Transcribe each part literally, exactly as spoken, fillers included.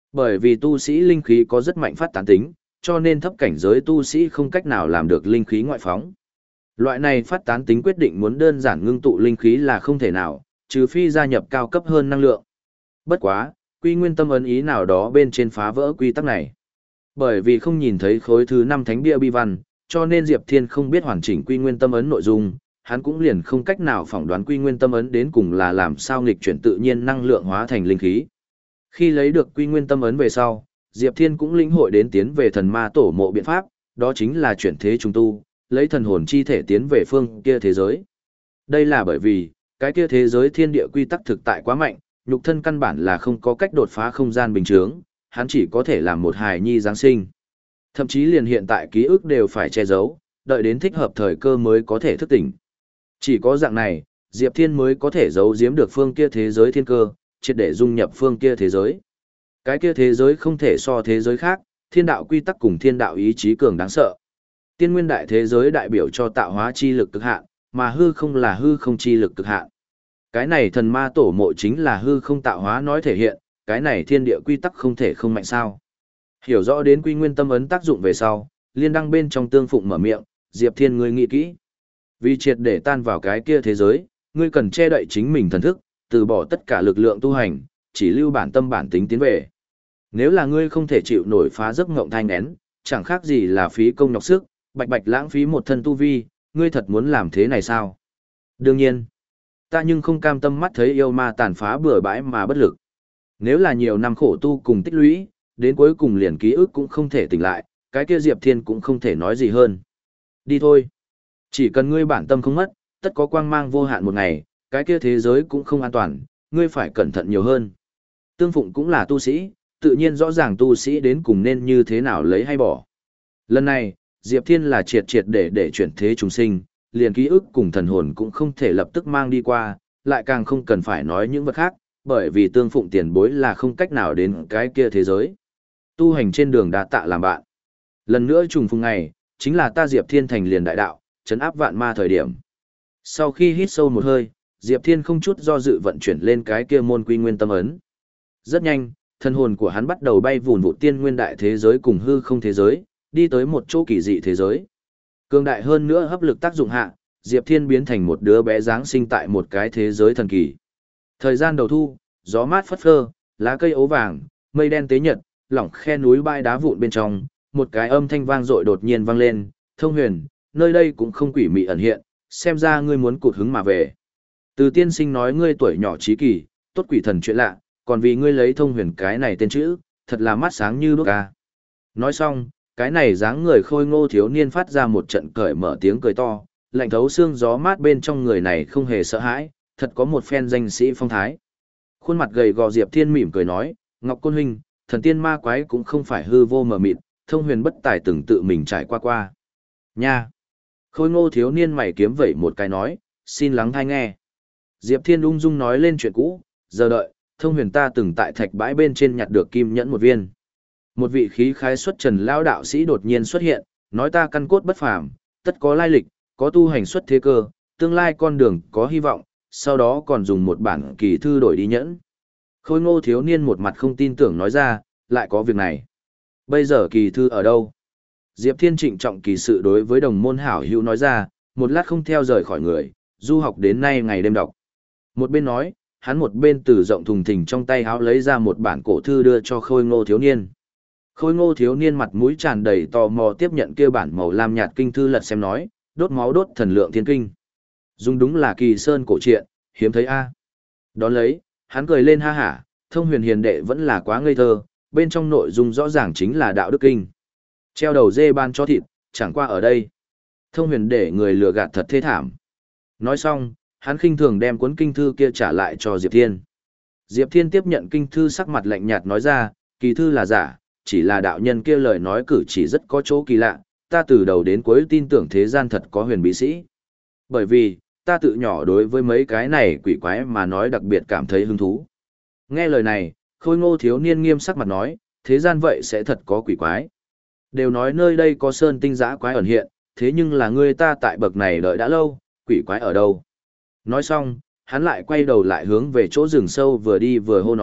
Bởi vì tu sĩ linh khí có rất mạnh phát tán tính, cho nên thấp cảnh giới tu sĩ không cách nào làm được linh khí ngoại phóng. Loại này phát tán tính quyết định muốn đơn giản ngưng tụ linh khí là không thể nào, trừ phi gia nhập cao cấp hơn năng lượng. Bất quá, Quy Nguyên Tâm ấn ý nào đó bên trên phá vỡ quy tắc này. Bởi vì không nhìn thấy khối thứ năm thánh bia bi văn, cho nên Diệp Thiên không biết hoàn chỉnh Quy Nguyên Tâm ấn nội dung, hắn cũng liền không cách nào phỏng đoán Quy Nguyên Tâm ấn đến cùng là làm sao nghịch chuyển tự nhiên năng lượng hóa thành linh khí. Khi lấy được Quy Nguyên Tâm ấn về sau, Diệp Thiên cũng lĩnh hội đến tiến về thần ma tổ mộ biện pháp, đó chính là chuyển thế trùng tu, lấy thần hồn chi thể tiến về phương kia thế giới. Đây là bởi vì, cái kia thế giới thiên địa quy tắc thực tại quá mạnh, nhục thân căn bản là không có cách đột phá không gian bình thường, hắn chỉ có thể làm một hài nhi giáng sinh. Thậm chí liền hiện tại ký ức đều phải che giấu, đợi đến thích hợp thời cơ mới có thể thức tỉnh. Chỉ có dạng này, Diệp Thiên mới có thể giấu giếm được phương kia thế giới thiên cơ, triệt để dung nhập phương kia thế giới. Cái kia thế giới không thể so thế giới khác, thiên đạo quy tắc cùng thiên đạo ý chí cường đáng sợ. Tiên nguyên đại thế giới đại biểu cho tạo hóa chi lực cực hạn, mà hư không là hư không chi lực cực hạn. Cái này thần ma tổ mộ chính là hư không tạo hóa nói thể hiện, cái này thiên địa quy tắc không thể không mạnh sao. Hiểu rõ đến Quy Nguyên Tâm ấn tác dụng về sau, liên đăng bên trong tương phụng mở miệng, Diệp Thiên ngươi nghĩ kỹ. Vì triệt để tan vào cái kia thế giới, ngươi cần che đậy chính mình thần thức, từ bỏ tất cả lực lượng tu hành, chỉ lưu bản tâm bản tính tiến về. Nếu là ngươi không thể chịu nổi phá giấc ngộng thanh nén, chẳng khác gì là phí công nhọc sức, bạch bạch lãng phí một thân tu vi, ngươi thật muốn làm thế này sao? Đương nhiên, ta nhưng không cam tâm mắt thấy yêu ma tàn phá bừa bãi mà bất lực. Nếu là nhiều năm khổ tu cùng tích lũy, đến cuối cùng liền ký ức cũng không thể tỉnh lại, cái kia Diệp Thiên cũng không thể nói gì hơn. Đi thôi. Chỉ cần ngươi bản tâm không mất, tất có quang mang vô hạn một ngày, cái kia thế giới cũng không an toàn, ngươi phải cẩn thận nhiều hơn. Tương Phụng cũng là tu sĩ, tự nhiên rõ ràng tu sĩ đến cùng nên như thế nào lấy hay bỏ. Lần này, Diệp Thiên là triệt triệt để để chuyển thế trùng sinh, liền ký ức cùng thần hồn cũng không thể lập tức mang đi qua, lại càng không cần phải nói những vật khác, bởi vì Tương Phụng tiền bối là không cách nào đến cái kia thế giới. Tu hành trên đường đã tạ làm bạn. Lần nữa trùng phùng ngày, chính là ta Diệp Thiên thành liền đại đạo, trấn áp vạn ma thời điểm. Sau khi hít sâu một hơi, Diệp Thiên không chút do dự vận chuyển lên cái kia môn Quy Nguyên Tâm ấn. Rất nhanh, thân hồn của hắn bắt đầu bay vụn vụt tiên nguyên đại thế giới cùng hư không thế giới, đi tới một chỗ kỳ dị thế giới. Cường đại hơn nữa hấp lực tác dụng hạ, Diệp Thiên biến thành một đứa bé giáng sinh tại một cái thế giới thần kỳ. Thời gian đầu thu, gió mát phất phơ, lá cây ố vàng, mây đen tế nhật, lỏng khe núi bãi đá vụn bên trong, một cái âm thanh vang dội đột nhiên vang lên, "Thông Huyền, nơi đây cũng không quỷ mị ẩn hiện, xem ra ngươi muốn cụt hứng mà về." Từ tiên sinh nói ngươi tuổi nhỏ trí kỳ, tốt quỷ thần chuyện lạ, còn vì ngươi lấy Thông Huyền cái này tên chữ, thật là mắt sáng như đuốc ca. Nói xong, cái này dáng người khôi ngô thiếu niên phát ra một trận cởi mở tiếng cười to, lạnh thấu xương gió mát bên trong người này không hề sợ hãi, thật có một phen danh sĩ phong thái. Khuôn mặt gầy gò Diệp Thiên mỉm cười nói, "Ngọc Côn huynh, thần tiên ma quái cũng không phải hư vô mờ mịt, Thông Huyền bất tài từng tự mình trải qua qua." Nha. Khôi ngô thiếu niên mày kiếm vẩy một cái nói, "Xin lắng tai nghe." Diệp Thiên ung dung nói lên chuyện cũ, "Giờ đợi, Thông Huyền ta từng tại thạch bãi bên trên nhặt được kim nhẫn một viên." Một vị khí khái xuất trần lao đạo sĩ đột nhiên xuất hiện, nói, "Ta căn cốt bất phàm, tất có lai lịch, có tu hành xuất thế cơ, tương lai con đường có hy vọng." Sau đó còn dùng một bản kỳ thư đổi đi nhẫn. Khôi ngô thiếu niên một mặt không tin tưởng nói ra, "Lại có việc này. Bây giờ kỳ thư ở đâu?" Diệp Thiên trịnh trọng kỳ sự đối với đồng môn hảo hữu nói ra, một lát không theo rời khỏi người, du học đến nay ngày đêm đọc. Một bên nói, hắn một bên từ rộng thùng thình trong tay háo lấy ra một bản cổ thư đưa cho khôi ngô thiếu niên. Khôi ngô thiếu niên mặt mũi tràn đầy tò mò tiếp nhận kia bản màu lam nhạt kinh thư lật xem nói, "Đốt máu đốt thần lượng thiên kinh. Dùng đúng là kỳ sơn cổ truyện, hiếm thấy a." Đón lấy, hắn cười lên ha hả, Thông Huyền hiền đệ vẫn là quá ngây thơ, bên trong nội dung rõ ràng chính là đạo đức kinh. Treo đầu dê ban cho thịt, chẳng qua ở đây. Thông Huyền để người lừa gạt thật thê thảm. Nói xong, hắn khinh thường đem cuốn kinh thư kia trả lại cho Diệp Thiên. Diệp Thiên tiếp nhận kinh thư sắc mặt lạnh nhạt nói ra, "Kỳ thư là giả, chỉ là đạo nhân kia lời nói cử chỉ rất có chỗ kỳ lạ, ta từ đầu đến cuối tin tưởng thế gian thật có huyền bí sĩ. Bởi vì, ta tự nhỏ đối với mấy cái này quỷ quái mà nói đặc biệt cảm thấy hứng thú." Nghe lời này, khôi ngô thiếu niên nghiêm sắc mặt nói, "Thế gian vậy sẽ thật có quỷ quái. Đều nói nơi đây có sơn tinh dã quái ẩn hiện, thế nhưng là ngươi ta tại bậc này đợi đã lâu, quỷ quái ở đâu?" Nói xong, hắn lại quay đầu lại hướng về chỗ rừng sâu vừa đi vừa hô nói,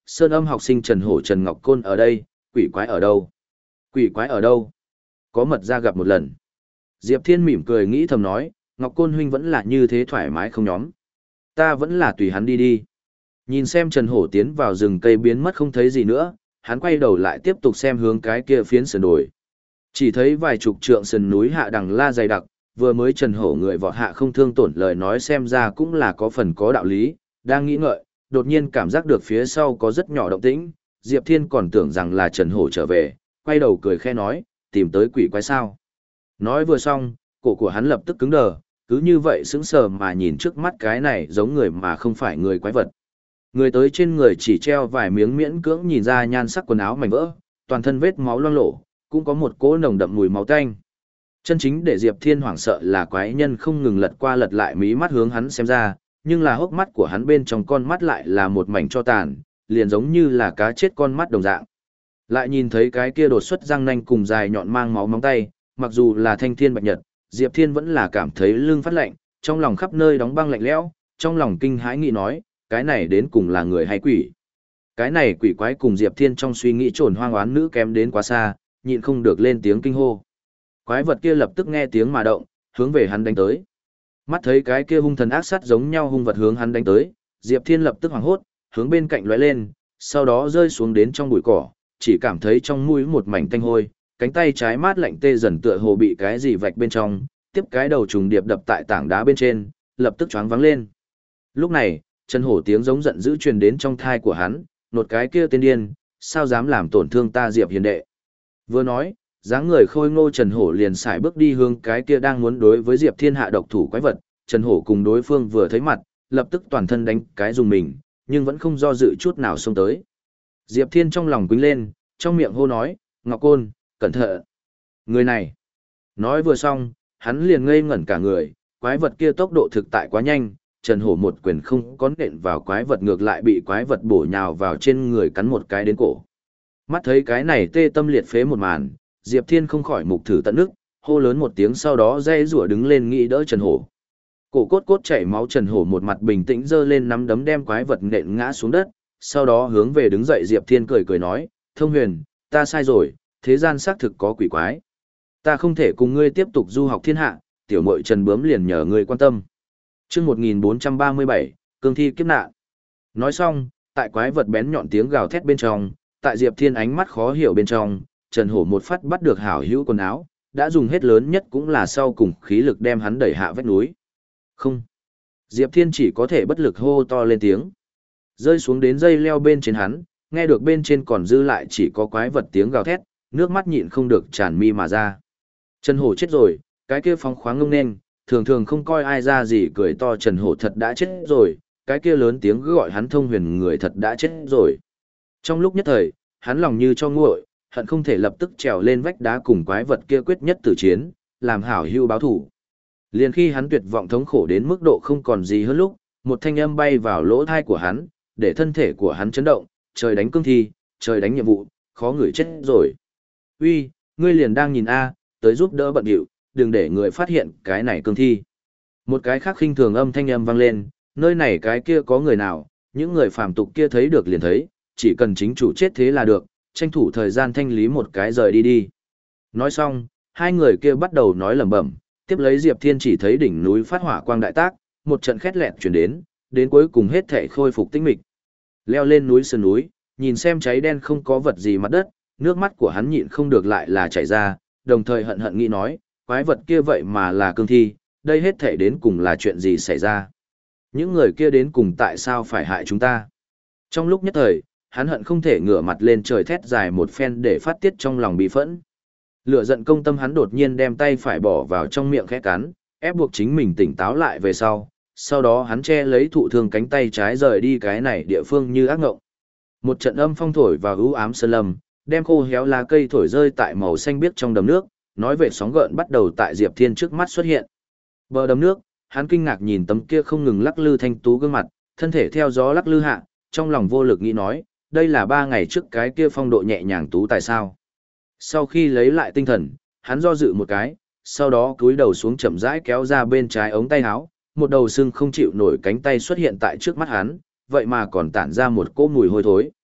Sơn Âm học sinh Trần Hổ Trần Ngọc Côn ở đây, quỷ quái ở đâu? Quỷ quái ở đâu? Có mật ra gặp một lần. Diệp Thiên mỉm cười nghĩ thầm nói, Ngọc Côn huynh vẫn là như thế thoải mái không nhóm. Ta vẫn là tùy hắn đi đi. Nhìn xem Trần Hổ tiến vào rừng cây biến mất không thấy gì nữa, hắn quay đầu lại tiếp tục xem hướng cái kia phiến sườn đồi. Chỉ thấy vài chục trượng sườn núi hạ đằng la dày đặc, vừa mới Trần Hổ người vọt hạ không thương tổn lời nói xem ra cũng là có phần có đạo lý, đang nghĩ ngợi, đột nhiên cảm giác được phía sau có rất nhỏ động tĩnh, Diệp Thiên còn tưởng rằng là Trần Hổ trở về, quay đầu cười khẽ nói, tìm tới quỷ quái sao. Nói vừa xong, cổ của hắn lập tức cứng đờ, cứ như vậy sững sờ mà nhìn trước mắt cái này giống người mà không phải người quái vật. Người tới trên người chỉ treo vài miếng miễn cưỡng nhìn ra nhan sắc quần áo mảnh vỡ, toàn thân vết máu loang lổ, cũng có một cỗ nồng đậm mùi máu tanh. Chân chính để Diệp Thiên hoảng sợ là quái nhân không ngừng lật qua lật lại mí mắt hướng hắn xem ra, nhưng là hốc mắt của hắn bên trong con mắt lại là một mảnh cho tàn, liền giống như là cá chết con mắt đồng dạng. Lại nhìn thấy cái kia đột xuất răng nanh cùng dài nhọn mang máu móng tay, mặc dù là thanh thiên bạch nhật, Diệp Thiên vẫn là cảm thấy lưng phát lạnh, trong lòng khắp nơi đóng băng lạnh lẽo, trong lòng kinh hãi nghĩ nói, cái này đến cùng là người hay quỷ. Cái này quỷ quái cùng Diệp Thiên trong suy nghĩ trồn hoang oán nữ kém đến quá xa, nhịn không được lên tiếng kinh hô. Quái vật kia lập tức nghe tiếng mà động, hướng về hắn đánh tới. Mắt thấy cái kia hung thần ác sát giống nhau hung vật hướng hắn đánh tới, Diệp Thiên lập tức hoảng hốt, hướng bên cạnh lóe lên, sau đó rơi xuống đến trong bụi cỏ, chỉ cảm thấy trong mũi một mảnh tanh hôi, cánh tay trái mát lạnh tê dần tựa hồ bị cái gì vạch bên trong, tiếp cái đầu trùng điệp đập tại tảng đá bên trên, lập tức choáng váng lên. Lúc này, Trần Hổ tiếng giống giận dữ truyền đến trong thai của hắn, nột cái kia tên điên, sao dám làm tổn thương ta Diệp hiền đệ. Vừa nói, dáng người khôi ngô Trần Hổ liền xài bước đi hướng cái kia đang muốn đối với Diệp Thiên hạ độc thủ quái vật, Trần Hổ cùng đối phương vừa thấy mặt, lập tức toàn thân đánh cái dùng mình, nhưng vẫn không do dự chút nào xông tới. Diệp Thiên trong lòng quýnh lên, trong miệng hô nói, Ngọc Côn, cẩn thận. Người này. Nói vừa xong, hắn liền ngây ngẩn cả người, quái vật kia tốc độ thực tại quá nhanh, Trần Hổ một quyền không có nện vào quái vật ngược lại bị quái vật bổ nhào vào trên người cắn một cái đến cổ. Mắt thấy cái này tê tâm liệt phế một màn, Diệp Thiên không khỏi mục thử tận nước, hô lớn một tiếng sau đó dây rủa đứng lên nghĩ đỡ Trần Hổ. Cổ cốt cốt chảy máu Trần Hổ một mặt bình tĩnh giơ lên nắm đấm đem quái vật nện ngã xuống đất, sau đó hướng về đứng dậy Diệp Thiên cười cười nói, Thông Huyền, ta sai rồi, thế gian xác thực có quỷ quái. Ta không thể cùng ngươi tiếp tục du học thiên hạ, tiểu muội Trần Bướm liền nhờ ngươi quan tâm. Chương một nghìn bốn trăm ba mươi bảy, cương thi kiếp nạn. Nói xong, tại quái vật bén nhọn tiếng gào thét bên trong, tại Diệp Thiên ánh mắt khó hiểu bên trong, Trần Hổ một phát bắt được hảo hữu quần áo, đã dùng hết lớn nhất cũng là sau cùng khí lực đem hắn đẩy hạ vách núi. Không. Diệp Thiên chỉ có thể bất lực hô to lên tiếng. Rơi xuống đến dây leo bên trên hắn, nghe được bên trên còn dư lại chỉ có quái vật tiếng gào thét, nước mắt nhịn không được tràn mi mà ra. Trần Hổ chết rồi, cái kia phóng khoáng ngông nên, thường thường không coi ai ra gì cười to Trần Hổ thật đã chết rồi, cái kia lớn tiếng gọi hắn Thông Huyền người thật đã chết rồi. Trong lúc nhất thời, hắn lòng như cho nguội, hận không thể lập tức trèo lên vách đá cùng quái vật kia quyết nhất tử chiến, làm hảo hưu báo thủ. Liền khi hắn tuyệt vọng thống khổ đến mức độ không còn gì hơn lúc, một thanh âm bay vào lỗ thai của hắn, để thân thể của hắn chấn động, trời đánh cương thi, trời đánh nhiệm vụ, khó người chết rồi. Uy, ngươi liền đang nhìn a, tới giúp đỡ bận điệu, đừng để người phát hiện cái này cương thi. Một cái khác khinh thường âm thanh âm vang lên, nơi này cái kia có người nào, những người phàm tục kia thấy được liền thấy, chỉ cần chính chủ chết thế là được, tranh thủ thời gian thanh lý một cái rời đi đi. Nói xong, hai người kia bắt đầu nói lẩm bẩm, tiếp lấy Diệp Thiên chỉ thấy đỉnh núi phát hỏa quang đại tác, một trận khét lẹt chuyển đến, đến cuối cùng hết thể khôi phục tĩnh mịch. Leo lên núi sườn núi, nhìn xem cháy đen không có vật gì mặt đất, nước mắt của hắn nhịn không được lại là chảy ra, đồng thời hận hận nghĩ nói, quái vật kia vậy mà là cương thi, đây hết thể đến cùng là chuyện gì xảy ra. Những người kia đến cùng tại sao phải hại chúng ta. Trong lúc nhất thời, hắn hận không thể ngửa mặt lên trời thét dài một phen để phát tiết trong lòng bị phẫn. Lửa giận công tâm hắn đột nhiên đem tay phải bỏ vào trong miệng khẽ cắn, ép buộc chính mình tỉnh táo lại về sau, sau đó hắn che lấy thụ thương cánh tay trái rời đi cái này địa phương như ác ngộng. Một trận âm phong thổi vào ưu ám sơn lâm, đem khô héo lá cây thổi rơi tại màu xanh biếc trong đầm nước, nói về sóng gợn bắt đầu tại Diệp Thiên trước mắt xuất hiện. Bờ đầm nước, hắn kinh ngạc nhìn tấm kia không ngừng lắc lư thanh tú gương mặt, thân thể theo gió lắc lư hạ, trong lòng vô lực nghĩ nói, đây là ba ngày trước cái kia phong độ nhẹ nhàng tú tại sao. Sau khi lấy lại tinh thần, hắn do dự một cái, sau đó cúi đầu xuống chậm rãi kéo ra bên trái ống tay áo, một đầu sưng không chịu nổi cánh tay xuất hiện tại trước mắt hắn, vậy mà còn tản ra một cỗ mùi hôi thối.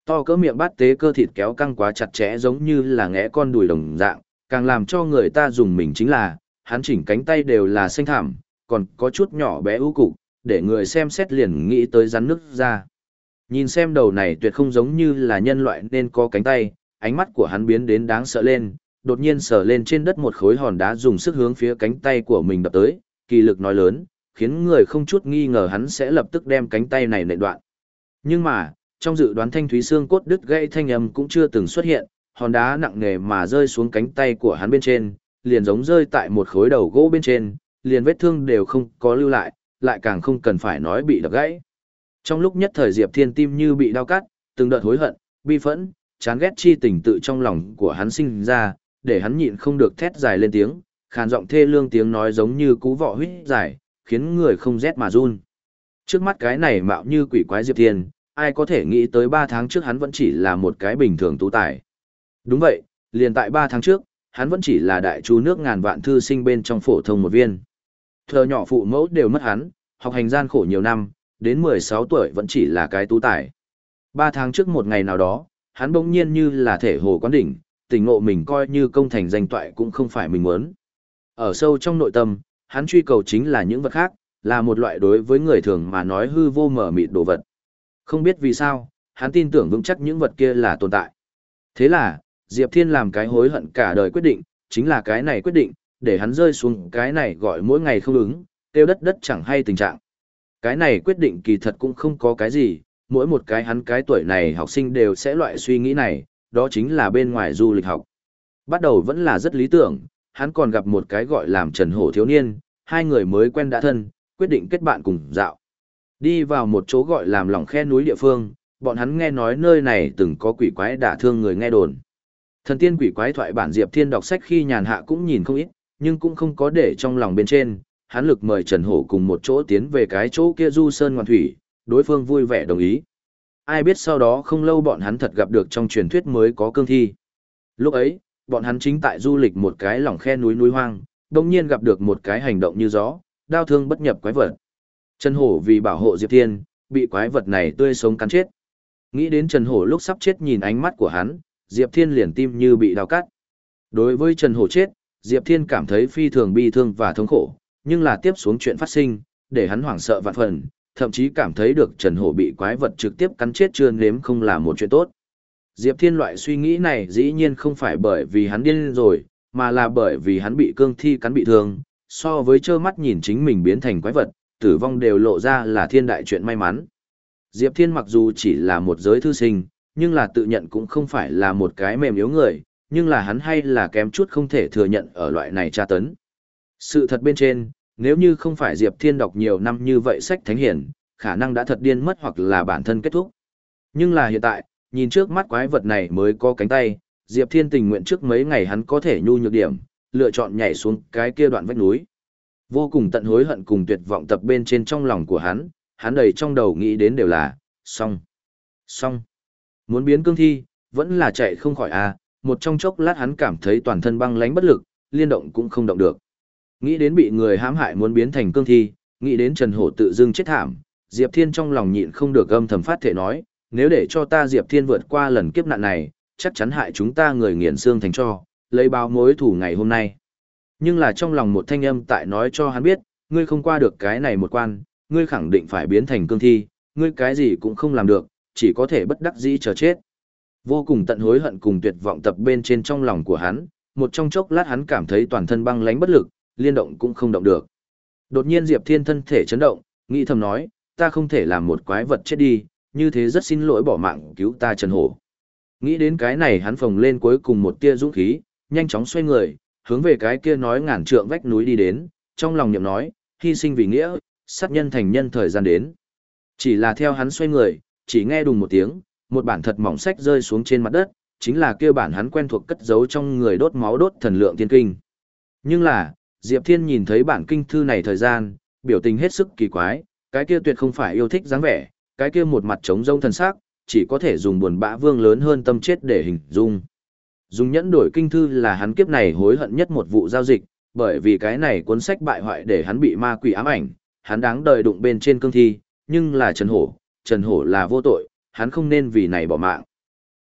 To cỡ miệng bát tế cơ thịt kéo căng quá chặt chẽ giống như là ngẽ con đùi đồng dạng, càng làm cho người ta dùng mình chính là, hắn chỉnh cánh tay đều là xanh thảm, còn có chút nhỏ bé ưu cục, để người xem xét liền nghĩ tới rắn nước ra. Nhìn xem đầu này tuyệt không giống như là nhân loại nên có cánh tay, ánh mắt của hắn biến đến đáng sợ lên, đột nhiên sờ lên trên đất một khối hòn đá dùng sức hướng phía cánh tay của mình đập tới, kỳ lực nói lớn, khiến người không chút nghi ngờ hắn sẽ lập tức đem cánh tay này nện đoạn. Nhưng mà, trong dự đoán thanh thúy xương cốt đứt gãy thanh âm cũng chưa từng xuất hiện, hòn đá nặng nề mà rơi xuống cánh tay của hắn bên trên, liền giống rơi tại một khối đầu gỗ bên trên, liền vết thương đều không có lưu lại, lại càng không cần phải nói bị đập gãy. Trong lúc nhất thời Diệp Thiên tim như bị đau cắt, từng đợt hối hận, bi phẫn, chán ghét chi tình tự trong lòng của hắn sinh ra, để hắn nhịn không được thét dài lên tiếng, khàn giọng thê lương tiếng nói giống như cú vọ huýt dài, khiến người không rét mà run. Trước mắt cái này mạo như quỷ quái Diệp Thiên, ai có thể nghĩ tới ba tháng trước hắn vẫn chỉ là một cái bình thường tú tài. Đúng vậy, liền tại ba tháng trước, hắn vẫn chỉ là đại chú nước ngàn vạn thư sinh bên trong phổ thông một viên. Thờ nhỏ phụ mẫu đều mất hắn, học hành gian khổ nhiều năm, đến mười sáu tuổi vẫn chỉ là cái tú tài. Ba tháng trước một ngày nào đó, hắn bỗng nhiên như là thể hồ quán đỉnh, tỉnh ngộ mình coi như công thành danh toại cũng không phải mình muốn. Ở sâu trong nội tâm, hắn truy cầu chính là những vật khác, là một loại đối với người thường mà nói hư vô mở mịt đồ vật. Không biết vì sao, hắn tin tưởng vững chắc những vật kia là tồn tại. Thế là, Diệp Thiên làm cái hối hận cả đời quyết định, chính là cái này quyết định, để hắn rơi xuống cái này gọi mỗi ngày không ứng, tiêu đất đất chẳng hay tình trạng. Cái này quyết định kỳ thật cũng không có cái gì, mỗi một cái hắn cái tuổi này học sinh đều sẽ loại suy nghĩ này, đó chính là bên ngoài du lịch học. Bắt đầu vẫn là rất lý tưởng, hắn còn gặp một cái gọi làm Trần Hổ thiếu niên, hai người mới quen đã thân, quyết định kết bạn cùng dạo. Đi vào một chỗ gọi làm lòng khe núi địa phương, bọn hắn nghe nói nơi này từng có quỷ quái đả thương người nghe đồn. Thần tiên quỷ quái thoại bản Diệp Thiên đọc sách khi nhàn hạ cũng nhìn không ít, nhưng cũng không có để trong lòng bên trên, hắn lực mời Trần Hổ cùng một chỗ tiến về cái chỗ kia du sơn ngoạn thủy, đối phương vui vẻ đồng ý. Ai biết sau đó không lâu bọn hắn thật gặp được trong truyền thuyết mới có cương thi. Lúc ấy, bọn hắn chính tại du lịch một cái lỏng khe núi núi hoang, đồng nhiên gặp được một cái hành động như gió, đao thương bất nhập quái vật. Trần Hổ vì bảo hộ Diệp Thiên, bị quái vật này tươi sống cắn chết. Nghĩ đến Trần Hổ lúc sắp chết nhìn ánh mắt của hắn, Diệp Thiên liền tim như bị đau cắt. Đối với Trần Hổ chết, Diệp Thiên cảm thấy phi thường bi thương và thống khổ, nhưng là tiếp xuống chuyện phát sinh, để hắn hoảng sợ vạn phần, thậm chí cảm thấy được Trần Hổ bị quái vật trực tiếp cắn chết chưa nếm không là một chuyện tốt. Diệp Thiên loại suy nghĩ này dĩ nhiên không phải bởi vì hắn điên rồi, mà là bởi vì hắn bị cương thi cắn bị thương, so với trơ mắt nhìn chính mình biến thành quái vật, tử vong đều lộ ra là thiên đại chuyện may mắn. Diệp Thiên mặc dù chỉ là một giới thư sinh, nhưng là tự nhận cũng không phải là một cái mềm yếu người, nhưng là hắn hay là kém chút không thể thừa nhận ở loại này tra tấn. Sự thật bên trên, nếu như không phải Diệp Thiên đọc nhiều năm như vậy sách thánh hiển, khả năng đã thật điên mất hoặc là bản thân kết thúc. Nhưng là hiện tại, nhìn trước mắt quái vật này mới có cánh tay, Diệp Thiên tình nguyện trước mấy ngày hắn có thể nhu nhược điểm, lựa chọn nhảy xuống cái kia đoạn vách núi. Vô cùng tận hối hận cùng tuyệt vọng tập bên trên trong lòng của hắn, hắn đầy trong đầu nghĩ đến đều là, xong, xong. Muốn biến cương thi, vẫn là chạy không khỏi a. Một trong chốc lát hắn cảm thấy toàn thân băng lãnh bất lực, liên động cũng không động được. Nghĩ đến bị người hãm hại muốn biến thành cương thi, nghĩ đến Trần Hổ tự dưng chết thảm, Diệp Thiên trong lòng nhịn không được âm thầm phát thể nói, nếu để cho ta Diệp Thiên vượt qua lần kiếp nạn này, chắc chắn hại chúng ta người nghiền xương thành tro, lấy báo mối thù ngày hôm nay. Nhưng là trong lòng một thanh âm tại nói cho hắn biết, ngươi không qua được cái này một quan, ngươi khẳng định phải biến thành cương thi, ngươi cái gì cũng không làm được, chỉ có thể bất đắc dĩ chờ chết. Vô cùng tận hối hận cùng tuyệt vọng tập bên trên trong lòng của hắn, một trong chốc lát hắn cảm thấy toàn thân băng lãnh bất lực, liên động cũng không động được. Đột nhiên Diệp Thiên thân thể chấn động, nghĩ thầm nói, ta không thể làm một quái vật chết đi, như thế rất xin lỗi bỏ mạng cứu ta Trần Hổ. Nghĩ đến cái này hắn phồng lên cuối cùng một tia dũng khí, nhanh chóng xoay người, hướng về cái kia nói ngàn trượng vách núi đi đến, trong lòng niệm nói, hy sinh vì nghĩa, sát nhân thành nhân thời gian đến. Chỉ là theo hắn xoay người, chỉ nghe đùng một tiếng, một bản thật mỏng sách rơi xuống trên mặt đất, chính là kia bản hắn quen thuộc cất giấu trong người đốt máu đốt thần lượng tiên kinh. Nhưng là, Diệp Thiên nhìn thấy bản kinh thư này thời gian, biểu tình hết sức kỳ quái, cái kia tuyệt không phải yêu thích dáng vẻ, cái kia một mặt trống rông thần sắc, chỉ có thể dùng buồn bã vương lớn hơn tâm chết để hình dung. Dùng nhẫn đổi kinh thư là hắn kiếp này hối hận nhất một vụ giao dịch, bởi vì cái này cuốn sách bại hoại để hắn bị ma quỷ ám ảnh, hắn đáng đời đụng bên trên cương thi, nhưng là Trần Hổ, Trần Hổ là vô tội, hắn không nên vì này bỏ mạng.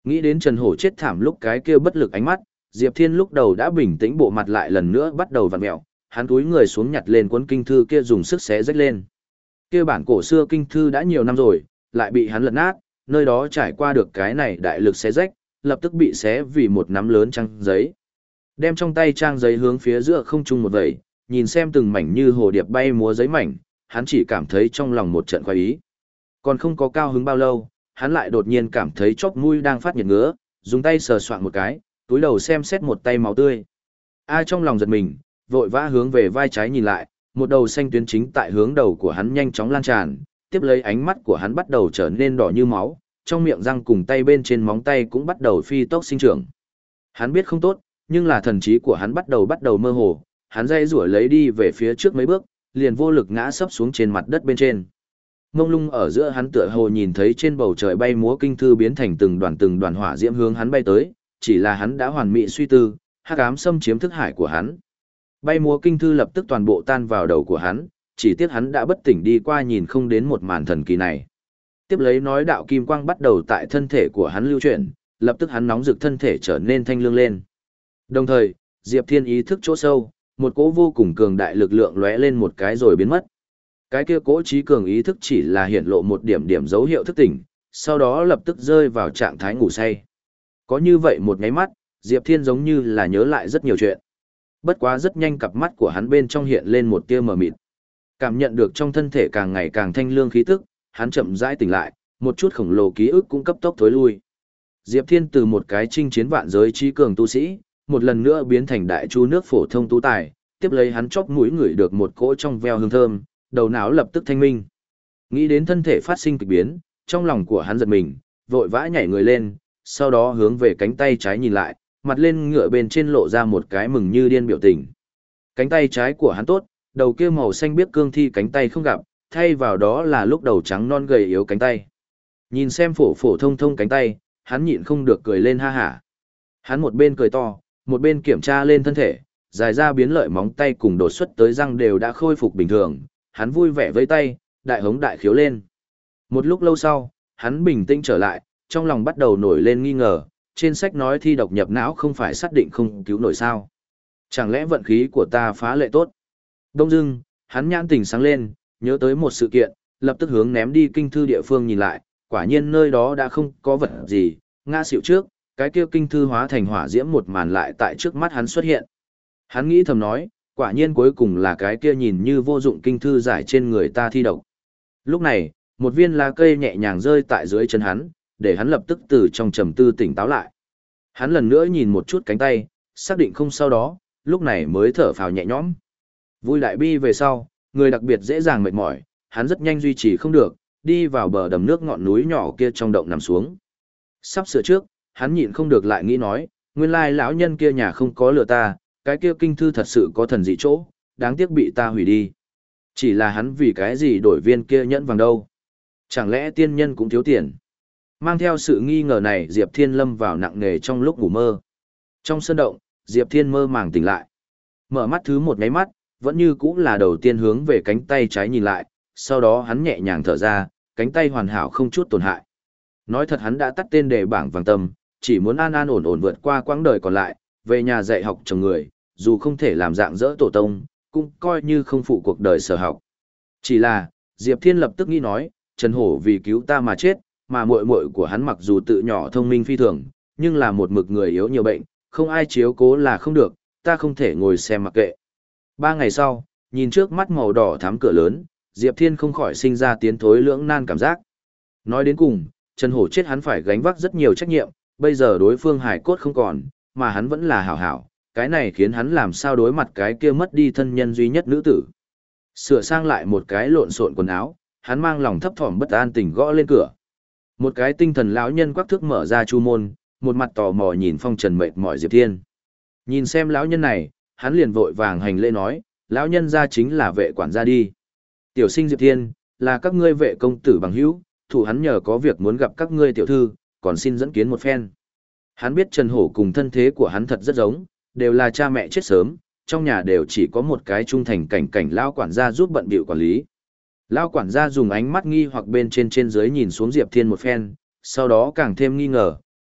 Nghĩ đến Trần Hổ chết thảm lúc cái kia bất lực ánh mắt, Diệp Thiên lúc đầu đã bình tĩnh, bộ mặt lại lần nữa bắt đầu vặn mẹo, hắn túi người xuống nhặt lên cuốn kinh thư kia dùng sức xé rách lên. Kia bản cổ xưa kinh thư đã nhiều năm rồi, lại bị hắn lật nát, nơi đó trải qua được cái này đại lực xé rách, lập tức bị xé vì một nắm lớn trang giấy. Đem trong tay trang giấy hướng phía giữa không trung một vẩy, nhìn xem từng mảnh như hồ điệp bay múa giấy mảnh, hắn chỉ cảm thấy trong lòng một trận khoái ý. Còn không có cao hứng bao lâu, hắn lại đột nhiên cảm thấy chóp mũi đang phát nhiệt ngứa, dùng tay sờ soạn một cái, túi đầu xem xét một tay máu tươi. A trong lòng giật mình, vội vã hướng về vai trái nhìn lại, một đầu xanh tuyến chính tại hướng đầu của hắn nhanh chóng lan tràn, tiếp lấy ánh mắt của hắn bắt đầu trở nên đỏ như máu, trong miệng răng cùng tay bên trên móng tay cũng bắt đầu phi tốc sinh trưởng. Hắn biết không tốt, nhưng là thần trí của hắn bắt đầu bắt đầu mơ hồ, hắn dây rủa lấy đi về phía trước mấy bước, liền vô lực ngã sấp xuống trên mặt đất bên trên. Mông lung ở giữa hắn tựa hồ nhìn thấy trên bầu trời bay múa kinh thư biến thành từng đoàn từng đoàn hỏa diễm hướng hắn bay tới, chỉ là hắn đã hoàn mỹ suy tư, hắc ám xâm chiếm thức hải của hắn. Bay múa kinh thư lập tức toàn bộ tan vào đầu của hắn, chỉ tiếc hắn đã bất tỉnh đi qua nhìn không đến một màn thần kỳ này. Tiếp lấy nói đạo kim quang bắt đầu tại thân thể của hắn lưu chuyển, lập tức hắn nóng rực thân thể trở nên thanh lương lên. Đồng thời, Diệp Thiên ý thức chỗ sâu, một cỗ vô cùng cường đại lực lượng lóe lên một cái rồi biến mất. Cái kia cỗ trí cường ý thức chỉ là hiện lộ một điểm điểm dấu hiệu thức tỉnh, sau đó lập tức rơi vào trạng thái ngủ say. Có như vậy một nháy mắt, Diệp Thiên giống như là nhớ lại rất nhiều chuyện. Bất quá rất nhanh cặp mắt của hắn bên trong hiện lên một tia mờ mịt. Cảm nhận được trong thân thể càng ngày càng thanh lương khí tức, hắn chậm rãi tỉnh lại, một chút khổng lồ ký ức cũng cấp tốc thối lui. Diệp Thiên từ một cái chinh chiến vạn giới trí cường tu sĩ, một lần nữa biến thành đại chu nước phổ thông tú tài, tiếp lấy hắn chóp mũi ngửi được một cỗ trong veo hương thơm, đầu não lập tức thanh minh. Nghĩ đến thân thể phát sinh kịch biến, trong lòng của hắn giật mình, vội vã nhảy người lên, sau đó hướng về cánh tay trái nhìn lại, mặt lên ngựa bên trên lộ ra một cái mừng như điên biểu tình. Cánh tay trái của hắn tốt, đầu kia màu xanh biếc cương thi cánh tay không gặp, thay vào đó là lúc đầu trắng non gầy yếu cánh tay. Nhìn xem phổ phổ thông thông cánh tay, hắn nhịn không được cười lên ha hả. Hắn một bên cười to, một bên kiểm tra lên thân thể, dài ra biến lợi móng tay cùng đột xuất tới răng đều đã khôi phục bình thường, hắn vui vẻ vẫy tay, đại hống đại khiếu lên. Một lúc lâu sau, hắn bình tĩnh trở lại, trong lòng bắt đầu nổi lên nghi ngờ, trên sách nói thi độc nhập não không phải xác định không cứu nổi sao. Chẳng lẽ vận khí của ta phá lệ tốt? Đông dưng, hắn nhãn tỉnh sáng lên, nhớ tới một sự kiện, lập tức hướng ném đi kinh thư địa phương nhìn lại, quả nhiên nơi đó đã không có vật gì, ngã xỉu trước, cái kia kinh thư hóa thành hỏa diễm một màn lại tại trước mắt hắn xuất hiện. Hắn nghĩ thầm nói, quả nhiên cuối cùng là cái kia nhìn như vô dụng kinh thư giải trên người ta thi độc. Lúc này, một viên lá cây nhẹ nhàng rơi tại dưới chân hắn, để hắn lập tức từ trong trầm tư tỉnh táo lại. Hắn lần nữa nhìn một chút cánh tay, xác định không sau đó, lúc này mới thở phào nhẹ nhõm. Vui đại bi về sau, người đặc biệt dễ dàng mệt mỏi, hắn rất nhanh duy trì không được, đi vào bờ đầm nước ngọn núi nhỏ kia trong động nằm xuống. Sắp sửa trước, hắn nhịn không được lại nghĩ nói, nguyên lai lão nhân kia nhà không có lừa ta, cái kia kinh thư thật sự có thần dị chỗ, đáng tiếc bị ta hủy đi. Chỉ là hắn vì cái gì đổi viên kia nhẫn vàng đâu? Chẳng lẽ tiên nhân cũng thiếu tiền? Mang theo sự nghi ngờ này, Diệp Thiên lâm vào nặng nề trong lúc ngủ mơ. Trong sân động, Diệp Thiên mơ màng tỉnh lại. Mở mắt thứ một nháy mắt, vẫn như cũ là đầu tiên hướng về cánh tay trái nhìn lại, sau đó hắn nhẹ nhàng thở ra, cánh tay hoàn hảo không chút tổn hại. Nói thật hắn đã tắt tên đề bảng vàng tâm, chỉ muốn an an ổn ổn vượt qua quãng đời còn lại, về nhà dạy học chồng người, dù không thể làm dạng dỡ tổ tông, cũng coi như không phụ cuộc đời sở học. Chỉ là, Diệp Thiên lập tức nghĩ nói, Trần Hổ vì cứu ta mà chết, mà muội muội của hắn mặc dù tự nhỏ thông minh phi thường, nhưng là một mực người yếu nhiều bệnh, không ai chiếu cố là không được, ta không thể ngồi xem mặc kệ. Ba ngày sau, nhìn trước mắt màu đỏ thắm cửa lớn, Diệp Thiên không khỏi sinh ra tiến thối lưỡng nan cảm giác. Nói đến cùng, Trần Hổ chết hắn phải gánh vác rất nhiều trách nhiệm, bây giờ đối phương hải cốt không còn, mà hắn vẫn là hảo hảo, cái này khiến hắn làm sao đối mặt cái kia mất đi thân nhân duy nhất nữ tử. Sửa sang lại một cái lộn xộn quần áo, hắn mang lòng thấp thỏm bất an tỉnh gõ lên cửa. Một cái tinh thần lão nhân quắc thước mở ra chu môn, một mặt tò mò nhìn phong trần mệt mỏi Diệp Thiên. Nhìn xem lão nhân này, hắn liền vội vàng hành lễ nói, lão nhân gia chính là vệ quản gia đi. Tiểu sinh Diệp Thiên, là các ngươi vệ công tử bằng hữu, thủ hắn nhờ có việc muốn gặp các ngươi tiểu thư, còn xin dẫn kiến một phen. Hắn biết Trần Hổ cùng thân thế của hắn thật rất giống, đều là cha mẹ chết sớm, trong nhà đều chỉ có một cái trung thành cảnh cảnh lão quản gia giúp bận bịu quản lý. Lão quản gia dùng ánh mắt nghi hoặc bên trên trên dưới nhìn xuống Diệp Thiên một phen, sau đó càng thêm nghi ngờ,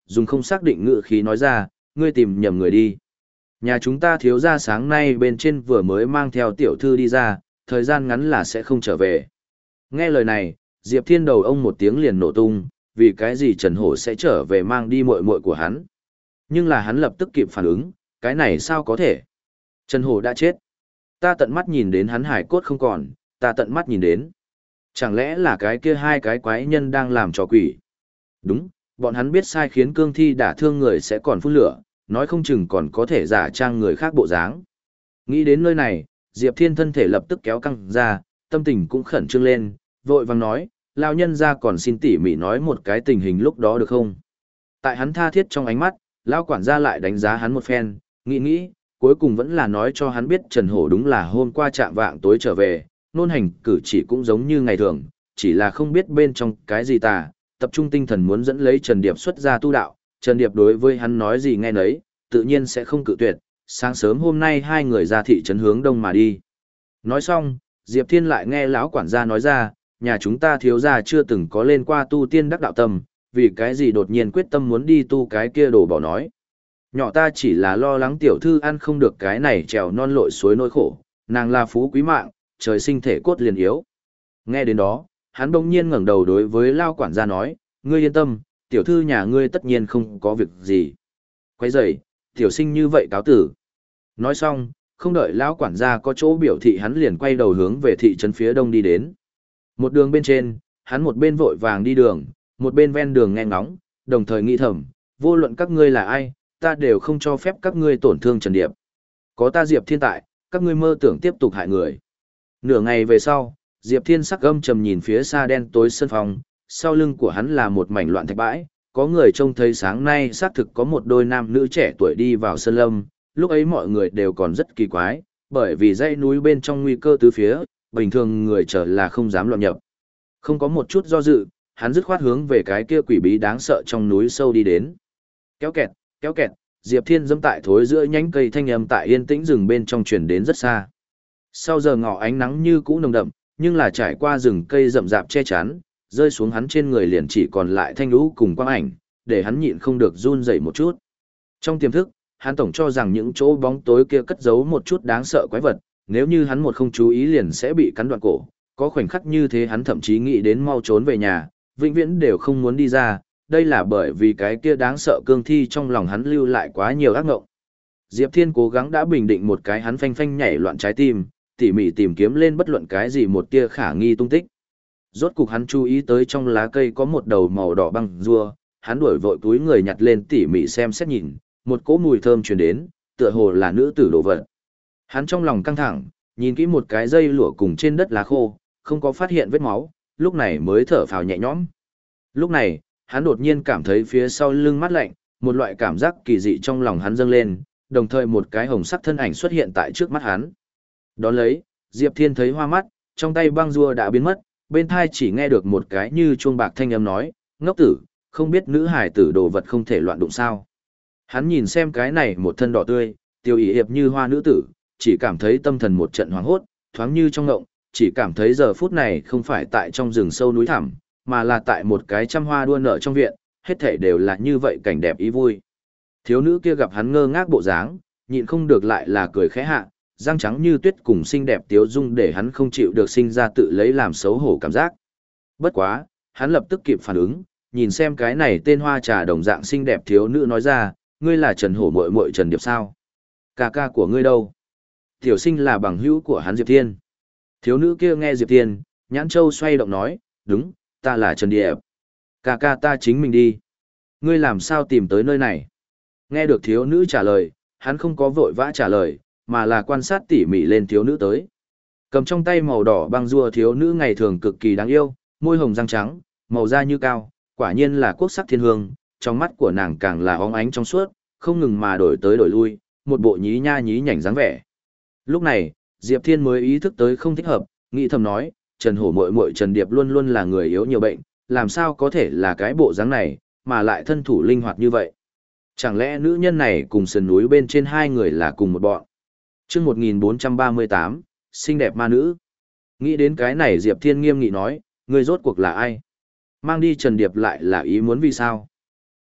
dùng không xác định ngữ khí nói ra, ngươi tìm nhầm người đi. Nhà chúng ta thiếu gia sáng nay bên trên vừa mới mang theo tiểu thư đi ra, thời gian ngắn là sẽ không trở về. Nghe lời này, Diệp Thiên đầu ông một tiếng liền nổ tung, vì cái gì Trần Hổ sẽ trở về mang đi muội muội của hắn. Nhưng là hắn lập tức kịp phản ứng, cái này sao có thể? Trần Hổ đã chết. Ta tận mắt nhìn đến hắn hải cốt không còn, ta tận mắt nhìn đến. Chẳng lẽ là cái kia hai cái quái nhân đang làm trò quỷ? Đúng, bọn hắn biết sai khiến cương thi đả thương người sẽ còn phun lửa, nói không chừng còn có thể giả trang người khác bộ dáng. Nghĩ đến nơi này, Diệp Thiên thân thể lập tức kéo căng ra, tâm tình cũng khẩn trương lên, vội vàng nói, lao nhân ra còn xin tỉ mỉ nói một cái tình hình lúc đó được không? Tại hắn tha thiết trong ánh mắt, lao quản gia lại đánh giá hắn một phen, nghĩ nghĩ, cuối cùng vẫn là nói cho hắn biết Trần Hổ đúng là hôm qua chạm vạng tối trở về, nôn hành cử chỉ cũng giống như ngày thường, chỉ là không biết bên trong cái gì tà, tập trung tinh thần muốn dẫn lấy Trần Điệp xuất ra tu đạo, Trần Điệp đối với hắn nói gì nghe nấy, tự nhiên sẽ không cự tuyệt, sáng sớm hôm nay hai người ra thị trấn hướng đông mà đi. Nói xong, Diệp Thiên lại nghe lão quản gia nói ra, nhà chúng ta thiếu gia chưa từng có lên qua tu tiên đắc đạo tâm, vì cái gì đột nhiên quyết tâm muốn đi tu cái kia đồ bỏ nói. Nhỏ ta chỉ là lo lắng tiểu thư ăn không được cái này trèo non lội suối nỗi khổ, nàng là phú quý mạng, trời sinh thể cốt liền yếu. Nghe đến đó, hắn bỗng nhiên ngẩng đầu đối với lao quản gia nói, ngươi yên tâm, tiểu thư nhà ngươi tất nhiên không có việc gì. Quay dậy, tiểu sinh như vậy cáo tử. Nói xong, không đợi lão quản gia có chỗ biểu thị hắn liền quay đầu hướng về thị trấn phía đông đi đến. Một đường bên trên, hắn một bên vội vàng đi đường, một bên ven đường nghe ngóng, đồng thời nghĩ thầm, vô luận các ngươi là ai, ta đều không cho phép các ngươi tổn thương Trần Điệp. Có ta Diệp Thiên tại, các ngươi mơ tưởng tiếp tục hại người. Nửa ngày về sau, Diệp Thiên sắc gâm trầm nhìn phía xa đen tối sân phòng, sau lưng của hắn là một mảnh loạn thạch bãi, có người trông thấy sáng nay xác thực có một đôi nam nữ trẻ tuổi đi vào sân lâm, lúc ấy mọi người đều còn rất kỳ quái, bởi vì dãy núi bên trong nguy cơ tứ phía, bình thường người trở là không dám loạn nhập. Không có một chút do dự, hắn dứt khoát hướng về cái kia quỷ bí đáng sợ trong núi sâu đi đến. Kéo kẹt, kéo kẹt, Diệp Thiên dẫm tại thối giữa nhánh cây thanh âm tại yên tĩnh rừng bên trong truyền đến rất xa. Sau giờ ngọ ánh nắng như cũ nồng đậm, nhưng là trải qua rừng cây rậm rạp che chắn, rơi xuống hắn trên người liền chỉ còn lại thanh lũ cùng quang ảnh, để hắn nhịn không được run rẩy một chút. Trong tiềm thức, hắn tổng cho rằng những chỗ bóng tối kia cất giấu một chút đáng sợ quái vật, nếu như hắn một không chú ý liền sẽ bị cắn đoạn cổ. Có khoảnh khắc như thế hắn thậm chí nghĩ đến mau trốn về nhà, vĩnh viễn đều không muốn đi ra, đây là bởi vì cái kia đáng sợ cương thi trong lòng hắn lưu lại quá nhiều ác ngộng. Diệp Thiên cố gắng đã bình định một cái hắn phanh phanh nhảy loạn trái tim, tỉ mỉ tìm kiếm lên bất luận cái gì một tia khả nghi tung tích. Rốt cục hắn chú ý tới trong lá cây có một đầu màu đỏ băng rua, hắn đuổi vội túi người nhặt lên tỉ mỉ xem xét nhìn, một cỗ mùi thơm truyền đến, tựa hồ là nữ tử đồ vật. Hắn trong lòng căng thẳng, nhìn kỹ một cái dây lụa cùng trên đất lá khô, không có phát hiện vết máu, lúc này mới thở phào nhẹ nhõm. Lúc này, hắn đột nhiên cảm thấy phía sau lưng mát lạnh, một loại cảm giác kỳ dị trong lòng hắn dâng lên, đồng thời một cái hồng sắc thân ảnh xuất hiện tại trước mắt hắn. Đón lấy, Diệp Thiên thấy hoa mắt, trong tay băng rua đã biến mất, bên thai chỉ nghe được một cái như chuông bạc thanh âm nói, ngốc tử, không biết nữ hải tử đồ vật không thể loạn đụng sao. Hắn nhìn xem cái này một thân đỏ tươi, tiêu ý hiệp như hoa nữ tử, chỉ cảm thấy tâm thần một trận hoảng hốt, thoáng như trong ngộng, chỉ cảm thấy giờ phút này không phải tại trong rừng sâu núi thẳm, mà là tại một cái trăm hoa đua nở trong viện, hết thảy đều là như vậy cảnh đẹp ý vui. Thiếu nữ kia gặp hắn ngơ ngác bộ dáng, nhịn không được lại là cười khẽ hạ, răng trắng như tuyết cùng xinh đẹp tiếu dung để hắn không chịu được sinh ra tự lấy làm xấu hổ cảm giác. Bất quá, hắn lập tức kịp phản ứng, nhìn xem cái này tên hoa trà đồng dạng xinh đẹp thiếu nữ nói ra, ngươi là Trần Hổ muội muội Trần Điệp sao? Ca ca của ngươi đâu? Tiểu sinh là bằng hữu của hắn Diệp Thiên. Thiếu nữ kia nghe Diệp Thiên, nhãn châu xoay động nói, đúng, ta là Trần Điệp. Ca ca ta chính mình đi. Ngươi làm sao tìm tới nơi này? Nghe được thiếu nữ trả lời, hắn không có vội vã trả lời, mà là quan sát tỉ mỉ lên thiếu nữ tới. Cầm trong tay màu đỏ băng rua thiếu nữ ngày thường cực kỳ đáng yêu, môi hồng răng trắng, màu da như cao, quả nhiên là quốc sắc thiên hương, trong mắt của nàng càng là óng ánh trong suốt, không ngừng mà đổi tới đổi lui, một bộ nhí nha nhí nhảnh dáng vẻ. Lúc này, Diệp Thiên mới ý thức tới không thích hợp, nghĩ thầm nói, Trần Hổ muội muội Trần Điệp luôn luôn là người yếu nhiều bệnh, làm sao có thể là cái bộ dáng này, mà lại thân thủ linh hoạt như vậy. Chẳng lẽ nữ nhân này cùng sườn núi bên trên hai người là cùng một bọn? Chương một nghìn bốn trăm ba mươi tám, xinh đẹp ma nữ. Nghĩ đến cái này Diệp Thiên nghiêm nghị nói, ngươi rốt cuộc là ai? Mang đi Trần Điệp lại là ý muốn vì sao?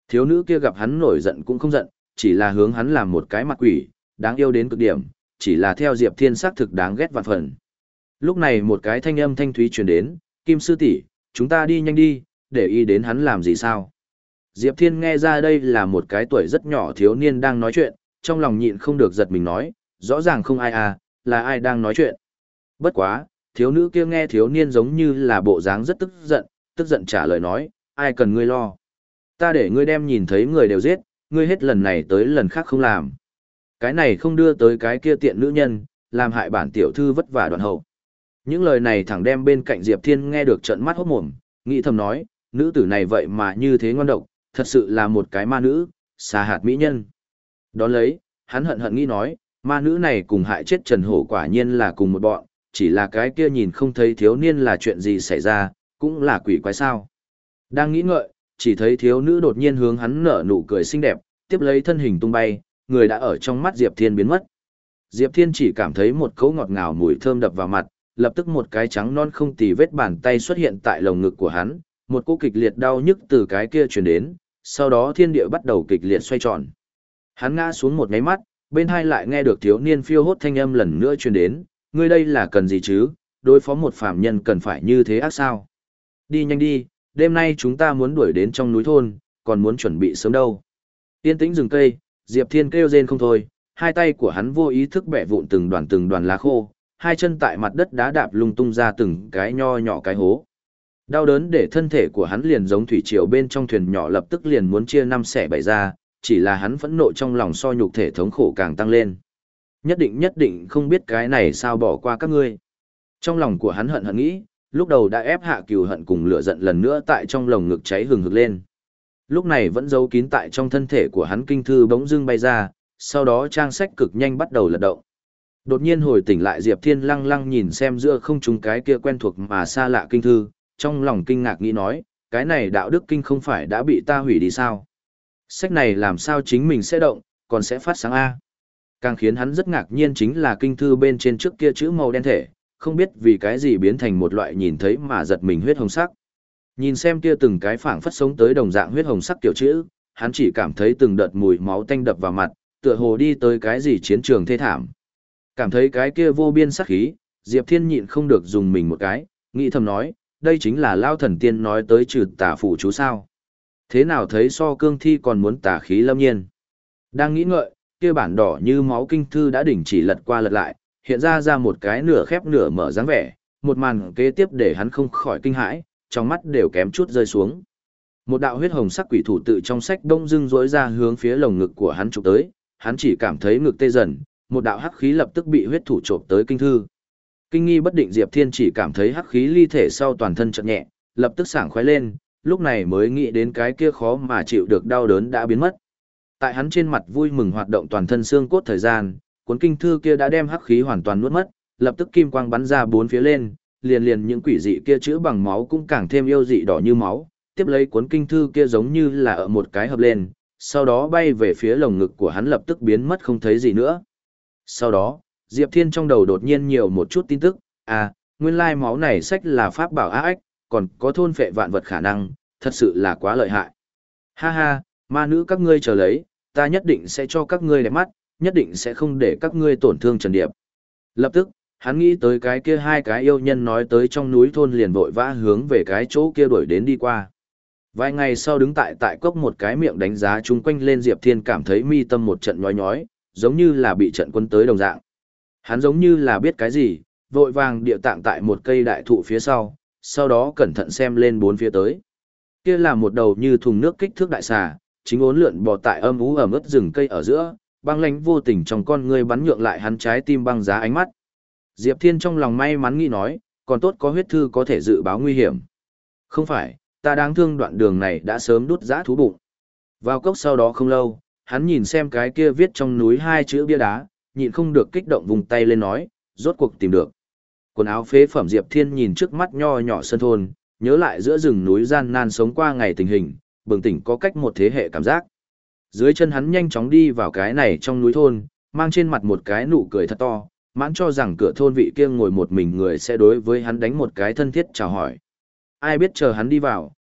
Thiếu nữ kia gặp hắn nổi giận cũng không giận, chỉ là hướng hắn làm một cái mặt quỷ, đáng yêu đến cực điểm, chỉ là theo Diệp Thiên xác thực đáng ghét vạn phần. Lúc này một cái thanh âm thanh thúy truyền đến, Kim sư tỷ, chúng ta đi nhanh đi, để ý đến hắn làm gì sao? Diệp Thiên nghe ra đây là một cái tuổi rất nhỏ thiếu niên đang nói chuyện, trong lòng nhịn không được giật mình nói, rõ ràng không ai à, là ai đang nói chuyện. Bất quá, thiếu nữ kia nghe thiếu niên giống như là bộ dáng rất tức giận, tức giận trả lời nói, ai cần ngươi lo. Ta để ngươi đem nhìn thấy người đều giết, ngươi hết lần này tới lần khác không làm. Cái này không đưa tới cái kia tiện nữ nhân, làm hại bản tiểu thư vất vả đoạn hậu. Những lời này thẳng đem bên cạnh Diệp Thiên nghe được trợn mắt hốt mồm, nghĩ thầm nói, nữ tử này vậy mà như thế ngoan độc, thật sự là một cái ma nữ, xà hạt mỹ nhân. Đón lấy, hắn hận hận nghĩ nói, ma nữ này cùng hại chết Trần Hổ quả nhiên là cùng một bọn, chỉ là cái kia nhìn không thấy thiếu niên là chuyện gì xảy ra, cũng là quỷ quái sao. Đang nghĩ ngợi, chỉ thấy thiếu nữ đột nhiên hướng hắn nở nụ cười xinh đẹp, tiếp lấy thân hình tung bay, người đã ở trong mắt Diệp Thiên biến mất. Diệp Thiên chỉ cảm thấy một cỗ ngọt ngào mùi thơm đập vào mặt, lập tức một cái trắng non không tì vết bàn tay xuất hiện tại lồng ngực của hắn, một cỗ kịch liệt đau nhức từ cái kia truyền đến, sau đó thiên địa bắt đầu kịch liệt xoay tròn. Hắn ngã xuống một cái mắt, bên hai lại nghe được thiếu niên phiêu hốt thanh âm lần nữa truyền đến, ngươi đây là cần gì chứ, đối phó một phàm nhân cần phải như thế ác sao? Đi nhanh đi, đêm nay chúng ta muốn đuổi đến trong núi thôn, còn muốn chuẩn bị sớm đâu. Yên tĩnh rừng cây, Diệp Thiên kêu rên không thôi, hai tay của hắn vô ý thức bẻ vụn từng đoàn từng đoàn lá khô, hai chân tại mặt đất đá đạp lung tung ra từng cái nho nhỏ cái hố. Đau đớn để thân thể của hắn liền giống thủy triều bên trong thuyền nhỏ lập tức liền muốn chia năm xẻ bảy ra, chỉ là hắn phẫn nộ trong lòng so nhục thể thống khổ càng tăng lên. Nhất định nhất định không biết cái này sao bỏ qua các ngươi. Trong lòng của hắn hận hận nghĩ, lúc đầu đã ép hạ cừu hận cùng lửa giận lần nữa tại trong lồng ngực cháy hừng hực lên. Lúc này vẫn giấu kín tại trong thân thể của hắn kinh thư bỗng dưng bay ra, sau đó trang sách cực nhanh bắt đầu lật động. Đột nhiên hồi tỉnh lại Diệp Thiên lăng lăng nhìn xem giữa không trung cái kia quen thuộc mà xa lạ kinh thư, trong lòng kinh ngạc nghĩ nói, cái này đạo đức kinh không phải đã bị ta hủy đi sao? Sách này làm sao chính mình sẽ động, còn sẽ phát sáng A. Càng khiến hắn rất ngạc nhiên chính là kinh thư bên trên trước kia chữ màu đen thể, không biết vì cái gì biến thành một loại nhìn thấy mà giật mình huyết hồng sắc. Nhìn xem kia từng cái phảng phất sống tới đồng dạng huyết hồng sắc kiểu chữ, hắn chỉ cảm thấy từng đợt mùi máu tanh đập vào mặt, tựa hồ đi tới cái gì chiến trường thê thảm. Cảm thấy cái kia vô biên sát khí, Diệp Thiên nhịn không được dùng mình một cái, nghĩ thầm nói, đây chính là Lao Thần Tiên nói tới trừ tà phủ chú sao. Thế nào thấy so cương thi còn muốn tà khí lâm nhiên. Đang nghĩ ngợi, kia bản đỏ như máu kinh thư đã đỉnh chỉ lật qua lật lại, hiện ra ra một cái nửa khép nửa mở dáng vẻ, một màn kế tiếp để hắn không khỏi kinh hãi, trong mắt đều kém chút rơi xuống. Một đạo huyết hồng sắc quỷ thủ tự trong sách đông dưng rỗi ra hướng phía lồng ngực của hắn chụp tới, hắn chỉ cảm thấy ngực tê dần, một đạo hắc khí lập tức bị huyết thủ chộp tới kinh thư. Kinh nghi bất định Diệp Thiên chỉ cảm thấy hắc khí ly thể sau toàn thân chợt nhẹ, lập tức sảng khoái lên, lúc này mới nghĩ đến cái kia khó mà chịu được đau đớn đã biến mất. Tại hắn trên mặt vui mừng hoạt động toàn thân xương cốt thời gian, cuốn kinh thư kia đã đem hắc khí hoàn toàn nuốt mất, lập tức kim quang bắn ra bốn phía lên, liền liền những quỷ dị kia chữ bằng máu cũng càng thêm yêu dị đỏ như máu, tiếp lấy cuốn kinh thư kia giống như là ở một cái hợp lên, sau đó bay về phía lồng ngực của hắn lập tức biến mất không thấy gì nữa. Sau đó, Diệp Thiên trong đầu đột nhiên nhiều một chút tin tức, à, nguyên lai máu này sách là pháp bảo á ách, còn có thôn phệ vạn vật khả năng, thật sự là quá lợi hại. Ha ha, ma nữ các ngươi chờ lấy, ta nhất định sẽ cho các ngươi đẹp mắt, nhất định sẽ không để các ngươi tổn thương Trần Điệp. Lập tức, hắn nghĩ tới cái kia hai cái yêu nhân nói tới trong núi thôn liền vội vã hướng về cái chỗ kia đuổi đến đi qua. Vài ngày sau đứng tại tại cốc một cái miệng đánh giá chung quanh lên Diệp Thiên cảm thấy mi tâm một trận nhói nhói, giống như là bị trận quân tới đồng dạng. Hắn giống như là biết cái gì, vội vàng địa tạng tại một cây đại thụ phía sau, sau đó cẩn thận xem lên bốn phía tới. Kia là một đầu như thùng nước kích thước đại xà, chính uốn lượn bò tại âm ú ẩm ướt rừng cây ở giữa, băng lãnh vô tình trong con ngươi bắn nhượng lại hắn trái tim băng giá ánh mắt. Diệp Thiên trong lòng may mắn nghĩ nói, còn tốt có huyết thư có thể dự báo nguy hiểm. Không phải, ta đáng thương đoạn đường này đã sớm đút giã thú bụng. Vào cốc sau đó không lâu, hắn nhìn xem cái kia viết trong núi hai chữ bia đá, nhịn không được kích động vùng tay lên nói, rốt cuộc tìm được. Quần áo phế phẩm Diệp Thiên nhìn trước mắt nho nhỏ sân thôn, nhớ lại giữa rừng núi gian nan sống qua ngày tình hình, bừng tỉnh có cách một thế hệ cảm giác. Dưới chân hắn nhanh chóng đi vào cái này trong núi thôn, mang trên mặt một cái nụ cười thật to, mãn cho rằng cửa thôn vị kia ngồi một mình người sẽ đối với hắn đánh một cái thân thiết chào hỏi. Ai biết chờ hắn đi vào,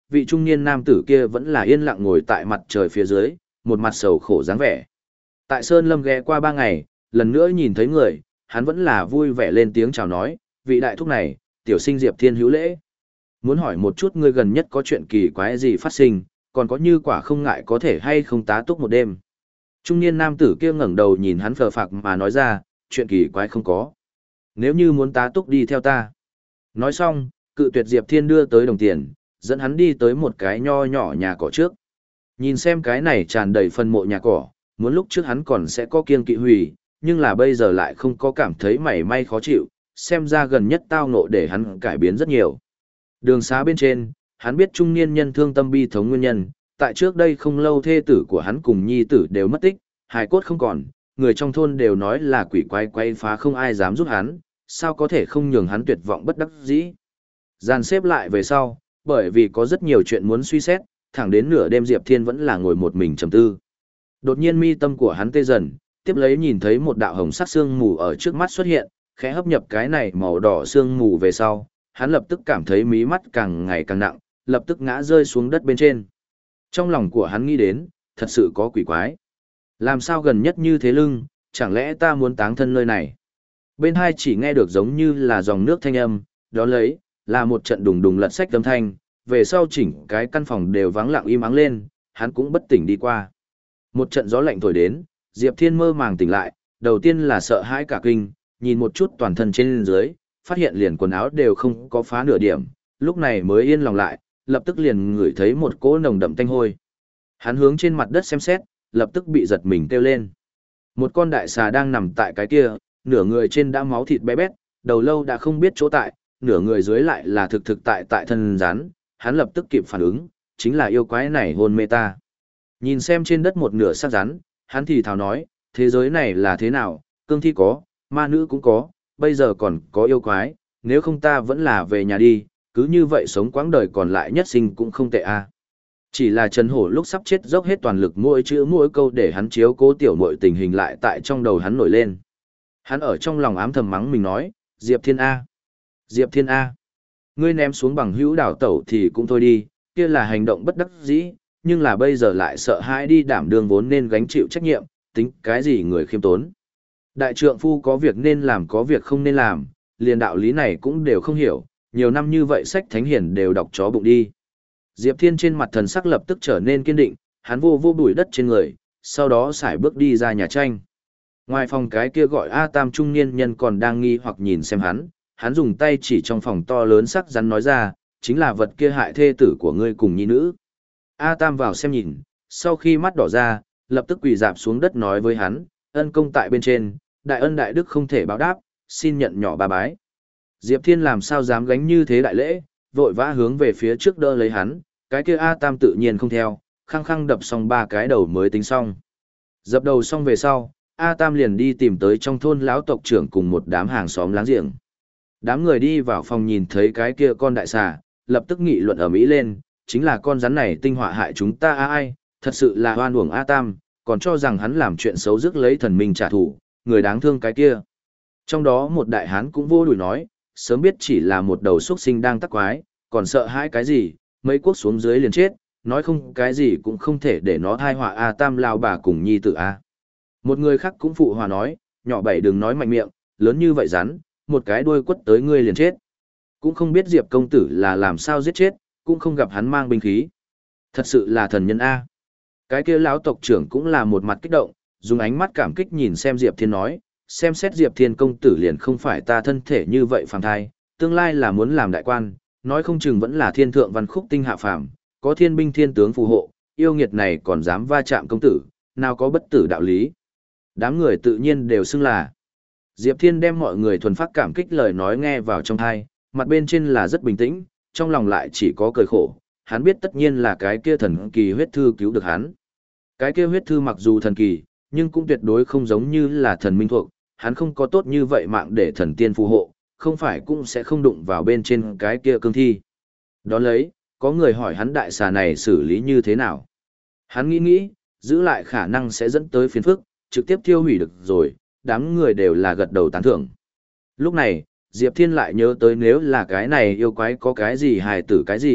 vị trung niên nam tử kia vẫn là yên lặng ngồi tại mặt trời phía dưới, một mặt sầu khổ dáng vẻ. Tại Sơn Lâm ghé qua ba ngày, lần nữa nhìn thấy người, hắn vẫn là vui vẻ lên tiếng chào nói, vị đại thúc này, tiểu sinh Diệp Thiên hữu lễ. Muốn hỏi một chút ngươi gần nhất có chuyện kỳ quái gì phát sinh, còn có như quả không ngại có thể hay không tá túc một đêm. Trung niên nam tử kia ngẩng đầu nhìn hắn phờ phạc mà nói ra, chuyện kỳ quái không có. Nếu như muốn tá túc đi theo ta. Nói xong, cự tuyệt Diệp Thiên đưa tới đồng tiền, dẫn hắn đi tới một cái nho nhỏ nhà cỏ trước. Nhìn xem cái này tràn đầy phân mộ nhà cỏ, muốn lúc trước hắn còn sẽ có kiêng kỵ hủy, nhưng là bây giờ lại không có cảm thấy mảy may khó chịu, xem ra gần nhất tao ngộ để hắn cải biến rất nhiều. Đường xá bên trên, hắn biết trung niên nhân thương tâm bi thống nguyên nhân, tại trước đây không lâu thê tử của hắn cùng nhi tử đều mất tích, hài cốt không còn, người trong thôn đều nói là quỷ quái quay phá không ai dám giúp hắn, sao có thể không nhường hắn tuyệt vọng bất đắc dĩ. Dàn xếp lại về sau, bởi vì có rất nhiều chuyện muốn suy xét, thẳng đến nửa đêm Diệp Thiên vẫn là ngồi một mình trầm tư. Đột nhiên mi tâm của hắn tê dần, tiếp lấy nhìn thấy một đạo hồng sắc sương mù ở trước mắt xuất hiện, khẽ hấp nhập cái này màu đỏ sương mù về sau, hắn lập tức cảm thấy mí mắt càng ngày càng nặng, lập tức ngã rơi xuống đất bên trên. Trong lòng của hắn nghĩ đến, thật sự có quỷ quái. Làm sao gần nhất như thế lưng, chẳng lẽ ta muốn táng thân nơi này? Bên hai chỉ nghe được giống như là dòng nước thanh âm, đó lấy, là một trận đùng đùng lật sách âm thanh, về sau chỉnh cái căn phòng đều vắng lặng im ắng lên, hắn cũng bất tỉnh đi qua. Một trận gió lạnh thổi đến, Diệp Thiên mơ màng tỉnh lại, đầu tiên là sợ hãi cả kinh, nhìn một chút toàn thân trên dưới, phát hiện liền quần áo đều không có phá nửa điểm, lúc này mới yên lòng lại, lập tức liền ngửi thấy một cỗ nồng đậm tanh hôi. Hắn hướng trên mặt đất xem xét, lập tức bị giật mình kêu lên. Một con đại xà đang nằm tại cái kia, nửa người trên đã máu thịt bé bét, đầu lâu đã không biết chỗ tại, nửa người dưới lại là thực thực tại tại thân rắn, hắn lập tức kịp phản ứng, chính là yêu quái này hôn mê ta. Nhìn xem trên đất một nửa xác rắn, hắn thì thào nói, thế giới này là thế nào, cương thi có, ma nữ cũng có, bây giờ còn có yêu quái, nếu không ta vẫn là về nhà đi, cứ như vậy sống quãng đời còn lại nhất sinh cũng không tệ a. Chỉ là Trần Hổ lúc sắp chết dốc hết toàn lực mỗi chữ mỗi câu để hắn chiếu cố tiểu muội tình hình lại tại trong đầu hắn nổi lên. Hắn ở trong lòng ám thầm mắng mình nói, Diệp Thiên A. Diệp Thiên A. Ngươi ném xuống bằng hữu đảo tẩu thì cũng thôi đi, kia là hành động bất đắc dĩ, nhưng là bây giờ lại sợ hãi đi đảm đương vốn nên gánh chịu trách nhiệm, tính cái gì người khiêm tốn. Đại trượng phu có việc nên làm có việc không nên làm, liền đạo lý này cũng đều không hiểu, nhiều năm như vậy sách thánh hiền đều đọc chó bụng đi. Diệp Thiên trên mặt thần sắc lập tức trở nên kiên định, hắn vô vô bụi đất trên người, sau đó sải bước đi ra nhà tranh. Ngoài phòng cái kia gọi A Tam trung niên nhân còn đang nghi hoặc nhìn xem hắn, hắn dùng tay chỉ trong phòng to lớn sắc rắn nói ra, chính là vật kia hại thê tử của ngươi cùng nhi nữ. A Tam vào xem nhìn, sau khi mắt đỏ ra, lập tức quỳ dạp xuống đất nói với hắn, ân công tại bên trên, đại ân đại đức không thể báo đáp, xin nhận nhỏ ba bái. Diệp Thiên làm sao dám gánh như thế đại lễ, vội vã hướng về phía trước đỡ lấy hắn, cái kia A Tam tự nhiên không theo, khăng khăng đập xong ba cái đầu mới tính xong. Dập đầu xong về sau, A Tam liền đi tìm tới trong thôn lão tộc trưởng cùng một đám hàng xóm láng giềng. Đám người đi vào phòng nhìn thấy cái kia con đại xà, lập tức nghị luận ở mỹ lên, chính là con rắn này tinh họa hại chúng ta a ai, thật sự là oan uổng A Tam, còn cho rằng hắn làm chuyện xấu rước lấy thần minh trả thù, người đáng thương cái kia. Trong đó một đại hán cũng vô đùi nói, sớm biết chỉ là một đầu xuất sinh đang tắc quái, còn sợ hãi cái gì, mấy quốc xuống dưới liền chết, nói không cái gì cũng không thể để nó thai họa A Tam lao bà cùng nhi tử A. Một người khác cũng phụ hòa nói, nhỏ bảy đừng nói mạnh miệng, lớn như vậy rắn, một cái đuôi quất tới ngươi liền chết. Cũng không biết Diệp công tử là làm sao giết chết, cũng không gặp hắn mang binh khí. Thật sự là thần nhân A. Cái kia lão tộc trưởng cũng là một mặt kích động, dùng ánh mắt cảm kích nhìn xem Diệp Thiên nói, xem xét Diệp Thiên công tử liền không phải ta thân thể như vậy phàm thai, tương lai là muốn làm đại quan, nói không chừng vẫn là thiên thượng văn khúc tinh hạ phàm, có thiên binh thiên tướng phù hộ, yêu nghiệt này còn dám va chạm công tử, nào có bất tử đạo lý. Đám người tự nhiên đều xưng là. Diệp Thiên đem mọi người thuần phát cảm kích lời nói nghe vào trong tai, mặt bên trên là rất bình tĩnh, trong lòng lại chỉ có cười khổ, hắn biết tất nhiên là cái kia thần kỳ huyết thư cứu được hắn. Cái kia huyết thư mặc dù thần kỳ, nhưng cũng tuyệt đối không giống như là thần minh thuộc, hắn không có tốt như vậy mạng để thần tiên phù hộ, không phải cũng sẽ không đụng vào bên trên cái kia cương thi. Đó lấy, có người hỏi hắn đại xà này xử lý như thế nào. Hắn nghĩ nghĩ, giữ lại khả năng sẽ dẫn tới phiền phức, trực tiếp tiêu hủy được rồi, đám người đều là gật đầu tán thưởng. Lúc này, Diệp Thiên lại nhớ tới nếu là cái này yêu quái có cái gì hài tử cái gì,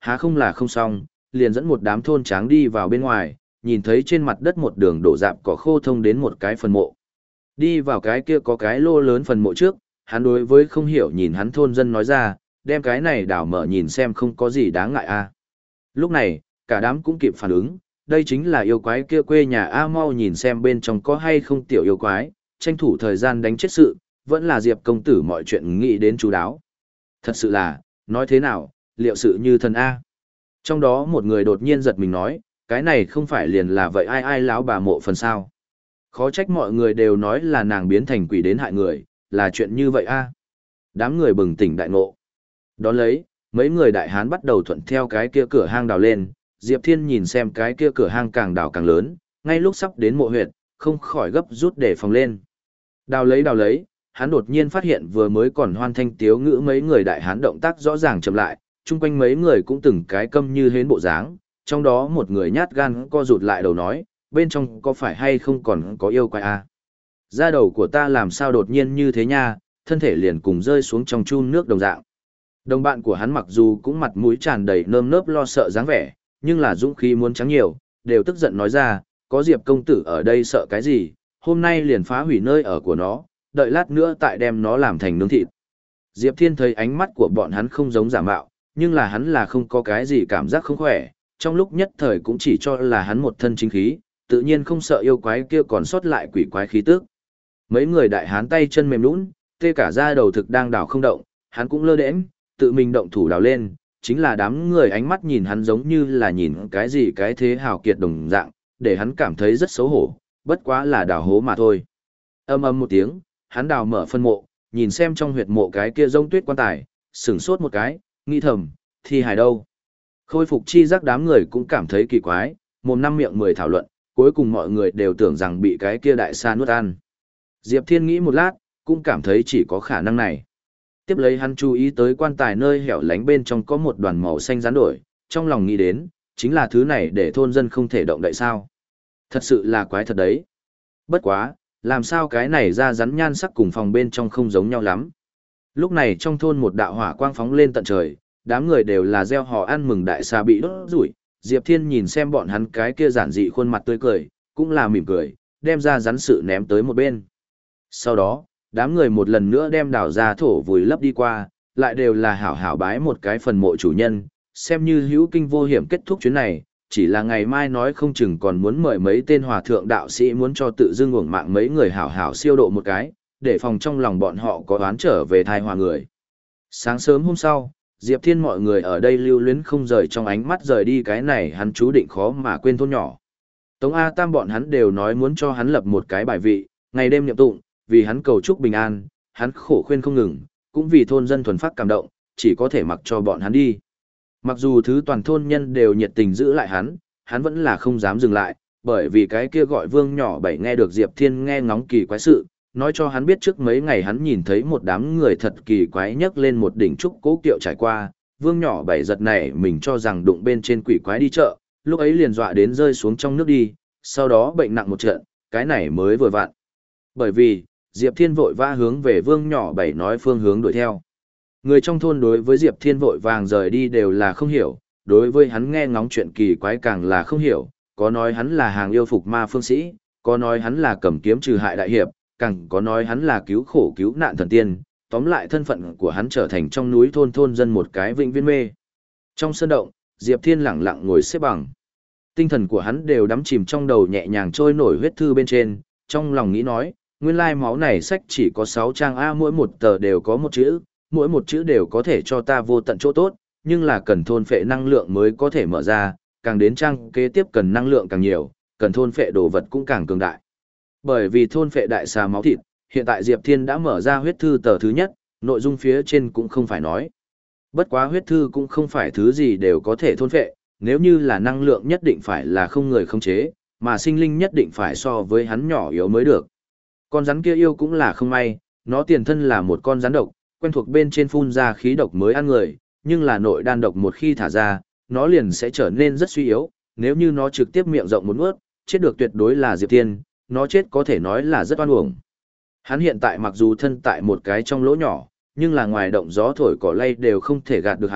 há không là không xong, liền dẫn một đám thôn tráng đi vào bên ngoài, nhìn thấy trên mặt đất một đường đổ rạp cỏ khô thông đến một cái phần mộ. Đi vào cái kia có cái lô lớn phần mộ trước, hắn đối với không hiểu nhìn hắn thôn dân nói ra, đem cái này đào mở nhìn xem không có gì đáng ngại a. Lúc này, cả đám cũng kịp phản ứng, đây chính là yêu quái kia quê nhà A, mau nhìn xem bên trong có hay không tiểu yêu quái, tranh thủ thời gian đánh chết sự, vẫn là Diệp công tử mọi chuyện nghĩ đến chú đáo. Thật sự là, nói thế nào, liệu sự như thần A. Trong đó một người đột nhiên giật mình nói, cái này không phải liền là vậy ai ai lão bà mộ phần sao. Khó trách mọi người đều nói là nàng biến thành quỷ đến hại người, là chuyện như vậy A. Đám người bừng tỉnh đại ngộ. Đón lấy, mấy người đại hán bắt đầu thuận theo cái kia cửa hang đào lên, Diệp Thiên nhìn xem cái kia cửa hang càng đào càng lớn, ngay lúc sắp đến mộ huyệt, không khỏi gấp rút để phòng lên. Đào lấy đào lấy, hắn đột nhiên phát hiện vừa mới còn hoan thanh tiếu ngữ mấy người đại hán động tác rõ ràng chậm lại, chung quanh mấy người cũng từng cái câm như hến bộ dáng, trong đó một người nhát gan co rụt lại đầu nói, bên trong có phải hay không còn có yêu quái à? Da đầu của ta làm sao đột nhiên như thế nha, thân thể liền cùng rơi xuống trong chun nước đồng dạng. Đồng bạn của hắn mặc dù cũng mặt mũi tràn đầy nơm nớp lo sợ dáng vẻ, nhưng là dũng khí muốn trắng nhiều, đều tức giận nói ra, có Diệp công tử ở đây sợ cái gì, hôm nay liền phá hủy nơi ở của nó, đợi lát nữa tại đem nó làm thành nướng thịt. Diệp Thiên thấy ánh mắt của bọn hắn không giống giả mạo, nhưng là hắn là không có cái gì cảm giác không khỏe, trong lúc nhất thời cũng chỉ cho là hắn một thân chính khí, tự nhiên không sợ yêu quái kia còn sót lại quỷ quái khí tức. Mấy người đại hán tay chân mềm nhũn, tê cả da đầu thực đang đào không động, hắn cũng lơ đễnh, tự mình động thủ đào lên, chính là đám người ánh mắt nhìn hắn giống như là nhìn cái gì cái thế hào kiệt đồng dạng, để hắn cảm thấy rất xấu hổ, bất quá là đào hố mà thôi. Âm âm một tiếng, hắn đào mở phân mộ, nhìn xem trong huyệt mộ cái kia rông tuyết quan tài, sửng sốt một cái, nghĩ thầm, thi hài đâu. Khôi phục chi giác đám người cũng cảm thấy kỳ quái, mồm năm miệng mười thảo luận, cuối cùng mọi người đều tưởng rằng bị cái kia đại sa nuốt ăn. Diệp Thiên nghĩ một lát, cũng cảm thấy chỉ có khả năng này. Tiếp lấy hắn chú ý tới quan tài nơi hẻo lánh bên trong có một đoàn màu xanh rán đổi, trong lòng nghĩ đến, chính là thứ này để thôn dân không thể động đậy sao. Thật sự là quái thật đấy. Bất quá, làm sao cái này ra rắn nhan sắc cùng phòng bên trong không giống nhau lắm. Lúc này trong thôn một đạo hỏa quang phóng lên tận trời, đám người đều là gieo hò ăn mừng đại xa bị đốt rủi. Diệp Thiên nhìn xem bọn hắn cái kia giản dị khuôn mặt tươi cười, cũng là mỉm cười, đem ra rắn sự ném tới một bên. Sau đó, đám người một lần nữa đem đào ra thổ vùi lấp đi qua, lại đều là hảo hảo bái một cái phần mộ chủ nhân, xem như hữu kinh vô hiểm kết thúc chuyến này, chỉ là ngày mai nói không chừng còn muốn mời mấy tên hòa thượng đạo sĩ muốn cho tự dưng uổng mạng mấy người hảo hảo siêu độ một cái, để phòng trong lòng bọn họ có đoán trở về thai hòa người. Sáng sớm hôm sau, Diệp Thiên mọi người ở đây lưu luyến không rời trong ánh mắt rời đi cái này hắn chú định khó mà quên thôn nhỏ. Tống A Tam bọn hắn đều nói muốn cho hắn lập một cái bài vị, ngày đêm niệm tụng, vì hắn cầu chúc bình an, hắn khổ khuyên không ngừng, cũng vì thôn dân thuần phát cảm động, chỉ có thể mặc cho bọn hắn đi. Mặc dù thứ toàn thôn nhân đều nhiệt tình giữ lại hắn, hắn vẫn là không dám dừng lại, bởi vì cái kia gọi Vương nhỏ bảy nghe được Diệp Thiên nghe ngóng kỳ quái sự, nói cho hắn biết trước mấy ngày hắn nhìn thấy một đám người thật kỳ quái nhấc lên một đỉnh trúc cố kiệu trải qua, Vương nhỏ bảy giật này mình cho rằng đụng bên trên quỷ quái đi chợ, lúc ấy liền dọa đến rơi xuống trong nước đi, sau đó bệnh nặng một trận, cái này mới vừa vặn. Bởi vì, Diệp Thiên vội vã hướng về Vương nhỏ bảy nói phương hướng đuổi theo. Người trong thôn đối với Diệp Thiên vội vàng rời đi đều là không hiểu, đối với hắn nghe ngóng chuyện kỳ quái càng là không hiểu, có nói hắn là hàng yêu phục ma phương sĩ, có nói hắn là cầm kiếm trừ hại đại hiệp, càng có nói hắn là cứu khổ cứu nạn thần tiên, tóm lại thân phận của hắn trở thành trong núi thôn thôn dân một cái vĩnh viễn mê. Trong sân động, Diệp Thiên lặng lặng ngồi xếp bằng. Tinh thần của hắn đều đắm chìm trong đầu nhẹ nhàng trôi nổi huyết thư bên trên, trong lòng nghĩ nói, nguyên lai máu này sách chỉ có sáu trang A, mỗi một tờ đều có một chữ, mỗi một chữ đều có thể cho ta vô tận chỗ tốt, nhưng là cần thôn phệ năng lượng mới có thể mở ra, càng đến trang kế tiếp cần năng lượng càng nhiều, cần thôn phệ đồ vật cũng càng cường đại. Bởi vì thôn phệ đại xà máu thịt, hiện tại Diệp Thiên đã mở ra huyết thư tờ thứ nhất, nội dung phía trên cũng không phải nói. Bất quá huyết thư cũng không phải thứ gì đều có thể thôn phệ, nếu như là năng lượng nhất định phải là không người không chế, mà sinh linh nhất định phải so với hắn nhỏ yếu mới được. Con rắn kia yêu cũng là không may, nó tiền thân là một con rắn độc, quen thuộc bên trên phun ra khí độc mới ăn người, nhưng là nội đan độc một khi thả ra, nó liền sẽ trở nên rất suy yếu, nếu như nó trực tiếp miệng rộng một nuốt, chết được tuyệt đối là Diệp Thiên, nó chết có thể nói là rất oan uổng. Hắn hiện tại mặc dù thân tại một cái trong lỗ nhỏ, nhưng là ngoài động gió thổi cỏ lay đều không thể gạt được hắn,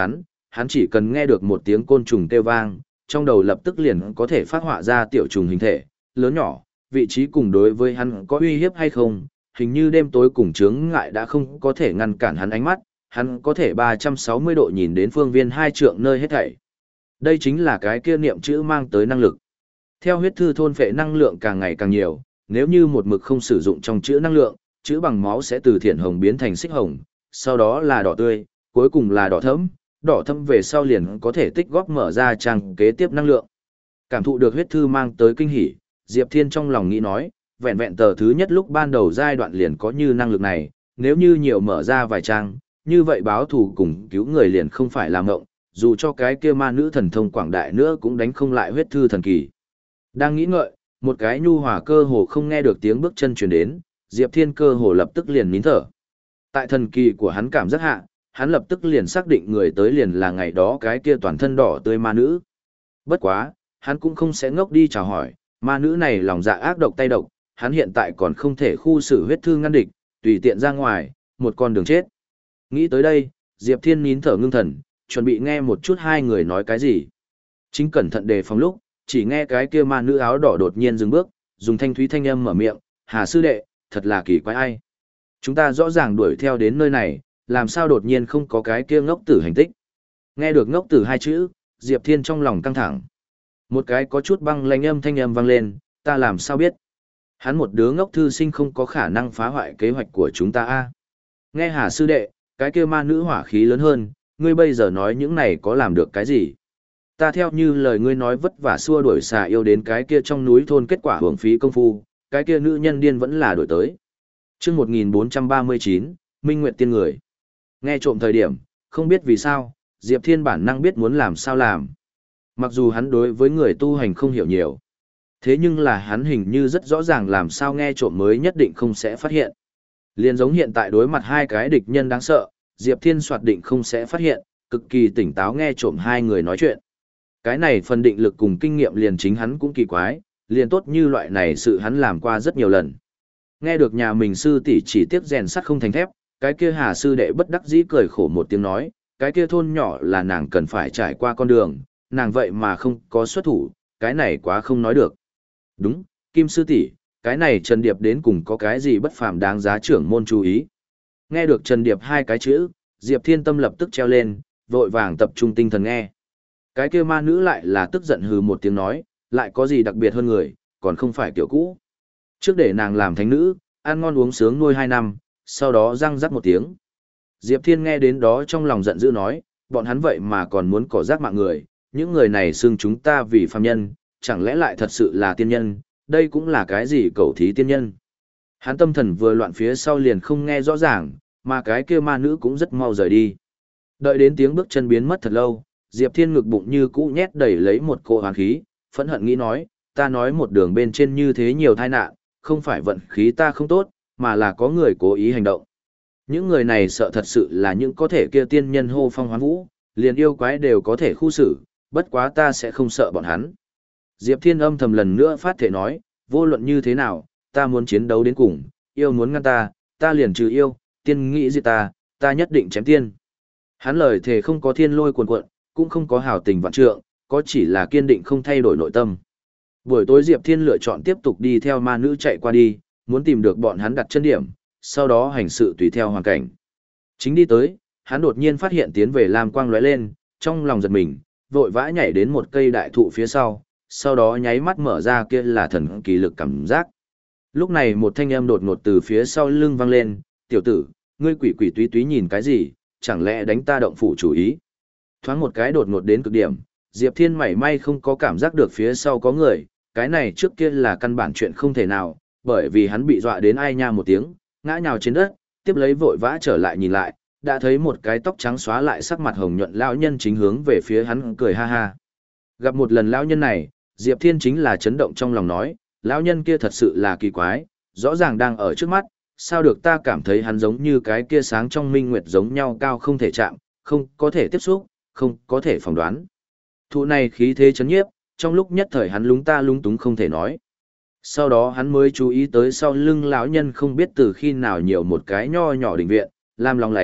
hắn chỉ cần nghe được một tiếng côn trùng kêu vang, trong đầu lập tức liền có thể phát họa ra tiểu trùng hình thể, lớn nhỏ, vị trí cùng đối với hắn có uy hiếp hay không, hình như đêm tối cùng chướng ngại đã không có thể ngăn cản hắn ánh mắt, hắn có thể ba trăm sáu mươi độ nhìn đến phương viên hai trượng nơi hết thảy. Đây chính là cái kia niệm chữ mang tới năng lực. Theo huyết thư thôn phệ năng lượng càng ngày càng nhiều, nếu như một mực không sử dụng trong chữ năng lượng, chữ bằng máu sẽ từ thiển hồng biến thành xích hồng, sau đó là đỏ tươi, cuối cùng là đỏ thẫm, đỏ thẫm về sau liền có thể tích góp mở ra trang kế tiếp năng lượng. Cảm thụ được huyết thư mang tới kinh hỉ, Diệp Thiên trong lòng nghĩ nói, vẹn vẹn tờ thứ nhất lúc ban đầu giai đoạn liền có như năng lực này, nếu như nhiều mở ra vài trang, như vậy báo thù cùng cứu người liền không phải là ngộng, dù cho cái kia ma nữ thần thông quảng đại nữa cũng đánh không lại huyết thư thần kỳ. Đang nghĩ ngợi, một cái nhu hòa cơ hồ không nghe được tiếng bước chân truyền đến, Diệp Thiên cơ hồ lập tức liền nín thở. Tại thần kỳ của hắn cảm giác hạ, hắn lập tức liền xác định người tới liền là ngày đó cái kia toàn thân đỏ tươi ma nữ. Bất quá, hắn cũng không sẽ ngốc đi chào hỏi, ma nữ này lòng dạ ác độc tay độc, hắn hiện tại còn không thể khu xử huyết thư ngăn địch, tùy tiện ra ngoài, một con đường chết. Nghĩ tới đây, Diệp Thiên nín thở ngưng thần, chuẩn bị nghe một chút hai người nói cái gì. Chính cẩn thận đề phòng lúc, chỉ nghe cái kia ma nữ áo đỏ đột nhiên dừng bước, dùng thanh thúy thanh âm mở miệng, "Hà sư đệ, thật là kỳ quái ai. Chúng ta rõ ràng đuổi theo đến nơi này, làm sao đột nhiên không có cái kia ngốc tử hành tích." Nghe được ngốc tử hai chữ, Diệp Thiên trong lòng căng thẳng. Một cái có chút băng lãnh âm thanh âm vang lên, "Ta làm sao biết? Hắn một đứa ngốc thư sinh không có khả năng phá hoại kế hoạch của chúng ta a." Nghe Hà sư đệ, cái kia ma nữ hỏa khí lớn hơn, ngươi bây giờ nói những này có làm được cái gì? Ta theo như lời ngươi nói vất vả xua đuổi xà yêu đến cái kia trong núi thôn, kết quả hưởng phí công phu, cái kia nữ nhân điên vẫn là đuổi tới. Chương một nghìn bốn trăm ba mươi chín, Minh Nguyệt tiên người. Nghe trộm thời điểm, không biết vì sao, Diệp Thiên bản năng biết muốn làm sao làm. Mặc dù hắn đối với người tu hành không hiểu nhiều, thế nhưng là hắn hình như rất rõ ràng làm sao nghe trộm mới nhất định không sẽ phát hiện. Liên giống hiện tại đối mặt hai cái địch nhân đáng sợ, Diệp Thiên soạt định không sẽ phát hiện, cực kỳ tỉnh táo nghe trộm hai người nói chuyện. Cái này phần định lực cùng kinh nghiệm liền chính hắn cũng kỳ quái, liền tốt như loại này sự hắn làm qua rất nhiều lần. Nghe được nhà mình sư tỷ chỉ tiếc rèn sắt không thành thép, cái kia Hà sư đệ bất đắc dĩ cười khổ một tiếng nói, cái kia thôn nhỏ là nàng cần phải trải qua con đường, nàng vậy mà không có xuất thủ, cái này quá không nói được. Đúng, Kim sư tỷ, cái này Trần Điệp đến cùng có cái gì bất phàm đáng giá trưởng môn chú ý. Nghe được Trần Điệp hai cái chữ, Diệp Thiên tâm lập tức treo lên, vội vàng tập trung tinh thần nghe. Cái kia ma nữ lại là tức giận hừ một tiếng nói, lại có gì đặc biệt hơn người, còn không phải kiểu cũ. Trước để nàng làm thánh nữ, ăn ngon uống sướng nuôi hai năm, sau đó răng rắc một tiếng. Diệp Thiên nghe đến đó trong lòng giận dữ nói, bọn hắn vậy mà còn muốn cỏ rác mạng người, những người này xưng chúng ta vì phàm nhân, chẳng lẽ lại thật sự là tiên nhân, đây cũng là cái gì cầu thí tiên nhân. Hắn tâm thần vừa loạn phía sau liền không nghe rõ ràng, mà cái kia ma nữ cũng rất mau rời đi. Đợi đến tiếng bước chân biến mất thật lâu, Diệp Thiên ngực bụng như cũ nhét đầy lấy một cỗ hoán khí, phẫn hận nghĩ nói, ta nói một đường bên trên như thế nhiều tai nạn, không phải vận khí ta không tốt, mà là có người cố ý hành động. Những người này sợ thật sự là những có thể kia tiên nhân hô phong hoán vũ, liền yêu quái đều có thể khu xử, bất quá ta sẽ không sợ bọn hắn. Diệp Thiên âm thầm lần nữa phát thể nói, vô luận như thế nào, ta muốn chiến đấu đến cùng, yêu muốn ngăn ta, ta liền trừ yêu, tiên nghĩ gì ta, ta nhất định chém tiên. Hắn lời thề không có thiên lôi cuồn cuộn, cũng không có hào tình vạn trượng, có chỉ là kiên định không thay đổi nội tâm. Buổi tối Diệp Thiên lựa chọn tiếp tục đi theo ma nữ chạy qua đi, muốn tìm được bọn hắn đặt chân điểm, sau đó hành sự tùy theo hoàn cảnh. Chính đi tới, hắn đột nhiên phát hiện tiến về lam quang lóe lên, trong lòng giật mình, vội vã nhảy đến một cây đại thụ phía sau, sau đó nháy mắt mở ra kia là thần kỳ lực cảm giác. Lúc này một thanh âm đột ngột từ phía sau lưng vang lên, tiểu tử, ngươi quỷ quỷ túy túy nhìn cái gì, chẳng lẽ đánh ta động phủ chủ ý. Thoáng một cái đột ngột đến cực điểm, Diệp Thiên mảy may không có cảm giác được phía sau có người, cái này trước kia là căn bản chuyện không thể nào, bởi vì hắn bị dọa đến ai nha một tiếng, ngã nhào trên đất, tiếp lấy vội vã trở lại nhìn lại, đã thấy một cái tóc trắng xóa lại sắc mặt hồng nhuận lão nhân chính hướng về phía hắn cười ha ha. Gặp một lần lão nhân này, Diệp Thiên chính là chấn động trong lòng nói, lão nhân kia thật sự là kỳ quái, rõ ràng đang ở trước mắt, sao được ta cảm thấy hắn giống như cái kia sáng trong minh nguyệt giống nhau cao không thể chạm, không có thể tiếp xúc, không có thể phỏng đoán. Thụ này khí thế chấn nhiếp, trong lúc nhất thời hắn lúng ta lúng túng không thể nói. Sau đó hắn mới chú ý tới sau lưng lão nhân không biết từ khi nào nhiều một cái nho nhỏ đình viện, lam lóng lánh,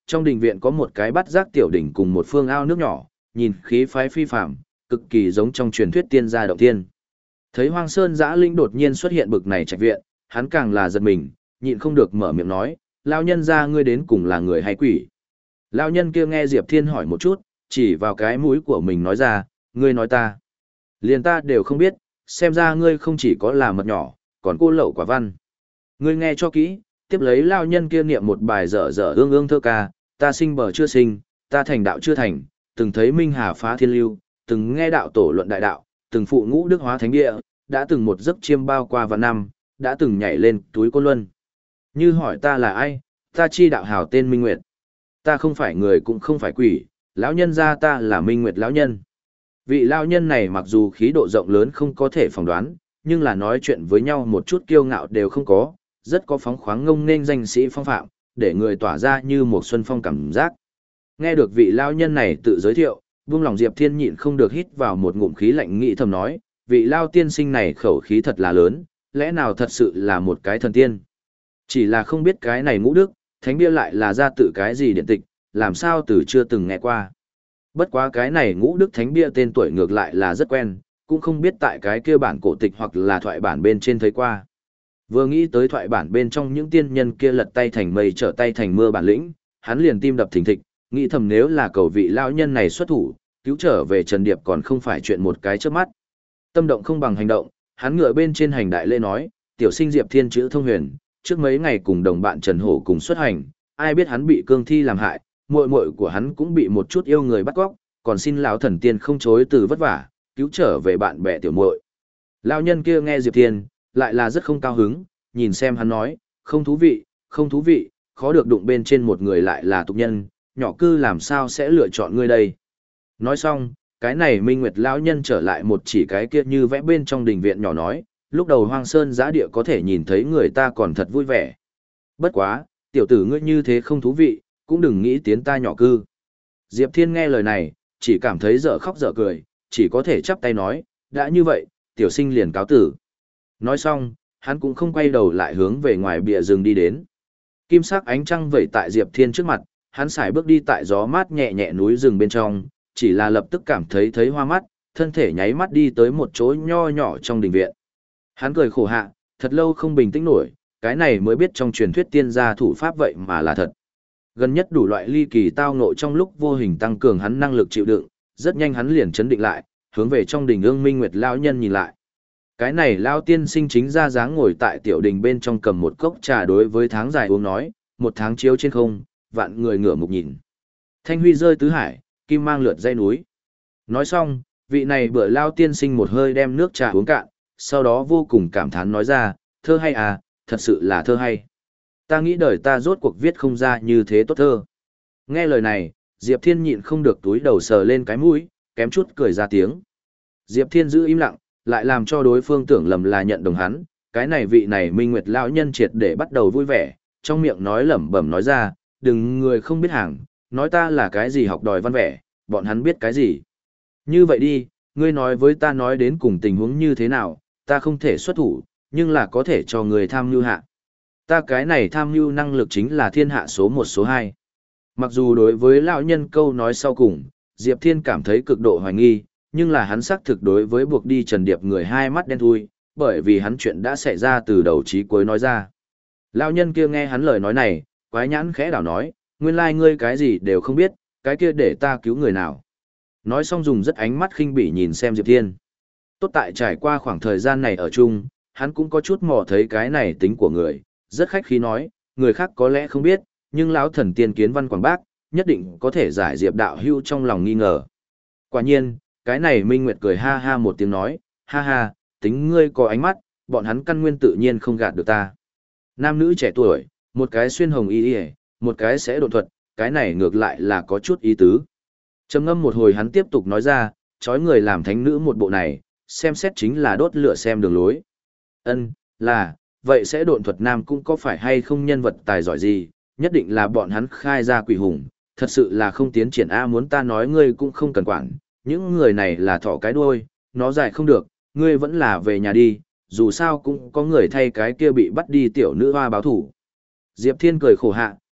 trong đình viện có một cái bát giác tiểu đỉnh cùng một phương ao nước nhỏ, nhìn khí phái phi phàm, cực kỳ giống trong truyền thuyết tiên gia động thiên. Thấy Hoang Sơn Giã Linh đột nhiên xuất hiện bực này trạch viện, hắn càng là giật mình, nhịn không được mở miệng nói, lão nhân gia ngươi đến cùng là người hay quỷ. Lão nhân kia nghe Diệp Thiên hỏi một chút, chỉ vào cái mũi của mình nói ra, ngươi nói ta. Liền ta đều không biết, xem ra ngươi không chỉ có là mật nhỏ, còn cô lậu quả văn. Ngươi nghe cho kỹ, tiếp lấy lão nhân kia niệm một bài dở dở ương ương thơ ca, ta sinh bờ chưa sinh, ta thành đạo chưa thành, từng thấy minh hà phá thiên lưu, từng nghe đạo tổ luận đại đạo, từng phụ ngũ đức hóa thánh địa, đã từng một giấc chiêm bao qua vạn năm, đã từng nhảy lên túi côn luân. Như hỏi ta là ai, ta chi đạo hào tên Minh Nguyệt. Ta không phải người cũng không phải quỷ, lão nhân gia ta là Minh Nguyệt lão nhân. Vị lão nhân này mặc dù khí độ rộng lớn không có thể phỏng đoán, nhưng là nói chuyện với nhau một chút kiêu ngạo đều không có, rất có phóng khoáng ngông nên danh sĩ phong phạm, để người tỏa ra như một xuân phong cảm giác. Nghe được vị lão nhân này tự giới thiệu, buông lòng Diệp Thiên nhịn không được hít vào một ngụm khí lạnh nghĩ thầm nói, vị lao tiên sinh này khẩu khí thật là lớn, lẽ nào thật sự là một cái thần tiên. Chỉ là không biết cái này ngũ đức, thánh bia lại là ra tự cái gì điện tịch, làm sao từ chưa từng nghe qua. Bất quá cái này ngũ đức thánh bia tên tuổi ngược lại là rất quen, cũng không biết tại cái kia bản cổ tịch hoặc là thoại bản bên trên thấy qua. Vừa nghĩ tới thoại bản bên trong những tiên nhân kia lật tay thành mây trở tay thành mưa bản lĩnh, hắn liền tim đập thình thịch, nghĩ thầm nếu là cầu vị lão nhân này xuất thủ, cứu trở về Trần Điệp còn không phải chuyện một cái trước mắt. Tâm động không bằng hành động, hắn ngựa bên trên hành đại lễ nói, tiểu sinh Diệp Thiên chữ thông huyền, trước mấy ngày cùng đồng bạn Trần Hổ cùng xuất hành, ai biết hắn bị cương thi làm hại, muội muội của hắn cũng bị một chút yêu người bắt cóc, còn xin lão thần tiên không chối từ vất vả, cứu trở về bạn bè tiểu muội. Lão nhân kia nghe Diệp Thiên, lại là rất không cao hứng, nhìn xem hắn nói, không thú vị, không thú vị, khó được đụng bên trên một người lại là tục nhân, nhỏ cư làm sao sẽ lựa chọn ngươi đây. Nói xong, cái này Minh Nguyệt lão nhân trở lại một chỉ cái kia như vẽ bên trong đình viện nhỏ nói, lúc đầu Hoang Sơn Giã Địa có thể nhìn thấy người ta còn thật vui vẻ. Bất quá, tiểu tử ngươi như thế không thú vị, cũng đừng nghĩ tiến ta nhỏ cư. Diệp Thiên nghe lời này, chỉ cảm thấy dở khóc dở cười, chỉ có thể chắp tay nói, đã như vậy, tiểu sinh liền cáo tử. Nói xong, hắn cũng không quay đầu lại hướng về ngoài bìa rừng đi đến. Kim sắc ánh trăng vẩy tại Diệp Thiên trước mặt, hắn xài bước đi tại gió mát nhẹ nhẹ núi rừng bên trong, chỉ là lập tức cảm thấy thấy hoa mắt, thân thể nháy mắt đi tới một chỗ nho nhỏ trong đình viện. Hắn cười khổ hạ, thật lâu không bình tĩnh nổi, cái này mới biết trong truyền thuyết tiên gia thủ pháp vậy mà là thật. Gần nhất đủ loại ly kỳ tao ngộ trong lúc vô hình tăng cường hắn năng lực chịu đựng, rất nhanh hắn liền chấn định lại, hướng về trong đình ương Minh Nguyệt lão nhân nhìn lại. Cái này lão tiên sinh chính ra dáng ngồi tại tiểu đình bên trong cầm một cốc trà đối với tháng dài uống nói, một tháng chiếu trên không, vạn người ngửa mục nhìn. Thanh huy rơi tứ hải, kim mang lượt dây núi. Nói xong, vị này bữa lao tiên sinh một hơi đem nước trà uống cạn, sau đó vô cùng cảm thán nói ra, thơ hay à, thật sự là thơ hay. Ta nghĩ đời ta rốt cuộc viết không ra như thế tốt thơ. Nghe lời này, Diệp Thiên nhịn không được túi đầu sờ lên cái mũi, kém chút cười ra tiếng. Diệp Thiên giữ im lặng, lại làm cho đối phương tưởng lầm là nhận đồng hắn, cái này vị này Minh Nguyệt lão nhân triệt để bắt đầu vui vẻ, trong miệng nói lẩm bẩm nói ra, đừng người không biết hàng, nói ta là cái gì học đòi văn vẻ, bọn hắn biết cái gì. Như vậy đi, ngươi nói với ta nói đến cùng tình huống như thế nào, ta không thể xuất thủ, nhưng là có thể cho người tham mưu hạ. Ta cái này tham mưu năng lực chính là thiên hạ số một số hai. Mặc dù đối với lão nhân câu nói sau cùng, Diệp Thiên cảm thấy cực độ hoài nghi, nhưng là hắn xác thực đối với buộc đi Trần Điệp người hai mắt đen thui, bởi vì hắn chuyện đã xảy ra từ đầu chí cuối nói ra. Lão nhân kia nghe hắn lời nói này, quái nhãn khẽ đảo nói, nguyên lai like ngươi cái gì đều không biết, cái kia để ta cứu người nào. Nói xong dùng rất ánh mắt khinh bỉ nhìn xem Diệp Thiên. Tốt tại trải qua khoảng thời gian này ở chung, hắn cũng có chút mò thấy cái này tính của người, rất khách khí nói, người khác có lẽ không biết, nhưng lão thần tiên kiến văn quảng bác, nhất định có thể giải Diệp đạo hưu trong lòng nghi ngờ. Quả nhiên, cái này Minh Nguyệt cười ha ha một tiếng nói, ha ha, tính ngươi có ánh mắt, bọn hắn căn nguyên tự nhiên không gạt được ta. Nam nữ trẻ tuổi, một cái xuyên hồng y y, một cái sẽ độn thuật, cái này ngược lại là có chút ý tứ. Trầm ngâm một hồi hắn tiếp tục nói ra, chói người làm thánh nữ một bộ này, xem xét chính là đốt lửa xem đường lối. Ân, là, vậy sẽ độn thuật nam cũng có phải hay không nhân vật tài giỏi gì, nhất định là bọn hắn khai ra quỷ hùng, thật sự là không tiến triển A muốn ta nói ngươi cũng không cần quản, những người này là thỏ cái đuôi, nó dài không được, ngươi vẫn là về nhà đi, dù sao cũng có người thay cái kia bị bắt đi tiểu nữ hoa báo thủ. Diệp Thiên cười khổ hạ,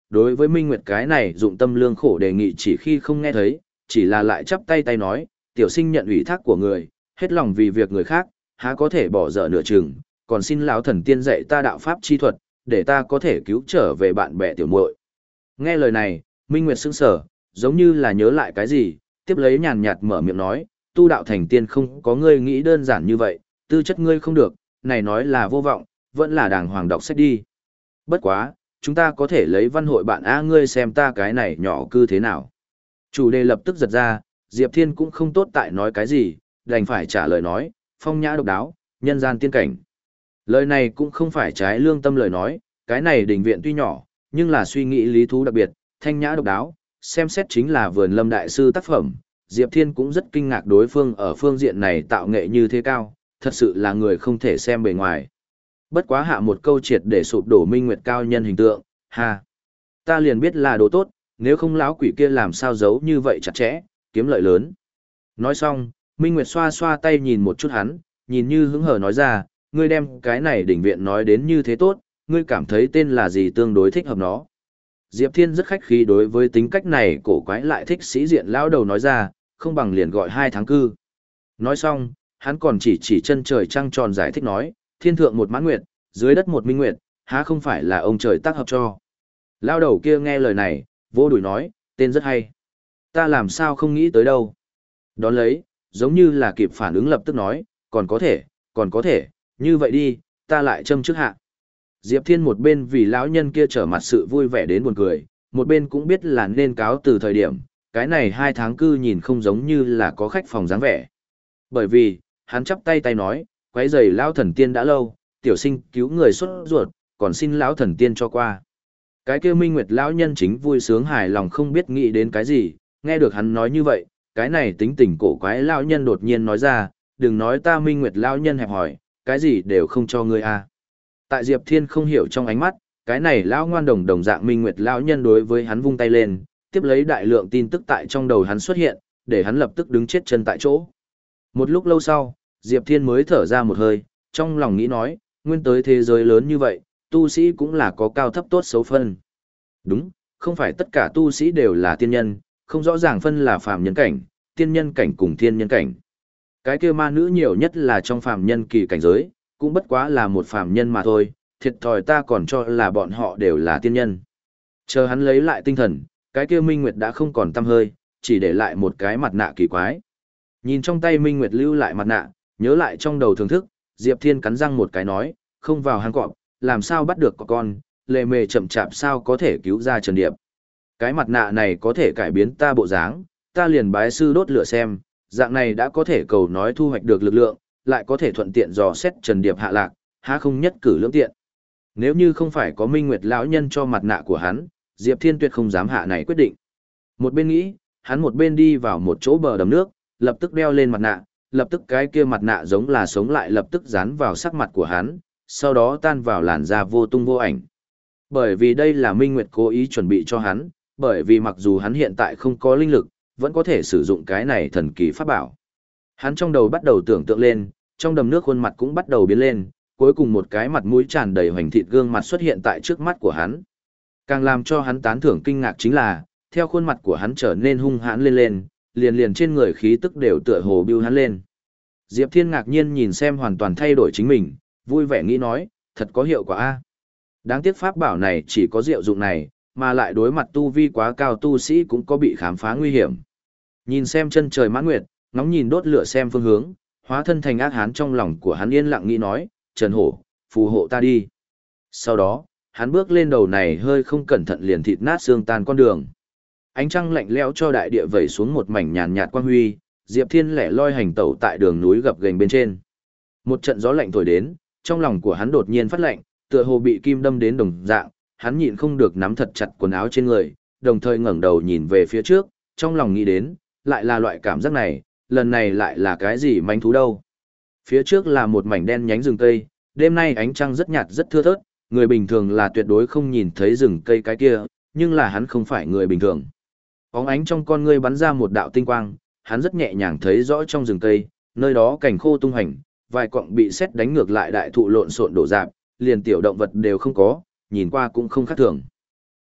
đối với Minh Nguyệt cái này dụng tâm lương khổ đề nghị chỉ khi không nghe thấy, chỉ là lại chắp tay tay nói, tiểu sinh nhận ủy thác của người, hết lòng vì việc người khác, há có thể bỏ dở nửa chừng, còn xin lão thần tiên dạy ta đạo pháp chi thuật, để ta có thể cứu trở về bạn bè tiểu muội. Nghe lời này, Minh Nguyệt sững sờ, giống như là nhớ lại cái gì, tiếp lấy nhàn nhạt mở miệng nói, tu đạo thành tiên không có ngươi nghĩ đơn giản như vậy, tư chất ngươi không được, này nói là vô vọng, vẫn là đàng hoàng đọc sách đi. Bất quá, chúng ta có thể lấy văn hội bạn A ngươi xem ta cái này nhỏ cư thế nào. Chủ đề lập tức giật ra, Diệp Thiên cũng không tốt tại nói cái gì, đành phải trả lời nói, phong nhã độc đáo, nhân gian tiên cảnh. Lời này cũng không phải trái lương tâm lời nói, cái này đình viện tuy nhỏ, nhưng là suy nghĩ lý thú đặc biệt, thanh nhã độc đáo, xem xét chính là vườn lâm đại sư tác phẩm. Diệp Thiên cũng rất kinh ngạc đối phương ở phương diện này tạo nghệ như thế cao, thật sự là người không thể xem bề ngoài. Bất quá hạ một câu triệt để sụp đổ Minh Nguyệt cao nhân hình tượng, ha. Ta liền biết là đồ tốt, nếu không lão quỷ kia làm sao giấu như vậy chặt chẽ, kiếm lợi lớn. Nói xong, Minh Nguyệt xoa xoa tay nhìn một chút hắn, nhìn như hứng hờ nói ra, ngươi đem cái này đỉnh viện nói đến như thế tốt, ngươi cảm thấy tên là gì tương đối thích hợp nó. Diệp Thiên rất khách khí đối với tính cách này cổ quái lại thích sĩ diện lão đầu nói ra, không bằng liền gọi hai tháng cư. Nói xong, hắn còn chỉ chỉ chân trời trăng tròn giải thích nói, thiên thượng một mãn nguyệt, dưới đất một minh nguyệt, há không phải là ông trời tác hợp cho. Lão đầu kia nghe lời này, vô đùi nói, tên rất hay. Ta làm sao không nghĩ tới đâu. Đón lấy, giống như là kịp phản ứng lập tức nói, còn có thể, còn có thể, như vậy đi, ta lại châm trước hạ. Diệp Thiên một bên vì lão nhân kia trở mặt sự vui vẻ đến buồn cười, một bên cũng biết là nên cáo từ thời điểm, cái này hai tháng cư nhìn không giống như là có khách phòng dáng vẻ. Bởi vì, hắn chắp tay tay nói, quấy rầy lão thần tiên đã lâu, tiểu sinh cứu người xuất ruột, còn xin lão thần tiên cho qua. Cái kia Minh Nguyệt lão nhân chính vui sướng hài lòng không biết nghĩ đến cái gì, nghe được hắn nói như vậy, cái này tính tình cổ quái lão nhân đột nhiên nói ra, đừng nói ta Minh Nguyệt lão nhân hẹp hỏi, cái gì đều không cho ngươi a. Tại Diệp Thiên không hiểu trong ánh mắt, cái này lão ngoan đồng đồng dạng Minh Nguyệt lão nhân đối với hắn vung tay lên, tiếp lấy đại lượng tin tức tại trong đầu hắn xuất hiện, để hắn lập tức đứng chết chân tại chỗ. Một lúc lâu sau, Diệp Thiên mới thở ra một hơi, trong lòng nghĩ nói, nguyên tới thế giới lớn như vậy, tu sĩ cũng là có cao thấp tốt xấu phân. Đúng, không phải tất cả tu sĩ đều là tiên nhân, không rõ ràng phân là phàm nhân cảnh, tiên nhân cảnh cùng thiên nhân cảnh. Cái kia ma nữ nhiều nhất là trong phàm nhân kỳ cảnh giới, cũng bất quá là một phàm nhân mà thôi, thiệt thòi ta còn cho là bọn họ đều là tiên nhân. Chờ hắn lấy lại tinh thần, cái kia Minh Nguyệt đã không còn tăm hơi, chỉ để lại một cái mặt nạ kỳ quái. Nhìn trong tay Minh Nguyệt lưu lại mặt nạ, nhớ lại trong đầu thưởng thức, Diệp Thiên cắn răng một cái nói, không vào hang cọp, làm sao bắt được con, lề mề chậm chạp sao có thể cứu ra Trần Điệp. Cái mặt nạ này có thể cải biến ta bộ dáng, ta liền bái sư đốt lửa xem, dạng này đã có thể cầu nói thu hoạch được lực lượng, lại có thể thuận tiện dò xét Trần Điệp hạ lạc, há không nhất cử lưỡng tiện. Nếu như không phải có Minh Nguyệt lão nhân cho mặt nạ của hắn, Diệp Thiên tuyệt không dám hạ này quyết định. Một bên nghĩ, hắn một bên đi vào một chỗ bờ đầm nước, lập tức đeo lên mặt nạ, lập tức cái kia mặt nạ giống là sống lại lập tức dán vào sắc mặt của hắn, sau đó tan vào làn da vô tung vô ảnh. Bởi vì đây là Minh Nguyệt cố ý chuẩn bị cho hắn, bởi vì mặc dù hắn hiện tại không có linh lực, vẫn có thể sử dụng cái này thần kỳ pháp bảo. Hắn trong đầu bắt đầu tưởng tượng lên, trong đầm nước khuôn mặt cũng bắt đầu biến lên, cuối cùng một cái mặt mũi tràn đầy hoành thịt gương mặt xuất hiện tại trước mắt của hắn. Càng làm cho hắn tán thưởng kinh ngạc chính là, theo khuôn mặt của hắn trở nên hung hãn lên lên, liền liền trên người khí tức đều tựa hồ bưu hắn lên. Diệp Thiên ngạc nhiên nhìn xem hoàn toàn thay đổi chính mình, vui vẻ nghĩ nói, thật có hiệu quả a. Đáng tiếc pháp bảo này chỉ có diệu dụng này, mà lại đối mặt tu vi quá cao tu sĩ cũng có bị khám phá nguy hiểm. Nhìn xem chân trời mãn nguyệt, ngóng nhìn đốt lửa xem phương hướng, hóa thân thành ác hán trong lòng của hắn yên lặng nghĩ nói, Trần Hổ, phù hộ ta đi. Sau đó, hắn bước lên đầu này hơi không cẩn thận liền thịt nát xương tan con đường. Ánh trăng lạnh lẽo cho đại địa vẩy xuống một mảnh nhàn nhạt quang huy, Diệp Thiên lẻ loi hành tẩu tại đường núi gập ghềnh bên trên. Một trận gió lạnh thổi đến, trong lòng của hắn đột nhiên phát lạnh, tựa hồ bị kim đâm đến đồng dạng, hắn nhịn không được nắm thật chặt quần áo trên người, đồng thời ngẩng đầu nhìn về phía trước, trong lòng nghĩ đến, lại là loại cảm giác này, lần này lại là cái gì manh thú đâu. Phía trước là một mảnh đen nhánh rừng cây, đêm nay ánh trăng rất nhạt rất thưa thớt, người bình thường là tuyệt đối không nhìn thấy rừng cây cái kia, nhưng là hắn không phải người bình thường. Bóng ánh trong con ngươi bắn ra một đạo tinh quang, hắn rất nhẹ nhàng thấy rõ trong rừng cây, nơi đó cảnh khô tung hành, vài cọng bị sét đánh ngược lại đại thụ lộn xộn đổ rạp, liền tiểu động vật đều không có, nhìn qua cũng không khác thường.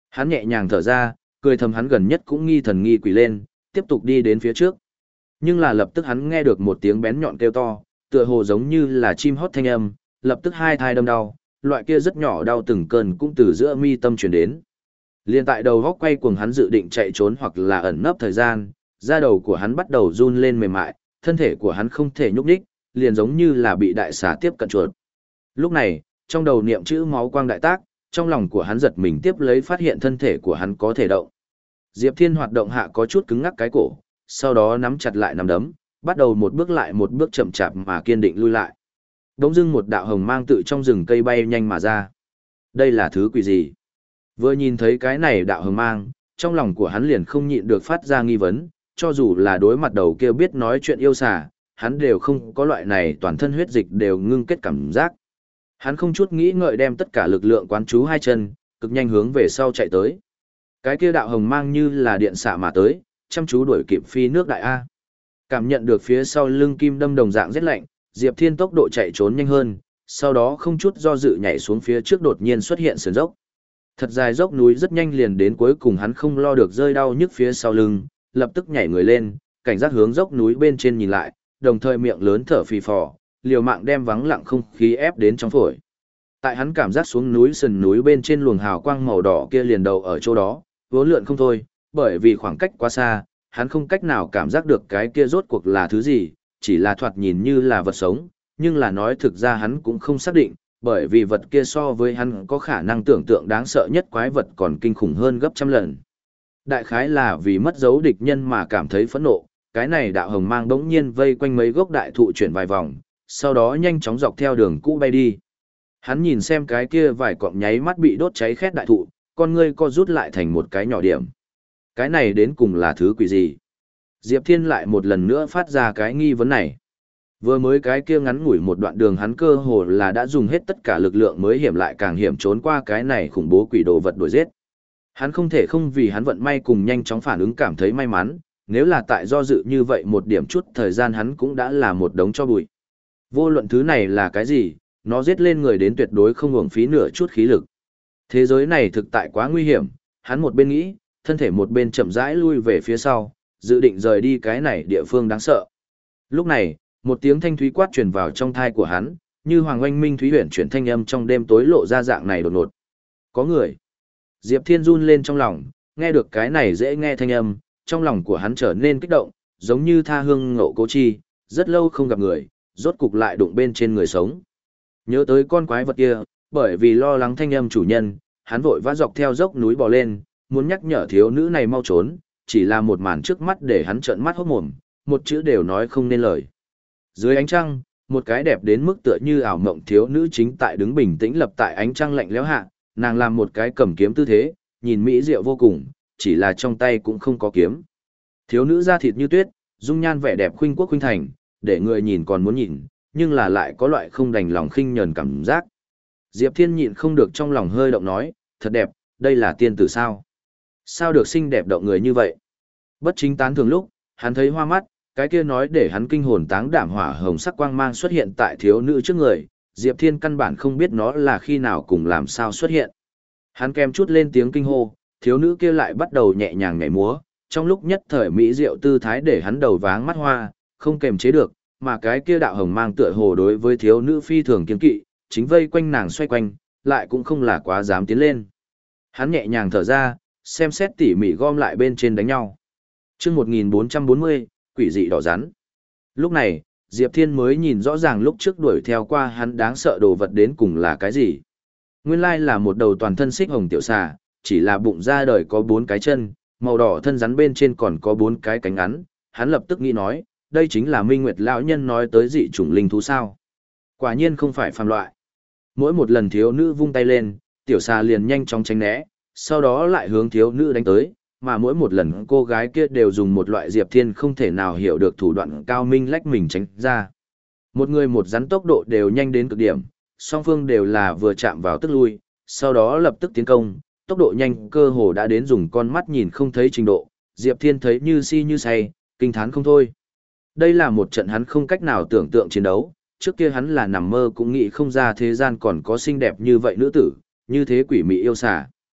Hắn nhẹ nhàng thở ra, cười thầm hắn gần nhất cũng nghi thần nghi quỷ lên, tiếp tục đi đến phía trước. Nhưng là lập tức hắn nghe được một tiếng bén nhọn kêu to, tựa hồ giống như là chim hót thanh âm, lập tức hai thai đâm đau, loại kia rất nhỏ đau từng cơn cũng từ giữa mi tâm truyền đến. Liên tại đầu góc quay cuồng hắn dự định chạy trốn hoặc là ẩn nấp thời gian, da đầu của hắn bắt đầu run lên mềm mại, thân thể của hắn không thể nhúc nhích, liền giống như là bị đại xà tiếp cận chuột. Lúc này, trong đầu niệm chữ máu quang đại tác, trong lòng của hắn giật mình tiếp lấy phát hiện thân thể của hắn có thể động. Diệp Thiên hoạt động hạ có chút cứng ngắc cái cổ, sau đó nắm chặt lại nắm đấm, bắt đầu một bước lại một bước chậm chạp mà kiên định lui lại. Đống dưng một đạo hồng mang tự trong rừng cây bay nhanh mà ra. Đây là thứ quỷ gì? Vừa nhìn thấy cái này đạo hồng mang, trong lòng của hắn liền không nhịn được phát ra nghi vấn, cho dù là đối mặt đầu kia biết nói chuyện yêu xà, hắn đều không có loại này toàn thân huyết dịch đều ngưng kết cảm giác. Hắn không chút nghĩ ngợi đem tất cả lực lượng quán chú hai chân, cực nhanh hướng về sau chạy tới. Cái kia đạo hồng mang như là điện xạ mà tới, chăm chú đuổi kịp phi nước đại A. Cảm nhận được phía sau lưng kim đâm đồng dạng rất lạnh, Diệp Thiên tốc độ chạy trốn nhanh hơn, sau đó không chút do dự nhảy xuống phía trước đột nhiên xuất hiện sườn dốc. Thật dài dốc núi rất nhanh liền đến cuối cùng hắn không lo được rơi đau nhức phía sau lưng, lập tức nhảy người lên, cảnh giác hướng dốc núi bên trên nhìn lại, đồng thời miệng lớn thở phì phò, liều mạng đem vắng lặng không khí ép đến trong phổi. Tại hắn cảm giác xuống núi sườn núi bên trên luồng hào quang màu đỏ kia liền đầu ở chỗ đó, vốn lượn không thôi, bởi vì khoảng cách quá xa, hắn không cách nào cảm giác được cái kia rốt cuộc là thứ gì, chỉ là thoạt nhìn như là vật sống, nhưng là nói thực ra hắn cũng không xác định, bởi vì vật kia so với hắn có khả năng tưởng tượng đáng sợ nhất quái vật còn kinh khủng hơn gấp trăm lần. Đại khái là vì mất dấu địch nhân mà cảm thấy phẫn nộ, cái này đạo hồng mang bỗng nhiên vây quanh mấy gốc đại thụ chuyển vài vòng, sau đó nhanh chóng dọc theo đường cũ bay đi. Hắn nhìn xem cái kia vài cọng nháy mắt bị đốt cháy khét đại thụ, con ngươi co rút lại thành một cái nhỏ điểm. Cái này đến cùng là thứ quỷ gì? Diệp Thiên lại một lần nữa phát ra cái nghi vấn này. Vừa mới cái kia ngắn ngủi một đoạn đường hắn cơ hồ là đã dùng hết tất cả lực lượng mới hiểm lại càng hiểm trốn qua cái này khủng bố quỷ đồ vật đuổi giết. Hắn không thể không vì hắn vận may cùng nhanh chóng phản ứng cảm thấy may mắn, nếu là tại do dự như vậy một điểm chút thời gian hắn cũng đã là một đống cho bụi. Vô luận thứ này là cái gì, nó giết lên người đến tuyệt đối không uổng phí nửa chút khí lực. Thế giới này thực tại quá nguy hiểm, hắn một bên nghĩ, thân thể một bên chậm rãi lui về phía sau, dự định rời đi cái này địa phương đáng sợ. Lúc này, một tiếng thanh thúy quát truyền vào trong thai của hắn, như hoàng oanh minh thúy huyền chuyển thanh âm trong đêm tối lộ ra dạng này đột ngột. Có người. Diệp Thiên run lên trong lòng, nghe được cái này dễ nghe thanh âm, trong lòng của hắn trở nên kích động, giống như tha hương ngộ cố chi, rất lâu không gặp người, rốt cục lại đụng bên trên người sống. Nhớ tới con quái vật kia, bởi vì lo lắng thanh âm chủ nhân, hắn vội vã dọc theo dốc núi bò lên, muốn nhắc nhở thiếu nữ này mau trốn, chỉ là một màn trước mắt để hắn trợn mắt hốt mồm, một chữ đều nói không nên lời. Dưới ánh trăng, một cái đẹp đến mức tựa như ảo mộng thiếu nữ chính tại đứng bình tĩnh lập tại ánh trăng lạnh lẽo hạ, nàng làm một cái cầm kiếm tư thế, nhìn mỹ diệu vô cùng, chỉ là trong tay cũng không có kiếm. Thiếu nữ da thịt như tuyết, dung nhan vẻ đẹp khuynh quốc khuynh thành, để người nhìn còn muốn nhìn, nhưng là lại có loại không đành lòng khinh nhờn cảm giác. Diệp Thiên nhịn không được trong lòng hơi động nói, thật đẹp, đây là tiên tử sao? Sao được xinh đẹp động người như vậy? Bất chính tán thường lúc, hắn thấy hoa mắt, cái kia nói để hắn kinh hồn táng đảm hỏa hồng sắc quang mang xuất hiện tại thiếu nữ trước người, Diệp Thiên căn bản không biết nó là khi nào cùng làm sao xuất hiện. Hắn kèm chút lên tiếng kinh hô, thiếu nữ kia lại bắt đầu nhẹ nhàng nhảy múa, trong lúc nhất thời mỹ diệu tư thái để hắn đầu váng mắt hoa, không kềm chế được, mà cái kia đạo hồng mang tựa hồ đối với thiếu nữ phi thường kiên kỵ, chính vây quanh nàng xoay quanh, lại cũng không là quá dám tiến lên. Hắn nhẹ nhàng thở ra, xem xét tỉ mỉ gom lại bên trên đánh nhau. Chương một nghìn bốn trăm bốn mươi, quỷ dị đỏ rắn. Lúc này, Diệp Thiên mới nhìn rõ ràng lúc trước đuổi theo qua hắn đáng sợ đồ vật đến cùng là cái gì. Nguyên lai là một đầu toàn thân xích hồng tiểu xà, chỉ là bụng ra đời có bốn cái chân, màu đỏ thân rắn bên trên còn có bốn cái cánh ngắn. Hắn lập tức nghĩ nói, đây chính là Minh Nguyệt lão nhân nói tới dị chủng linh thú sao? Quả nhiên không phải phàm loại. Mỗi một lần thiếu nữ vung tay lên, tiểu xà liền nhanh chóng tránh né, sau đó lại hướng thiếu nữ đánh tới, mà mỗi một lần cô gái kia đều dùng một loại Diệp Thiên không thể nào hiểu được thủ đoạn cao minh lách mình tránh ra. Một người một rắn tốc độ đều nhanh đến cực điểm, song phương đều là vừa chạm vào tức lui, sau đó lập tức tiến công, tốc độ nhanh cơ hồ đã đến dùng con mắt nhìn không thấy trình độ, Diệp Thiên thấy như si như say, kinh thán không thôi. Đây là một trận hắn không cách nào tưởng tượng chiến đấu, trước kia hắn là nằm mơ cũng nghĩ không ra thế gian còn có xinh đẹp như vậy nữ tử, như thế quỷ mị yêu xà.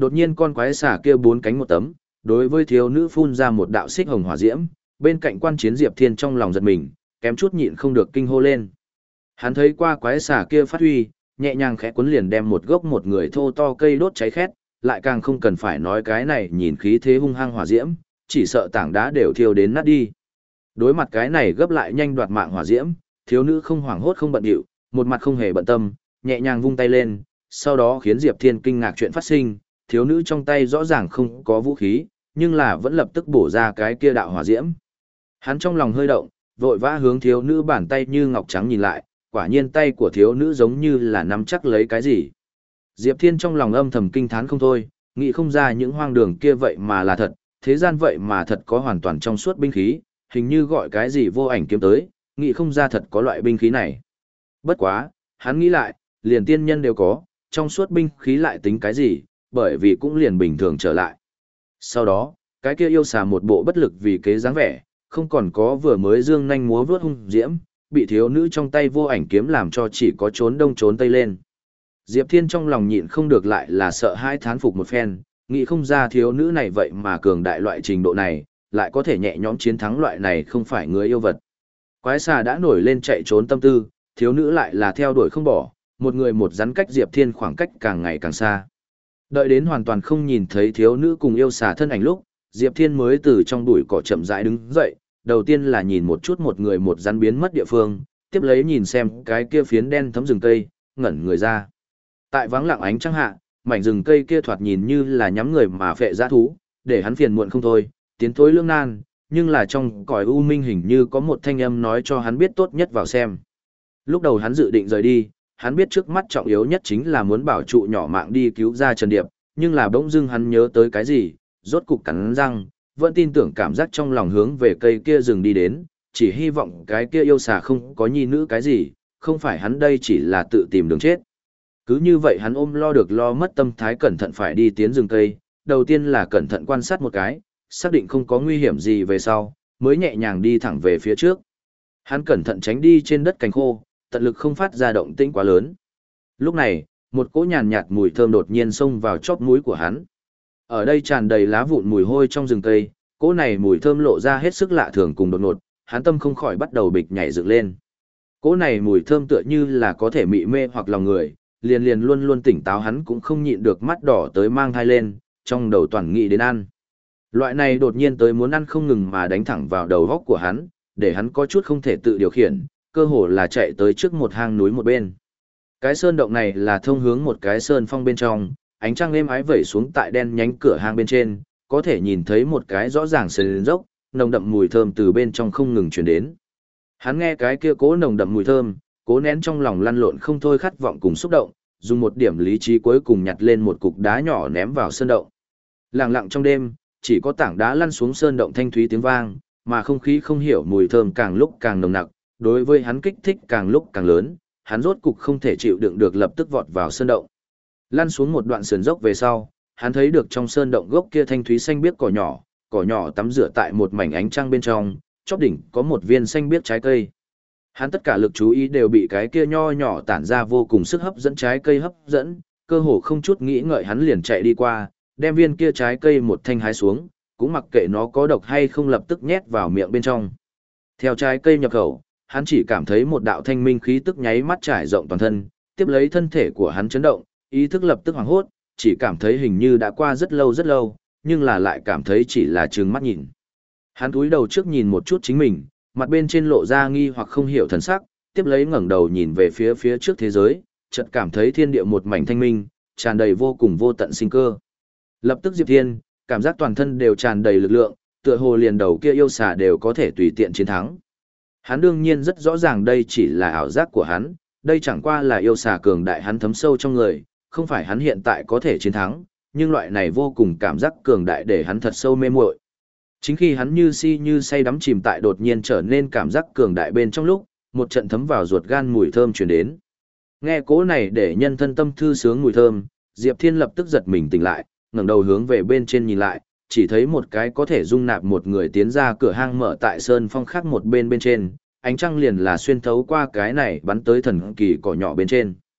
Đột nhiên con quái xà kia bốn cánh một tấm, đối với thiếu nữ phun ra một đạo xích hồng hỏa diễm, bên cạnh quan chiến Diệp Thiên trong lòng giật mình, kém chút nhịn không được kinh hô lên. Hắn thấy qua quái xà kia phát huy, nhẹ nhàng khẽ cuốn liền đem một gốc một người thô to cây đốt cháy khét, lại càng không cần phải nói cái này nhìn khí thế hung hăng hỏa diễm, chỉ sợ tảng đá đều thiêu đến nát đi. Đối mặt cái này gấp lại nhanh đoạt mạng hỏa diễm, thiếu nữ không hoảng hốt không bận điệu, một mặt không hề bận tâm, nhẹ nhàng vung tay lên, sau đó khiến Diệp Thiên kinh ngạc chuyện phát sinh, thiếu nữ trong tay rõ ràng không có vũ khí, nhưng là vẫn lập tức bổ ra cái kia đạo hỏa diễm. Hắn trong lòng hơi động, vội vã hướng thiếu nữ bàn tay như ngọc trắng nhìn lại, quả nhiên tay của thiếu nữ giống như là nắm chắc lấy cái gì. Diệp Thiên trong lòng âm thầm kinh thán không thôi, nghĩ không ra những hoang đường kia vậy mà là thật, thế gian vậy mà thật có hoàn toàn trong suốt binh khí, hình như gọi cái gì vô ảnh kiếm tới, nghĩ không ra thật có loại binh khí này. Bất quá, hắn nghĩ lại, liền tiên nhân đều có, trong suốt binh khí lại tính cái gì, bởi vì cũng liền bình thường trở lại. Sau đó, cái kia yêu xà một bộ bất lực vì kế dáng vẻ, không còn có vừa mới dương nhanh múa vướt hung diễm, bị thiếu nữ trong tay vô ảnh kiếm làm cho chỉ có trốn đông trốn tây lên. Diệp Thiên trong lòng nhịn không được lại là sợ hai thán phục một phen, nghĩ không ra thiếu nữ này vậy mà cường đại loại trình độ này, lại có thể nhẹ nhõm chiến thắng loại này không phải người yêu vật. Quái xà đã nổi lên chạy trốn tâm tư, thiếu nữ lại là theo đuổi không bỏ, một người một rắn cách Diệp Thiên khoảng cách càng ngày càng xa. Đợi đến hoàn toàn không nhìn thấy thiếu nữ cùng yêu xà thân ảnh lúc, Diệp Thiên mới từ trong bụi cỏ chậm rãi đứng dậy, đầu tiên là nhìn một chút một người một rắn biến mất địa phương, tiếp lấy nhìn xem cái kia phiến đen thấm rừng cây, ngẩn người ra. Tại vắng lặng ánh trăng hạ, mảnh rừng cây kia thoạt nhìn như là nhắm người mà phệ dã thú, để hắn phiền muộn không thôi, tiến thối lưỡng nan, nhưng là trong cõi u minh hình như có một thanh âm nói cho hắn biết tốt nhất vào xem. Lúc đầu hắn dự định rời đi, hắn biết trước mắt trọng yếu nhất chính là muốn bảo trụ nhỏ mạng đi cứu ra Trần Điệp, nhưng là bỗng dưng hắn nhớ tới cái gì, rốt cục cắn răng, vẫn tin tưởng cảm giác trong lòng hướng về cây kia rừng đi đến, chỉ hy vọng cái kia yêu xà không có nhi nữ cái gì, không phải hắn đây chỉ là tự tìm đường chết. Cứ như vậy hắn ôm lo được lo mất tâm thái cẩn thận phải đi tiến rừng cây, đầu tiên là cẩn thận quan sát một cái, xác định không có nguy hiểm gì về sau, mới nhẹ nhàng đi thẳng về phía trước. Hắn cẩn thận tránh đi trên đất cành khô, tận lực không phát ra động tĩnh quá lớn. Lúc này, một cỗ nhàn nhạt mùi thơm đột nhiên xông vào chóp mũi của hắn. Ở đây tràn đầy lá vụn mùi hôi trong rừng cây, cỗ này mùi thơm lộ ra hết sức lạ thường cùng đột ngột, hắn tâm không khỏi bắt đầu bịch nhảy dựng lên. Cỗ này mùi thơm tựa như là có thể mị mê hoặc lòng người, liền liền luôn luôn tỉnh táo hắn cũng không nhịn được mắt đỏ tới mang thai lên, trong đầu toàn nghĩ đến ăn. Loại này đột nhiên tới muốn ăn không ngừng mà đánh thẳng vào đầu góc của hắn, để hắn có chút không thể tự điều khiển, cơ hồ là chạy tới trước một hang núi một bên. Cái sơn động này là thông hướng một cái sơn phong bên trong, ánh trăng êm ái vẩy xuống tại đen nhánh cửa hang bên trên, có thể nhìn thấy một cái rõ ràng sườn dốc, nồng đậm mùi thơm từ bên trong không ngừng truyền đến. Hắn nghe cái kia cố nồng đậm mùi thơm, cố nén trong lòng lăn lộn không thôi khát vọng cùng xúc động, dùng một điểm lý trí cuối cùng nhặt lên một cục đá nhỏ ném vào sơn động. Lặng lặng trong đêm, chỉ có tảng đá lăn xuống sơn động thanh thúy tiếng vang, mà không khí không hiểu mùi thơm càng lúc càng nồng nặc, đối với hắn kích thích càng lúc càng lớn, hắn rốt cục không thể chịu đựng được lập tức vọt vào sơn động. Lăn xuống một đoạn sườn dốc về sau, hắn thấy được trong sơn động gốc kia thanh thúy xanh biếc cỏ nhỏ, cỏ nhỏ tắm rửa tại một mảnh ánh trăng bên trong, chóp đỉnh có một viên xanh biếc trái cây. Hắn tất cả lực chú ý đều bị cái kia nho nhỏ tản ra vô cùng sức hấp dẫn trái cây hấp dẫn, cơ hồ không chút nghĩ ngợi hắn liền chạy đi qua, đem viên kia trái cây một thanh hái xuống, cũng mặc kệ nó có độc hay không lập tức nhét vào miệng bên trong. Theo trái cây nhập khẩu, hắn chỉ cảm thấy một đạo thanh minh khí tức nháy mắt trải rộng toàn thân, tiếp lấy thân thể của hắn chấn động, ý thức lập tức hoảng hốt, chỉ cảm thấy hình như đã qua rất lâu rất lâu, nhưng là lại cảm thấy chỉ là trừng mắt nhìn. Hắn cúi đầu trước nhìn một chút chính mình, mặt bên trên lộ ra nghi hoặc không hiểu thần sắc, tiếp lấy ngẩng đầu nhìn về phía phía trước thế giới, chợt cảm thấy thiên địa một mảnh thanh minh, tràn đầy vô cùng vô tận sinh cơ. Lập tức Diệp Thiên, cảm giác toàn thân đều tràn đầy lực lượng, tựa hồ liền đầu kia yêu xà đều có thể tùy tiện chiến thắng. Hắn đương nhiên rất rõ ràng đây chỉ là ảo giác của hắn, đây chẳng qua là yêu xà cường đại hắn thấm sâu trong người, không phải hắn hiện tại có thể chiến thắng, nhưng loại này vô cùng cảm giác cường đại để hắn thật sâu mê muội. Chính khi hắn như si như say đắm chìm tại đột nhiên trở nên cảm giác cường đại bên trong lúc, một trận thấm vào ruột gan mùi thơm truyền đến. Nghe cố này để nhân thân tâm thư sướng mùi thơm, Diệp Thiên lập tức giật mình tỉnh lại, ngẩng đầu hướng về bên trên nhìn lại, chỉ thấy một cái có thể dung nạp một người tiến ra cửa hang mở tại sơn phong khác một bên bên trên, ánh trăng liền là xuyên thấu qua cái này bắn tới thần kỳ cỏ nhỏ bên trên.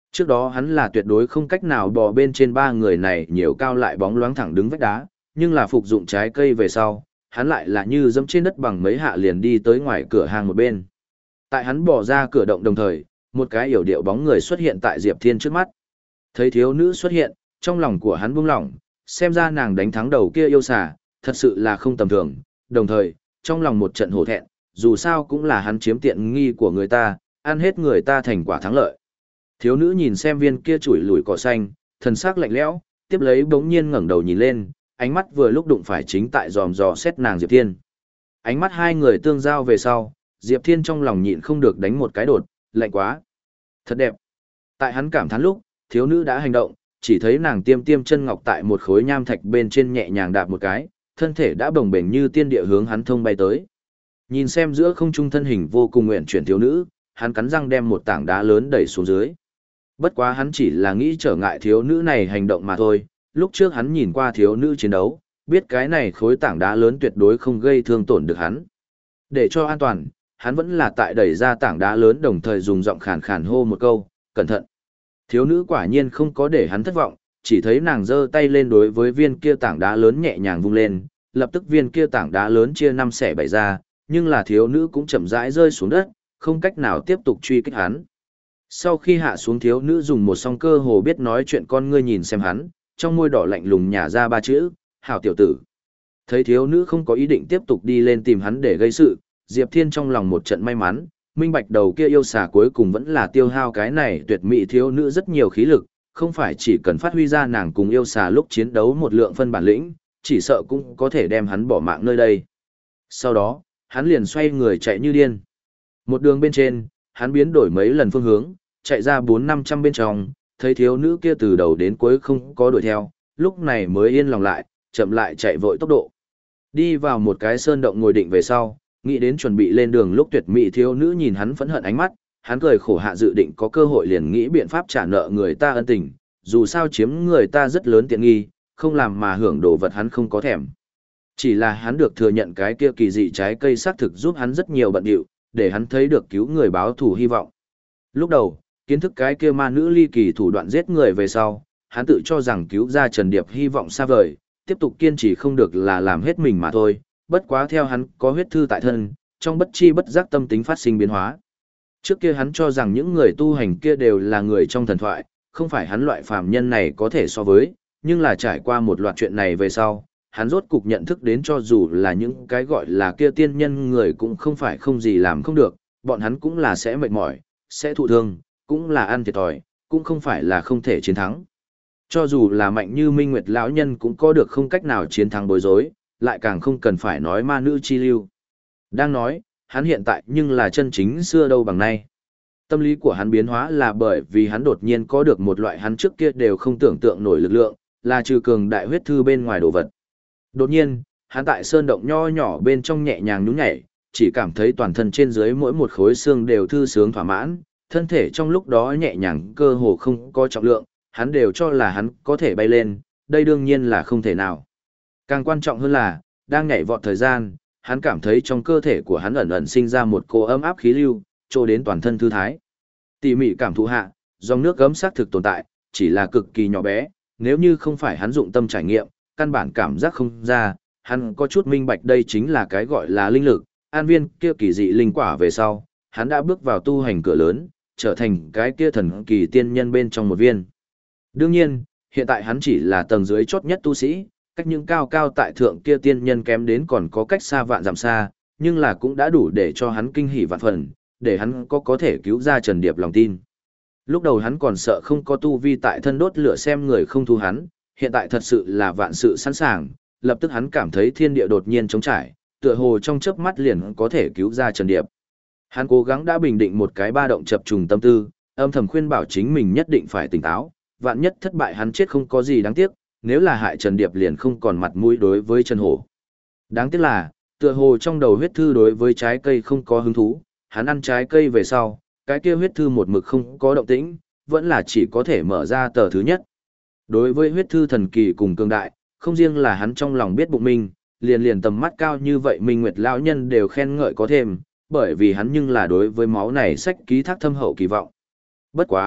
Trước đó hắn là tuyệt đối không cách nào bò bên trên ba người này nhiều cao lại bóng loáng thẳng đứng vách đá, nhưng là phục dụng trái cây về sau, hắn lại là như dẫm trên đất bằng mấy hạ liền đi tới ngoài cửa hàng một bên. Tại hắn bỏ ra cửa động đồng thời, một cái yểu điệu bóng người xuất hiện tại Diệp Thiên trước mắt. Thấy thiếu nữ xuất hiện, trong lòng của hắn buông lỏng, xem ra nàng đánh thắng đầu kia yêu xà, thật sự là không tầm thường, đồng thời, trong lòng một trận hổ thẹn, dù sao cũng là hắn chiếm tiện nghi của người ta, ăn hết người ta thành quả thắng lợi. Thiếu nữ nhìn xem viên kia chủi lủi cỏ xanh, thần sắc lạnh lẽo, tiếp lấy bỗng nhiên ngẩng đầu nhìn lên, ánh mắt vừa lúc đụng phải chính tại dòm dò xét nàng Diệp Thiên. Ánh mắt hai người tương giao về sau, Diệp Thiên trong lòng nhịn không được đánh một cái đột, lạnh quá. Thật đẹp. Tại hắn cảm thán lúc, thiếu nữ đã hành động, chỉ thấy nàng tiêm tiêm chân ngọc tại một khối nham thạch bên trên nhẹ nhàng đạp một cái, thân thể đã bồng bềnh như tiên địa hướng hắn thông bay tới. Nhìn xem giữa không trung thân hình vô cùng nguyện chuyển thiếu nữ, hắn cắn răng đem một tảng đá lớn đẩy xuống dưới. Bất quá hắn chỉ là nghĩ trở ngại thiếu nữ này hành động mà thôi, lúc trước hắn nhìn qua thiếu nữ chiến đấu, biết cái này khối tảng đá lớn tuyệt đối không gây thương tổn được hắn. Để cho an toàn, hắn vẫn là tại đẩy ra tảng đá lớn đồng thời dùng giọng khàn khàn hô một câu, cẩn thận. Thiếu nữ quả nhiên không có để hắn thất vọng, chỉ thấy nàng giơ tay lên đối với viên kia tảng đá lớn nhẹ nhàng vung lên, lập tức viên kia tảng đá lớn chia năm xẻ bảy ra, nhưng là thiếu nữ cũng chậm rãi rơi xuống đất, không cách nào tiếp tục truy kích hắn. Sau khi hạ xuống thiếu nữ dùng một song cơ hồ biết nói chuyện con ngươi nhìn xem hắn, trong môi đỏ lạnh lùng nhả ra ba chữ, hảo tiểu tử. Thấy thiếu nữ không có ý định tiếp tục đi lên tìm hắn để gây sự, Diệp Thiên trong lòng một trận may mắn, minh bạch đầu kia yêu xà cuối cùng vẫn là tiêu hao cái này tuyệt mỹ thiếu nữ rất nhiều khí lực, không phải chỉ cần phát huy ra nàng cùng yêu xà lúc chiến đấu một lượng phân bản lĩnh, chỉ sợ cũng có thể đem hắn bỏ mạng nơi đây. Sau đó, hắn liền xoay người chạy như điên. Một đường bên trên, hắn biến đổi mấy lần phương hướng, chạy ra bốn năm trăm bên trong, thấy thiếu nữ kia từ đầu đến cuối không có đuổi theo, lúc này mới yên lòng lại, chậm lại chạy vội tốc độ. Đi vào một cái sơn động ngồi định về sau, nghĩ đến chuẩn bị lên đường lúc tuyệt mỹ thiếu nữ nhìn hắn phẫn hận ánh mắt, hắn cười khổ hạ dự định có cơ hội liền nghĩ biện pháp trả nợ người ta ân tình, dù sao chiếm người ta rất lớn tiện nghi, không làm mà hưởng đồ vật hắn không có thèm. Chỉ là hắn được thừa nhận cái kia kỳ dị trái cây xác thực giúp hắn rất nhiều bận điệu, để hắn thấy được cứu người báo thù hy vọng. Lúc đầu, kiến thức cái kia ma nữ ly kỳ thủ đoạn giết người về sau, hắn tự cho rằng cứu ra Trần Điệp hy vọng xa vời, tiếp tục kiên trì không được là làm hết mình mà thôi, bất quá theo hắn có huyết thư tại thân, trong bất chi bất giác tâm tính phát sinh biến hóa. Trước kia hắn cho rằng những người tu hành kia đều là người trong thần thoại, không phải hắn loại phàm nhân này có thể so với, nhưng là trải qua một loạt chuyện này về sau, hắn rốt cục nhận thức đến cho dù là những cái gọi là kia tiên nhân người cũng không phải không gì làm không được, bọn hắn cũng là sẽ mệt mỏi, sẽ thụ thương, cũng là ăn thiệt thòi, cũng không phải là không thể chiến thắng. Cho dù là mạnh như Minh Nguyệt lão nhân cũng có được không cách nào chiến thắng bối rối, lại càng không cần phải nói ma nữ chi lưu. Đang nói, hắn hiện tại nhưng là chân chính xưa đâu bằng nay. Tâm lý của hắn biến hóa là bởi vì hắn đột nhiên có được một loại hắn trước kia đều không tưởng tượng nổi lực lượng, là trừ cường đại huyết thư bên ngoài đồ vật. Đột nhiên, hắn tại sơn động nho nhỏ bên trong nhẹ nhàng nhún nhảy, chỉ cảm thấy toàn thân trên dưới mỗi một khối xương đều thư sướng thỏa mãn, thân thể trong lúc đó nhẹ nhàng cơ hồ không có trọng lượng, hắn đều cho là hắn có thể bay lên, đây đương nhiên là không thể nào. Càng quan trọng hơn là, đang nhảy vọt thời gian, hắn cảm thấy trong cơ thể của hắn ẩn ẩn sinh ra một cô ấm áp khí lưu, trô đến toàn thân thư thái. Tỉ mỉ cảm thụ hạ, dòng nước gấm xác thực tồn tại, chỉ là cực kỳ nhỏ bé, nếu như không phải hắn dụng tâm trải nghiệm, căn bản cảm giác không ra, hắn có chút minh bạch đây chính là cái gọi là linh lực, an viên kia kỳ dị linh quả về sau, hắn đã bước vào tu hành cửa lớn, trở thành cái kia thần kỳ tiên nhân bên trong một viên. Đương nhiên, hiện tại hắn chỉ là tầng dưới chót nhất tu sĩ, cách những cao cao tại thượng kia tiên nhân kém đến còn có cách xa vạn dặm xa, nhưng là cũng đã đủ để cho hắn kinh hỉ vạn phần, để hắn có có thể cứu ra Trần Điệp lòng tin. Lúc đầu hắn còn sợ không có tu vi tại thân đốt lửa xem người không thu hắn, hiện tại thật sự là vạn sự sẵn sàng, lập tức hắn cảm thấy thiên địa đột nhiên trống trải, tựa hồ trong chớp mắt liền có thể cứu ra Trần Điệp. Hắn cố gắng đã bình định một cái ba động chập trùng tâm tư, âm thầm khuyên bảo chính mình nhất định phải tỉnh táo, vạn nhất thất bại hắn chết không có gì đáng tiếc, nếu là hại Trần Điệp liền không còn mặt mũi đối với Trần Hổ. Đáng tiếc là, tựa hồ trong đầu huyết thư đối với trái cây không có hứng thú, hắn ăn trái cây về sau, cái kia huyết thư một mực không có động tĩnh, vẫn là chỉ có thể mở ra tờ thứ nhất. Đối với huyết thư thần kỳ cùng cường đại, không riêng là hắn trong lòng biết bụng mình, liền liền tầm mắt cao như vậy Minh Nguyệt lão nhân đều khen ngợi có thêm, bởi vì hắn nhưng là đối với máu này sách ký thác thâm hậu kỳ vọng. Bất quá,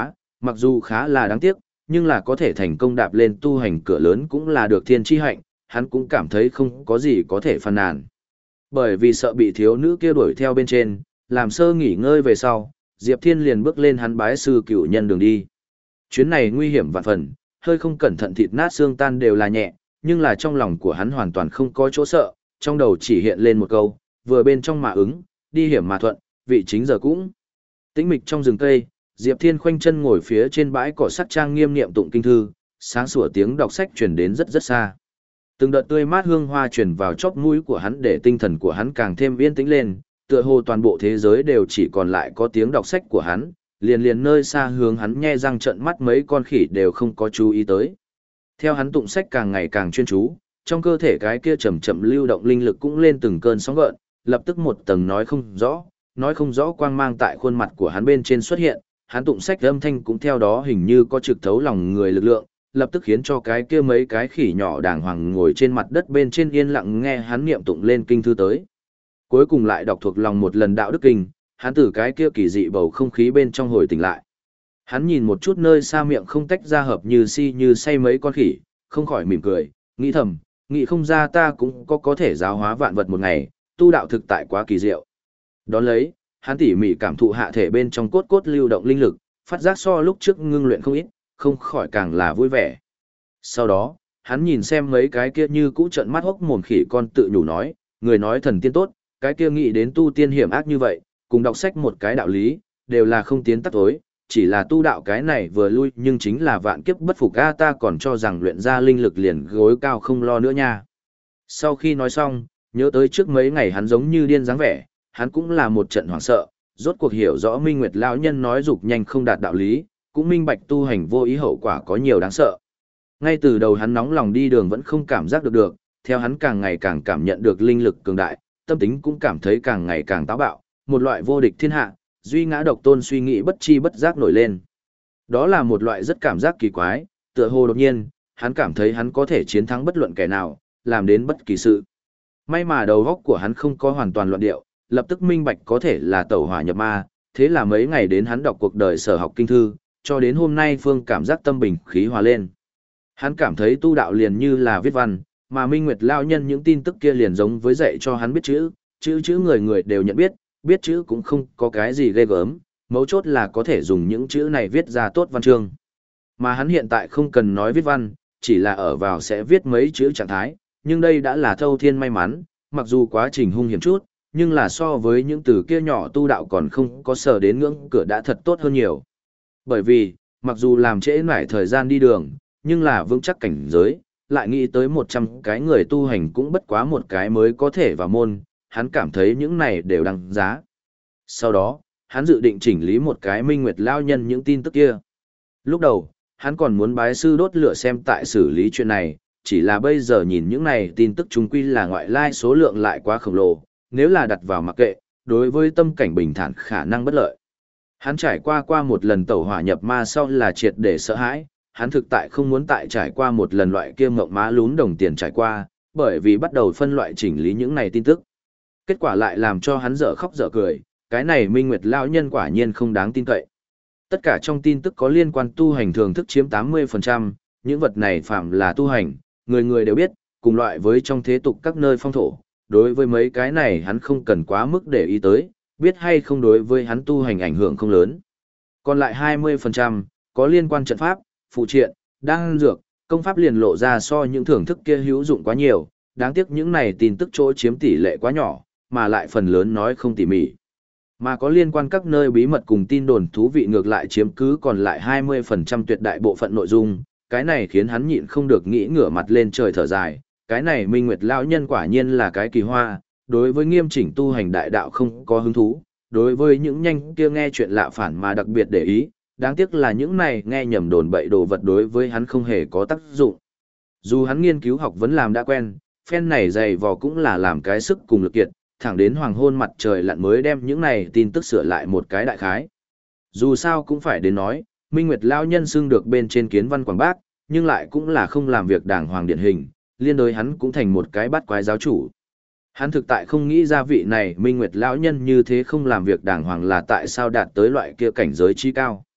Mặc dù khá là đáng tiếc, nhưng là có thể thành công đạp lên tu hành cửa lớn cũng là được thiên chi hạnh, hắn cũng cảm thấy không có gì có thể phàn nàn. Bởi vì sợ bị thiếu nữ kia đuổi theo bên trên, làm sơ nghỉ ngơi về sau, Diệp Thiên liền bước lên hắn bái sư cửu nhân đường đi. Chuyến này nguy hiểm vạn phần, hơi không cẩn thận thịt nát xương tan đều là nhẹ, nhưng là trong lòng của hắn hoàn toàn không có chỗ sợ, trong đầu chỉ hiện lên một câu, vừa bên trong mà ứng, đi hiểm mà thuận, vị chính giờ cũng. Tĩnh mịch trong rừng cây, Diệp Thiên khoanh chân ngồi phía trên bãi cỏ sắc trang nghiêm niệm tụng kinh thư, sáng sủa tiếng đọc sách truyền đến rất rất xa. Từng đợt tươi mát hương hoa truyền vào chóp mũi của hắn để tinh thần của hắn càng thêm yên tĩnh lên, tựa hồ toàn bộ thế giới đều chỉ còn lại có tiếng đọc sách của hắn, liền liền nơi xa hướng hắn nhe răng trợn mắt mấy con khỉ đều không có chú ý tới. Theo hắn tụng sách càng ngày càng chuyên chú, trong cơ thể cái kia chậm chậm lưu động linh lực cũng lên từng cơn sóng gợn, lập tức một tầng nói không rõ, nói không rõ quang mang tại khuôn mặt của hắn bên trên xuất hiện, hắn tụng sách âm thanh cũng theo đó hình như có trực thấu lòng người lực lượng, lập tức khiến cho cái kia mấy cái khỉ nhỏ đàng hoàng ngồi trên mặt đất bên trên yên lặng nghe hắn niệm tụng lên kinh thư tới. Cuối cùng lại đọc thuộc lòng một lần đạo đức kinh, hắn từ cái kia kỳ dị bầu không khí bên trong hồi tỉnh lại. Hắn nhìn một chút nơi xa miệng không tách ra hợp như si như say mấy con khỉ, không khỏi mỉm cười, nghĩ thầm, nghĩ không ra ta cũng có có thể giáo hóa vạn vật một ngày, tu đạo thực tại quá kỳ diệu. Đón lấy, hắn tỉ mỉ cảm thụ hạ thể bên trong cốt cốt lưu động linh lực, phát giác so lúc trước ngưng luyện không ít, không khỏi càng là vui vẻ. Sau đó, hắn nhìn xem mấy cái kia như cũ trợn mắt hốc mồm khỉ con tự nhủ nói, người nói thần tiên tốt, cái kia nghĩ đến tu tiên hiểm ác như vậy, cùng đọc sách một cái đạo lý, đều là không tiến tắt tối, chỉ là tu đạo cái này vừa lui nhưng chính là vạn kiếp bất phục a, ta còn cho rằng luyện ra linh lực liền gối cao không lo nữa nha. Sau khi nói xong, nhớ tới trước mấy ngày hắn giống như điên dáng vẻ, hắn cũng là một trận hoảng sợ, rốt cuộc hiểu rõ Minh Nguyệt lão nhân nói dục nhanh không đạt đạo lý, cũng minh bạch tu hành vô ý hậu quả có nhiều đáng sợ. Ngay từ đầu hắn nóng lòng đi đường vẫn không cảm giác được được, theo hắn càng ngày càng cảm nhận được linh lực cường đại, tâm tính cũng cảm thấy càng ngày càng táo bạo, một loại vô địch thiên hạ, duy ngã độc tôn suy nghĩ bất chi bất giác nổi lên. Đó là một loại rất cảm giác kỳ quái, tựa hồ đột nhiên, hắn cảm thấy hắn có thể chiến thắng bất luận kẻ nào, làm đến bất kỳ sự. May mà đầu óc của hắn không có hoàn toàn loạn điệu, lập tức minh bạch có thể là tẩu hỏa nhập ma, thế là mấy ngày đến hắn đọc cuộc đời sở học kinh thư, cho đến hôm nay Phương cảm giác tâm bình khí hòa lên. Hắn cảm thấy tu đạo liền như là viết văn, mà Minh Nguyệt lão nhân những tin tức kia liền giống với dạy cho hắn biết chữ, chữ chữ người người đều nhận biết, biết chữ cũng không có cái gì ghê gớm, mấu chốt là có thể dùng những chữ này viết ra tốt văn chương. Mà hắn hiện tại không cần nói viết văn, chỉ là ở vào sẽ viết mấy chữ trạng thái, nhưng đây đã là thâu thiên may mắn, mặc dù quá trình hung hiểm chút, nhưng là so với những từ kia nhỏ tu đạo còn không có sở đến ngưỡng cửa đã thật tốt hơn nhiều. Bởi vì, mặc dù làm trễ nải thời gian đi đường, nhưng là vững chắc cảnh giới, lại nghĩ tới một trăm cái người tu hành cũng bất quá một cái mới có thể vào môn, hắn cảm thấy những này đều đăng giá. Sau đó, hắn dự định chỉnh lý một cái Minh Nguyệt lão nhân những tin tức kia. Lúc đầu, hắn còn muốn bái sư đốt lửa xem tại xử lý chuyện này, chỉ là bây giờ nhìn những này tin tức chúng quy là ngoại lai số lượng lại quá khổng lồ, nếu là đặt vào mặc kệ, đối với tâm cảnh bình thản khả năng bất lợi. Hắn trải qua qua một lần tẩu hỏa nhập ma sau là triệt để sợ hãi, hắn thực tại không muốn tại trải qua một lần loại kia mộng má lún đồng tiền trải qua, bởi vì bắt đầu phân loại chỉnh lý những này tin tức. Kết quả lại làm cho hắn dở khóc dở cười, cái này Minh Nguyệt lão nhân quả nhiên không đáng tin cậy. Tất cả trong tin tức có liên quan tu hành thường thức chiếm tám mươi phần trăm, những vật này phạm là tu hành, người người đều biết, cùng loại với trong thế tục các nơi phong thổ, đối với mấy cái này hắn không cần quá mức để ý tới, biết hay không đối với hắn tu hành ảnh hưởng không lớn. Còn lại hai mươi phần trăm, có liên quan trận pháp, phụ triện, đan dược, công pháp liền lộ ra so những thưởng thức kia hữu dụng quá nhiều, đáng tiếc những này tin tức chỗ chiếm tỷ lệ quá nhỏ, mà lại phần lớn nói không tỉ mỉ. Mà có liên quan các nơi bí mật cùng tin đồn thú vị ngược lại chiếm cứ còn lại hai mươi phần trăm tuyệt đại bộ phận nội dung, cái này khiến hắn nhịn không được nghĩ ngửa mặt lên trời thở dài, cái này Minh Nguyệt lão nhân quả nhiên là cái kỳ hoa, đối với nghiêm chỉnh tu hành đại đạo không có hứng thú, đối với những nhanh kia nghe chuyện lạ phản mà đặc biệt để ý, đáng tiếc là những này nghe nhầm đồn bậy đồ vật đối với hắn không hề có tác dụng. Dù hắn nghiên cứu học vấn làm đã quen, phen này dày vò cũng là làm cái sức cùng lực kiệt, thẳng đến hoàng hôn mặt trời lặn mới đem những này tin tức sửa lại một cái đại khái. Dù sao cũng phải đến nói, Minh Nguyệt lão nhân xưng được bên trên kiến văn quảng bác, nhưng lại cũng là không làm việc đàng hoàng điển hình, liên đối hắn cũng thành một cái bắt quái giáo chủ. Hắn thực tại không nghĩ ra vị này Minh Nguyệt lão nhân như thế không làm việc đàng hoàng là tại sao đạt tới loại kia cảnh giới chi cao.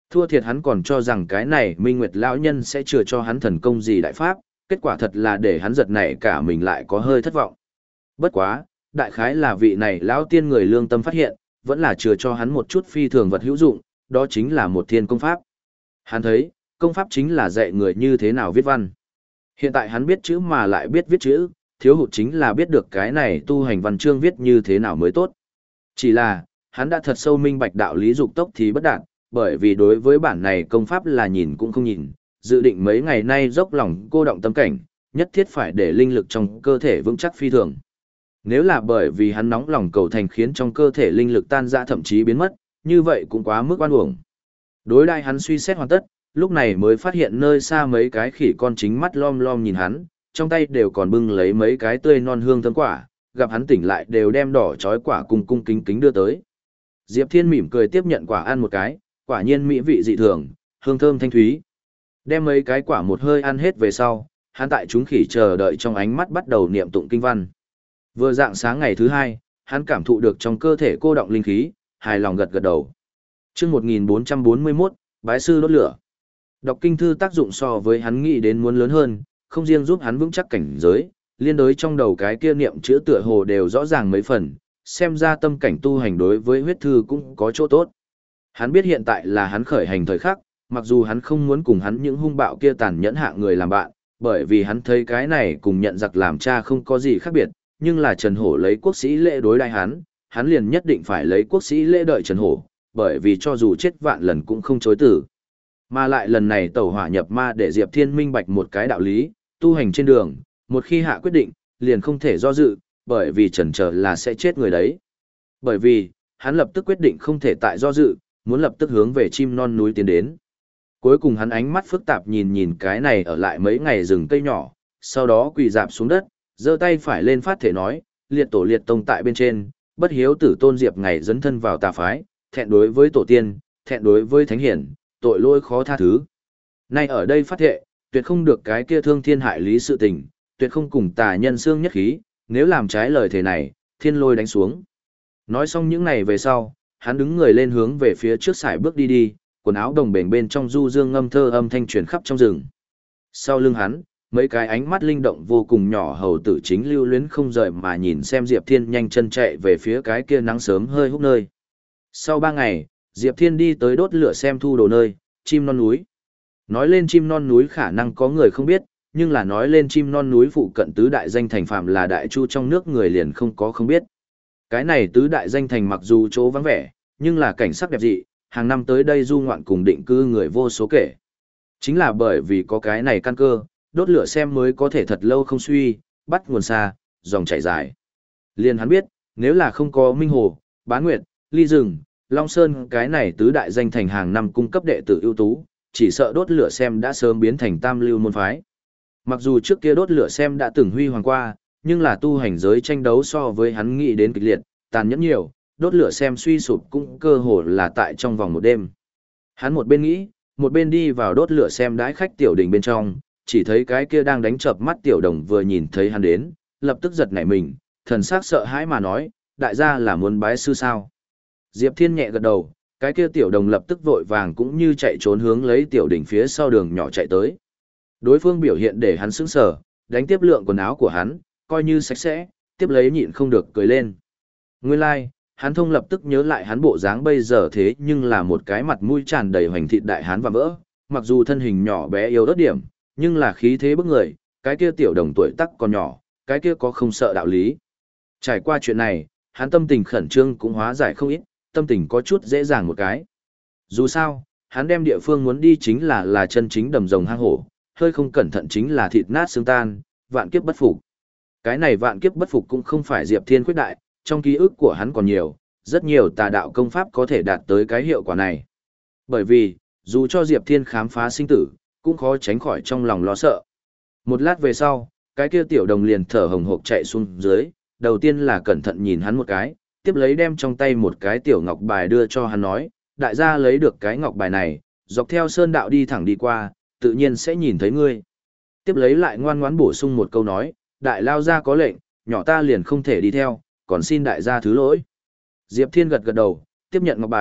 Thua thiệt hắn còn cho rằng cái này Minh Nguyệt lão nhân sẽ chừa cho hắn thần công gì đại pháp, kết quả thật là để hắn giật nảy cả mình lại có hơi thất vọng. Bất quá, đại khái là vị này lão tiên người lương tâm phát hiện, vẫn là chừa cho hắn một chút phi thường vật hữu dụng, đó chính là một thiên công pháp. Hắn thấy, công pháp chính là dạy người như thế nào viết văn. Hiện tại hắn biết chữ mà lại biết viết chữ, thiếu hụt chính là biết được cái này tu hành văn chương viết như thế nào mới tốt. Chỉ là, hắn đã thật sâu minh bạch đạo lý dục tốc thì bất đạt, bởi vì đối với bản này công pháp là nhìn cũng không nhìn, dự định mấy ngày nay dốc lòng cô động tâm cảnh, nhất thiết phải để linh lực trong cơ thể vững chắc phi thường. Nếu là bởi vì hắn nóng lòng cầu thành khiến trong cơ thể linh lực tan ra thậm chí biến mất, như vậy cũng quá mức oan uổng. Đối đại hắn suy xét hoàn tất, lúc này mới phát hiện nơi xa mấy cái khỉ con chính mắt lom lom nhìn hắn, trong tay đều còn bưng lấy mấy cái tươi non hương thơm quả, gặp hắn tỉnh lại đều đem đỏ chói quả cung cung kính kính đưa tới. Diệp Thiên mỉm cười tiếp nhận quả ăn một cái, quả nhiên mỹ vị dị thường, hương thơm thanh thúy. Đem mấy cái quả một hơi ăn hết về sau, hắn tại chúng khỉ chờ đợi trong ánh mắt bắt đầu niệm tụng kinh văn. Vừa dạng sáng ngày thứ hai, hắn cảm thụ được trong cơ thể cô động linh khí, hài lòng gật gật đầu. Chương một nghìn bốn trăm bốn mươi mốt, bái sư đốt lửa. Đọc kinh thư tác dụng so với hắn nghĩ đến muốn lớn hơn, không riêng giúp hắn vững chắc cảnh giới, liên đối trong đầu cái kia niệm chữ tựa hồ đều rõ ràng mấy phần, xem ra tâm cảnh tu hành đối với huyết thư cũng có chỗ tốt. Hắn biết hiện tại là hắn khởi hành thời khắc, mặc dù hắn không muốn cùng hắn những hung bạo kia tàn nhẫn hạ người làm bạn, bởi vì hắn thấy cái này cùng nhận giặc làm cha không có gì khác biệt, nhưng là Trần Hổ lấy quốc sĩ lễ đối đãi hắn, hắn liền nhất định phải lấy quốc sĩ lễ đợi Trần Hổ, bởi vì cho dù chết vạn lần cũng không chối từ. Mà lại lần này tẩu hỏa nhập ma để Diệp Thiên minh bạch một cái đạo lý, tu hành trên đường, một khi hạ quyết định, liền không thể do dự, bởi vì chần chờ là sẽ chết người đấy. Bởi vì, hắn lập tức quyết định không thể tại do dự, muốn lập tức hướng về chim non núi tiến đến. Cuối cùng hắn ánh mắt phức tạp nhìn nhìn cái này ở lại mấy ngày rừng cây nhỏ, sau đó quỳ dạp xuống đất, giơ tay phải lên phát thể nói, liệt tổ liệt tông tại bên trên, bất hiếu tử tôn Diệp ngày dấn thân vào tà phái, thẹn đối với tổ tiên, thẹn đối với thánh hiển, tội lỗi khó tha thứ. Nay ở đây phát thệ, tuyệt không được cái kia thương thiên hại lý sự tình, tuyệt không cùng tà nhân xương nhất khí, nếu làm trái lời thề này, thiên lôi đánh xuống. Nói xong những này về sau, hắn đứng người lên hướng về phía trước sải bước đi đi, quần áo đồng bền bên trong du dương ngâm thơ âm thanh truyền khắp trong rừng. Sau lưng hắn, mấy cái ánh mắt linh động vô cùng nhỏ hầu tử chính lưu luyến không rời mà nhìn xem Diệp Thiên nhanh chân chạy về phía cái kia nắng sớm hơi húc nơi. Sau ba ngày, Diệp Thiên đi tới đốt lửa xem thu đồ nơi, chim non núi. Nói lên chim non núi khả năng có người không biết, nhưng là nói lên chim non núi phụ cận tứ đại danh thành phạm là đại chu trong nước người liền không có không biết. Cái này tứ đại danh thành mặc dù chỗ vắng vẻ, nhưng là cảnh sắc đẹp dị, hàng năm tới đây du ngoạn cùng định cư người vô số kể. Chính là bởi vì có cái này căn cơ, đốt lửa xem mới có thể thật lâu không suy, bắt nguồn xa, dòng chảy dài. Liền hắn biết, nếu là không có Minh Hồ, Bán Nguyệt, Ly Rừng, Long Sơn cái này tứ đại danh thành hàng năm cung cấp đệ tử ưu tú, chỉ sợ đốt lửa xem đã sớm biến thành tam lưu môn phái. Mặc dù trước kia đốt lửa xem đã từng huy hoàng qua, nhưng là tu hành giới tranh đấu so với hắn nghĩ đến kịch liệt, tàn nhẫn nhiều, đốt lửa xem suy sụp cũng cơ hồ là tại trong vòng một đêm. Hắn một bên nghĩ, một bên đi vào đốt lửa xem đái khách tiểu đình bên trong, chỉ thấy cái kia đang đánh chợp mắt tiểu đồng vừa nhìn thấy hắn đến, lập tức giật nảy mình, thần sắc sợ hãi mà nói, đại gia là muốn bái sư sao. Diệp Thiên nhẹ gật đầu, cái kia tiểu đồng lập tức vội vàng cũng như chạy trốn hướng lấy tiểu đỉnh phía sau đường nhỏ chạy tới. Đối phương biểu hiện để hắn sững sờ, đánh tiếp lượng quần áo của hắn, coi như sạch sẽ, tiếp lấy nhịn không được cười lên. Nguyên lai, like, hắn thông lập tức nhớ lại hắn bộ dáng bây giờ thế nhưng là một cái mặt mũi tràn đầy hoành thịt đại hán và vỡ, mặc dù thân hình nhỏ bé yếu ớt điểm, nhưng là khí thế bức người, cái kia tiểu đồng tuổi tác còn nhỏ, cái kia có không sợ đạo lý. Trải qua chuyện này, hắn tâm tình khẩn trương cũng hóa giải không ít, tâm tình có chút dễ dàng một cái. Dù sao, hắn đem địa phương muốn đi chính là là chân chính đầm rồng hang hổ, hơi không cẩn thận chính là thịt nát xương tan, vạn kiếp bất phục. Cái này vạn kiếp bất phục cũng không phải Diệp Thiên khuyết đại, trong ký ức của hắn còn nhiều, rất nhiều tà đạo công pháp có thể đạt tới cái hiệu quả này. Bởi vì, dù cho Diệp Thiên khám phá sinh tử, cũng khó tránh khỏi trong lòng lo sợ. Một lát về sau, cái kia tiểu đồng liền thở hồng hộc chạy xuống dưới, đầu tiên là cẩn thận nhìn hắn một cái, tiếp lấy đem trong tay một cái tiểu ngọc bài đưa cho hắn nói, đại gia lấy được cái ngọc bài này, dọc theo sơn đạo đi thẳng đi qua, tự nhiên sẽ nhìn thấy ngươi. Tiếp lấy lại ngoan ngoãn bổ sung một câu nói, đại lao gia có lệnh, nhỏ ta liền không thể đi theo, còn xin đại gia thứ lỗi. Diệp Thiên gật gật đầu, tiếp nhận ngọc bài,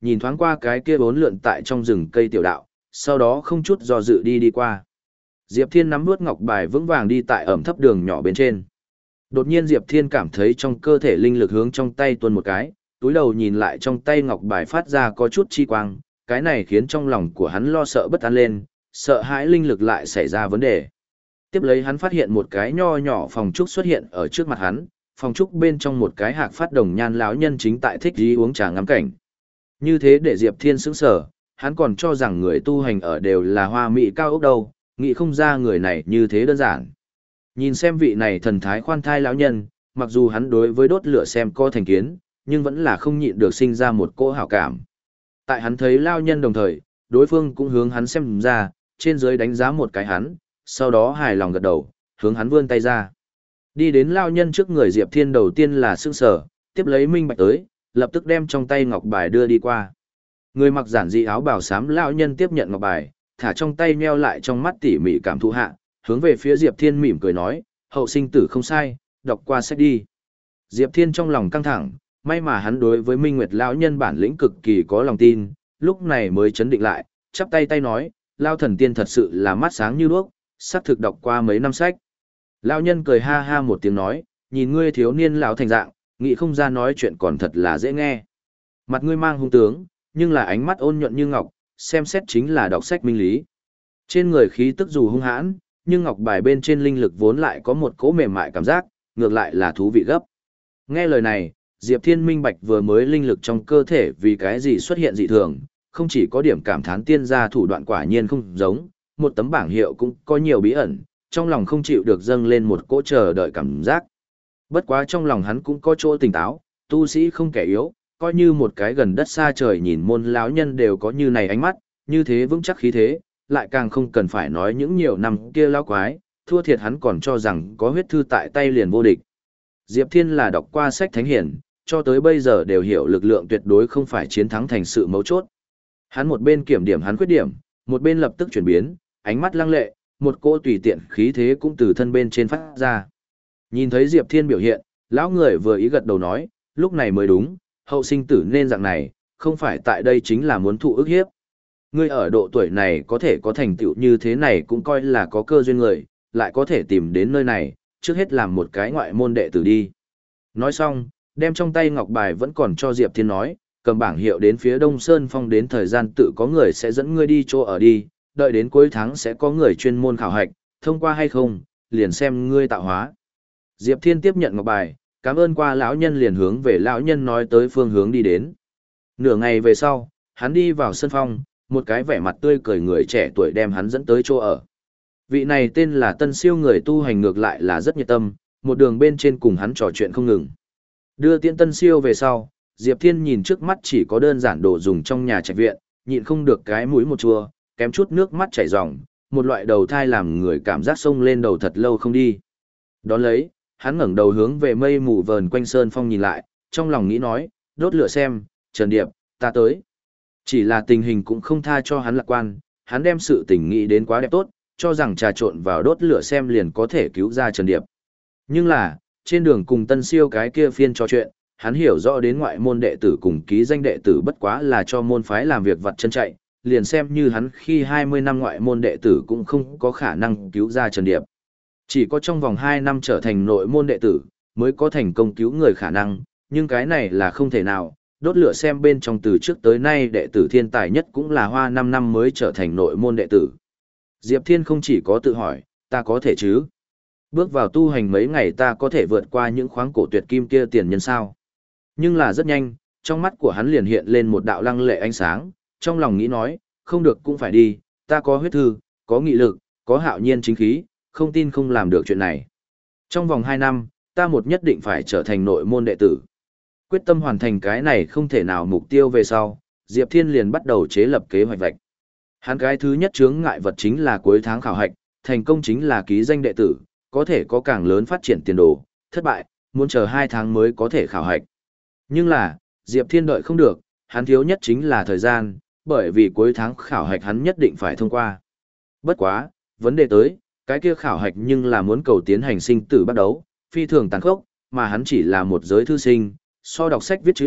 nhìn thoáng qua cái kia bốn lượn tại trong rừng cây tiểu đạo, sau đó không chút do dự đi đi qua. Diệp Thiên nắm nuốt ngọc bài vững vàng đi tại ẩm thấp đường nhỏ bên trên. Đột nhiên Diệp Thiên cảm thấy trong cơ thể linh lực hướng trong tay tuôn một cái, túi đầu nhìn lại trong tay ngọc bài phát ra có chút chi quang, cái này khiến trong lòng của hắn lo sợ bất an lên, sợ hãi linh lực lại xảy ra vấn đề. Tiếp lấy hắn phát hiện một cái nho nhỏ phòng trúc xuất hiện ở trước mặt hắn, phòng trúc bên trong một cái hạc phát đồng nhan lão nhân chính tại thích đi uống trà ngắm cảnh. Như thế để Diệp Thiên sững sờ, hắn còn cho rằng người tu hành ở đều là hoa mỹ cao ốc đâu, nghĩ không ra người này như thế đơn giản. Nhìn xem vị này thần thái khoan thai lão nhân, mặc dù hắn đối với đốt lửa xem co thành kiến, nhưng vẫn là không nhịn được sinh ra một cỗ hảo cảm. Tại hắn thấy lão nhân đồng thời, đối phương cũng hướng hắn xem ra, trên dưới đánh giá một cái hắn, sau đó hài lòng gật đầu, hướng hắn vươn tay ra. Đi đến lão nhân trước người Diệp Thiên đầu tiên là sững sờ, tiếp lấy minh bạch tới, lập tức đem trong tay ngọc bài đưa đi qua. Người mặc giản dị áo bào xám lão nhân tiếp nhận ngọc bài, thả trong tay nheo lại trong mắt tỉ mỉ cảm thụ hạ, hướng về phía Diệp Thiên mỉm cười nói, hậu sinh tử không sai, đọc qua sách đi. Diệp Thiên trong lòng căng thẳng, may mà hắn đối với Minh Nguyệt lão nhân bản lĩnh cực kỳ có lòng tin, lúc này mới chấn định lại, chắp tay tay nói, Lao thần tiên thật sự là mắt sáng như đuốc, xác thực đọc qua mấy năm sách. Lão nhân cười ha ha một tiếng nói, nhìn ngươi thiếu niên lão thành dạng, nghĩ không ra nói chuyện còn thật là dễ nghe. Mặt ngươi mang hung tướng, nhưng là ánh mắt ôn nhuận như ngọc, xem xét chính là đọc sách minh lý. Trên người khí tức dù hung hãn, nhưng ngọc bài bên trên linh lực vốn lại có một cỗ mềm mại cảm giác, ngược lại là thú vị gấp. Nghe lời này, Diệp Thiên minh bạch vừa mới linh lực trong cơ thể vì cái gì xuất hiện dị thường, không chỉ có điểm cảm thán tiên gia thủ đoạn quả nhiên không giống, một tấm bảng hiệu cũng có nhiều bí ẩn, trong lòng không chịu được dâng lên một cỗ chờ đợi cảm giác. Bất quá trong lòng hắn cũng có chỗ tỉnh táo, tu sĩ không kẻ yếu, coi như một cái gần đất xa trời nhìn môn lão nhân đều có như này ánh mắt, như thế vững chắc khí thế, lại càng không cần phải nói những nhiều năm kia lão quái, thua thiệt hắn còn cho rằng có huyết thư tại tay liền vô địch. Diệp Thiên là đọc qua sách thánh hiển, cho tới bây giờ đều hiểu lực lượng tuyệt đối không phải chiến thắng thành sự mấu chốt. Hắn một bên kiểm điểm hắn khuyết điểm, một bên lập tức chuyển biến, ánh mắt lăng lệ, một cô tùy tiện khí thế cũng từ thân bên trên phát ra. Nhìn thấy Diệp Thiên biểu hiện, lão người vừa ý gật đầu nói, lúc này mới đúng, hậu sinh tử nên dạng này, không phải tại đây chính là muốn thụ ức hiếp. Ngươi ở độ tuổi này có thể có thành tựu như thế này cũng coi là có cơ duyên người, lại có thể tìm đến nơi này, trước hết làm một cái ngoại môn đệ tử đi. Nói xong, đem trong tay ngọc bài vẫn còn cho Diệp Thiên nói, cầm bảng hiệu đến phía Đông Sơn Phong đến thời gian tự có người sẽ dẫn ngươi đi chỗ ở đi, đợi đến cuối tháng sẽ có người chuyên môn khảo hạch, thông qua hay không, liền xem ngươi tạo hóa. Diệp Thiên tiếp nhận ngọc bài, cảm ơn qua lão nhân liền hướng về lão nhân nói tới phương hướng đi đến. Nửa ngày về sau, hắn đi vào sân phong, một cái vẻ mặt tươi cười người trẻ tuổi đem hắn dẫn tới chỗ ở. Vị này tên là Tân Siêu, người tu hành ngược lại là rất nhiệt tâm, một đường bên trên cùng hắn trò chuyện không ngừng. Đưa tiễn Tân Siêu về sau, Diệp Thiên nhìn trước mắt chỉ có đơn giản đồ dùng trong nhà trạch viện, nhịn không được cái mũi một chua, kém chút nước mắt chảy ròng, một loại đầu thai làm người cảm giác sông lên đầu thật lâu không đi. Đón lấy, hắn ngẩng đầu hướng về mây mù vờn quanh sơn phong nhìn lại, trong lòng nghĩ nói, đốt lửa xem, Trần Điệp, ta tới. Chỉ là tình hình cũng không tha cho hắn lạc quan, hắn đem sự tình nghĩ đến quá đẹp tốt, cho rằng trà trộn vào đốt lửa xem liền có thể cứu ra Trần Điệp. Nhưng là, trên đường cùng Tân Siêu cái kia phiên trò chuyện, hắn hiểu rõ đến ngoại môn đệ tử cùng ký danh đệ tử bất quá là cho môn phái làm việc vặt chân chạy, liền xem như hắn khi hai mươi năm ngoại môn đệ tử cũng không có khả năng cứu ra Trần Điệp. Chỉ có trong vòng hai năm trở thành nội môn đệ tử, mới có thành công cứu người khả năng, nhưng cái này là không thể nào. Đốt lửa xem bên trong từ trước tới nay đệ tử thiên tài nhất cũng là hoa năm năm mới trở thành nội môn đệ tử. Diệp Thiên không chỉ có tự hỏi, ta có thể chứ? Bước vào tu hành mấy ngày ta có thể vượt qua những khoáng cổ tuyệt kim kia tiền nhân sao? Nhưng là rất nhanh, trong mắt của hắn liền hiện lên một đạo lăng lệ ánh sáng, trong lòng nghĩ nói, không được cũng phải đi, ta có huyết thư, có nghị lực, có hạo nhiên chính khí, không tin không làm được chuyện này. Trong vòng hai năm, ta một nhất định phải trở thành nội môn đệ tử. Quyết tâm hoàn thành cái này không thể nào mục tiêu về sau, Diệp Thiên liền bắt đầu chế lập kế hoạch vạch. Hắn cái thứ nhất chướng ngại vật chính là cuối tháng khảo hạch, thành công chính là ký danh đệ tử, có thể có càng lớn phát triển tiền đồ, thất bại, muốn chờ hai tháng mới có thể khảo hạch. Nhưng là, Diệp Thiên đợi không được, hắn thiếu nhất chính là thời gian, bởi vì cuối tháng khảo hạch hắn nhất định phải thông qua. Bất quá, vấn đề tới, cái kia khảo hạch nhưng là muốn cầu tiến hành sinh tử bắt đấu, phi thường tàn khốc, mà hắn chỉ là một giới thư sinh, so đọc sách viết chữ,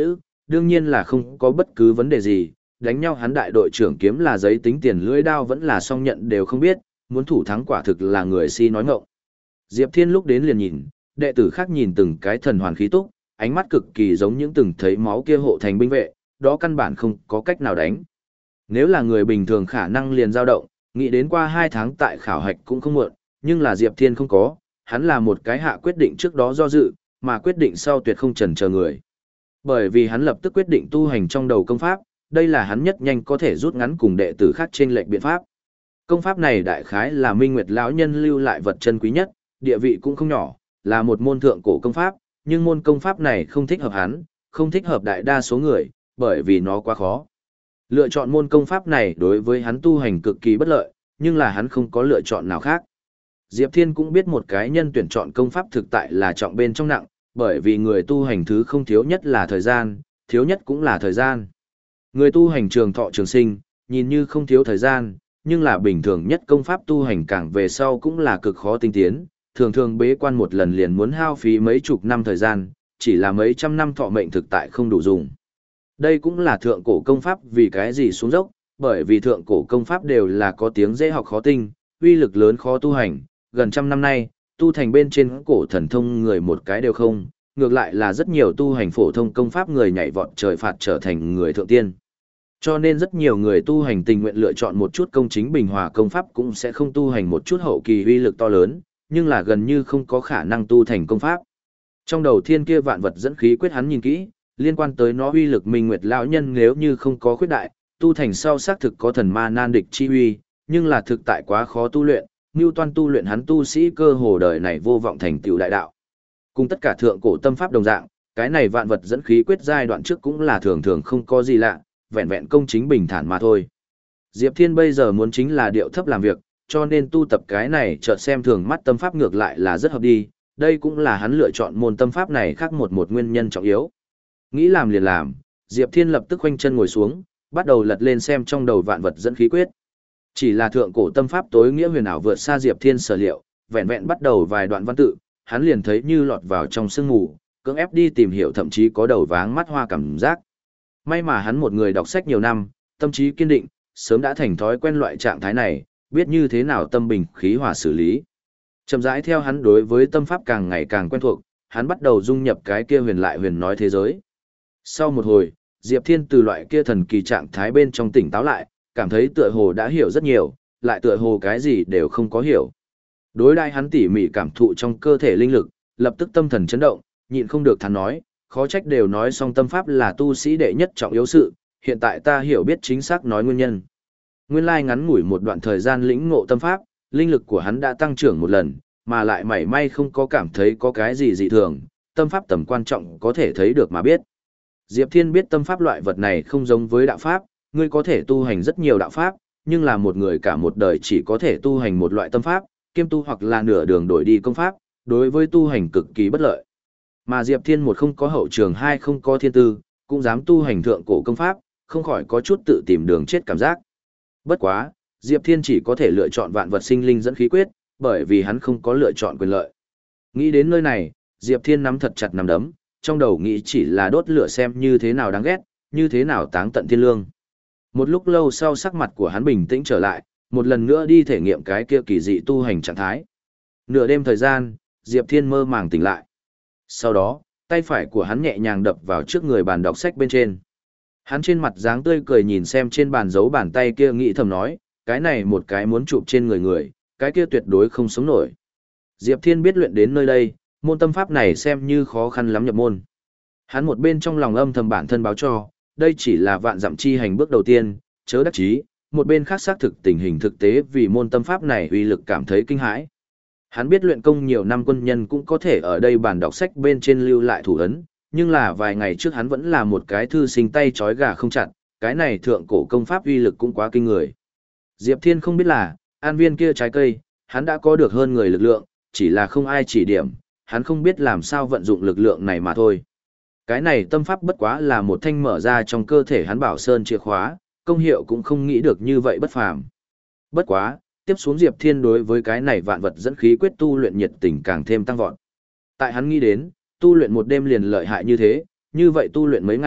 đương nhiên là không có bất cứ vấn đề gì, đánh nhau hắn đại đội trưởng kiếm là giấy tính tiền lưỡi đao vẫn là song nhận đều không biết, muốn thủ thắng quả thực là người si nói ngọng. Diệp Thiên lúc đến liền nhìn, đệ tử khác nhìn từng cái thần hoàn khí túc, ánh mắt cực kỳ giống những từng thấy máu kia hộ thành binh vệ, đó căn bản không có cách nào đánh. Nếu là người bình thường khả năng liền dao động, nghĩ đến qua hai tháng tại khảo hạch cũng không muộn, nhưng là Diệp Thiên không có, hắn là một cái hạ quyết định trước đó do dự, mà quyết định sau tuyệt không chần chờ người. Bởi vì hắn lập tức quyết định tu hành trong đầu công pháp, đây là hắn nhất nhanh có thể rút ngắn cùng đệ tử khác trên lệnh biện pháp. Công pháp này đại khái là Minh Nguyệt lão nhân lưu lại vật chân quý nhất, địa vị cũng không nhỏ, là một môn thượng cổ công pháp, nhưng môn công pháp này không thích hợp hắn, không thích hợp đại đa số người, bởi vì nó quá khó. Lựa chọn môn công pháp này đối với hắn tu hành cực kỳ bất lợi, nhưng là hắn không có lựa chọn nào khác. Diệp Thiên cũng biết một cái nhân tuyển chọn công pháp thực tại là trọng bên trong nặng, bởi vì người tu hành thứ không thiếu nhất là thời gian, thiếu nhất cũng là thời gian. Người tu hành trường thọ trường sinh, nhìn như không thiếu thời gian, nhưng là bình thường nhất công pháp tu hành càng về sau cũng là cực khó tinh tiến, thường thường bế quan một lần liền muốn hao phí mấy chục năm thời gian, chỉ là mấy trăm năm thọ mệnh thực tại không đủ dùng. Đây cũng là thượng cổ công pháp vì cái gì xuống dốc, bởi vì thượng cổ công pháp đều là có tiếng dễ học khó tinh, uy lực lớn khó tu hành, gần trăm năm nay, tu thành bên trên cổ thần thông người một cái đều không, ngược lại là rất nhiều tu hành phổ thông công pháp người nhảy vọt trời phạt trở thành người thượng tiên. Cho nên rất nhiều người tu hành tình nguyện lựa chọn một chút công chính bình hòa công pháp cũng sẽ không tu hành một chút hậu kỳ uy lực to lớn, nhưng là gần như không có khả năng tu thành công pháp. Trong đầu thiên kia vạn vật dẫn khí quyết hắn nhìn kỹ, liên quan tới nó uy lực Minh Nguyệt lão nhân nếu như không có khuyết đại, tu thành sau xác thực có thần ma nan địch chi uy, nhưng là thực tại quá khó tu luyện, Newton tu luyện hắn tu sĩ cơ hồ đời này vô vọng thành tựu đại đạo. Cùng tất cả thượng cổ tâm pháp đồng dạng, cái này vạn vật dẫn khí quyết giai đoạn trước cũng là thường thường không có gì lạ, vẹn vẹn công chính bình thản mà thôi. Diệp Thiên bây giờ muốn chính là điệu thấp làm việc, cho nên tu tập cái này chợt xem thường mắt tâm pháp ngược lại là rất hợp đi, đây cũng là hắn lựa chọn môn tâm pháp này khác một một nguyên nhân trọng yếu. Nghĩ làm liền làm, Diệp Thiên lập tức khoanh chân ngồi xuống, bắt đầu lật lên xem trong đầu vạn vật dẫn khí quyết. Chỉ là thượng cổ tâm pháp tối nghĩa huyền ảo vượt xa Diệp Thiên sở liệu, vẹn vẹn bắt đầu vài đoạn văn tự, hắn liền thấy như lọt vào trong sương mù, cưỡng ép đi tìm hiểu thậm chí có đầu váng mắt hoa cảm giác. May mà hắn một người đọc sách nhiều năm, tâm trí kiên định, sớm đã thành thói quen loại trạng thái này, biết như thế nào tâm bình khí hòa xử lý. Chậm rãi theo hắn đối với tâm pháp càng ngày càng quen thuộc, hắn bắt đầu dung nhập cái kia huyền lại huyền nói thế giới. Sau một hồi, Diệp Thiên từ loại kia thần kỳ trạng thái bên trong tỉnh táo lại, cảm thấy tựa hồ đã hiểu rất nhiều, lại tựa hồ cái gì đều không có hiểu. Đối đãi hắn tỉ mỉ cảm thụ trong cơ thể linh lực, lập tức tâm thần chấn động, nhịn không được thắn nói, khó trách đều nói xong tâm pháp là tu sĩ đệ nhất trọng yếu sự, hiện tại ta hiểu biết chính xác nói nguyên nhân. Nguyên lai ngắn ngủi một đoạn thời gian lĩnh ngộ tâm pháp, linh lực của hắn đã tăng trưởng một lần, mà lại mảy may không có cảm thấy có cái gì dị thường, tâm pháp tầm quan trọng có thể thấy được mà biết. Diệp Thiên biết tâm pháp loại vật này không giống với đạo pháp, ngươi có thể tu hành rất nhiều đạo pháp, nhưng là một người cả một đời chỉ có thể tu hành một loại tâm pháp, kiêm tu hoặc là nửa đường đổi đi công pháp, đối với tu hành cực kỳ bất lợi. Mà Diệp Thiên một không có hậu trường, hai không có thiên tư, cũng dám tu hành thượng cổ công pháp, không khỏi có chút tự tìm đường chết cảm giác. Bất quá, Diệp Thiên chỉ có thể lựa chọn vạn vật sinh linh dẫn khí quyết, bởi vì hắn không có lựa chọn quyền lợi. Nghĩ đến nơi này, Diệp Thiên nắm thật chặt nắm đấm, trong đầu nghĩ chỉ là đốt lửa xem như thế nào đáng ghét, như thế nào táng tận thiên lương. Một lúc lâu sau sắc mặt của hắn bình tĩnh trở lại, một lần nữa đi thể nghiệm cái kia kỳ dị tu hành trạng thái. Nửa đêm thời gian, Diệp Thiên mơ màng tỉnh lại. Sau đó, tay phải của hắn nhẹ nhàng đập vào trước người bàn đọc sách bên trên. Hắn trên mặt dáng tươi cười nhìn xem trên bàn giấu bàn tay kia nghĩ thầm nói, cái này một cái muốn chụp trên người người, cái kia tuyệt đối không sống nổi. Diệp Thiên biết luyện đến nơi đây, môn tâm pháp này xem như khó khăn lắm nhập môn. Hắn một bên trong lòng âm thầm bản thân báo cho, đây chỉ là vạn dặm chi hành bước đầu tiên, chớ đắc chí, một bên khác xác thực tình hình thực tế vì môn tâm pháp này uy lực cảm thấy kinh hãi. Hắn biết luyện công nhiều năm quân nhân cũng có thể ở đây bàn đọc sách bên trên lưu lại thủ ấn, nhưng là vài ngày trước hắn vẫn là một cái thư sinh tay trói gà không chặt, cái này thượng cổ công pháp uy lực cũng quá kinh người. Diệp Thiên không biết là, an viên kia trái cây, hắn đã có được hơn người lực lượng, chỉ là không ai chỉ điểm, hắn không biết làm sao vận dụng lực lượng này mà thôi. Cái này tâm pháp bất quá là một thanh mở ra trong cơ thể hắn bảo sơn chìa khóa, công hiệu cũng không nghĩ được như vậy bất phàm. Bất quá, tiếp xuống Diệp Thiên đối với cái này vạn vật dẫn khí quyết tu luyện nhiệt tình càng thêm tăng vọt. Tại hắn nghĩ đến, tu luyện một đêm liền lợi hại như thế, như vậy tu luyện mấy ngày,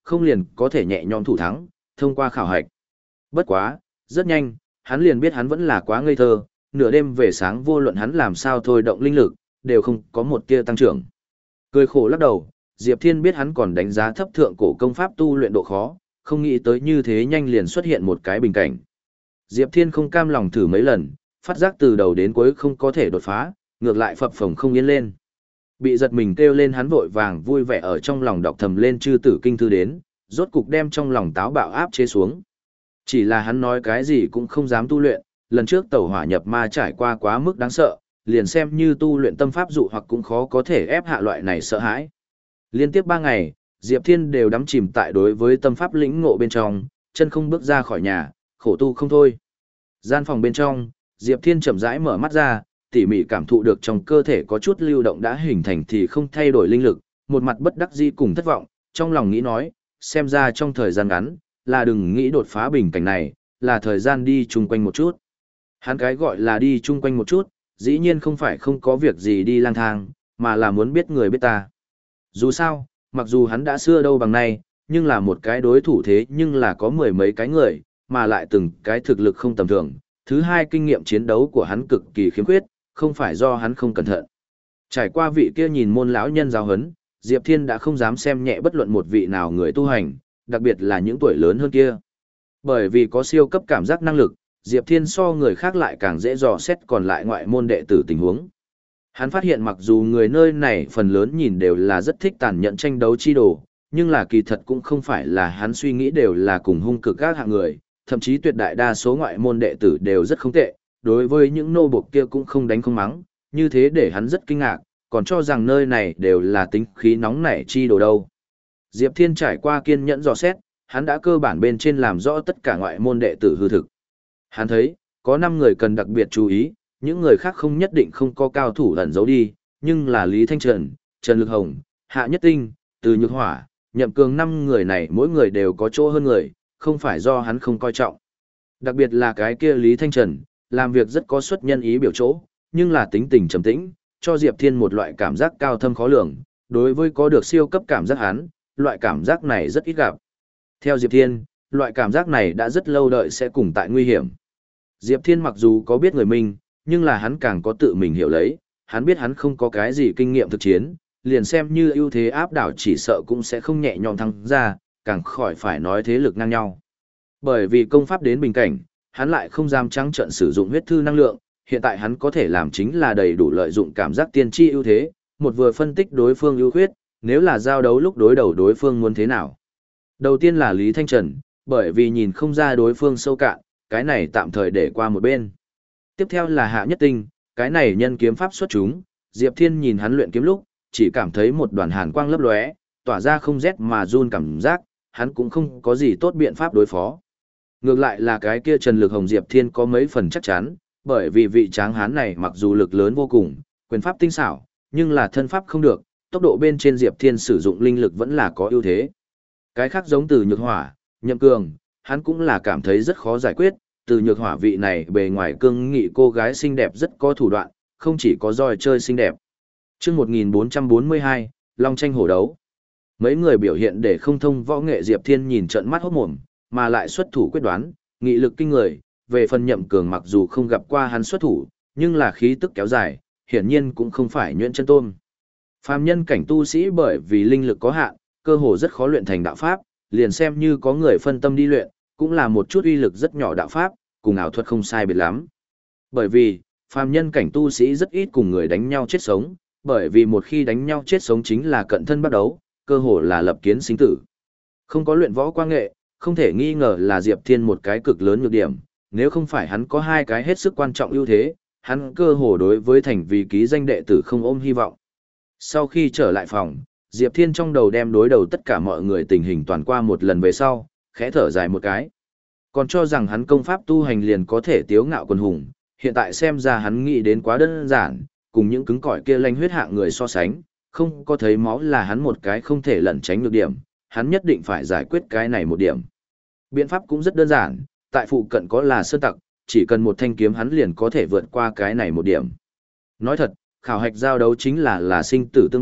không liền có thể nhẹ nhõm thủ thắng, thông qua khảo hạch. Bất quá, rất nhanh, hắn liền biết hắn vẫn là quá ngây thơ, nửa đêm về sáng vô luận hắn làm sao thôi động linh lực, đều không có một tia tăng trưởng. Cười khổ lắc đầu, Diệp Thiên biết hắn còn đánh giá thấp thượng cổ công pháp tu luyện độ khó, không nghĩ tới như thế nhanh liền xuất hiện một cái bình cảnh. Diệp Thiên không cam lòng thử mấy lần, phát giác từ đầu đến cuối không có thể đột phá, ngược lại phập phồng không yên lên. Bị giật mình kêu lên hắn vội vàng vui vẻ ở trong lòng đọc thầm lên chư tử kinh thư đến, rốt cục đem trong lòng táo bạo áp chế xuống. Chỉ là hắn nói cái gì cũng không dám tu luyện, lần trước tẩu hỏa nhập ma trải qua quá mức đáng sợ, liền xem như tu luyện tâm pháp dụ hoặc cũng khó có thể ép hạ loại này sợ hãi. Liên tiếp ba ngày, Diệp Thiên đều đắm chìm tại đối với tâm pháp lĩnh ngộ bên trong, chân không bước ra khỏi nhà, khổ tu không thôi. Gian phòng bên trong, Diệp Thiên chậm rãi mở mắt ra, tỉ mỉ cảm thụ được trong cơ thể có chút lưu động đã hình thành thì không thay đổi linh lực, một mặt bất đắc dĩ cùng thất vọng, trong lòng nghĩ nói, xem ra trong thời gian ngắn, là đừng nghĩ đột phá bình cảnh này, là thời gian đi chung quanh một chút. Hắn cái gọi là đi chung quanh một chút, dĩ nhiên không phải không có việc gì đi lang thang, mà là muốn biết người biết ta. Dù sao, mặc dù hắn đã xưa đâu bằng nay, nhưng là một cái đối thủ thế nhưng là có mười mấy cái người, mà lại từng cái thực lực không tầm thường. Thứ hai, kinh nghiệm chiến đấu của hắn cực kỳ khiếm khuyết, không phải do hắn không cẩn thận. Trải qua vị kia nhìn môn lão nhân giáo huấn, Diệp Thiên đã không dám xem nhẹ bất luận một vị nào người tu hành, đặc biệt là những tuổi lớn hơn kia. Bởi vì có siêu cấp cảm giác năng lực, Diệp Thiên so người khác lại càng dễ dò xét còn lại ngoại môn đệ tử tình huống. Hắn phát hiện mặc dù người nơi này phần lớn nhìn đều là rất thích tàn nhẫn tranh đấu chi đồ, nhưng là kỳ thật cũng không phải là hắn suy nghĩ đều là cùng hung cực các hạng người, thậm chí tuyệt đại đa số ngoại môn đệ tử đều rất không tệ, đối với những nô buộc kia cũng không đánh không mắng, như thế để hắn rất kinh ngạc, còn cho rằng nơi này đều là tính khí nóng nảy chi đồ đâu. Diệp Thiên trải qua kiên nhẫn dò xét, hắn đã cơ bản bên trên làm rõ tất cả ngoại môn đệ tử hư thực. Hắn thấy, có năm người cần đặc biệt chú ý, những người khác không nhất định không có cao thủ ẩn giấu đi, nhưng là Lý Thanh Trần, Trần Lực Hồng, Hạ Nhất Tinh, Từ Nhược Hỏa, Nhậm Cường năm người này mỗi người đều có chỗ hơn người, không phải do hắn không coi trọng. Đặc biệt là cái kia Lý Thanh Trần, làm việc rất có xuất nhân ý biểu chỗ, nhưng là tính tình trầm tĩnh, cho Diệp Thiên một loại cảm giác cao thâm khó lường, đối với có được siêu cấp cảm giác hắn, loại cảm giác này rất ít gặp. Theo Diệp Thiên, loại cảm giác này đã rất lâu đợi sẽ cùng tại nguy hiểm. Diệp Thiên mặc dù có biết người mình, nhưng là hắn càng có tự mình hiểu lấy, hắn biết hắn không có cái gì kinh nghiệm thực chiến, liền xem như ưu thế áp đảo chỉ sợ cũng sẽ không nhẹ nhõm thắng ra, càng khỏi phải nói thế lực ngang nhau. Bởi vì công pháp đến bình cảnh, hắn lại không dám trắng trợn sử dụng huyết thư năng lượng, hiện tại hắn có thể làm chính là đầy đủ lợi dụng cảm giác tiên tri ưu thế, một vừa phân tích đối phương ưu khuyết, nếu là giao đấu lúc đối đầu đối phương muốn thế nào. Đầu tiên là Lý Thanh Trần, bởi vì nhìn không ra đối phương sâu cạn, cái này tạm thời để qua một bên. Tiếp theo là Hạ Nhất Tinh, cái này nhân kiếm pháp xuất chúng, Diệp Thiên nhìn hắn luyện kiếm lúc, chỉ cảm thấy một đoàn hàn quang lấp lóe, tỏa ra không rét mà run cảm giác, hắn cũng không có gì tốt biện pháp đối phó. Ngược lại là cái kia Trần Lực Hồng Diệp Thiên có mấy phần chắc chắn, bởi vì vị tráng hán này mặc dù lực lớn vô cùng, quyền pháp tinh xảo, nhưng là thân pháp không được, tốc độ bên trên Diệp Thiên sử dụng linh lực vẫn là có ưu thế. Cái khác giống Từ Nhược Hỏa, Nhậm Cường, hắn cũng là cảm thấy rất khó giải quyết, Từ Nhược Hỏa vị này bề ngoài cương nghị cô gái xinh đẹp rất có thủ đoạn, không chỉ có roi chơi xinh đẹp. Chương một nghìn bốn trăm bốn mươi hai, Long tranh hổ đấu. Mấy người biểu hiện để không thông võ nghệ Diệp Thiên nhìn trợn mắt hốt mồm, mà lại xuất thủ quyết đoán, nghị lực kinh người, về phần Nhậm Cường mặc dù không gặp qua hắn xuất thủ, nhưng là khí tức kéo dài, hiển nhiên cũng không phải nhuyễn chân tôm. Phàm nhân cảnh tu sĩ bởi vì linh lực có hạn, cơ hồ rất khó luyện thành đạo pháp, liền xem như có người phân tâm đi luyện, cũng là một chút uy lực rất nhỏ đạo pháp, cùng ảo thuật không sai biệt lắm. Bởi vì, phàm nhân cảnh tu sĩ rất ít cùng người đánh nhau chết sống, bởi vì một khi đánh nhau chết sống chính là cận thân bắt đấu, cơ hồ là lập kiến sinh tử. Không có luyện võ qua nghệ, không thể nghi ngờ là Diệp Thiên một cái cực lớn nhược điểm, nếu không phải hắn có hai cái hết sức quan trọng ưu thế, hắn cơ hồ đối với thành vì ký danh đệ tử không ôm hy vọng. Sau khi trở lại phòng, Diệp Thiên trong đầu đem đối đầu tất cả mọi người tình hình toàn qua một lần về sau, khẽ thở dài một cái. Còn cho rằng hắn công pháp tu hành liền có thể tiếu ngạo quần hùng, hiện tại xem ra hắn nghĩ đến quá đơn giản, cùng những cứng cỏi kia lanh huyết hạng người so sánh, không có thấy máu là hắn một cái không thể lẩn tránh được điểm, hắn nhất định phải giải quyết cái này một điểm. Biện pháp cũng rất đơn giản, tại phụ cận có là sơn tặc, chỉ cần một thanh kiếm hắn liền có thể vượt qua cái này một điểm. Nói thật, khảo hạch giao đấu chính là là sinh tử tương bác,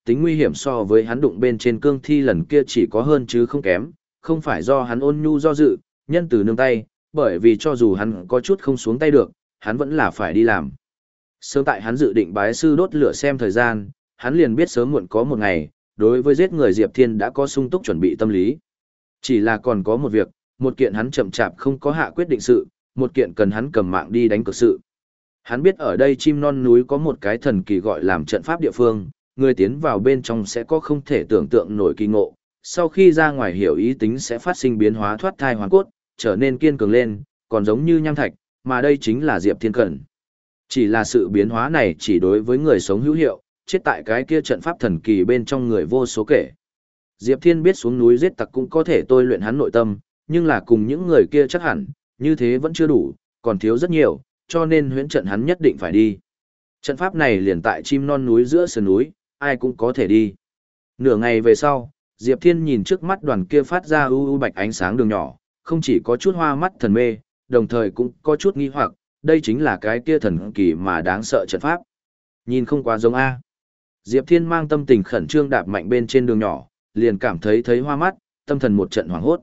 tính nguy hiểm so với hắn đụng bên trên cương thi lần kia chỉ có hơn chứ không kém, không phải do hắn ôn nhu do dự, nhân từ nương tay, bởi vì cho dù hắn có chút không xuống tay được, hắn vẫn là phải đi làm. Sớm tại hắn dự định bái sư đốt lửa xem thời gian, hắn liền biết sớm muộn có một ngày, đối với giết người Diệp Thiên đã có sung túc chuẩn bị tâm lý. Chỉ là còn có một việc, một kiện hắn chậm chạp không có hạ quyết định sự, một kiện cần hắn cầm mạng đi đánh cược sự. Hắn biết ở đây chim non núi có một cái thần kỳ gọi làm trận pháp địa phương, người tiến vào bên trong sẽ có không thể tưởng tượng nổi kỳ ngộ, sau khi ra ngoài hiểu ý tính sẽ phát sinh biến hóa thoát thai hoàn cốt, trở nên kiên cường lên, còn giống như nham thạch, mà đây chính là Diệp Thiên cần. Chỉ là sự biến hóa này chỉ đối với người sống hữu hiệu, chết tại cái kia trận pháp thần kỳ bên trong người vô số kể. Diệp Thiên biết xuống núi giết tặc cũng có thể tôi luyện hắn nội tâm, nhưng là cùng những người kia chắc hẳn, như thế vẫn chưa đủ, còn thiếu rất nhiều, cho nên huyễn trận hắn nhất định phải đi. Trận pháp này liền tại chim non núi giữa sườn núi, ai cũng có thể đi. Nửa ngày về sau, Diệp Thiên nhìn trước mắt đoàn kia phát ra u u bạch ánh sáng đường nhỏ, không chỉ có chút hoa mắt thần mê, đồng thời cũng có chút nghi hoặc, đây chính là cái kia thần kỳ mà đáng sợ trận pháp. Nhìn không quá giống A. Diệp Thiên mang tâm tình khẩn trương đạp mạnh bên trên đường nhỏ, liền cảm thấy thấy hoa mắt, tâm thần một trận hoảng hốt.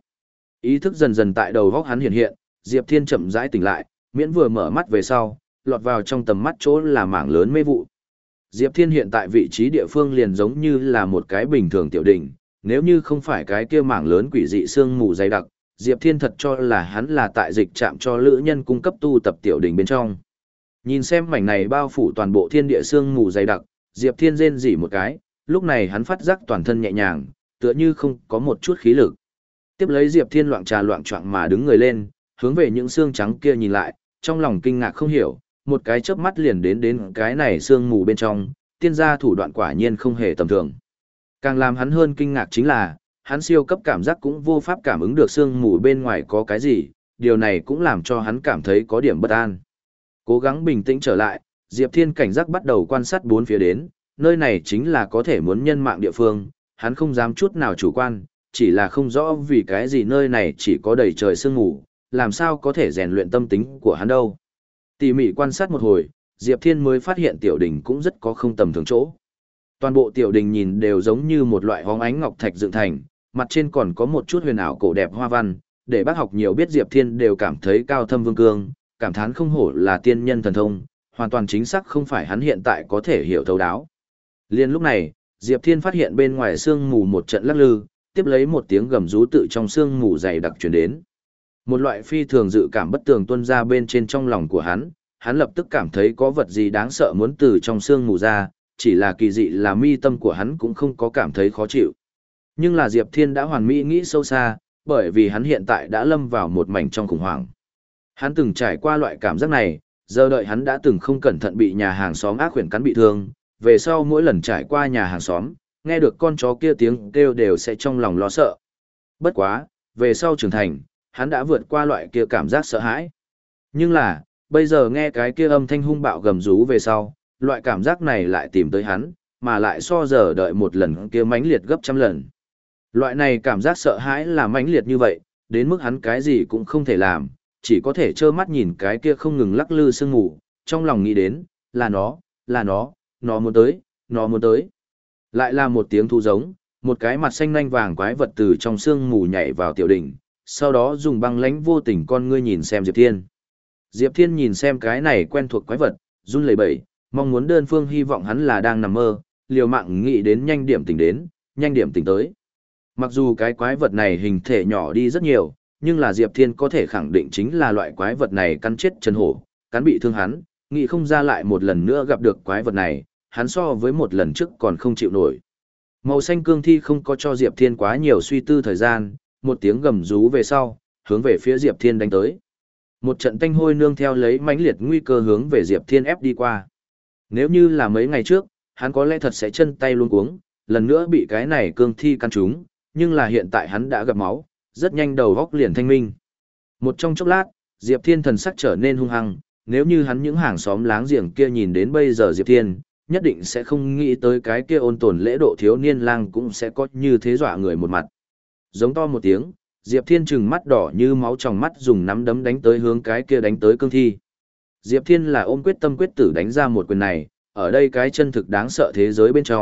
Ý thức dần dần tại đầu góc hắn hiện hiện, Diệp Thiên chậm rãi tỉnh lại, miễn vừa mở mắt về sau, lọt vào trong tầm mắt chỗ là mảng lớn mê vụ. Diệp Thiên hiện tại vị trí địa phương liền giống như là một cái bình thường tiểu đỉnh, nếu như không phải cái kia mảng lớn quỷ dị sương mù dày đặc, Diệp Thiên thật cho là hắn là tại dịch trạm cho lữ nhân cung cấp tu tập tiểu đỉnh bên trong. Nhìn xem mảnh này bao phủ toàn bộ thiên địa sương mù dày đặc, Diệp Thiên rên rỉ một cái, lúc này hắn phát giác toàn thân nhẹ nhàng, tựa như không có một chút khí lực. Tiếp lấy Diệp Thiên loạng trà loạng choạng mà đứng người lên, hướng về những xương trắng kia nhìn lại, trong lòng kinh ngạc không hiểu, một cái chớp mắt liền đến đến cái này sương mù bên trong, tiên gia thủ đoạn quả nhiên không hề tầm thường. Càng làm hắn hơn kinh ngạc chính là, hắn siêu cấp cảm giác cũng vô pháp cảm ứng được sương mù bên ngoài có cái gì, điều này cũng làm cho hắn cảm thấy có điểm bất an. Cố gắng bình tĩnh trở lại, Diệp Thiên cảnh giác bắt đầu quan sát bốn phía đến, nơi này chính là có thể muốn nhân mạng địa phương, hắn không dám chút nào chủ quan, chỉ là không rõ vì cái gì nơi này chỉ có đầy trời sương mù, làm sao có thể rèn luyện tâm tính của hắn đâu. Tỉ mỉ quan sát một hồi, Diệp Thiên mới phát hiện tiểu đình cũng rất có không tầm thường chỗ. Toàn bộ tiểu đình nhìn đều giống như một loại hóng ánh ngọc thạch dựng thành, mặt trên còn có một chút huyền ảo cổ đẹp hoa văn, để bác học nhiều biết Diệp Thiên đều cảm thấy cao thâm vương cương, cảm thán không hổ là tiên nhân thần thông, hoàn toàn chính xác không phải hắn hiện tại có thể hiểu thấu đáo. Liên lúc này, Diệp Thiên phát hiện bên ngoài sương mù một trận lắc lư, tiếp lấy một tiếng gầm rú tự trong sương mù dày đặc truyền đến. Một loại phi thường dự cảm bất tường tuôn ra bên trên trong lòng của hắn, hắn lập tức cảm thấy có vật gì đáng sợ muốn từ trong sương mù ra, chỉ là kỳ dị là mi tâm của hắn cũng không có cảm thấy khó chịu. Nhưng là Diệp Thiên đã hoàn mỹ nghĩ sâu xa, bởi vì hắn hiện tại đã lâm vào một mảnh trong khủng hoảng. Hắn từng trải qua loại cảm giác này, giờ đợi hắn đã từng không cẩn thận bị nhà hàng xóm ác quyển cắn bị thương, về sau mỗi lần trải qua nhà hàng xóm, nghe được con chó kia tiếng kêu đều sẽ trong lòng lo sợ. Bất quá, về sau trưởng thành, hắn đã vượt qua loại kia cảm giác sợ hãi. Nhưng là, bây giờ nghe cái kia âm thanh hung bạo gầm rú về sau, loại cảm giác này lại tìm tới hắn, mà lại so giờ đợi một lần kia mãnh liệt gấp trăm lần. Loại này cảm giác sợ hãi là mãnh liệt như vậy, đến mức hắn cái gì cũng không thể làm, chỉ có thể trơ mắt nhìn cái kia không ngừng lắc lư sương mù, trong lòng nghĩ đến, là nó, là nó, nó muốn tới, nó muốn tới. Lại là một tiếng thu giống, một cái mặt xanh nanh vàng quái vật từ trong sương mù nhảy vào tiểu đỉnh, sau đó dùng băng lãnh vô tình con ngươi nhìn xem Diệp Thiên. Diệp Thiên nhìn xem cái này quen thuộc quái vật, run lẩy bẩy, mong muốn đơn phương hy vọng hắn là đang nằm mơ, liều mạng nghĩ đến nhanh điểm tỉnh đến, nhanh điểm tỉnh tới. Mặc dù cái quái vật này hình thể nhỏ đi rất nhiều, nhưng là Diệp Thiên có thể khẳng định chính là loại quái vật này cắn chết Trần Hổ, cắn bị thương hắn, nghĩ không ra lại một lần nữa gặp được quái vật này, hắn so với một lần trước còn không chịu nổi. Màu xanh cương thi không có cho Diệp Thiên quá nhiều suy tư thời gian, một tiếng gầm rú về sau, hướng về phía Diệp Thiên đánh tới. Một trận tanh hôi nương theo lấy mãnh liệt nguy cơ hướng về Diệp Thiên ép đi qua. Nếu như là mấy ngày trước, hắn có lẽ thật sẽ chân tay luống cuống, lần nữa bị cái này cương thi căn trúng, nhưng là hiện tại hắn đã gặp máu, rất nhanh đầu góc liền thanh minh. Một trong chốc lát, Diệp Thiên thần sắc trở nên hung hăng, nếu như hắn những hàng xóm láng giềng kia nhìn đến bây giờ Diệp Thiên, nhất định sẽ không nghĩ tới cái kia ôn tồn lễ độ thiếu niên lang cũng sẽ có như thế dọa người một mặt. Giống to một tiếng, Diệp Thiên trừng mắt đỏ như máu trong mắt dùng nắm đấm đánh tới hướng cái kia đánh tới cương thi. Diệp Thiên là ôm quyết tâm quyết tử đánh ra một quyền này, ở đây cái chân thực đáng sợ thế giới bên trong,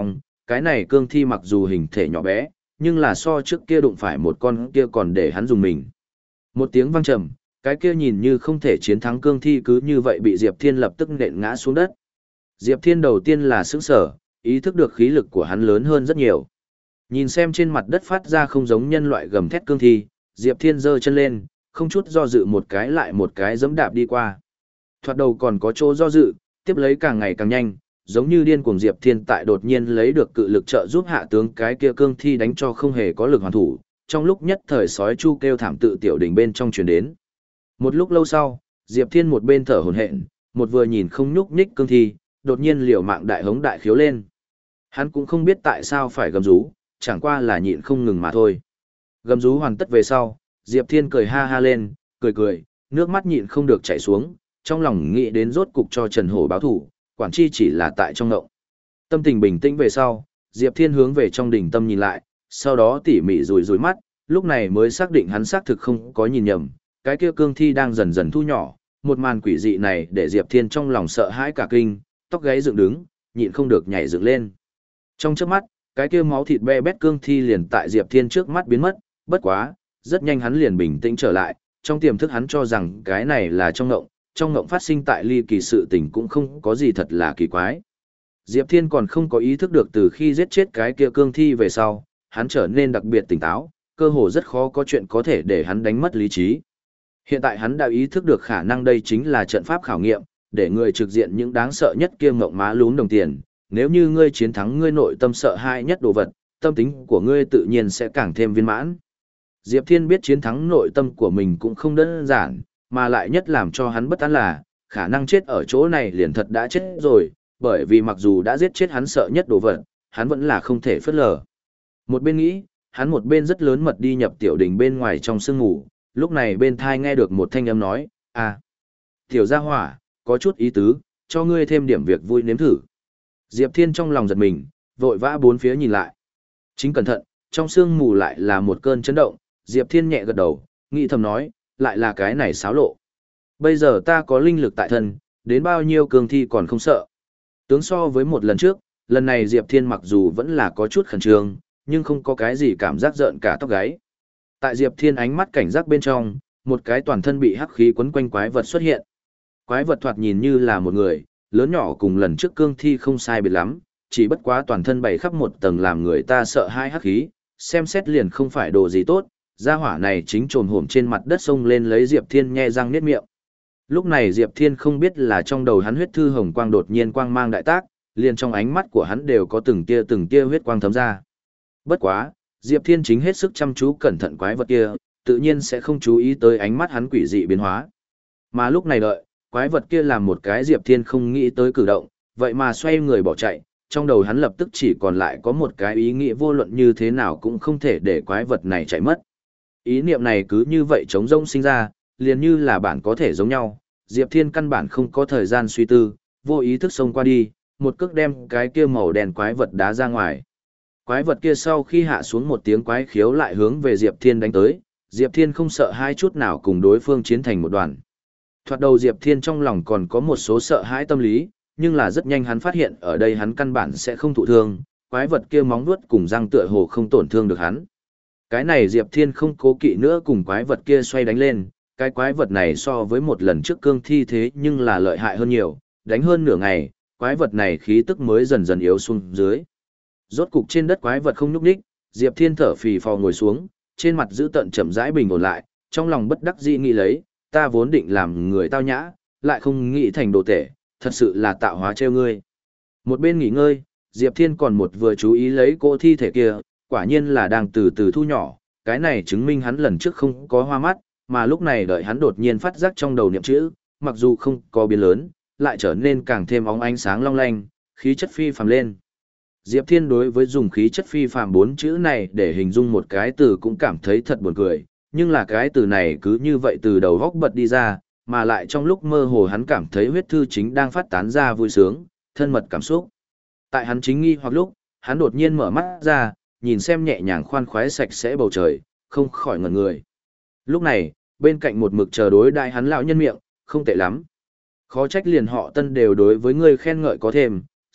cái này cương thi mặc dù hình thể nhỏ bé, nhưng là so trước kia đụng phải một con kia còn để hắn dùng mình. Một tiếng vang trầm, cái kia nhìn như không thể chiến thắng cương thi cứ như vậy bị Diệp Thiên lập tức nện ngã xuống đất. Diệp Thiên đầu tiên là sững sờ, ý thức được khí lực của hắn lớn hơn rất nhiều. Nhìn xem trên mặt đất phát ra không giống nhân loại gầm thét cương thi, Diệp Thiên giơ chân lên, không chút do dự một cái lại một cái giẫm đạp đi qua. Thoạt đầu còn có chỗ do dự, tiếp lấy càng ngày càng nhanh, giống như điên cuồng Diệp Thiên tại đột nhiên lấy được cự lực trợ giúp hạ tướng cái kia cương thi đánh cho không hề có lực hoàn thủ, trong lúc nhất thời sói chu kêu thảm tự tiểu đỉnh bên trong truyền đến. Một lúc lâu sau, Diệp Thiên một bên thở hổn hển, một vừa nhìn không nhúc nhích cương thi, đột nhiên liều mạng đại hống đại khiếu lên. Hắn cũng không biết tại sao phải gầm rú, chẳng qua là nhịn không ngừng mà thôi. Gầm rú hoàn tất về sau, Diệp Thiên cười ha ha lên, cười cười, nước mắt nhịn không được chảy xuống, trong lòng nghĩ đến rốt cục cho Trần Hổ báo thủ, quản chi chỉ là tại trong ngộng. Tâm tình bình tĩnh về sau, Diệp Thiên hướng về trong đỉnh tâm nhìn lại, sau đó tỉ mỉ rủi rủi mắt, lúc này mới xác định hắn xác thực không có nhìn nhầm, cái kia cương thi đang dần dần thu nhỏ, một màn quỷ dị này để Diệp Thiên trong lòng sợ hãi cả kinh, tóc gáy dựng đứng, nhịn không được nhảy dựng lên. Trong chớp mắt, cái kia máu thịt be bét cương thi liền tại Diệp Thiên trước mắt biến mất, bất quá, rất nhanh hắn liền bình tĩnh trở lại, trong tiềm thức hắn cho rằng cái này là trong ngộng, trong ngộng phát sinh tại ly kỳ sự tình cũng không có gì thật là kỳ quái. Diệp Thiên còn không có ý thức được từ khi giết chết cái kia cương thi về sau, hắn trở nên đặc biệt tỉnh táo, cơ hồ rất khó có chuyện có thể để hắn đánh mất lý trí. Hiện tại hắn đã ý thức được khả năng đây chính là trận pháp khảo nghiệm, để người trực diện những đáng sợ nhất kia ngộng má lún đồng tiền. Nếu như ngươi chiến thắng ngươi nội tâm sợ hãi nhất đồ vật, tâm tính của ngươi tự nhiên sẽ càng thêm viên mãn. Diệp Thiên biết chiến thắng nội tâm của mình cũng không đơn giản, mà lại nhất làm cho hắn bất an là, khả năng chết ở chỗ này liền thật đã chết rồi, bởi vì mặc dù đã giết chết hắn sợ nhất đồ vật, hắn vẫn là không thể phớt lờ. Một bên nghĩ, hắn một bên rất lớn mật đi nhập tiểu đình bên ngoài trong sương ngủ, lúc này bên thai nghe được một thanh âm nói, à, tiểu gia hỏa, có chút ý tứ, cho ngươi thêm điểm việc vui nếm thử. Diệp Thiên trong lòng giật mình, vội vã bốn phía nhìn lại. Chính cẩn thận, trong sương mù lại là một cơn chấn động, Diệp Thiên nhẹ gật đầu, nghĩ thầm nói, lại là cái này xáo lộ. Bây giờ ta có linh lực tại thân, đến bao nhiêu cường thi còn không sợ. Tướng so với một lần trước, lần này Diệp Thiên mặc dù vẫn là có chút khẩn trương, nhưng không có cái gì cảm giác rợn cả tóc gáy. Tại Diệp Thiên ánh mắt cảnh giác bên trong, một cái toàn thân bị hắc khí quấn quanh quái vật xuất hiện. Quái vật thoạt nhìn như là một người, lớn nhỏ cùng lần trước cương thi không sai biệt lắm, chỉ bất quá toàn thân bày khắp một tầng làm người ta sợ hai hắc khí, xem xét liền không phải đồ gì tốt, gia hỏa này chính trồn hổm trên mặt đất xông lên lấy Diệp Thiên nhe răng niết miệng. Lúc này Diệp Thiên không biết là trong đầu hắn huyết thư hồng quang đột nhiên quang mang đại tác, liền trong ánh mắt của hắn đều có từng tia từng tia huyết quang thấm ra. Bất quá, Diệp Thiên chính hết sức chăm chú cẩn thận quái vật kia, tự nhiên sẽ không chú ý tới ánh mắt hắn quỷ dị biến hóa. Mà lúc này đợi, quái vật kia làm một cái Diệp Thiên không nghĩ tới cử động, vậy mà xoay người bỏ chạy, trong đầu hắn lập tức chỉ còn lại có một cái ý nghĩ vô luận như thế nào cũng không thể để quái vật này chạy mất. Ý niệm này cứ như vậy trống rỗng sinh ra, liền như là bản có thể giống nhau, Diệp Thiên căn bản không có thời gian suy tư, vô ý thức xông qua đi, một cước đem cái kia màu đen quái vật đá ra ngoài. Quái vật kia sau khi hạ xuống một tiếng quái khiếu lại hướng về Diệp Thiên đánh tới, Diệp Thiên không sợ hai chút nào cùng đối phương chiến thành một đoàn. Thoạt đầu Diệp Thiên trong lòng còn có một số sợ hãi tâm lý, nhưng là rất nhanh hắn phát hiện ở đây hắn căn bản sẽ không thụ thương, quái vật kia móng vuốt cùng răng tựa hồ không tổn thương được hắn. Cái này Diệp Thiên không cố kỵ nữa cùng quái vật kia xoay đánh lên, cái quái vật này so với một lần trước cương thi thế nhưng là lợi hại hơn nhiều, đánh hơn nửa ngày, quái vật này khí tức mới dần dần yếu xuống dưới. Rốt cục trên đất quái vật không nhúc nhích, Diệp Thiên thở phì phò ngồi xuống, trên mặt giữ tận chậm rãi bình ổn lại, trong lòng bất đắc dĩ nghĩ lấy, ta vốn định làm người tao nhã, lại không nghĩ thành đồ tể, thật sự là tạo hóa trêu ngươi. Một bên nghỉ ngơi, Diệp Thiên còn một vừa chú ý lấy cỗ thi thể kia, quả nhiên là đang từ từ thu nhỏ, cái này chứng minh hắn lần trước không có hoa mắt, mà lúc này đợi hắn đột nhiên phát giác trong đầu niệm chữ, mặc dù không có biến lớn, lại trở nên càng thêm óng ánh sáng long lanh, khí chất phi phàm lên. Diệp Thiên đối với dùng khí chất phi phàm bốn chữ này để hình dung một cái từ cũng cảm thấy thật buồn cười, nhưng là cái từ này cứ như vậy từ đầu góc bật đi ra, mà lại trong lúc mơ hồ hắn cảm thấy huyết thư chính đang phát tán ra vui sướng, thân mật cảm xúc. Tại hắn chính nghi hoặc lúc, hắn đột nhiên mở mắt ra, nhìn xem nhẹ nhàng khoan khoái sạch sẽ bầu trời, không khỏi ngẩn người. Lúc này, bên cạnh một mực chờ đối đại hắn lão nhân miệng, không tệ lắm. Khó trách liền họ Tân đều đối với ngươi khen ngợi có thêm,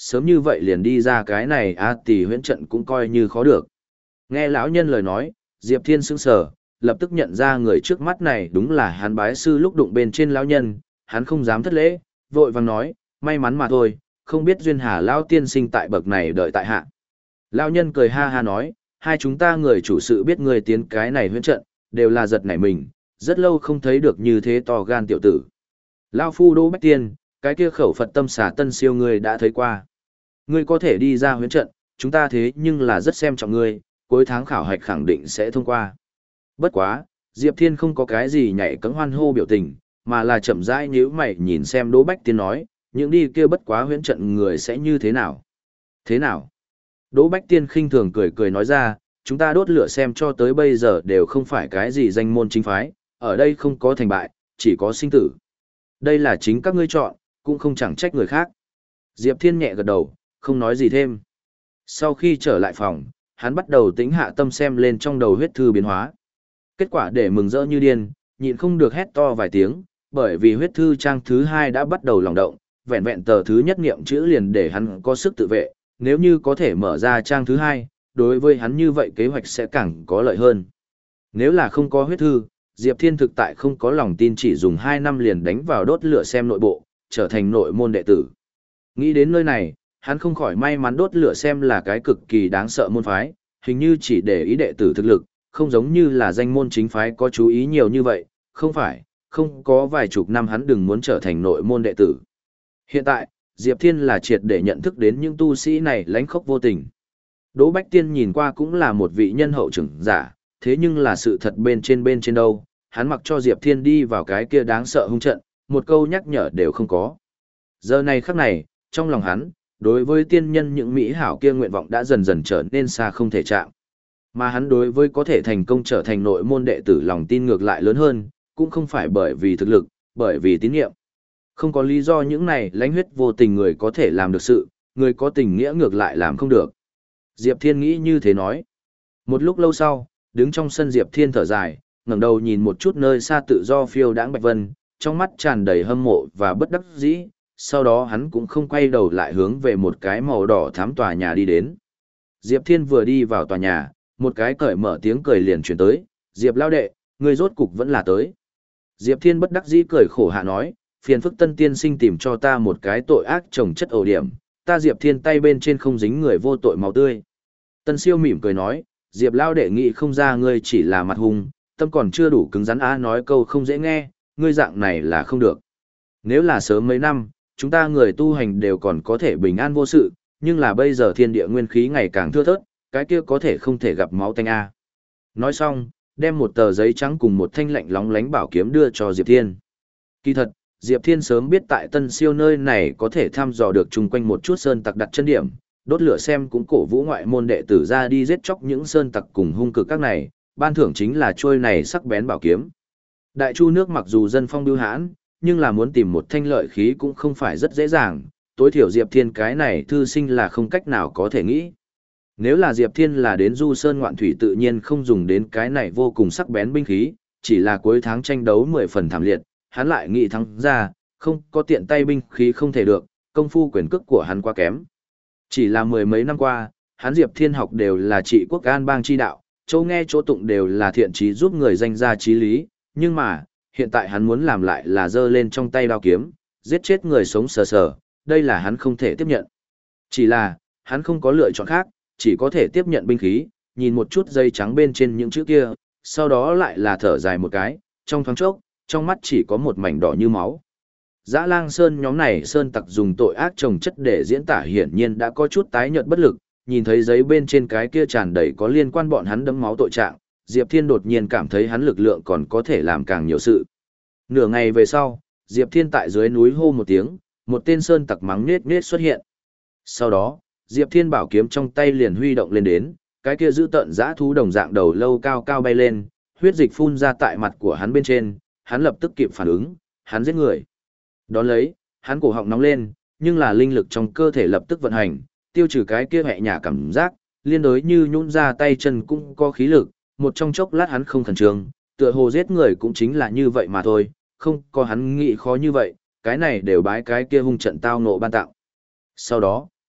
sớm như vậy liền đi ra cái này A Tỳ huyễn trận cũng coi như khó được. Nghe lão nhân lời nói, Diệp Thiên sững sờ, lập tức nhận ra người trước mắt này đúng là hắn bái sư lúc đụng bên trên lão nhân, hắn không dám thất lễ, vội vàng nói, may mắn mà thôi, không biết duyên hà lão tiên sinh tại bậc này đợi tại hạ. Lão nhân cười ha ha nói, hai chúng ta người chủ sự biết người tiến cái này huyễn trận, đều là giật nảy mình, rất lâu không thấy được như thế to gan tiểu tử. Lão phu Đỗ Bách Tiên, cái kia khẩu Phật tâm xà tân siêu ngươi đã thấy qua. Ngươi có thể đi ra huyễn trận, chúng ta thế nhưng là rất xem trọng ngươi, cuối tháng khảo hạch khẳng định sẽ thông qua. Bất quá, Diệp Thiên không có cái gì nhảy cẫng hoan hô biểu tình, mà là chậm rãi nhíu mày nhìn xem Đỗ Bách Tiên nói, những đi kia bất quá huyễn trận người sẽ như thế nào? Thế nào? Đỗ Bách Tiên khinh thường cười cười nói ra, chúng ta đốt lửa xem cho tới bây giờ đều không phải cái gì danh môn chính phái, ở đây không có thành bại, chỉ có sinh tử. Đây là chính các ngươi chọn, cũng không chẳng trách người khác. Diệp Thiên nhẹ gật đầu, không nói gì thêm. Sau khi trở lại phòng, hắn bắt đầu tĩnh hạ tâm xem lên trong đầu huyết thư biến hóa. Kết quả để mừng rỡ như điên, nhịn không được hét to vài tiếng, bởi vì huyết thư trang thứ hai đã bắt đầu lòng động, vẹn vẹn tờ thứ nhất niệm chữ liền để hắn có sức tự vệ, nếu như có thể mở ra trang thứ hai, đối với hắn như vậy kế hoạch sẽ càng có lợi hơn. Nếu là không có huyết thư, Diệp Thiên thực tại không có lòng tin chỉ dùng hai năm liền đánh vào đốt lửa xem nội bộ, trở thành nội môn đệ tử. Nghĩ đến nơi này, hắn không khỏi may mắn đốt lửa xem là cái cực kỳ đáng sợ môn phái, hình như chỉ để ý đệ tử thực lực, không giống như là danh môn chính phái có chú ý nhiều như vậy, không phải, không có vài chục năm hắn đừng muốn trở thành nội môn đệ tử. Hiện tại, Diệp Thiên là triệt để nhận thức đến những tu sĩ này lánh khốc vô tình. Đỗ Bách Tiên nhìn qua cũng là một vị nhân hậu trưởng giả, thế nhưng là sự thật bên trên bên trên đâu, hắn mặc cho Diệp Thiên đi vào cái kia đáng sợ hung trận, một câu nhắc nhở đều không có. Giờ này khắc này, trong lòng hắn, đối với tiên nhân những mỹ hảo kia nguyện vọng đã dần dần trở nên xa không thể chạm. Mà hắn đối với có thể thành công trở thành nội môn đệ tử lòng tin ngược lại lớn hơn, cũng không phải bởi vì thực lực, bởi vì tín nhiệm. Không có lý do những này lãnh huyết vô tình người có thể làm được sự, người có tình nghĩa ngược lại làm không được. Diệp Thiên nghĩ như thế nói. Một lúc lâu sau, đứng trong sân Diệp Thiên thở dài, ngẩng đầu nhìn một chút nơi xa tự do phiêu đãng bạch vân, trong mắt tràn đầy hâm mộ và bất đắc dĩ, sau đó hắn cũng không quay đầu lại hướng về một cái màu đỏ thắm tòa nhà đi đến. Diệp Thiên vừa đi vào tòa nhà, một cái cởi mở tiếng cười liền truyền tới, Diệp lao đệ, ngươi rốt cục vẫn là tới. Diệp Thiên bất đắc dĩ cười khổ hạ nói, phiền phức Tân tiên sinh tìm cho ta một cái tội ác trồng chất ổ điểm, ta Diệp Thiên tay bên trên không dính người vô tội máu tươi. Tân siêu mỉm cười nói, Diệp lao đệ nghĩ không ra ngươi chỉ là mặt hung, tâm còn chưa đủ cứng rắn á nói câu không dễ nghe, ngươi dạng này là không được. Nếu là sớm mấy năm, chúng ta người tu hành đều còn có thể bình an vô sự, nhưng là bây giờ thiên địa nguyên khí ngày càng thưa thớt, cái kia có thể không thể gặp máu tanh a. Nói xong, đem một tờ giấy trắng cùng một thanh lạnh lóng lánh bảo kiếm đưa cho Diệp Thiên. Kỳ thật, Diệp Thiên sớm biết tại Tân Siêu nơi này có thể thăm dò được chung quanh một chút sơn tặc đặt chân điểm, đốt lửa xem cũng cổ vũ ngoại môn đệ tử ra đi giết chóc những sơn tặc cùng hung cực các này, ban thưởng chính là trôi này sắc bén bảo kiếm. Đại Chu nước mặc dù dân phong bưu hãn, nhưng là muốn tìm một thanh lợi khí cũng không phải rất dễ dàng, tối thiểu Diệp Thiên cái này thư sinh là không cách nào có thể nghĩ. Nếu là Diệp Thiên là đến Du Sơn ngoạn thủy tự nhiên không dùng đến cái này vô cùng sắc bén binh khí, chỉ là cuối tháng tranh đấu mười phần thảm liệt, hắn lại nghĩ thắng ra, không có tiện tay binh khí không thể được, công phu quyền cước của hắn quá kém. Chỉ là mười mấy năm qua, hắn Diệp Thiên học đều là trị quốc an bang chi đạo, chỗ nghe chỗ tụng đều là thiện trí giúp người danh gia trí lý, nhưng mà, hiện tại hắn muốn làm lại là giơ lên trong tay đao kiếm, giết chết người sống sờ sờ, đây là hắn không thể tiếp nhận. Chỉ là, hắn không có lựa chọn khác, chỉ có thể tiếp nhận binh khí, nhìn một chút dây trắng bên trên những chữ kia, sau đó lại là thở dài một cái, trong thoáng chốc, trong mắt chỉ có một mảnh đỏ như máu. Dã Lang Sơn nhóm này sơn tặc dùng tội ác trồng chất để diễn tả hiển nhiên đã có chút tái nhợt bất lực, nhìn thấy giấy bên trên cái kia tràn đầy có liên quan bọn hắn đẫm máu tội trạng, Diệp Thiên đột nhiên cảm thấy hắn lực lượng còn có thể làm càng nhiều sự. Nửa ngày về sau, Diệp Thiên tại dưới núi hô một tiếng, một tên sơn tặc mắng nết nết xuất hiện. Sau đó, Diệp Thiên bảo kiếm trong tay liền huy động lên đến, cái kia giữ tận dã thú đồng dạng đầu lâu cao cao bay lên, huyết dịch phun ra tại mặt của hắn bên trên, hắn lập tức kịp phản ứng, hắn giết người. Đón lấy, hắn cổ họng nóng lên, nhưng là linh lực trong cơ thể lập tức vận hành, tiêu trừ cái kia hẹ nhả cảm giác, liên đối như nhũn ra tay chân cũng có khí lực, một trong chốc lát hắn không khẩn trương, tựa hồ giết người cũng chính là như vậy mà thôi, không có hắn nghĩ khó như vậy, cái này đều bái cái kia hung trận tao nộ ban tặng. Sau đó,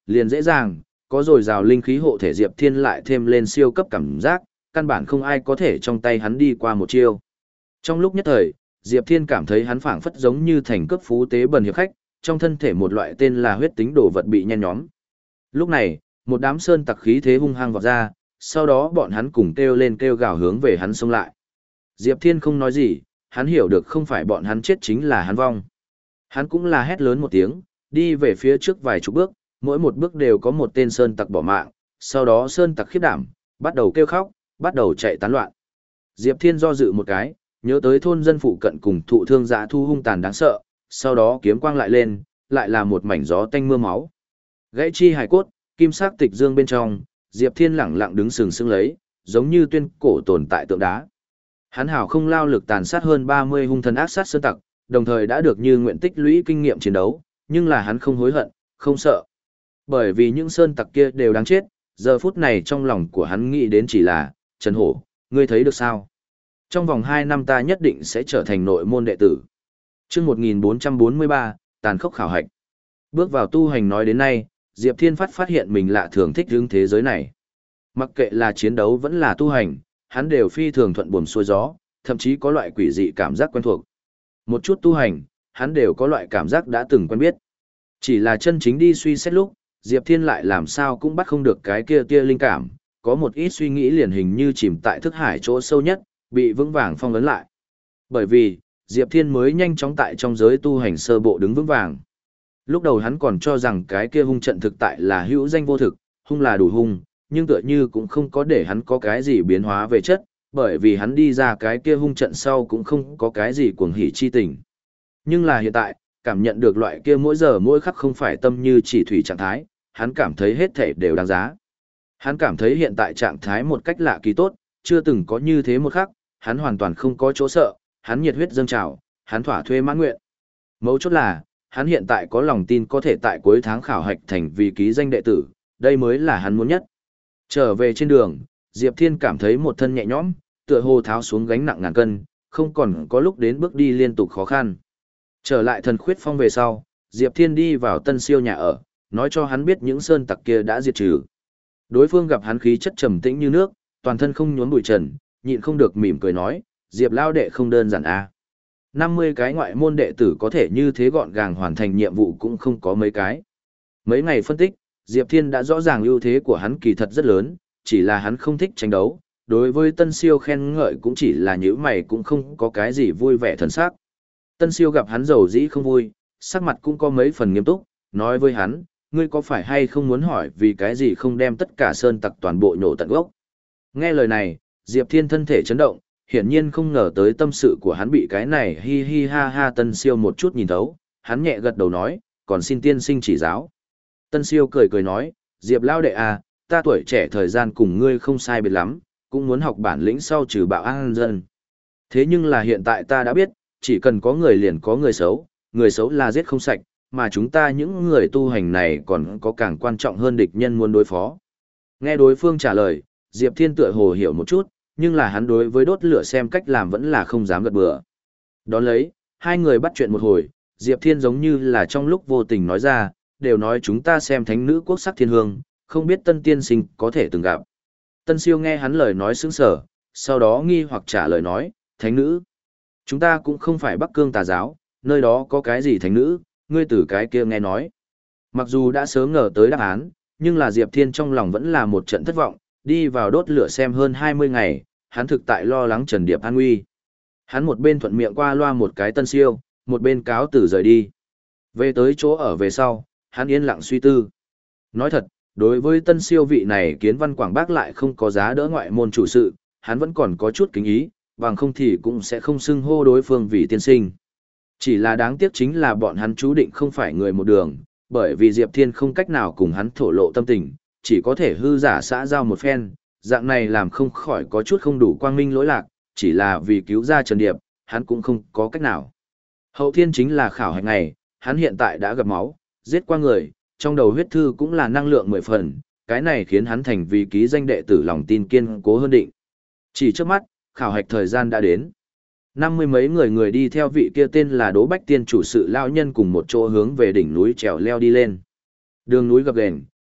liền dễ dàng, có dồi dào linh khí hộ thể Diệp Thiên lại thêm lên siêu cấp cảm giác, căn bản không ai có thể trong tay hắn đi qua một chiêu. Trong lúc nhất thời, Diệp Thiên cảm thấy hắn phảng phất giống như thành cấp phú tế bần hiệp khách, trong thân thể một loại tên là huyết tính đồ vật bị nhen nhóm. Lúc này, một đám sơn tặc khí thế hung hăng vọt ra, sau đó bọn hắn cùng kêu lên kêu gào hướng về hắn xông lại. Diệp Thiên không nói gì, hắn hiểu được không phải bọn hắn chết chính là hắn vong. Hắn cũng là hét lớn một tiếng, đi về phía trước vài chục bước, mỗi một bước đều có một tên sơn tặc bỏ mạng, sau đó sơn tặc khiếp đảm, bắt đầu kêu khóc, bắt đầu chạy tán loạn. Diệp Thiên do dự một cái, nhớ tới thôn dân phụ cận cùng thụ thương dã thu hung tàn đáng sợ, sau đó kiếm quang lại lên, lại là một mảnh gió tanh mưa máu. Gãy chi hài cốt, kim sắc tịch dương bên trong, Diệp Thiên lẳng lặng đứng sừng sững lấy, giống như tuyên cổ tồn tại tượng đá. Hắn hảo không lao lực tàn sát hơn ba mươi hung thần ác sát sơn tặc, đồng thời đã được như nguyện tích lũy kinh nghiệm chiến đấu, nhưng là hắn không hối hận, không sợ. Bởi vì những sơn tặc kia đều đáng chết, giờ phút này trong lòng của hắn nghĩ đến chỉ là, Trần Hổ, ngươi thấy được sao? Trong vòng hai năm ta nhất định sẽ trở thành nội môn đệ tử. Chương một nghìn bốn trăm bốn mươi ba, tàn khốc khảo hạch. Bước vào tu hành nói đến nay, Diệp Thiên phát phát hiện mình lạ thường thích hướng thế giới này. Mặc kệ là chiến đấu vẫn là tu hành, hắn đều phi thường thuận buồm xuôi gió, thậm chí có loại quỷ dị cảm giác quen thuộc. Một chút tu hành, hắn đều có loại cảm giác đã từng quen biết. Chỉ là chân chính đi suy xét lúc, Diệp Thiên lại làm sao cũng bắt không được cái kia tia linh cảm, có một ít suy nghĩ liền hình như chìm tại thức hải chỗ sâu nhất, bị vững vàng phong ấn lại. Bởi vì, Diệp Thiên mới nhanh chóng tại trong giới tu hành sơ bộ đứng vững vàng. Lúc đầu hắn còn cho rằng cái kia hung trận thực tại là hữu danh vô thực, hung là đủ hung, nhưng tựa như cũng không có để hắn có cái gì biến hóa về chất, bởi vì hắn đi ra cái kia hung trận sau cũng không có cái gì cuồng hỉ chi tình. Nhưng là hiện tại, cảm nhận được loại kia mỗi giờ mỗi khắc không phải tâm như chỉ thủy trạng thái, hắn cảm thấy hết thể đều đáng giá. Hắn cảm thấy hiện tại trạng thái một cách lạ kỳ tốt, chưa từng có như thế một khắc, hắn hoàn toàn không có chỗ sợ, hắn nhiệt huyết dâng trào, hắn thỏa thuê mãn nguyện. Mấu chốt là, hắn hiện tại có lòng tin có thể tại cuối tháng khảo hạch thành vì ký danh đệ tử, đây mới là hắn muốn nhất. Trở về trên đường, Diệp Thiên cảm thấy một thân nhẹ nhõm, tựa hồ tháo xuống gánh nặng ngàn cân, không còn có lúc đến bước đi liên tục khó khăn. Trở lại thần khuyết phong về sau, Diệp Thiên đi vào Tân Siêu nhà ở, nói cho hắn biết những sơn tặc kia đã diệt trừ. Đối phương gặp hắn khí chất trầm tĩnh như nước, toàn thân không nhuốm bụi trần, nhịn không được mỉm cười nói, Diệp lao đệ không đơn giản à. năm mươi cái ngoại môn đệ tử có thể như thế gọn gàng hoàn thành nhiệm vụ cũng không có mấy cái. Mấy ngày phân tích, Diệp Thiên đã rõ ràng ưu thế của hắn kỳ thật rất lớn, chỉ là hắn không thích tranh đấu, đối với Tân Siêu khen ngợi cũng chỉ là những mày cũng không có cái gì vui vẻ thần sắc. Tân Siêu gặp hắn giàu dĩ không vui, sắc mặt cũng có mấy phần nghiêm túc, nói với hắn, ngươi có phải hay không muốn hỏi vì cái gì không đem tất cả sơn tặc toàn bộ nhổ tận gốc. Nghe lời này, Diệp Thiên thân thể chấn động, hiển nhiên không ngờ tới tâm sự của hắn bị cái này hi hi ha ha Tân Siêu một chút nhìn thấu, hắn nhẹ gật đầu nói, còn xin tiên sinh chỉ giáo. Tân Siêu cười cười nói, Diệp lao đệ à, ta tuổi trẻ thời gian cùng ngươi không sai biệt lắm, cũng muốn học bản lĩnh sau trừ bạo an dân. Thế nhưng là hiện tại ta đã biết, chỉ cần có người liền có người xấu, người xấu là giết không sạch, mà chúng ta những người tu hành này còn có càng quan trọng hơn địch nhân muốn đối phó. Nghe đối phương trả lời, Diệp Thiên tựa hồ hiểu một chút, nhưng là hắn đối với đốt lửa xem cách làm vẫn là không dám gật bừa. Đón lấy, hai người bắt chuyện một hồi, Diệp Thiên giống như là trong lúc vô tình nói ra, đều nói chúng ta xem thánh nữ quốc sắc thiên hương, không biết Tân tiên sinh có thể từng gặp. Tân Siêu nghe hắn lời nói sững sờ, sau đó nghi hoặc trả lời nói, thánh nữ. Chúng ta cũng không phải Bắc Cương tà giáo, nơi đó có cái gì thánh nữ, ngươi từ cái kia nghe nói. Mặc dù đã sớm ngờ tới đáp án, nhưng là Diệp Thiên trong lòng vẫn là một trận thất vọng, đi vào đốt lửa xem hơn hai mươi ngày, hắn thực tại lo lắng Trần Điệp an nguy. Hắn một bên thuận miệng qua loa một cái Tân Siêu, một bên cáo từ rời đi. Về tới chỗ ở về sau, hắn yên lặng suy tư. Nói thật, đối với Tân Siêu vị này kiến văn quảng bác lại không có giá đỡ ngoại môn chủ sự, hắn vẫn còn có chút kính ý, bằng không thì cũng sẽ không xưng hô đối phương vì tiên sinh. Chỉ là đáng tiếc chính là bọn hắn chú định không phải người một đường, bởi vì Diệp Thiên không cách nào cùng hắn thổ lộ tâm tình, chỉ có thể hư giả xã giao một phen, dạng này làm không khỏi có chút không đủ quang minh lỗi lạc, chỉ là vì cứu ra Trần Điệp, hắn cũng không có cách nào. Hậu thiên chính là khảo hạch ngày, hắn hiện tại đã gặp máu, giết qua người, trong đầu huyết thư cũng là năng lượng mười phần, cái này khiến hắn thành vì ký danh đệ tử lòng tin kiên cố hơn định. Chỉ trước mắt, khảo hạch thời gian đã đến. Năm mươi mấy người người đi theo vị kia tên là Đỗ Bách Tiên chủ sự lão nhân cùng một chỗ hướng về đỉnh núi trèo leo đi lên. Đường núi gập ghềnh,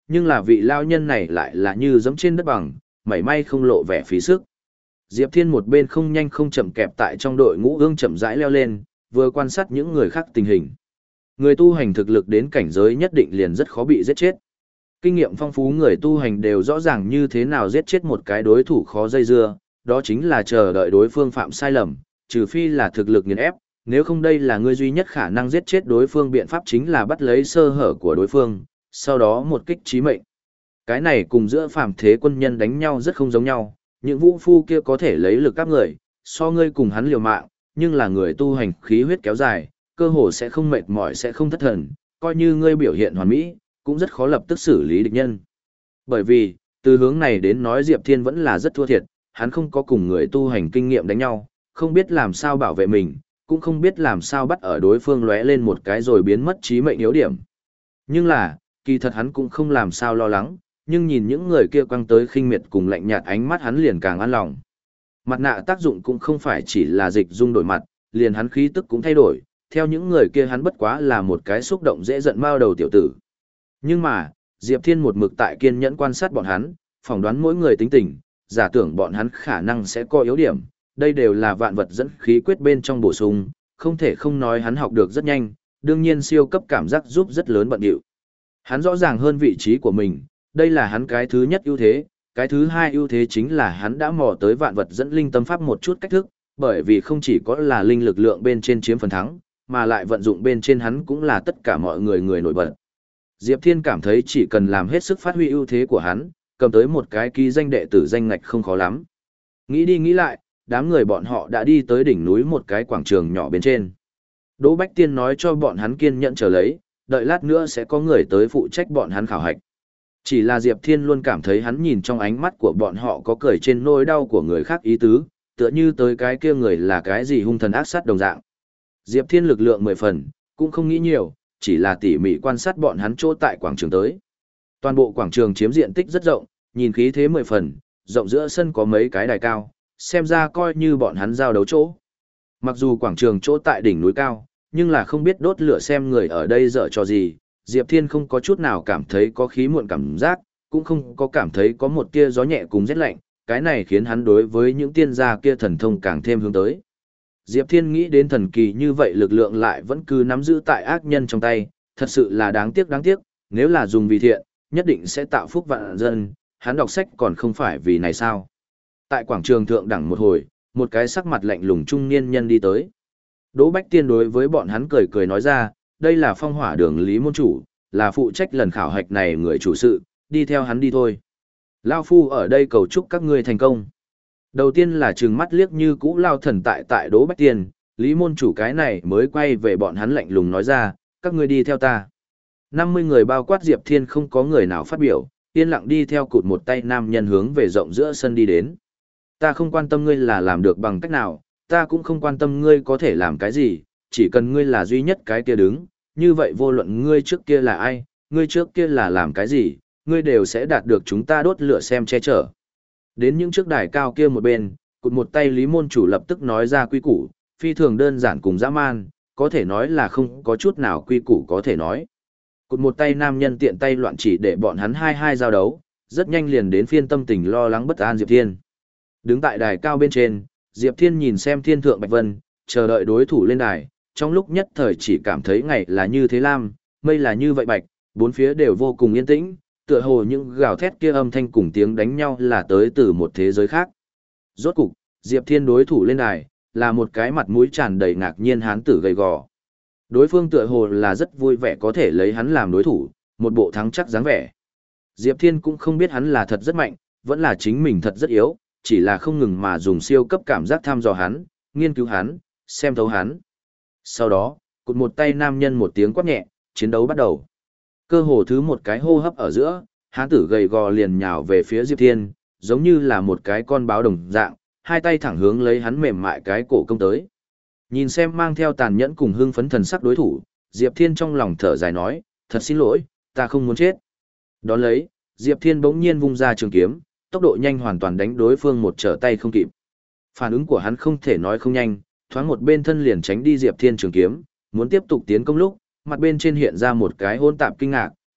nhưng là vị lao nhân này lại là như giẫm trên đất bằng, mảy may không lộ vẻ phí sức. Diệp Thiên một bên không nhanh không chậm kẹp tại trong đội ngũ ương chậm rãi leo lên, vừa quan sát những người khác tình hình. Người tu hành thực lực đến cảnh giới nhất định liền rất khó bị giết chết. Kinh nghiệm phong phú người tu hành đều rõ ràng như thế nào giết chết một cái đối thủ khó dây dưa, đó chính là chờ đợi đối phương phạm sai lầm, trừ phi là thực lực nghiền ép, nếu không đây là người duy nhất khả năng giết chết đối phương biện pháp chính là bắt lấy sơ hở của đối phương, sau đó một kích chí mệnh. Cái này cùng giữa phàm thế quân nhân đánh nhau rất không giống nhau, những vũ phu kia có thể lấy lực áp người, so ngươi cùng hắn liều mạng, nhưng là người tu hành khí huyết kéo dài, cơ hồ sẽ không mệt mỏi sẽ không thất thần, coi như ngươi biểu hiện hoàn mỹ, cũng rất khó lập tức xử lý địch nhân. Bởi vì, từ hướng này đến nói Diệp Thiên vẫn là rất thua thiệt, hắn không có cùng người tu hành kinh nghiệm đánh nhau, không biết làm sao bảo vệ mình, cũng không biết làm sao bắt ở đối phương lóe lên một cái rồi biến mất chí mệnh yếu điểm. Nhưng là, kỳ thật hắn cũng không làm sao lo lắng, nhưng nhìn những người kia quăng tới khinh miệt cùng lạnh nhạt ánh mắt hắn liền càng an lòng. Mặt nạ tác dụng cũng không phải chỉ là dịch dung đổi mặt, liền hắn khí tức cũng thay đổi, theo những người kia hắn bất quá là một cái xúc động dễ giận mao đầu tiểu tử. Nhưng mà, Diệp Thiên một mực tại kiên nhẫn quan sát bọn hắn, phỏng đoán mỗi người tính tình, giả tưởng bọn hắn khả năng sẽ có yếu điểm, đây đều là vạn vật dẫn khí quyết bên trong bổ sung, không thể không nói hắn học được rất nhanh, đương nhiên siêu cấp cảm giác giúp rất lớn bận điệu. Hắn rõ ràng hơn vị trí của mình, đây là hắn cái thứ nhất ưu thế, cái thứ hai ưu thế chính là hắn đã mò tới vạn vật dẫn linh tâm pháp một chút cách thức, bởi vì không chỉ có là linh lực lượng bên trên chiếm phần thắng, mà lại vận dụng bên trên hắn cũng là tất cả mọi người người nổi bật. Diệp Thiên cảm thấy chỉ cần làm hết sức phát huy ưu thế của hắn, cầm tới một cái ký danh đệ tử danh ngạch không khó lắm. Nghĩ đi nghĩ lại, đám người bọn họ đã đi tới đỉnh núi một cái quảng trường nhỏ bên trên. Đỗ Bách Tiên nói cho bọn hắn kiên nhẫn chờ lấy, đợi lát nữa sẽ có người tới phụ trách bọn hắn khảo hạch. Chỉ là Diệp Thiên luôn cảm thấy hắn nhìn trong ánh mắt của bọn họ có cười trên nỗi đau của người khác ý tứ, tựa như tới cái kia người là cái gì hung thần ác sát đồng dạng. Diệp Thiên lực lượng mười phần, cũng không nghĩ nhiều, chỉ là tỉ mỉ quan sát bọn hắn chỗ tại quảng trường tới. Toàn bộ quảng trường chiếm diện tích rất rộng, nhìn khí thế mười phần, rộng giữa sân có mấy cái đài cao, xem ra coi như bọn hắn giao đấu chỗ. Mặc dù quảng trường chỗ tại đỉnh núi cao, nhưng là không biết đốt lửa xem người ở đây dở trò gì, Diệp Thiên không có chút nào cảm thấy có khí muộn cảm giác, cũng không có cảm thấy có một tia gió nhẹ cùng rét lạnh, cái này khiến hắn đối với những tiên gia kia thần thông càng thêm hướng tới. Diệp Thiên nghĩ đến thần kỳ như vậy lực lượng lại vẫn cứ nắm giữ tại ác nhân trong tay, thật sự là đáng tiếc đáng tiếc, nếu là dùng vì thiện, nhất định sẽ tạo phúc vạn dân, hắn đọc sách còn không phải vì này sao. Tại quảng trường thượng đẳng một hồi, một cái sắc mặt lạnh lùng trung niên nhân đi tới. Đỗ Bách Tiên đối với bọn hắn cười cười nói ra, đây là phong hỏa đường Lý Môn Chủ, là phụ trách lần khảo hạch này người chủ sự, đi theo hắn đi thôi. Lao Phu ở đây cầu chúc các ngươi thành công. Đầu tiên là trừng mắt liếc như cũ Lao Thần tại tại Đỗ Bách Tiên, Lý Môn Chủ cái này mới quay về bọn hắn lạnh lùng nói ra, các ngươi đi theo ta. năm mươi người bao quát Diệp Thiên không có người nào phát biểu, yên lặng đi theo cụt một tay nam nhân hướng về rộng giữa sân đi đến. Ta không quan tâm ngươi là làm được bằng cách nào, ta cũng không quan tâm ngươi có thể làm cái gì, chỉ cần ngươi là duy nhất cái kia đứng, như vậy vô luận ngươi trước kia là ai, ngươi trước kia là làm cái gì, ngươi đều sẽ đạt được chúng ta đốt lửa xem che chở. Đến những trước đài cao kia một bên, cụt một tay Lý Môn Chủ lập tức nói ra quy củ, phi thường đơn giản cùng dã man, có thể nói là không có chút nào quy củ có thể nói. Cụt một tay nam nhân tiện tay loạn chỉ để bọn hắn hai hai giao đấu, rất nhanh liền đến phiên tâm tình lo lắng bất an Diệp Thiên. Đứng tại đài cao bên trên, Diệp Thiên nhìn xem thiên thượng Bạch Vân, chờ đợi đối thủ lên đài, trong lúc nhất thời chỉ cảm thấy ngày là như thế lam, mây là như vậy bạch, bốn phía đều vô cùng yên tĩnh, tựa hồ những gào thét kia âm thanh cùng tiếng đánh nhau là tới từ một thế giới khác. Rốt cục, Diệp Thiên đối thủ lên đài, là một cái mặt mũi tràn đầy ngạc nhiên hán tử gầy gò. Đối phương tựa hồ là rất vui vẻ có thể lấy hắn làm đối thủ, một bộ thắng chắc dáng vẻ. Diệp Thiên cũng không biết hắn là thật rất mạnh, vẫn là chính mình thật rất yếu, chỉ là không ngừng mà dùng siêu cấp cảm giác thăm dò hắn, nghiên cứu hắn, xem thấu hắn. Sau đó, cụt một tay nam nhân một tiếng quát nhẹ, chiến đấu bắt đầu. Cơ hồ thứ một cái hô hấp ở giữa, hán tử gầy gò liền nhào về phía Diệp Thiên, giống như là một cái con báo đồng dạng, hai tay thẳng hướng lấy hắn mềm mại cái cổ công tới. Nhìn xem mang theo tàn nhẫn cùng hưng phấn thần sắc đối thủ, Diệp Thiên trong lòng thở dài nói, thật xin lỗi, ta không muốn chết. Đón lấy, Diệp Thiên bỗng nhiên vung ra trường kiếm, tốc độ nhanh hoàn toàn đánh đối phương một trở tay không kịp. Phản ứng của hắn không thể nói không nhanh, thoáng một bên thân liền tránh đi Diệp Thiên trường kiếm, muốn tiếp tục tiến công lúc, mặt bên trên hiện ra một cái hỗn tạp kinh ngạc,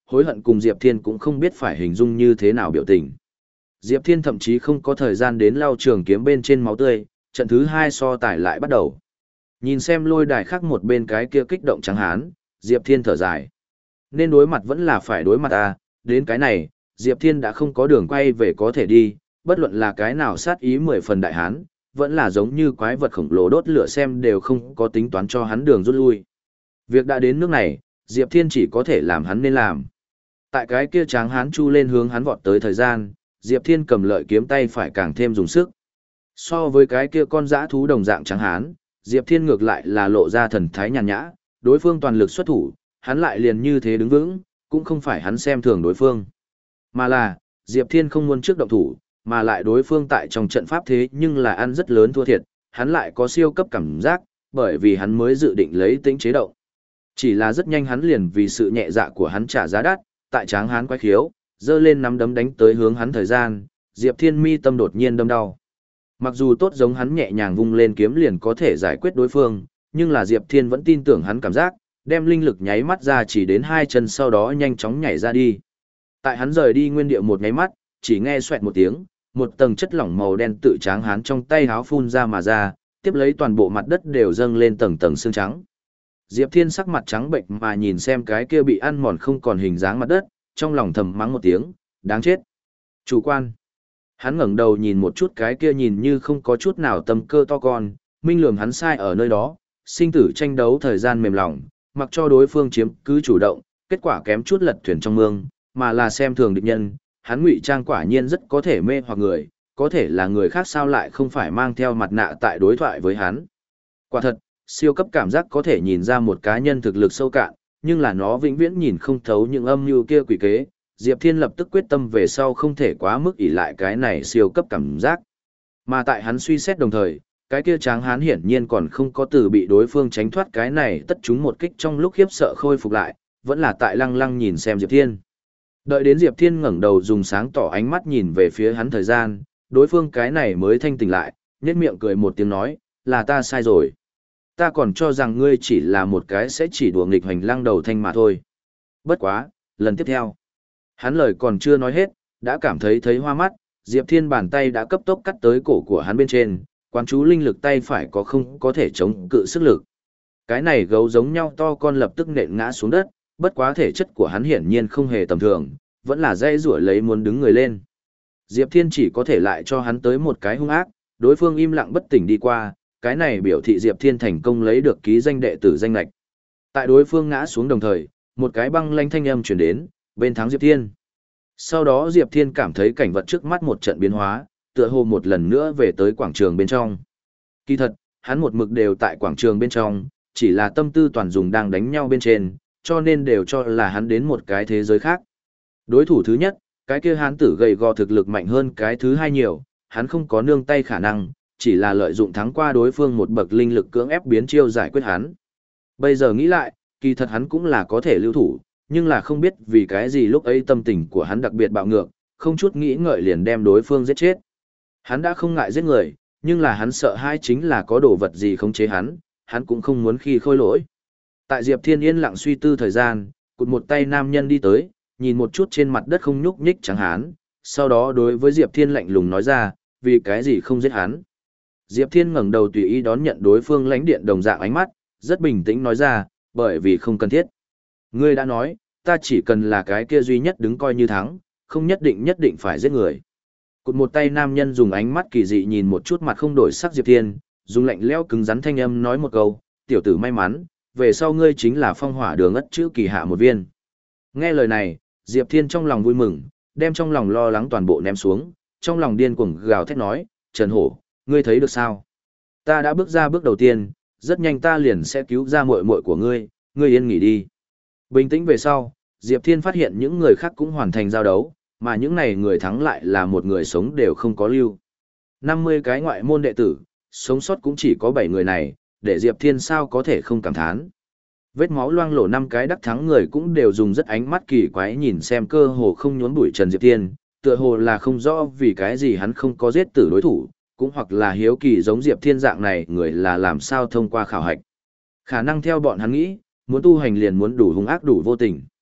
hối hận cùng Diệp Thiên cũng không biết phải hình dung như thế nào biểu tình. Diệp Thiên thậm chí không có thời gian đến lau trường kiếm bên trên máu tươi, trận thứ hai so tài lại bắt đầu. Nhìn xem lôi đài khác một bên cái kia kích động trắng hán, Diệp Thiên thở dài. Nên đối mặt vẫn là phải đối mặt à, đến cái này, Diệp Thiên đã không có đường quay về có thể đi, bất luận là cái nào sát ý mười phần đại hán, vẫn là giống như quái vật khổng lồ đốt lửa xem đều không có tính toán cho hắn đường rút lui. Việc đã đến nước này, Diệp Thiên chỉ có thể làm hắn nên làm. Tại cái kia tráng hán chu lên hướng hắn vọt tới thời gian, Diệp Thiên cầm lợi kiếm tay phải càng thêm dùng sức. So với cái kia con dã thú đồng dạng tráng hán, Diệp Thiên ngược lại là lộ ra thần thái nhàn nhã, đối phương toàn lực xuất thủ, hắn lại liền như thế đứng vững, cũng không phải hắn xem thường đối phương. Mà là, Diệp Thiên không muốn trước động thủ, mà lại đối phương tại trong trận pháp thế nhưng là ăn rất lớn thua thiệt, hắn lại có siêu cấp cảm giác, bởi vì hắn mới dự định lấy tính chế động. Chỉ là rất nhanh hắn liền vì sự nhẹ dạ của hắn trả giá đắt, tại tráng hán quái khiếu, giơ lên nắm đấm đánh tới hướng hắn thời gian, Diệp Thiên mi tâm đột nhiên đâm đau. Mặc dù tốt giống hắn nhẹ nhàng vung lên kiếm liền có thể giải quyết đối phương, nhưng là Diệp Thiên vẫn tin tưởng hắn cảm giác, đem linh lực nháy mắt ra chỉ đến hai chân sau đó nhanh chóng nhảy ra đi. Tại hắn rời đi nguyên địa một nháy mắt, chỉ nghe xoẹt một tiếng, một tầng chất lỏng màu đen tự tráng hán trong tay háo phun ra mà ra, tiếp lấy toàn bộ mặt đất đều dâng lên tầng tầng xương trắng. Diệp Thiên sắc mặt trắng bệnh mà nhìn xem cái kia bị ăn mòn không còn hình dáng mặt đất, trong lòng thầm mắng một tiếng, đáng chết. Chủ quan. Hắn ngẩng đầu nhìn một chút cái kia nhìn như không có chút nào tâm cơ to con, minh lường hắn sai ở nơi đó, sinh tử tranh đấu thời gian mềm lòng, mặc cho đối phương chiếm cứ chủ động, kết quả kém chút lật thuyền trong mương, mà là xem thường địch nhân, hắn ngụy trang quả nhiên rất có thể mê hoặc người, có thể là người khác sao lại không phải mang theo mặt nạ tại đối thoại với hắn. Quả thật, siêu cấp cảm giác có thể nhìn ra một cá nhân thực lực sâu cạn, nhưng là nó vĩnh viễn nhìn không thấu những âm mưu kia quỷ kế. Diệp Thiên lập tức quyết tâm về sau không thể quá mức ỷ lại cái này siêu cấp cảm giác. Mà tại hắn suy xét đồng thời, cái kia tráng hán hiển nhiên còn không có từ bị đối phương tránh thoát cái này tất chúng một kích trong lúc khiếp sợ khôi phục lại, vẫn là tại lăng lăng nhìn xem Diệp Thiên. Đợi đến Diệp Thiên ngẩng đầu dùng sáng tỏ ánh mắt nhìn về phía hắn thời gian, đối phương cái này mới thanh tỉnh lại, nhếch miệng cười một tiếng nói, là ta sai rồi. Ta còn cho rằng ngươi chỉ là một cái sẽ chỉ đùa nghịch hoành lăng đầu thanh mà thôi. Bất quá, lần tiếp theo. Hắn lời còn chưa nói hết, đã cảm thấy thấy hoa mắt, Diệp Thiên bàn tay đã cấp tốc cắt tới cổ của hắn bên trên, quán chú linh lực tay phải có không có thể chống cự sức lực. Cái này gấu giống nhau to con lập tức nện ngã xuống đất, bất quá thể chất của hắn hiển nhiên không hề tầm thường, vẫn là dây rủa lấy muốn đứng người lên. Diệp Thiên chỉ có thể lại cho hắn tới một cái hung ác, đối phương im lặng bất tỉnh đi qua, cái này biểu thị Diệp Thiên thành công lấy được ký danh đệ tử danh lệch. Tại đối phương ngã xuống đồng thời, một cái băng lanh thanh âm truyền đến, bên thắng Diệp Thiên. Sau đó Diệp Thiên cảm thấy cảnh vật trước mắt một trận biến hóa, tựa hồ một lần nữa về tới quảng trường bên trong. Kỳ thật, hắn một mực đều tại quảng trường bên trong, chỉ là tâm tư toàn dùng đang đánh nhau bên trên, cho nên đều cho là hắn đến một cái thế giới khác. Đối thủ thứ nhất, cái kia hán tử gầy gò thực lực mạnh hơn cái thứ hai nhiều, hắn không có nương tay khả năng, chỉ là lợi dụng thắng qua đối phương một bậc linh lực cưỡng ép biến chiêu giải quyết hắn. Bây giờ nghĩ lại, kỳ thật hắn cũng là có thể lưu thủ, nhưng là không biết vì cái gì lúc ấy tâm tình của hắn đặc biệt bạo ngược, không chút nghĩ ngợi liền đem đối phương giết chết. Hắn đã không ngại giết người, nhưng là hắn sợ hai chính là có đồ vật gì khống chế hắn, hắn cũng không muốn khi khôi lỗi. Tại Diệp Thiên yên lặng suy tư thời gian, cụt một tay nam nhân đi tới, nhìn một chút trên mặt đất không nhúc nhích chẳng hắn, sau đó đối với Diệp Thiên lạnh lùng nói ra, vì cái gì không giết hắn. Diệp Thiên ngẩng đầu tùy ý đón nhận đối phương lãnh điện đồng dạng ánh mắt, rất bình tĩnh nói ra, bởi vì không cần thiết. Ngươi đã nói, ta chỉ cần là cái kia duy nhất đứng coi như thắng, không nhất định nhất định phải giết người. Cụt một tay nam nhân dùng ánh mắt kỳ dị nhìn một chút mặt không đổi sắc Diệp Thiên, dùng lạnh lẽo cứng rắn thanh âm nói một câu, tiểu tử may mắn, về sau ngươi chính là phong hỏa đường ất chữ kỳ hạ một viên. Nghe lời này, Diệp Thiên trong lòng vui mừng, đem trong lòng lo lắng toàn bộ ném xuống, trong lòng điên cuồng gào thét nói, Trần Hổ, ngươi thấy được sao? Ta đã bước ra bước đầu tiên, rất nhanh ta liền sẽ cứu ra muội muội của ngươi, ngươi yên nghỉ đi. Bình tĩnh về sau, Diệp Thiên phát hiện những người khác cũng hoàn thành giao đấu, mà những này người thắng lại là một người sống đều không có lưu. năm mươi cái ngoại môn đệ tử, sống sót cũng chỉ có bảy người này, để Diệp Thiên sao có thể không cảm thán. Vết máu loang lổ năm cái đắc thắng người cũng đều dùng rất ánh mắt kỳ quái nhìn xem cơ hồ không nhốn bụi Trần Diệp Thiên, tựa hồ là không rõ vì cái gì hắn không có giết tử đối thủ, cũng hoặc là hiếu kỳ giống Diệp Thiên dạng này người là làm sao thông qua khảo hạch. Khả năng theo bọn hắn nghĩ, muốn tu hành liền muốn đủ hung ác đủ vô tình.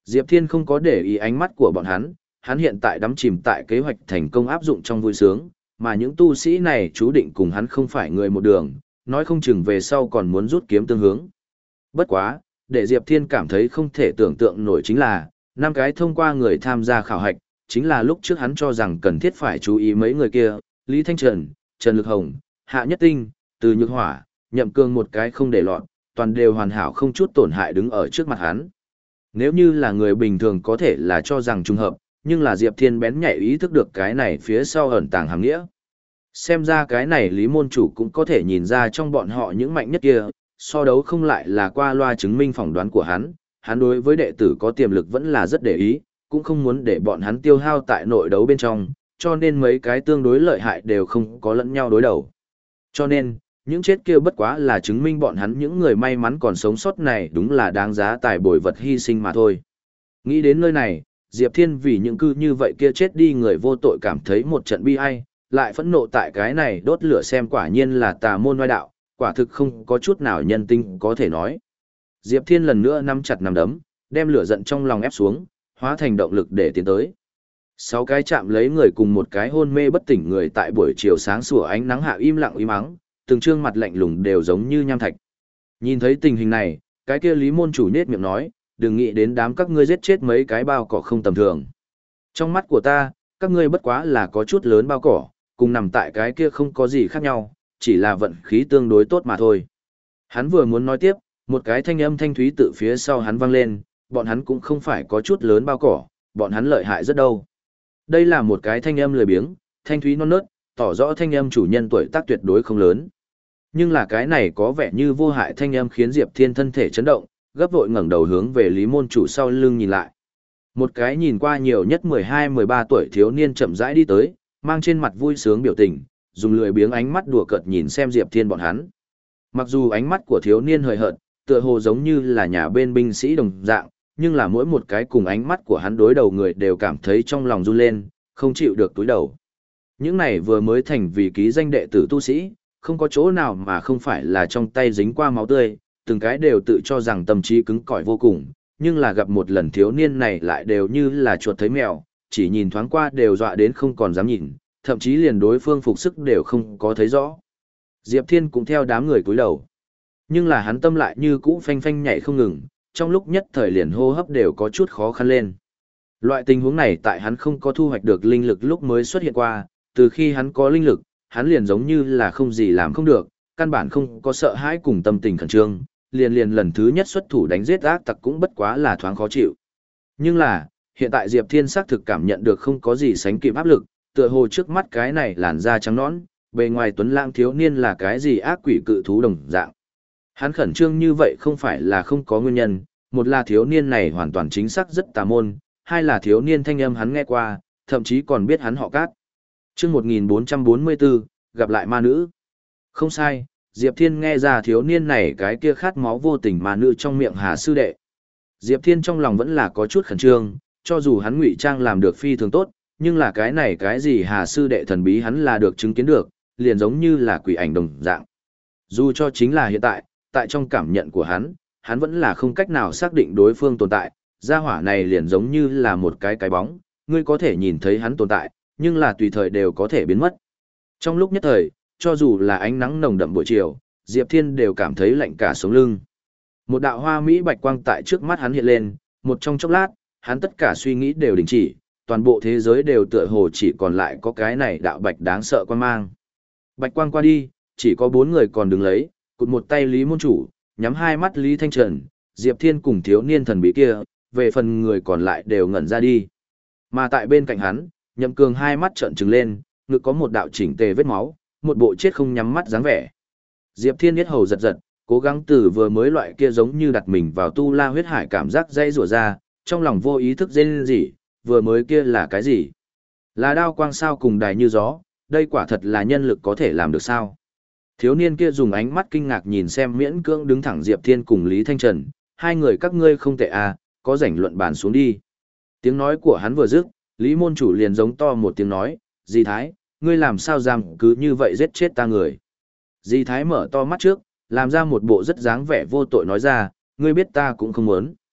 Diệp Thiên không có để ý ánh mắt của bọn hắn, hắn hiện tại đắm chìm tại kế hoạch thành công áp dụng trong vui sướng, mà những tu sĩ này chú định cùng hắn không phải người một đường, nói không chừng về sau còn muốn rút kiếm tương hướng. Bất quá, để Diệp Thiên cảm thấy không thể tưởng tượng nổi chính là, năm cái thông qua người tham gia khảo hạch, chính là lúc trước hắn cho rằng cần thiết phải chú ý mấy người kia, Lý Thanh Trần, Trần Lực Hồng, Hạ Nhất Tinh, Từ Nhược Hỏa, Nhậm Cương một cái không để lọt, toàn đều hoàn hảo không chút tổn hại đứng ở trước mặt hắn. Nếu như là người bình thường có thể là cho rằng trùng hợp, nhưng là Diệp Thiên bén nhạy ý thức được cái này phía sau ẩn tàng hàm nghĩa. Xem ra cái này Lý môn chủ cũng có thể nhìn ra trong bọn họ những mạnh nhất kia, so đấu không lại là qua loa chứng minh phỏng đoán của hắn, hắn đối với đệ tử có tiềm lực vẫn là rất để ý, cũng không muốn để bọn hắn tiêu hao tại nội đấu bên trong, cho nên mấy cái tương đối lợi hại đều không có lẫn nhau đối đầu. Cho nên, những chết kia bất quá là chứng minh bọn hắn những người may mắn còn sống sót này đúng là đáng giá tài bồi vật hy sinh mà thôi. Nghĩ đến nơi này, Diệp Thiên vì những cư như vậy kia chết đi người vô tội cảm thấy một trận bi ai, lại phẫn nộ tại cái này đốt lửa xem quả nhiên là tà môn oai đạo, quả thực không có chút nào nhân tinh có thể nói. Diệp Thiên lần nữa nắm chặt nắm đấm, đem lửa giận trong lòng ép xuống, hóa thành động lực để tiến tới. Sáu cái chạm lấy người cùng một cái hôn mê bất tỉnh người tại buổi chiều sáng sủa ánh nắng hạ im lặng im ắng, từng trương mặt lạnh lùng đều giống như nham thạch. Nhìn thấy tình hình này, cái kia Lý môn chủ nhếch miệng nói, đừng nghĩ đến đám các ngươi giết chết mấy cái bao cỏ không tầm thường. Trong mắt của ta, các ngươi bất quá là có chút lớn bao cỏ, cùng nằm tại cái kia không có gì khác nhau, chỉ là vận khí tương đối tốt mà thôi. Hắn vừa muốn nói tiếp, một cái thanh âm thanh thúy từ phía sau hắn vang lên, bọn hắn cũng không phải có chút lớn bao cỏ, bọn hắn lợi hại rất đâu. Đây là một cái thanh âm lười biếng, thanh thúy non nớt, tỏ rõ thanh âm chủ nhân tuổi tác tuyệt đối không lớn. Nhưng là cái này có vẻ như vô hại thanh âm khiến Diệp Thiên thân thể chấn động, gấp vội ngẩng đầu hướng về Lý môn chủ sau lưng nhìn lại. Một cái nhìn qua nhiều nhất mười hai mười ba tuổi thiếu niên chậm rãi đi tới, mang trên mặt vui sướng biểu tình, dùng lười biếng ánh mắt đùa cợt nhìn xem Diệp Thiên bọn hắn. Mặc dù ánh mắt của thiếu niên hời hợt, tựa hồ giống như là nhà bên binh sĩ đồng dạng, nhưng là mỗi một cái cùng ánh mắt của hắn đối đầu người đều cảm thấy trong lòng run lên, không chịu được túi đầu. Những này vừa mới thành vì ký danh đệ tử tu sĩ, không có chỗ nào mà không phải là trong tay dính qua máu tươi, từng cái đều tự cho rằng tâm trí cứng cỏi vô cùng, nhưng là gặp một lần thiếu niên này lại đều như là chuột thấy mèo, chỉ nhìn thoáng qua đều dọa đến không còn dám nhìn, thậm chí liền đối phương phục sức đều không có thấy rõ. Diệp Thiên cũng theo đám người cúi đầu. Nhưng là hắn tâm lại như cũ phanh phanh nhảy không ngừng, trong lúc nhất thời liền hô hấp đều có chút khó khăn lên. Loại tình huống này tại hắn không có thu hoạch được linh lực lúc mới xuất hiện qua, từ khi hắn có linh lực, hắn liền giống như là không gì làm không được, căn bản không có sợ hãi cùng tâm tình khẩn trương, liền liền lần thứ nhất xuất thủ đánh giết ác tặc cũng bất quá là thoáng khó chịu. Nhưng là, hiện tại Diệp Thiên xác thực cảm nhận được không có gì sánh kịp áp lực, tựa hồ trước mắt cái này làn da trắng nõn, bề ngoài tuấn lãng thiếu niên là cái gì ác quỷ cự thú đồng dạng. Hắn khẩn trương như vậy không phải là không có nguyên nhân, một là thiếu niên này hoàn toàn chính xác rất tà môn, hai là thiếu niên thanh âm hắn nghe qua, thậm chí còn biết hắn họ Cát. Chương một nghìn bốn trăm bốn mươi bốn, gặp lại ma nữ. Không sai, Diệp Thiên nghe ra thiếu niên này cái kia khát máu vô tình ma nữ trong miệng Hà sư đệ. Diệp Thiên trong lòng vẫn là có chút khẩn trương, cho dù hắn ngụy trang làm được phi thường tốt, nhưng là cái này cái gì Hà sư đệ thần bí hắn là được chứng kiến được, liền giống như là quỷ ảnh đồng dạng. Dù cho chính là hiện tại, tại trong cảm nhận của hắn, hắn vẫn là không cách nào xác định đối phương tồn tại, gia hỏa này liền giống như là một cái cái bóng, ngươi có thể nhìn thấy hắn tồn tại, nhưng là tùy thời đều có thể biến mất. Trong lúc nhất thời, cho dù là ánh nắng nồng đậm buổi chiều, Diệp Thiên đều cảm thấy lạnh cả sống lưng. Một đạo hoa mỹ bạch quang tại trước mắt hắn hiện lên, một trong chốc lát, hắn tất cả suy nghĩ đều đình chỉ, toàn bộ thế giới đều tựa hồ chỉ còn lại có cái này đạo bạch đáng sợ quan mang. Bạch quang qua đi, chỉ có bốn người còn đứng lấy, cụt một tay Lý môn chủ, nhắm hai mắt Lý Thanh Trần, Diệp Thiên cùng thiếu niên thần bí kia, về phần người còn lại đều ngẩn ra đi. Mà tại bên cạnh hắn, Nhậm Cường hai mắt trợn trừng lên, ngực có một đạo chỉnh tề vết máu, một bộ chết không nhắm mắt dáng vẻ. Diệp Thiên yết hầu giật giật, cố gắng từ vừa mới loại kia giống như đặt mình vào tu la huyết hải cảm giác dây rủa ra, trong lòng vô ý thức rên rỉ, vừa mới kia là cái gì? Là đao quang sao cùng đài như gió, đây quả thật là nhân lực có thể làm được sao? Thiếu niên kia dùng ánh mắt kinh ngạc nhìn xem miễn cưỡng đứng thẳng Diệp Thiên cùng Lý Thanh Trần, hai người các ngươi không tệ à, có rảnh luận bàn xuống đi. Tiếng nói của hắn vừa dứt, Lý môn chủ liền giống to một tiếng nói, Di Thái, ngươi làm sao dám cứ như vậy giết chết ta người. Di Thái mở to mắt trước, làm ra một bộ rất dáng vẻ vô tội nói ra, ngươi biết ta cũng không muốn.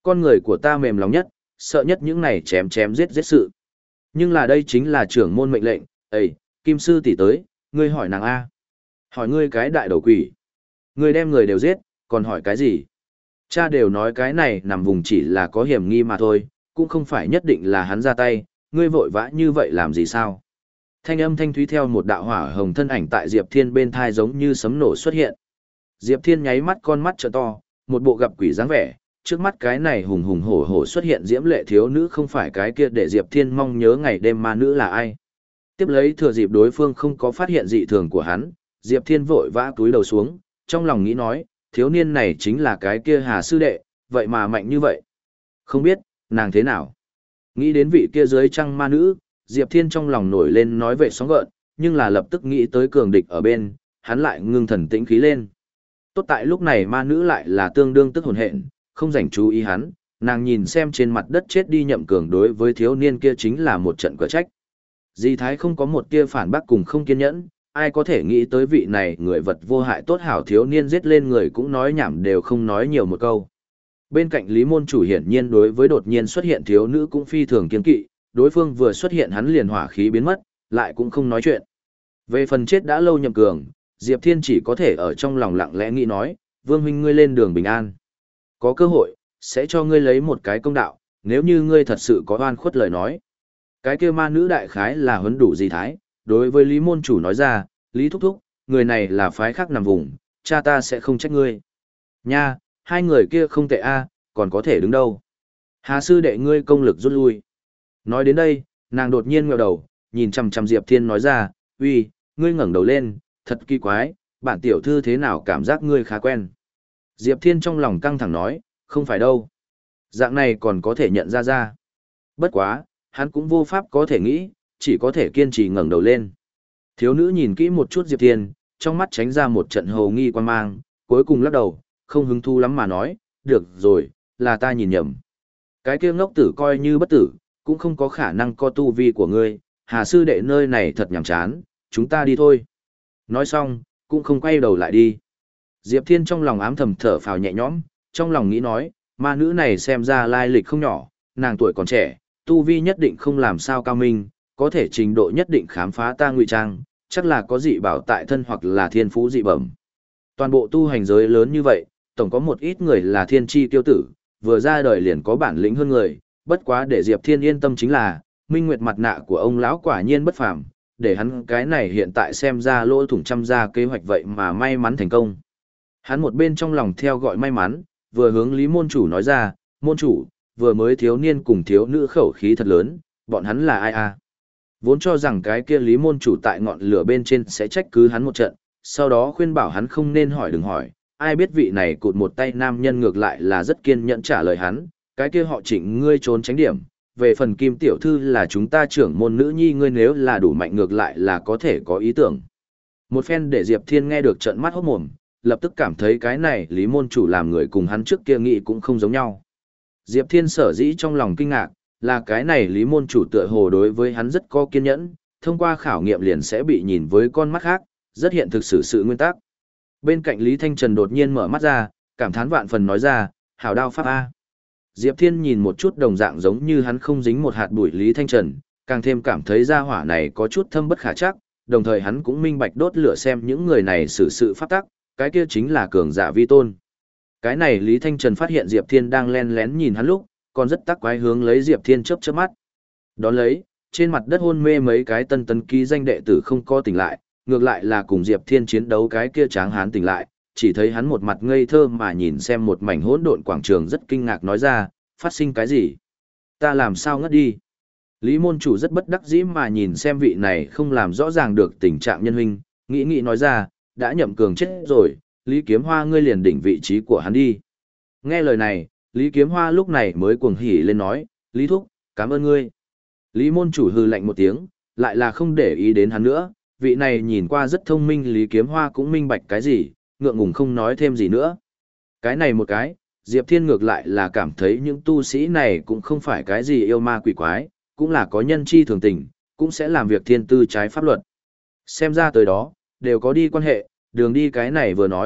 con người của ta mềm lòng nhất, sợ nhất những này chém chém giết giết sự. Nhưng là đây chính là trưởng môn mệnh lệnh, ấy, Kim Sư tỷ tới, ngươi hỏi nàng A. Hỏi ngươi cái đại đầu quỷ. Ngươi đem người đều giết, còn hỏi cái gì? Cha đều nói cái này nằm vùng chỉ là có hiểm nghi mà thôi, cũng không phải nhất định là hắn ra tay, ngươi vội vã như vậy làm gì sao? Thanh âm thanh thúy theo một đạo hỏa hồng thân ảnh tại Diệp Thiên bên thai giống như sấm nổ xuất hiện. Diệp Thiên nháy mắt con mắt trợ to, một bộ gặp quỷ dáng vẻ, trước mắt cái này hùng hùng hổ hổ xuất hiện diễm lệ thiếu nữ không phải cái kia để Diệp Thiên mong nhớ ngày đêm ma nữ là ai. Tiếp lấy thừa dịp đối phương không có phát hiện dị thường của hắn, Diệp Thiên vội vã túi đầu xuống, trong lòng nghĩ nói, thiếu niên này chính là cái kia Hà sư đệ, vậy mà mạnh như vậy. Không biết, nàng thế nào? Nghĩ đến vị kia dưới trăng ma nữ, Diệp Thiên trong lòng nổi lên nói về sóng gợn, nhưng là lập tức nghĩ tới cường địch ở bên, hắn lại ngưng thần tĩnh khí lên. Tốt tại lúc này ma nữ lại là tương đương tức hồn hện, không dành chú ý hắn, nàng nhìn xem trên mặt đất chết đi Nhậm Cường đối với thiếu niên kia chính là một trận quả trách. Di Thái không có một tia phản bác cùng không kiên nhẫn, ai có thể nghĩ tới vị này người vật vô hại tốt hảo thiếu niên giết lên người cũng nói nhảm đều không nói nhiều một câu. Bên cạnh Lý Môn Chủ hiển nhiên đối với đột nhiên xuất hiện thiếu nữ cũng phi thường kiên kỵ, đối phương vừa xuất hiện hắn liền hỏa khí biến mất, lại cũng không nói chuyện. Về phần chết đã lâu Nhậm Cường, Diệp Thiên chỉ có thể ở trong lòng lặng lẽ nghĩ nói, Vương huynh ngươi lên đường bình an. Có cơ hội, sẽ cho ngươi lấy một cái công đạo, nếu như ngươi thật sự có oan khuất lời nói. Cái kia ma nữ đại khái là huấn đủ Di Thái, đối với Lý Môn Chủ nói ra, Lý Thúc Thúc, người này là phái khác nằm vùng, cha ta sẽ không trách ngươi. Nha, hai người kia không tệ a, còn có thể đứng đâu. Hà sư đệ ngươi công lực rút lui. Nói đến đây, nàng đột nhiên ngẩng đầu, nhìn chằm chằm Diệp Thiên nói ra, uy, ngươi ngẩng đầu lên, thật kỳ quái, bản tiểu thư thế nào cảm giác ngươi khá quen. Diệp Thiên trong lòng căng thẳng nói, không phải đâu. Dạng này còn có thể nhận ra ra. Bất quá, hắn cũng vô pháp có thể nghĩ, chỉ có thể kiên trì ngẩng đầu lên. Thiếu nữ nhìn kỹ một chút Diệp Thiên, trong mắt tránh ra một trận hồ nghi quan mang, cuối cùng lắc đầu, không hứng thú lắm mà nói, được rồi, là ta nhìn nhầm. Cái kia ngốc tử coi như bất tử, cũng không có khả năng co tu vi của ngươi, Hà sư đệ nơi này thật nhàm chán, chúng ta đi thôi. Nói xong, cũng không quay đầu lại đi. Diệp Thiên trong lòng ám thầm thở phào nhẹ nhõm, trong lòng nghĩ nói, ma nữ này xem ra lai lịch không nhỏ, nàng tuổi còn trẻ, tu vi nhất định không làm sao cao minh, có thể trình độ nhất định khám phá ta ngụy trang, chắc là có dị bảo tại thân hoặc là thiên phú dị bẩm. Toàn bộ tu hành giới lớn như vậy, tổng có một ít người là thiên chi tiêu tử, vừa ra đời liền có bản lĩnh hơn người, bất quá để Diệp Thiên yên tâm chính là, minh nguyệt mặt nạ của ông lão quả nhiên bất phàm, để hắn cái này hiện tại xem ra lỗ thủng trăm ra kế hoạch vậy mà may mắn thành công. Hắn một bên trong lòng theo gọi may mắn, vừa hướng Lý Môn Chủ nói ra, Môn Chủ, vừa mới thiếu niên cùng thiếu nữ khẩu khí thật lớn, bọn hắn là ai à? Vốn cho rằng cái kia Lý Môn Chủ tại ngọn lửa bên trên sẽ trách cứ hắn một trận, sau đó khuyên bảo hắn không nên hỏi đừng hỏi, ai biết vị này cụt một tay nam nhân ngược lại là rất kiên nhẫn trả lời hắn, cái kia họ Trịnh ngươi trốn tránh điểm, về phần Kim tiểu thư là chúng ta trưởng môn nữ nhi ngươi nếu là đủ mạnh ngược lại là có thể có ý tưởng. Một phen để Diệp Thiên nghe được trận mắt hốt mồm, lập tức cảm thấy cái này Lý Môn Chủ làm người cùng hắn trước kia nghĩ cũng không giống nhau. Diệp Thiên sở dĩ trong lòng kinh ngạc, là cái này Lý Môn Chủ tựa hồ đối với hắn rất có kiên nhẫn, thông qua khảo nghiệm liền sẽ bị nhìn với con mắt khác, rất hiện thực sự sự nguyên tắc. Bên cạnh Lý Thanh Trần đột nhiên mở mắt ra, cảm thán vạn phần nói ra, hảo đao pháp A. Diệp Thiên nhìn một chút đồng dạng giống như hắn không dính một hạt bụi Lý Thanh Trần, càng thêm cảm thấy gia hỏa này có chút thâm bất khả chắc, đồng thời hắn cũng minh bạch đốt lửa xem những người này xử sự pháp tắc, cái kia chính là cường giả vi tôn. Cái này Lý Thanh Trần phát hiện Diệp Thiên đang len lén nhìn hắn lúc, còn rất tắc quái hướng lấy Diệp Thiên chớp chớp mắt. Đón lấy, trên mặt đất hôn mê mấy cái tân tấn ký danh đệ tử không có tỉnh lại, ngược lại là cùng Diệp Thiên chiến đấu cái kia tráng hán tỉnh lại, chỉ thấy hắn một mặt ngây thơ mà nhìn xem một mảnh hỗn độn quảng trường rất kinh ngạc nói ra, phát sinh cái gì? Ta làm sao ngất đi? Lý Môn Chủ rất bất đắc dĩ mà nhìn xem vị này không làm rõ ràng được tình trạng nhân huynh, nghĩ nghĩ nói ra, đã Nhậm Cường chết rồi, Lý Kiếm Hoa ngươi liền đỉnh vị trí của hắn đi. Nghe lời này, Lý Kiếm Hoa lúc này mới cuồng hỉ lên nói, Lý Thúc, cảm ơn ngươi. Lý Môn Chủ hừ lạnh một tiếng, lại là không để ý đến hắn nữa, vị này nhìn qua rất thông minh Lý Kiếm Hoa cũng minh bạch cái gì, ngượng ngùng không nói thêm gì nữa. Cái này một cái, Diệp Thiên ngược lại là cảm thấy những tu sĩ này cũng không phải cái gì yêu ma quỷ quái, cũng là có nhân chi thường tình, cũng sẽ làm việc thiên tư trái pháp luật. Xem ra tới đó, đều có đi quan hệ, đường đi cái này vừa nói,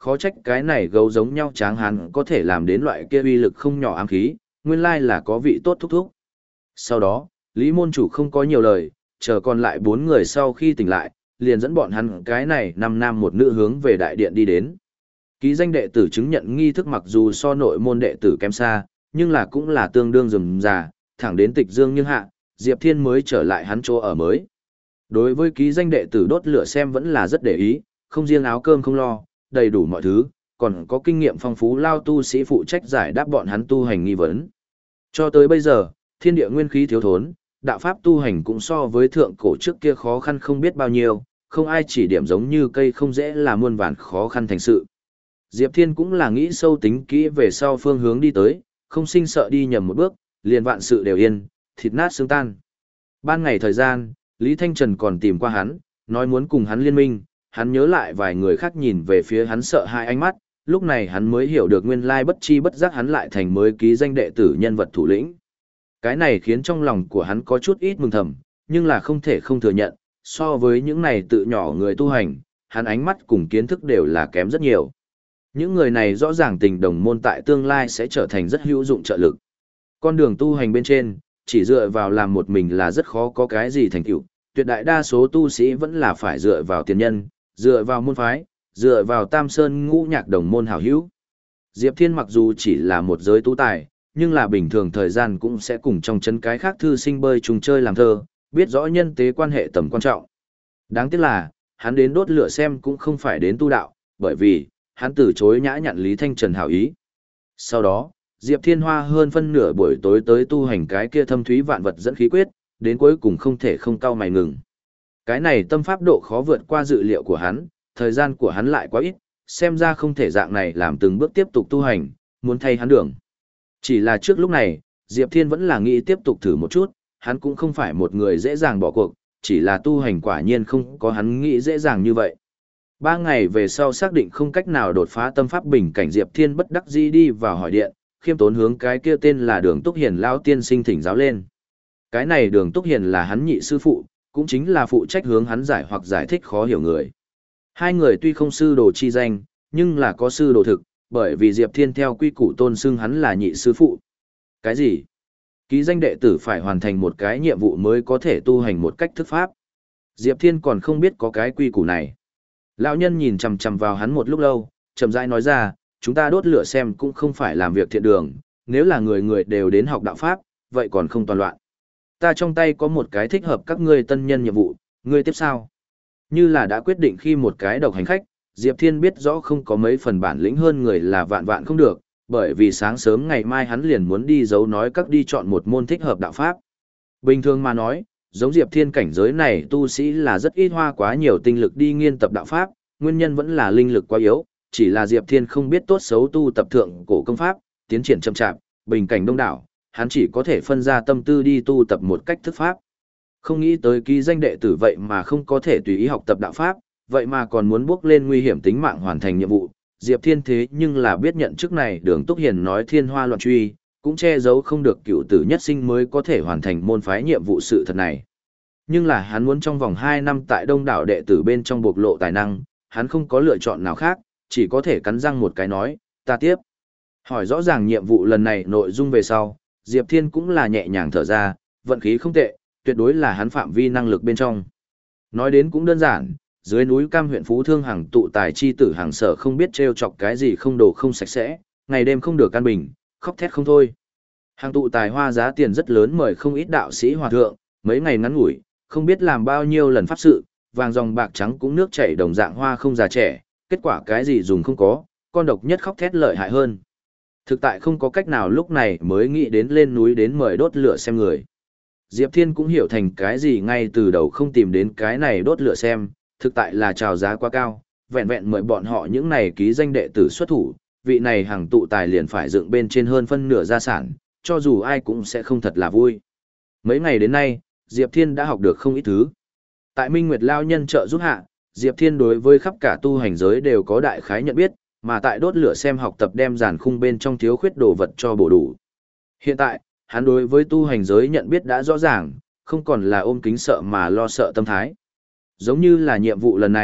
khó trách cái này gấu giống nhau tráng hán có thể làm đến loại kia uy lực không nhỏ ám khí, nguyên lai là có vị tốt thúc thúc. Sau đó, Lý môn chủ không có nhiều lời, chờ còn lại bốn người sau khi tỉnh lại, liền dẫn bọn hắn cái này năm nam một nữ hướng về đại điện đi đến. Ký danh đệ tử chứng nhận nghi thức mặc dù so nội môn đệ tử kém xa, nhưng là cũng là tương đương rườm rà, thẳng đến tịch dương nhưng hạ, Diệp Thiên mới trở lại hắn chỗ ở mới. Đối với ký danh đệ tử đốt lửa xem vẫn là rất để ý, không riêng áo cơm không lo, đầy đủ mọi thứ, còn có kinh nghiệm phong phú lao tu sĩ phụ trách giải đáp bọn hắn tu hành nghi vấn. Cho tới bây giờ, thiên địa nguyên khí thiếu thốn, đạo pháp tu hành cũng so với thượng cổ trước kia khó khăn không biết bao nhiêu, không ai chỉ điểm giống như cây không dễ là muôn vàn khó khăn thành sự. Diệp Thiên cũng là nghĩ sâu tính kỹ về sau phương hướng đi tới, không sinh sợ đi nhầm một bước, liền vạn sự đều yên, thịt nát xương tan. Ban ngày thời gian, Lý Thanh Trần còn tìm qua hắn, nói muốn cùng hắn liên minh, hắn nhớ lại vài người khác nhìn về phía hắn sợ hai ánh mắt, lúc này hắn mới hiểu được nguyên lai bất chi bất giác hắn lại thành mới ký danh đệ tử nhân vật thủ lĩnh. Cái này khiến trong lòng của hắn có chút ít mừng thầm, nhưng là không thể không thừa nhận, so với những này tự nhỏ người tu hành, hắn ánh mắt cùng kiến thức đều là kém rất nhiều. Những người này rõ ràng tình đồng môn tại tương lai sẽ trở thành rất hữu dụng trợ lực. Con đường tu hành bên trên, chỉ dựa vào làm một mình là rất khó có cái gì thành tựu, tuyệt đại đa số tu sĩ vẫn là phải dựa vào tiền nhân, dựa vào môn phái, dựa vào Tam Sơn ngũ nhạc đồng môn hảo hữu. Diệp Thiên mặc dù chỉ là một giới tú tài, nhưng là bình thường thời gian cũng sẽ cùng trong chân cái khác thư sinh bơi chung chơi làm thơ, biết rõ nhân tế quan hệ tầm quan trọng. Đáng tiếc là, hắn đến đốt lửa xem cũng không phải đến tu đạo, bởi vì, hắn từ chối nhã nhặn Lý Thanh Trần hảo ý. Sau đó, Diệp Thiên Hoa hơn phân nửa buổi tối tới tu hành cái kia thâm thúy vạn vật dẫn khí quyết, đến cuối cùng không thể không cau mày ngừng. Cái này tâm pháp độ khó vượt qua dự liệu của hắn, thời gian của hắn lại quá ít, xem ra không thể dạng này làm từng bước tiếp tục tu hành, muốn thay hắn đường. Chỉ là trước lúc này, Diệp Thiên vẫn là nghĩ tiếp tục thử một chút, hắn cũng không phải một người dễ dàng bỏ cuộc, chỉ là tu hành quả nhiên không có hắn nghĩ dễ dàng như vậy. Ba ngày về sau xác định không cách nào đột phá tâm pháp bình cảnh, Diệp Thiên bất đắc dĩ đi vào hỏi điện, khiêm tốn hướng cái kia tên là Đường Túc Hiền lão tiên sinh thỉnh giáo lên. Cái này Đường Túc Hiền là hắn nhị sư phụ, cũng chính là phụ trách hướng hắn giải hoặc giải thích khó hiểu người. Hai người tuy không sư đồ chi danh, nhưng là có sư đồ thực, bởi vì Diệp Thiên theo quy củ tôn xưng hắn là nhị sư phụ. Cái gì? Ký danh đệ tử phải hoàn thành một cái nhiệm vụ mới có thể tu hành một cách thức pháp. Diệp Thiên còn không biết có cái quy củ này. Lão nhân nhìn chằm chằm vào hắn một lúc lâu, chậm rãi nói ra, chúng ta đốt lửa xem cũng không phải làm việc thiện đường, nếu là người người đều đến học đạo pháp, vậy còn không toàn loạn. Ta trong tay có một cái thích hợp các ngươi tân nhân nhiệm vụ, ngươi tiếp sao? Như là đã quyết định khi một cái độc hành khách, Diệp Thiên biết rõ không có mấy phần bản lĩnh hơn người là vạn vạn không được, bởi vì sáng sớm ngày mai hắn liền muốn đi giấu nói các đi chọn một môn thích hợp đạo pháp. Bình thường mà nói, giống Diệp Thiên cảnh giới này tu sĩ là rất ít hoa quá nhiều tinh lực đi nghiên tập đạo pháp, nguyên nhân vẫn là linh lực quá yếu, chỉ là Diệp Thiên không biết tốt xấu tu tập thượng cổ công pháp, tiến triển chậm chạp, bình cảnh đông đảo, hắn chỉ có thể phân ra tâm tư đi tu tập một cách thức pháp. Không nghĩ tới ký danh đệ tử vậy mà không có thể tùy ý học tập đạo pháp, vậy mà còn muốn bước lên nguy hiểm tính mạng hoàn thành nhiệm vụ. Diệp Thiên thế nhưng là biết nhận chức này Đường Túc Hiền nói thiên hoa loạn truy, cũng che giấu không được cựu tử nhất sinh mới có thể hoàn thành môn phái nhiệm vụ sự thật này. Nhưng là hắn muốn trong vòng hai năm tại đông đảo đệ tử bên trong bộc lộ tài năng, hắn không có lựa chọn nào khác, chỉ có thể cắn răng một cái nói, ta tiếp. Hỏi rõ ràng nhiệm vụ lần này nội dung về sau, Diệp Thiên cũng là nhẹ nhàng thở ra, vận khí không tệ, tuyệt đối là hắn phạm vi năng lực bên trong. Nói đến cũng đơn giản, dưới núi Cam huyện Phú Thương hàng tụ tài chi tử hàng sở không biết trêu chọc cái gì không đồ không sạch sẽ, ngày đêm không được căn bình, khóc thét không thôi. Hàng tụ tài hoa giá tiền rất lớn mời không ít đạo sĩ hòa thượng, mấy ngày ngắn ngủi, không biết làm bao nhiêu lần pháp sự, vàng dòng bạc trắng cũng nước chảy đồng dạng hoa không già trẻ, kết quả cái gì dùng không có, con độc nhất khóc thét lợi hại hơn. Thực tại không có cách nào lúc này mới nghĩ đến lên núi đến mời đốt lửa xem người. Diệp Thiên cũng hiểu thành cái gì ngay từ đầu không tìm đến cái này đốt lửa xem, thực tại là chào giá quá cao, vẹn vẹn mời bọn họ những này ký danh đệ tử xuất thủ, vị này hàng tụ tài liền phải dựng bên trên hơn phân nửa gia sản, cho dù ai cũng sẽ không thật là vui. Mấy ngày đến nay, Diệp Thiên đã học được không ít thứ. Tại Minh Nguyệt Lao nhân trợ giúp hạ, Diệp Thiên đối với khắp cả tu hành giới đều có đại khái nhận biết, mà tại đốt lửa xem học tập đem giàn khung bên trong thiếu khuyết đồ vật cho bổ đủ. Hiện tại, hắn đối với tu hành giới nhận biết đã rõ ràng, không còn là ôm kính sợ mà lo sợ tâm thái. Giống như là nhiệm vụ lần này,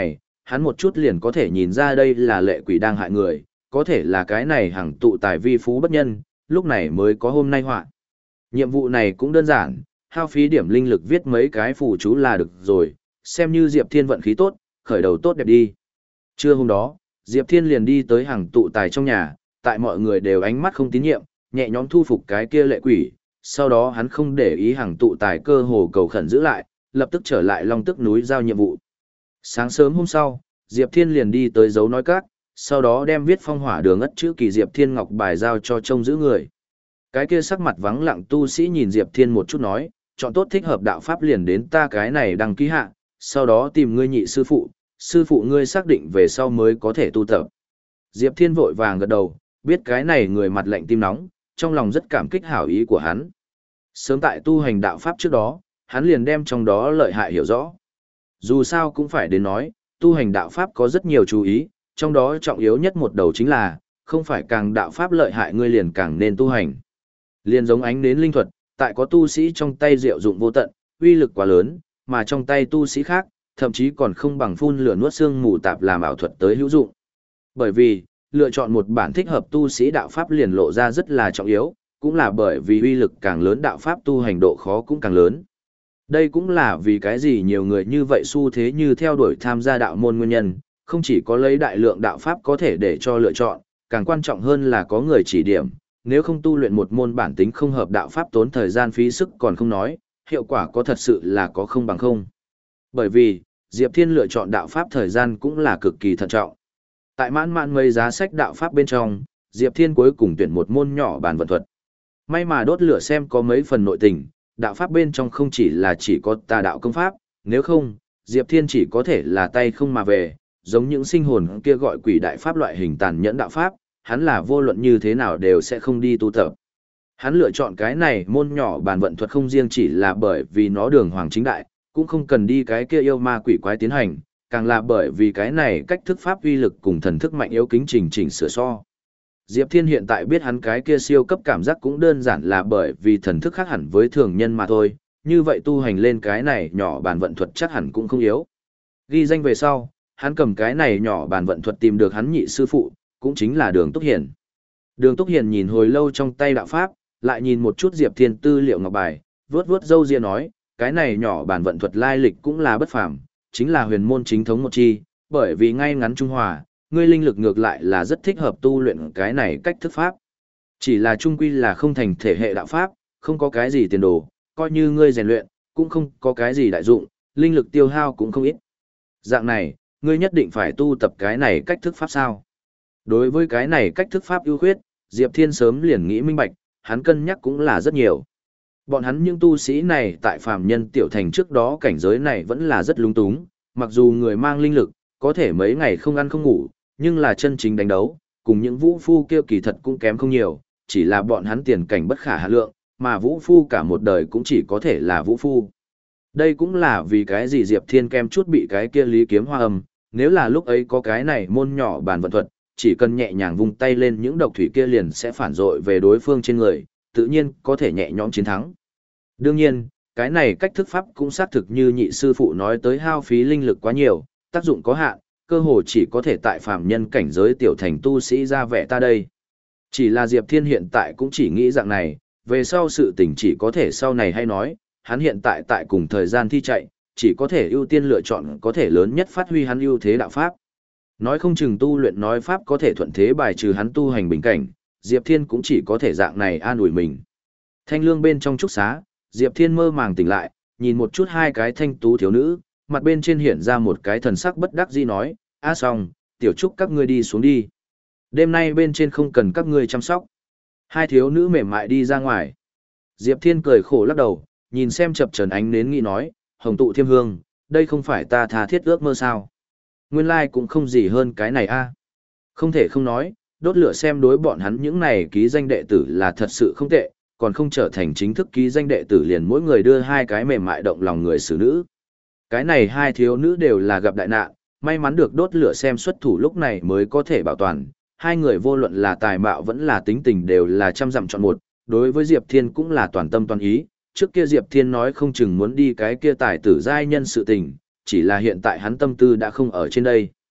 Hắn một chút liền có thể nhìn ra đây là lệ quỷ đang hại người, có thể là cái này hằng tụ tài vi phú bất nhân, lúc này mới có hôm nay họa. Nhiệm vụ này cũng đơn giản, hao phí điểm linh lực viết mấy cái phù chú là được rồi, xem như Diệp Thiên vận khí tốt, khởi đầu tốt đẹp đi. Trưa hôm đó, Diệp Thiên liền đi tới hàng tụ tài trong nhà, tại mọi người đều ánh mắt không tín nhiệm, nhẹ nhõm thu phục cái kia lệ quỷ, sau đó hắn không để ý hàng tụ tài cơ hồ cầu khẩn giữ lại, lập tức trở lại Long Tức núi giao nhiệm vụ. Sáng sớm hôm sau, Diệp Thiên liền đi tới dấu nói các, sau đó đem viết phong hỏa đường ất chữ kỳ Diệp Thiên ngọc bài giao cho trông giữ người. Cái kia sắc mặt vắng lặng tu sĩ nhìn Diệp Thiên một chút nói, chọn tốt thích hợp đạo pháp liền đến ta cái này đăng ký hạ, sau đó tìm ngươi nhị sư phụ, sư phụ ngươi xác định về sau mới có thể tu tập. Diệp Thiên vội vàng gật đầu, biết cái này người mặt lạnh tim nóng, trong lòng rất cảm kích hảo ý của hắn. Sớm tại tu hành đạo pháp trước đó, hắn liền đem trong đó lợi hại hiểu rõ. Dù sao cũng phải đến nói, tu hành đạo pháp có rất nhiều chú ý, trong đó trọng yếu nhất một đầu chính là, không phải càng đạo pháp lợi hại ngươi liền càng nên tu hành. Liền giống ánh nến linh thuật, tại có tu sĩ trong tay diệu dụng vô tận, uy lực quá lớn, mà trong tay tu sĩ khác, thậm chí còn không bằng phun lửa nuốt xương mù tạp làm ảo thuật tới hữu dụng. Bởi vì, lựa chọn một bản thích hợp tu sĩ đạo pháp liền lộ ra rất là trọng yếu, cũng là bởi vì uy lực càng lớn đạo pháp tu hành độ khó cũng càng lớn. Đây cũng là vì cái gì nhiều người như vậy xu thế như theo đuổi tham gia đạo môn nguyên nhân, không chỉ có lấy đại lượng đạo pháp có thể để cho lựa chọn, càng quan trọng hơn là có người chỉ điểm, nếu không tu luyện một môn bản tính không hợp đạo pháp tốn thời gian phí sức còn không nói, hiệu quả có thật sự là có không bằng không. Bởi vì, Diệp Thiên lựa chọn đạo pháp thời gian cũng là cực kỳ thận trọng. Tại mãn mãn mấy giá sách đạo pháp bên trong, Diệp Thiên cuối cùng tuyển một môn nhỏ bản vận thuật. May mà đốt lửa xem có mấy phần nội tình, đạo pháp bên trong không chỉ là chỉ có tà đạo công pháp, nếu không, Diệp Thiên chỉ có thể là tay không mà về, giống những sinh hồn kia gọi quỷ đại pháp loại hình tàn nhẫn đạo pháp, hắn là vô luận như thế nào đều sẽ không đi tu tập. Hắn lựa chọn cái này môn nhỏ bản vận thuật không riêng chỉ là bởi vì nó đường hoàng chính đại, cũng không cần đi cái kia yêu ma quỷ quái tiến hành, càng là bởi vì cái này cách thức pháp uy lực cùng thần thức mạnh yếu kính trình chỉnh sửa so. Diệp Thiên hiện tại biết hắn cái kia siêu cấp cảm giác cũng đơn giản là bởi vì thần thức khác hẳn với thường nhân mà thôi, như vậy tu hành lên cái này nhỏ bản vận thuật chắc hẳn cũng không yếu. Ghi danh về sau, hắn cầm cái này nhỏ bản vận thuật tìm được hắn nhị sư phụ, cũng chính là Đường Túc Hiền. Đường Túc Hiền nhìn hồi lâu trong tay đạo pháp, lại nhìn một chút Diệp Thiên tư liệu ngọc bài, vướt vướt râu ria nói, cái này nhỏ bản vận thuật lai lịch cũng là bất phàm, chính là huyền môn chính thống một chi, bởi vì ngay ngắn trung hòa, ngươi linh lực ngược lại là rất thích hợp tu luyện cái này cách thức pháp. Chỉ là trung quy là không thành thể hệ đạo pháp, không có cái gì tiền đồ, coi như ngươi rèn luyện, cũng không có cái gì đại dụng, linh lực tiêu hao cũng không ít. Dạng này, ngươi nhất định phải tu tập cái này cách thức pháp sao? Đối với cái này cách thức pháp ưu khuyết, Diệp Thiên sớm liền nghĩ minh bạch, hắn cân nhắc cũng là rất nhiều. Bọn hắn những tu sĩ này tại phàm nhân tiểu thành trước đó cảnh giới này vẫn là rất lung túng, mặc dù người mang linh lực, có thể mấy ngày không ăn không ngủ, nhưng là chân chính đánh đấu, cùng những vũ phu kia kỳ thật cũng kém không nhiều, chỉ là bọn hắn tiền cảnh bất khả hạ lượng, mà vũ phu cả một đời cũng chỉ có thể là vũ phu. Đây cũng là vì cái gì Diệp Thiên kem chút bị cái kia Lý Kiếm Hoa âm, nếu là lúc ấy có cái này môn nhỏ bàn vận thuật, chỉ cần nhẹ nhàng vung tay lên những độc thủy kia liền sẽ phản dội về đối phương trên người, tự nhiên có thể nhẹ nhõm chiến thắng. Đương nhiên, cái này cách thức pháp cũng xác thực như nhị sư phụ nói tới hao phí linh lực quá nhiều, tác dụng có hạn, cơ hồ chỉ có thể tại phàm nhân cảnh giới tiểu thành tu sĩ ra vẻ ta đây. Chỉ là Diệp Thiên hiện tại cũng chỉ nghĩ dạng này, về sau sự tình chỉ có thể sau này hay nói, hắn hiện tại tại cùng thời gian thi chạy, chỉ có thể ưu tiên lựa chọn có thể lớn nhất phát huy hắn ưu thế đạo pháp. Nói không chừng tu luyện nói pháp có thể thuận thế bài trừ hắn tu hành bình cảnh, Diệp Thiên cũng chỉ có thể dạng này an ủi mình. Thanh lương bên trong trúc xá, Diệp Thiên mơ màng tỉnh lại, nhìn một chút hai cái thanh tú thiếu nữ, mặt bên trên hiện ra một cái thần sắc bất đắc dĩ nói, a xong, tiểu trúc các ngươi đi xuống đi. Đêm nay bên trên không cần các ngươi chăm sóc. Hai thiếu nữ mềm mại đi ra ngoài. Diệp Thiên cười khổ lắc đầu, nhìn xem chập chờn ánh nến nghĩ nói, hồng tụ thiêm hương, đây không phải ta tha thiết ước mơ sao. Nguyên lai like cũng không gì hơn cái này a. Không thể không nói, đốt lửa xem đối bọn hắn những này ký danh đệ tử là thật sự không tệ, còn không trở thành chính thức ký danh đệ tử liền mỗi người đưa hai cái mềm mại động lòng người xử nữ. Cái này hai thiếu nữ đều là gặp đại nạn, may mắn được đốt lửa xem xuất thủ lúc này mới có thể bảo toàn. Hai người vô luận là tài mạo vẫn là tính tình đều là trăm dặm chọn một, đối với Diệp Thiên cũng là toàn tâm toàn ý. Trước kia Diệp Thiên nói không chừng muốn đi cái kia tài tử giai nhân sự tình, chỉ là hiện tại hắn tâm tư đã không ở trên đây.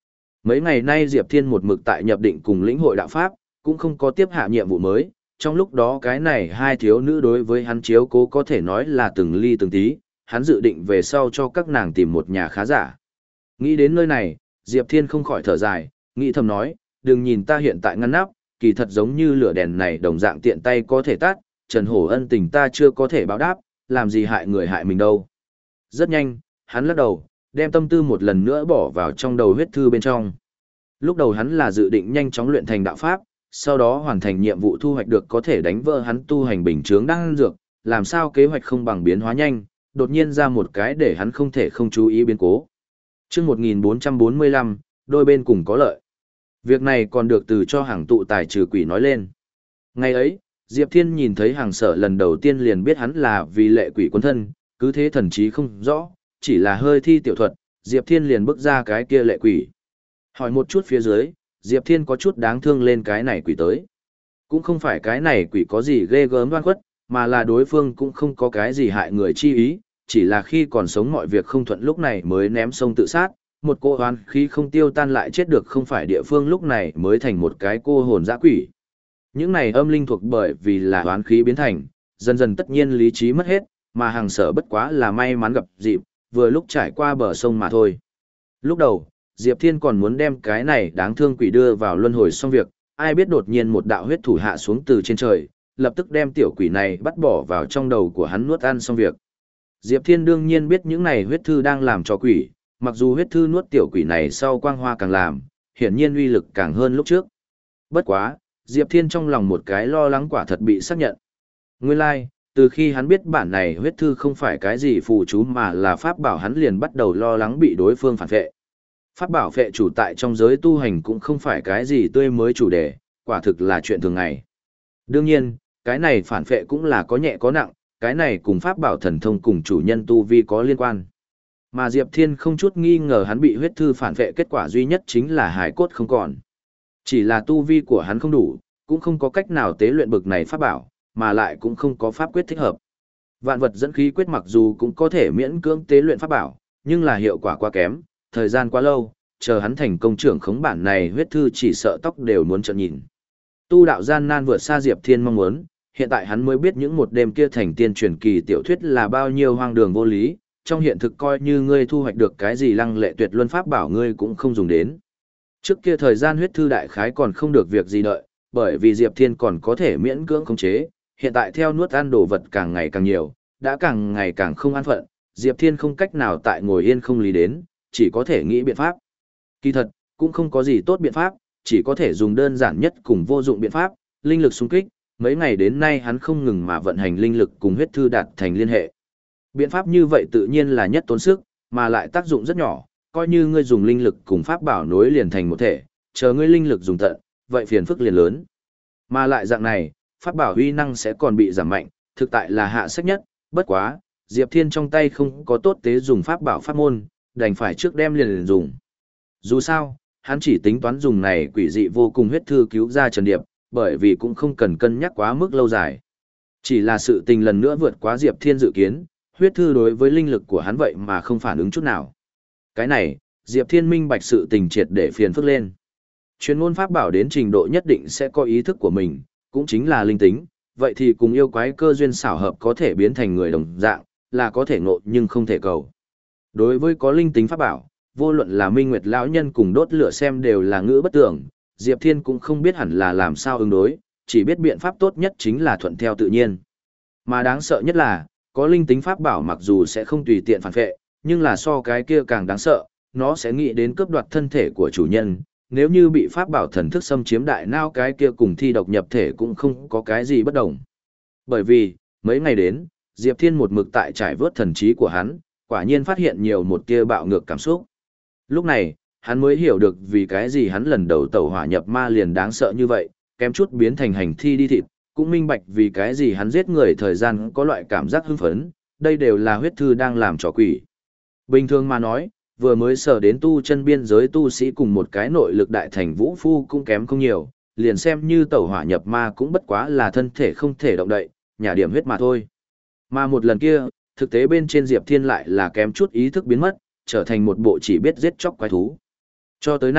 Mấy ngày nay Diệp Thiên một mực tại nhập định cùng lĩnh hội đạo pháp, cũng không có tiếp hạ nhiệm vụ mới, trong lúc đó cái này hai thiếu nữ đối với hắn chiếu cố có thể nói là từng ly từng tí, hắn dự định về sau cho các nàng tìm một nhà khá giả. Nghĩ đến nơi này, Diệp Thiên không khỏi thở dài, nghĩ thầm nói, đừng nhìn ta hiện tại ngăn nắp, kỳ thật giống như lửa đèn này đồng dạng tiện tay có thể tắt, Trần Hổ ân tình ta chưa có thể báo đáp, làm gì hại người hại mình đâu. Rất nhanh, hắn lắc đầu, đem tâm tư một lần nữa bỏ vào trong đầu huyết thư bên trong. Lúc đầu hắn là dự định nhanh chóng luyện thành đạo pháp, sau đó hoàn thành nhiệm vụ thu hoạch được có thể đánh vỡ hắn tu hành bình chướng đang dược, làm sao kế hoạch không bằng biến hóa nhanh, đột nhiên ra một cái để hắn không thể không chú ý biến cố. Chương một nghìn bốn trăm bốn mươi lăm, đôi bên cùng có lợi. Việc này còn được từ cho hàng tụ tài trừ quỷ nói lên. Ngày ấy, Diệp Thiên nhìn thấy hàng sở lần đầu tiên liền biết hắn là vì lệ quỷ quân thân, cứ thế thần trí không rõ, chỉ là hơi thi tiểu thuật, Diệp Thiên liền bước ra cái kia lệ quỷ. Hỏi một chút phía dưới, Diệp Thiên có chút đáng thương lên cái này quỷ tới. Cũng không phải cái này quỷ có gì ghê gớm đoan khuất, mà là đối phương cũng không có cái gì hại người chi ý, chỉ là khi còn sống mọi việc không thuận lúc này mới ném sông tự sát, một cô oán khí không tiêu tan lại chết được không phải địa phương lúc này mới thành một cái cô hồn dã quỷ. Những này âm linh thuộc bởi vì là oán khí biến thành, dần dần tất nhiên lý trí mất hết, mà hàng sở bất quá là may mắn gặp dịp, vừa lúc trải qua bờ sông mà thôi. Lúc đầu, Diệp Thiên còn muốn đem cái này đáng thương quỷ đưa vào luân hồi xong việc, ai biết đột nhiên một đạo huyết thủ hạ xuống từ trên trời, lập tức đem tiểu quỷ này bắt bỏ vào trong đầu của hắn nuốt ăn xong việc. Diệp Thiên đương nhiên biết những này huyết thư đang làm cho quỷ, mặc dù huyết thư nuốt tiểu quỷ này sau quang hoa càng làm, hiển nhiên uy lực càng hơn lúc trước. Bất quá, Diệp Thiên trong lòng một cái lo lắng quả thật bị xác nhận. Nguyên lai, like, từ khi hắn biết bản này huyết thư không phải cái gì phù chú mà là pháp bảo, hắn liền bắt đầu lo lắng bị đối phương phản vệ. Pháp bảo phệ chủ tại trong giới tu hành cũng không phải cái gì tươi mới chủ đề, quả thực là chuyện thường ngày. Đương nhiên, cái này phản phệ cũng là có nhẹ có nặng, cái này cùng pháp bảo thần thông cùng chủ nhân tu vi có liên quan. Mà Diệp Thiên không chút nghi ngờ hắn bị huyết thư phản phệ, kết quả duy nhất chính là hải cốt không còn. Chỉ là tu vi của hắn không đủ, cũng không có cách nào tế luyện bực này pháp bảo, mà lại cũng không có pháp quyết thích hợp. Vạn vật dẫn khí quyết mặc dù cũng có thể miễn cưỡng tế luyện pháp bảo, nhưng là hiệu quả quá kém, thời gian quá lâu, chờ hắn thành công trưởng khống bản này huyết thư chỉ sợ tóc đều muốn trợn nhìn. Tu đạo gian nan vượt xa Diệp Thiên mong muốn, hiện tại hắn mới biết những một đêm kia thành tiên truyền kỳ tiểu thuyết là bao nhiêu hoang đường vô lý, trong hiện thực coi như ngươi thu hoạch được cái gì lăng lệ tuyệt luân pháp bảo ngươi cũng không dùng đến. Trước kia thời gian huyết thư đại khái còn không được việc gì đợi, bởi vì Diệp Thiên còn có thể miễn cưỡng khống chế, hiện tại theo nuốt ăn đồ vật càng ngày càng nhiều, đã càng ngày càng không an phận, Diệp Thiên không cách nào tại ngồi yên không lý đến, chỉ có thể nghĩ biện pháp. Kỳ thật, cũng không có gì tốt biện pháp, chỉ có thể dùng đơn giản nhất cùng vô dụng biện pháp, linh lực xung kích, mấy ngày đến nay hắn không ngừng mà vận hành linh lực cùng huyết thư đạt thành liên hệ. Biện pháp như vậy tự nhiên là nhất tốn sức, mà lại tác dụng rất nhỏ, coi như ngươi dùng linh lực cùng pháp bảo nối liền thành một thể, chờ ngươi linh lực dùng tận, vậy phiền phức liền lớn. Mà lại dạng này, pháp bảo uy năng sẽ còn bị giảm mạnh, thực tại là hạ sách nhất, bất quá, Diệp Thiên trong tay không có tốt tế dùng pháp bảo pháp môn, đành phải trước đem liền liền dùng. Dù sao, hắn chỉ tính toán dùng này quỷ dị vô cùng huyết thư cứu ra Trần Điệp, bởi vì cũng không cần cân nhắc quá mức lâu dài. Chỉ là sự tình lần nữa vượt quá Diệp Thiên dự kiến, huyết thư đối với linh lực của hắn vậy mà không phản ứng chút nào. Cái này, Diệp Thiên minh bạch sự tình triệt để phiền phức lên. Chuyên môn pháp bảo đến trình độ nhất định sẽ có ý thức của mình, cũng chính là linh tính, vậy thì cùng yêu quái cơ duyên xảo hợp có thể biến thành người đồng dạng, là có thể ngộ nhưng không thể cầu. Đối với có linh tính pháp bảo, vô luận là Minh Nguyệt lão nhân cùng đốt lửa xem đều là ngữ bất tưởng, Diệp Thiên cũng không biết hẳn là làm sao ứng đối, chỉ biết biện pháp tốt nhất chính là thuận theo tự nhiên. Mà đáng sợ nhất là, có linh tính pháp bảo mặc dù sẽ không tùy tiện phản phệ, nhưng là so cái kia càng đáng sợ, nó sẽ nghĩ đến cướp đoạt thân thể của chủ nhân, nếu như bị pháp bảo thần thức xâm chiếm đại não cái kia cùng thi độc nhập thể cũng không có cái gì bất đồng. Bởi vì, mấy ngày đến, Diệp Thiên một mực tại trải vớt thần trí của hắn, quả nhiên phát hiện nhiều một tia bạo ngược cảm xúc. Lúc này, hắn mới hiểu được vì cái gì hắn lần đầu tẩu hỏa nhập ma liền đáng sợ như vậy, kém chút biến thành hành thi đi thịt, cũng minh bạch vì cái gì hắn giết người thời gian có loại cảm giác hưng phấn, đây đều là huyết thư đang làm trò quỷ. Bình thường mà nói, vừa mới sở đến tu chân biên giới tu sĩ cùng một cái nội lực đại thành vũ phu cũng kém không nhiều, liền xem như tẩu hỏa nhập ma cũng bất quá là thân thể không thể động đậy, nhả điểm huyết mà thôi. Mà một lần kia, thực tế bên trên Diệp Thiên lại là kém chút ý thức biến mất, trở thành một bộ chỉ biết giết chóc quái thú. Cho tới nay,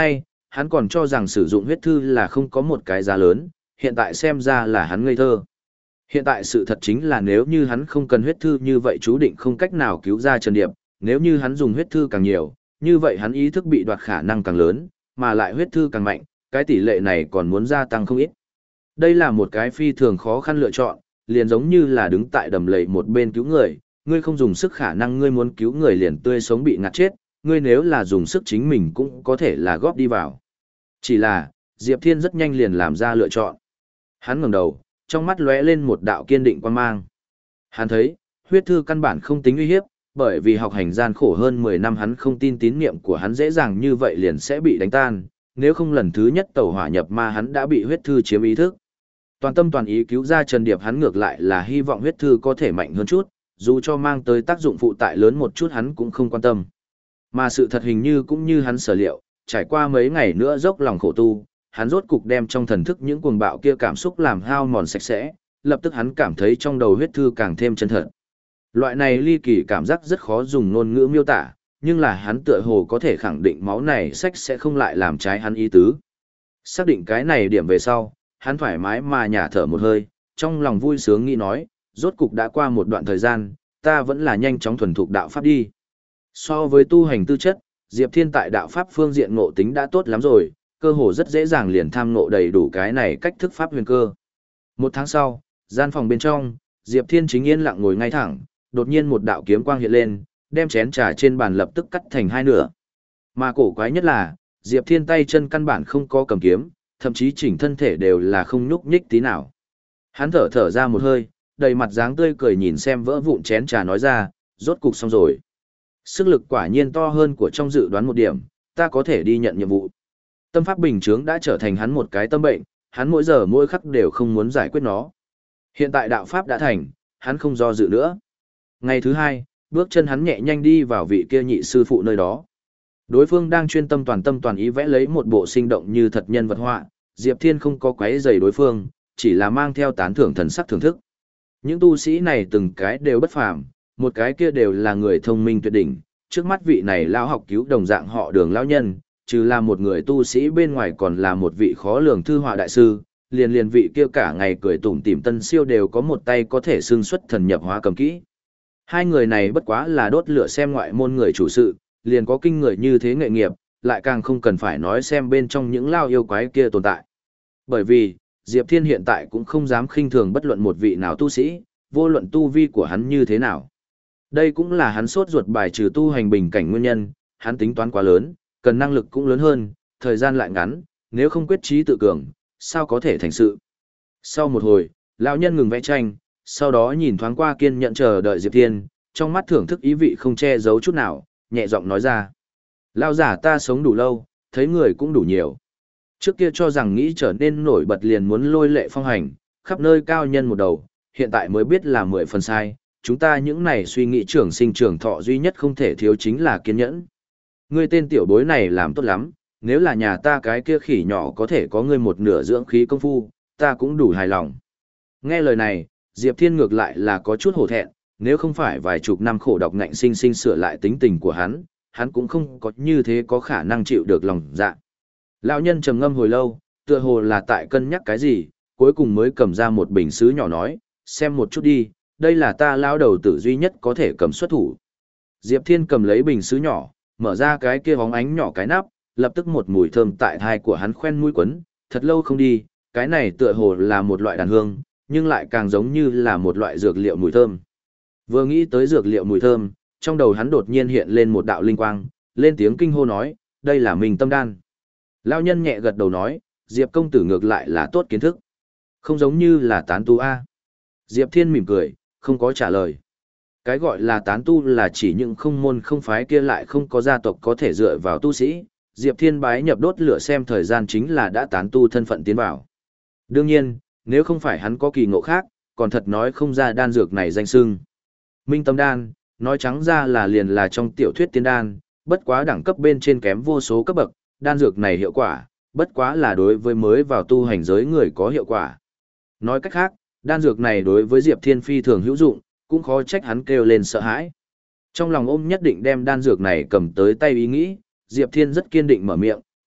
hắn còn cho rằng sử dụng huyết thư là không có một cái giá lớn, hiện tại xem ra là hắn ngây thơ. Hiện tại sự thật chính là nếu như hắn không cần huyết thư như vậy chú định không cách nào cứu ra Trần Điệp, nếu như hắn dùng huyết thư càng nhiều, như vậy hắn ý thức bị đoạt khả năng càng lớn, mà lại huyết thư càng mạnh, cái tỷ lệ này còn muốn gia tăng không ít. Đây là một cái phi thường khó khăn lựa chọn, liền giống như là đứng tại đầm lầy một bên cứu người, ngươi không dùng sức khả năng ngươi muốn cứu người liền tươi sống bị ngạt chết, ngươi nếu là dùng sức chính mình cũng có thể là góp đi vào. Chỉ là, Diệp Thiên rất nhanh liền làm ra lựa chọn. Hắn ngẩng đầu, trong mắt lóe lên một đạo kiên định quan mang. Hắn thấy, huyết thư căn bản không tính uy hiếp, bởi vì học hành gian khổ hơn mười năm hắn không tin tín niệm của hắn dễ dàng như vậy liền sẽ bị đánh tan, nếu không lần thứ nhất tẩu hỏa nhập ma hắn đã bị huyết thư chiếm ý thức. Toàn tâm toàn ý cứu ra Trần Điệp hắn ngược lại là hy vọng huyết thư có thể mạnh hơn chút, dù cho mang tới tác dụng phụ tại lớn một chút hắn cũng không quan tâm. Mà sự thật hình như cũng như hắn sở liệu, trải qua mấy ngày nữa dốc lòng khổ tu, hắn rốt cục đem trong thần thức những cuồng bạo kia cảm xúc làm hao mòn sạch sẽ, lập tức hắn cảm thấy trong đầu huyết thư càng thêm chân thật. Loại này ly kỳ cảm giác rất khó dùng ngôn ngữ miêu tả, nhưng là hắn tựa hồ có thể khẳng định máu này sách sẽ không lại làm trái hắn ý tứ. Xác định cái này điểm về sau, hắn thoải mái mà nhả thở một hơi, trong lòng vui sướng nghĩ nói, rốt cục đã qua một đoạn thời gian, ta vẫn là nhanh chóng thuần thục đạo pháp đi. So với tu hành tư chất, Diệp Thiên tại đạo pháp phương diện ngộ tính đã tốt lắm rồi, cơ hồ rất dễ dàng liền tham ngộ đầy đủ cái này cách thức pháp huyền cơ. Một tháng sau, gian phòng bên trong, Diệp Thiên chính yên lặng ngồi ngay thẳng, đột nhiên một đạo kiếm quang hiện lên, đem chén trà trên bàn lập tức cắt thành hai nửa. Mà cổ quái nhất là, Diệp Thiên tay chân căn bản không có cầm kiếm, thậm chí chỉnh thân thể đều là không nhúc nhích tí nào. Hắn thở thở ra một hơi, đầy mặt dáng tươi cười nhìn xem vỡ vụn chén trà nói ra, rốt cục xong rồi. Sức lực quả nhiên to hơn của trong dự đoán một điểm, ta có thể đi nhận nhiệm vụ. Tâm pháp bình chướng đã trở thành hắn một cái tâm bệnh, hắn mỗi giờ mỗi khắc đều không muốn giải quyết nó. Hiện tại đạo pháp đã thành, hắn không do dự nữa. Ngày thứ hai, bước chân hắn nhẹ nhanh đi vào vị kia nhị sư phụ nơi đó. Đối phương đang chuyên tâm toàn tâm toàn ý vẽ lấy một bộ sinh động như thật nhân vật họa, Diệp Thiên không có quấy rầy đối phương, chỉ là mang theo tán thưởng thần sắc thưởng thức. Những tu sĩ này từng cái đều bất phàm, một cái kia đều là người thông minh tuyệt đỉnh, trước mắt vị này lão học cứu đồng dạng họ Đường lão nhân, trừ là một người tu sĩ bên ngoài còn là một vị khó lường thư họa đại sư, liền liền vị kia cả ngày cười tủm tỉm Tân Siêu đều có một tay có thể xương xuất thần nhập hóa cầm kỹ. Hai người này bất quá là đốt lửa xem ngoại môn người chủ sự, liền có kinh người như thế nghệ nghiệp, lại càng không cần phải nói xem bên trong những lao yêu quái kia tồn tại. Bởi vì, Diệp Thiên hiện tại cũng không dám khinh thường bất luận một vị nào tu sĩ, vô luận tu vi của hắn như thế nào. Đây cũng là hắn sốt ruột bài trừ tu hành bình cảnh nguyên nhân, hắn tính toán quá lớn, cần năng lực cũng lớn hơn, thời gian lại ngắn, nếu không quyết trí tự cường, sao có thể thành sự. Sau một hồi, lão nhân ngừng vẽ tranh, sau đó nhìn thoáng qua kiên nhẫn chờ đợi Diệp Thiên, trong mắt thưởng thức ý vị không che giấu chút nào, nhẹ giọng nói ra. Lão giả ta sống đủ lâu, thấy người cũng đủ nhiều. Trước kia cho rằng nghĩ trở nên nổi bật liền muốn lôi lệ phong hành, khắp nơi cao nhân một đầu, hiện tại mới biết là mười phần sai, chúng ta những này suy nghĩ trưởng sinh trưởng thọ duy nhất không thể thiếu chính là kiên nhẫn. Ngươi tên tiểu bối này làm tốt lắm, nếu là nhà ta cái kia khỉ nhỏ có thể có ngươi một nửa dưỡng khí công phu, ta cũng đủ hài lòng. Nghe lời này, Diệp Thiên ngược lại là có chút hổ thẹn, nếu không phải vài chục năm khổ độc ngạnh sinh sinh sửa lại tính tình của hắn, hắn cũng không có như thế có khả năng chịu được lòng dạ. Lão nhân trầm ngâm hồi lâu, tựa hồ là tại cân nhắc cái gì, cuối cùng mới cầm ra một bình sứ nhỏ nói, xem một chút đi, đây là ta lão đầu tử duy nhất có thể cầm xuất thủ. Diệp Thiên cầm lấy bình sứ nhỏ, mở ra cái kia bóng ánh nhỏ cái nắp, lập tức một mùi thơm tại thai của hắn khoen mũi quấn, thật lâu không đi, cái này tựa hồ là một loại đàn hương, nhưng lại càng giống như là một loại dược liệu mùi thơm. Vừa nghĩ tới dược liệu mùi thơm, trong đầu hắn đột nhiên hiện lên một đạo linh quang, lên tiếng kinh hô nói, đây là Minh Tâm Đan. Lão nhân nhẹ gật đầu nói, Diệp công tử ngược lại là tốt kiến thức. Không giống như là tán tu A. Diệp Thiên mỉm cười, không có trả lời. Cái gọi là tán tu là chỉ những không môn không phái kia lại không có gia tộc có thể dựa vào tu sĩ. Diệp Thiên bái nhập đốt lửa xem thời gian chính là đã tán tu thân phận tiến vào. Đương nhiên, nếu không phải hắn có kỳ ngộ khác, còn thật nói không ra đan dược này danh xưng. Minh Tâm Đan, nói trắng ra là liền là trong tiểu thuyết tiên đan, bất quá đẳng cấp bên trên kém vô số cấp bậc, đan dược này hiệu quả, bất quá là đối với mới vào tu hành giới người có hiệu quả. Nói cách khác, đan dược này đối với Diệp Thiên phi thường hữu dụng, cũng khó trách hắn kêu lên sợ hãi. Trong lòng ôm nhất định đem đan dược này cầm tới tay ý nghĩ, Diệp Thiên rất kiên định mở miệng,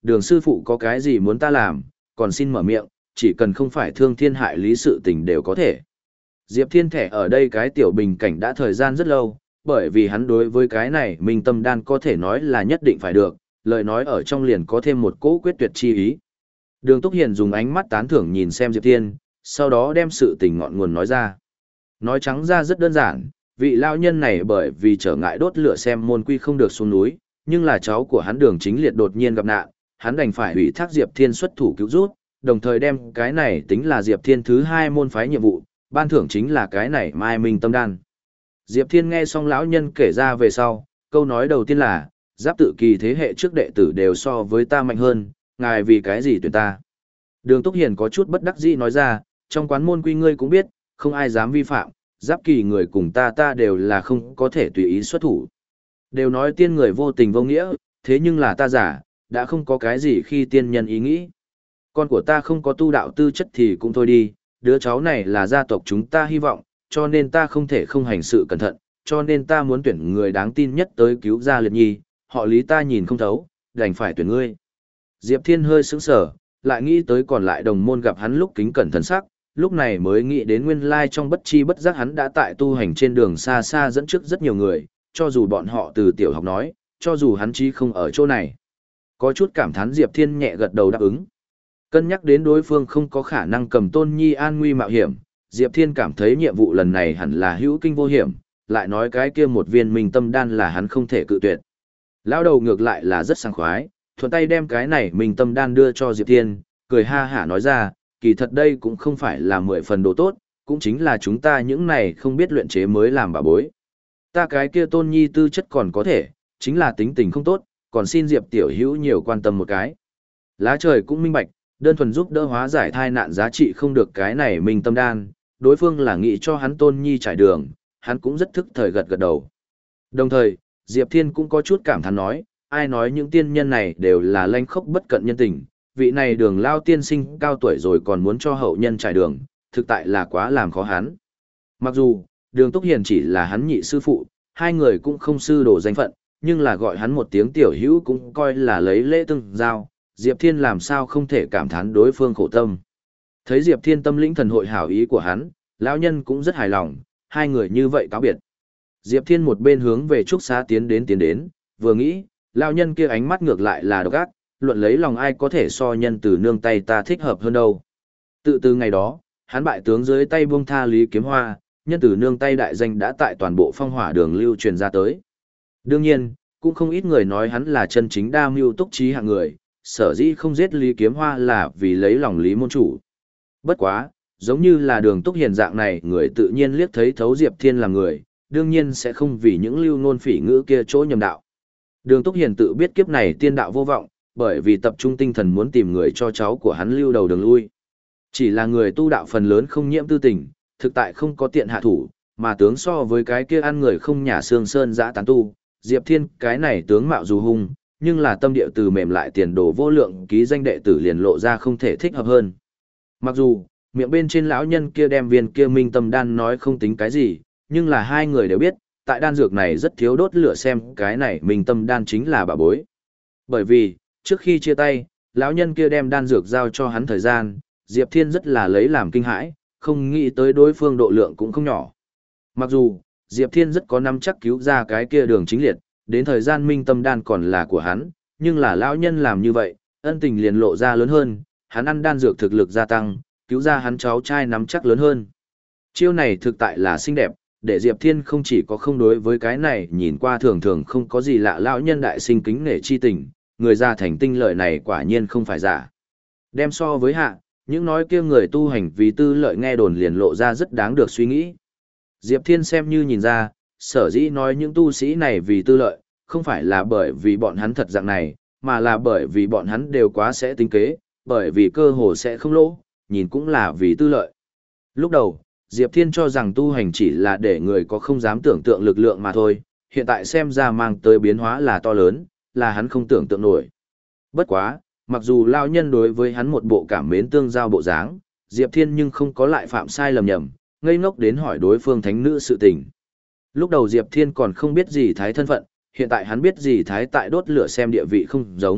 đường sư phụ có cái gì muốn ta làm, còn xin mở miệng, chỉ cần không phải thương thiên hại lý sự tình đều có thể. Diệp Thiên thẻ ở đây cái tiểu bình cảnh đã thời gian rất lâu, bởi vì hắn đối với cái này minh tâm đan có thể nói là nhất định phải được, lời nói ở trong liền có thêm một cỗ quyết tuyệt chi ý. Đường Túc Hiền dùng ánh mắt tán thưởng nhìn xem Diệp Thiên, sau đó đem sự tình ngọn nguồn nói ra. Nói trắng ra rất đơn giản, vị lao nhân này bởi vì trở ngại đốt lửa xem môn quy không được xuống núi, nhưng là cháu của hắn Đường Chính Liệt đột nhiên gặp nạn, hắn đành phải ủy thác Diệp Thiên xuất thủ cứu rút, đồng thời đem cái này tính là Diệp Thiên thứ hai môn phái nhiệm vụ, ban thưởng chính là cái này Mai Minh Tâm Đan. Diệp Thiên nghe xong lão nhân kể ra về sau, câu nói đầu tiên là, giáp tự kỳ thế hệ trước đệ tử đều so với ta mạnh hơn, ngài vì cái gì tuyển ta. Đường Túc Hiền có chút bất đắc dĩ nói ra, trong quán môn quy ngươi cũng biết, không ai dám vi phạm, giáp kỳ người cùng ta ta đều là không có thể tùy ý xuất thủ. Đều nói tiên người vô tình vô nghĩa, thế nhưng là ta giả, đã không có cái gì khi tiên nhân ý nghĩ. Con của ta không có tu đạo tư chất thì cũng thôi đi, đứa cháu này là gia tộc chúng ta hy vọng, cho nên ta không thể không hành sự cẩn thận, cho nên ta muốn tuyển người đáng tin nhất tới cứu gia liệt nhi, họ lý ta nhìn không thấu, đành phải tuyển ngươi. Diệp Thiên hơi sững sờ, lại nghĩ tới còn lại đồng môn gặp hắn lúc kính cẩn thần sắc, lúc này mới nghĩ đến nguyên lai trong bất chi bất giác hắn đã tại tu hành trên đường xa xa dẫn trước rất nhiều người, cho dù bọn họ từ tiểu học nói, cho dù hắn chí không ở chỗ này. Có chút cảm thán Diệp Thiên nhẹ gật đầu đáp ứng. Cân nhắc đến đối phương không có khả năng cầm Tôn Nhi an nguy mạo hiểm, Diệp Thiên cảm thấy nhiệm vụ lần này hẳn là hữu kinh vô hiểm, lại nói cái kia một viên minh tâm đan là hắn không thể cự tuyệt. Lão đầu ngược lại là rất sảng khoái, thuận tay đem cái này minh tâm đan đưa cho Diệp Thiên, cười ha hả nói ra, kỳ thật đây cũng không phải là mười phần đồ tốt, cũng chính là chúng ta những này không biết luyện chế mới làm bà bối. Ta cái kia Tôn Nhi tư chất còn có thể, chính là tính tình không tốt, còn xin Diệp tiểu hữu nhiều quan tâm một cái. Lá trời cũng minh bạch, đơn thuần giúp đỡ hóa giải thai nạn giá trị không được cái này minh tâm đan, đối phương là nghĩ cho hắn Tôn Nhi trải đường, hắn cũng rất thức thời gật gật đầu. Đồng thời, Diệp Thiên cũng có chút cảm thán nói, ai nói những tiên nhân này đều là lanh khốc bất cận nhân tình, vị này Đường lao tiên sinh cao tuổi rồi còn muốn cho hậu nhân trải đường, thực tại là quá làm khó hắn. Mặc dù, Đường Túc Hiền chỉ là hắn nhị sư phụ, hai người cũng không sư đồ danh phận, nhưng là gọi hắn một tiếng tiểu hữu cũng coi là lấy lễ tương giao, Diệp Thiên làm sao không thể cảm thán đối phương khổ tâm. Thấy Diệp Thiên tâm lĩnh thần hội hảo ý của hắn, lão nhân cũng rất hài lòng, hai người như vậy cáo biệt. Diệp Thiên một bên hướng về trúc xá tiến đến tiến đến, vừa nghĩ, lão nhân kia ánh mắt ngược lại là độc ác, luận lấy lòng ai có thể so nhân từ nương tay ta thích hợp hơn đâu. Tự từ ngày đó, hắn bại tướng dưới tay buông tha Lý Kiếm Hoa, nhân từ nương tay đại danh đã tại toàn bộ phong hỏa đường lưu truyền ra tới. Đương nhiên, cũng không ít người nói hắn là chân chính đa mưu túc trí hạng người, sở dĩ không giết Lý Kiếm Hoa là vì lấy lòng Lý môn chủ. Bất quá, giống như là Đường Túc Hiền dạng này người tự nhiên liếc thấy thấu Diệp Thiên là người, đương nhiên sẽ không vì những lưu ngôn phỉ ngữ kia chỗ nhầm đạo. Đường Túc Hiền tự biết kiếp này tiên đạo vô vọng, bởi vì tập trung tinh thần muốn tìm người cho cháu của hắn lưu đầu đường lui. Chỉ là người tu đạo phần lớn không nhiễm tư tình, thực tại không có tiện hạ thủ, mà tướng so với cái kia ăn người không nhà xương sơn dã tán tu, Diệp Thiên cái này tướng mạo dù hung, nhưng là tâm địa từ mềm lại tiền đồ vô lượng ký danh đệ tử liền lộ ra không thể thích hợp hơn. Mặc dù, miệng bên trên lão nhân kia đem viên kia minh tâm đan nói không tính cái gì, nhưng là hai người đều biết, tại đan dược này rất thiếu đốt lửa xem cái này minh tâm đan chính là bà bối. Bởi vì, trước khi chia tay, lão nhân kia đem đan dược giao cho hắn thời gian, Diệp Thiên rất là lấy làm kinh hãi, không nghĩ tới đối phương độ lượng cũng không nhỏ. Mặc dù, Diệp Thiên rất có nắm chắc cứu ra cái kia Đường Chính Liệt, đến thời gian minh tâm đan còn là của hắn, nhưng là lão nhân làm như vậy, ân tình liền lộ ra lớn hơn, hắn ăn đan dược thực lực gia tăng, cứu ra hắn cháu trai nắm chắc lớn hơn. Chiêu này thực tại là xinh đẹp, để Diệp Thiên không chỉ có không đối với cái này nhìn qua thường thường không có gì lạ lão nhân đại sinh kính nể chi tình, người ra thành tinh lợi này quả nhiên không phải giả. Đem so với hạ, những nói kia người tu hành vì tư lợi nghe đồn liền lộ ra rất đáng được suy nghĩ. Diệp Thiên xem như nhìn ra, sở dĩ nói những tu sĩ này vì tư lợi, không phải là bởi vì bọn hắn thật dạng này, mà là bởi vì bọn hắn đều quá sẽ tính kế, bởi vì cơ hồ sẽ không lỗ, nhìn cũng là vì tư lợi. Lúc đầu, Diệp Thiên cho rằng tu hành chỉ là để người có không dám tưởng tượng lực lượng mà thôi, hiện tại xem ra mang tới biến hóa là to lớn, là hắn không tưởng tượng nổi. Bất quá, mặc dù lao nhân đối với hắn một bộ cảm mến tương giao bộ dáng, Diệp Thiên nhưng không có lại phạm sai lầm nhầm, ngây ngốc đến hỏi đối phương thánh nữ sự tình. Lúc đầu Diệp Thiên còn không biết gì thái thân phận, hiện tại hắn biết gì thái tại đốt lửa xem địa vị không giống,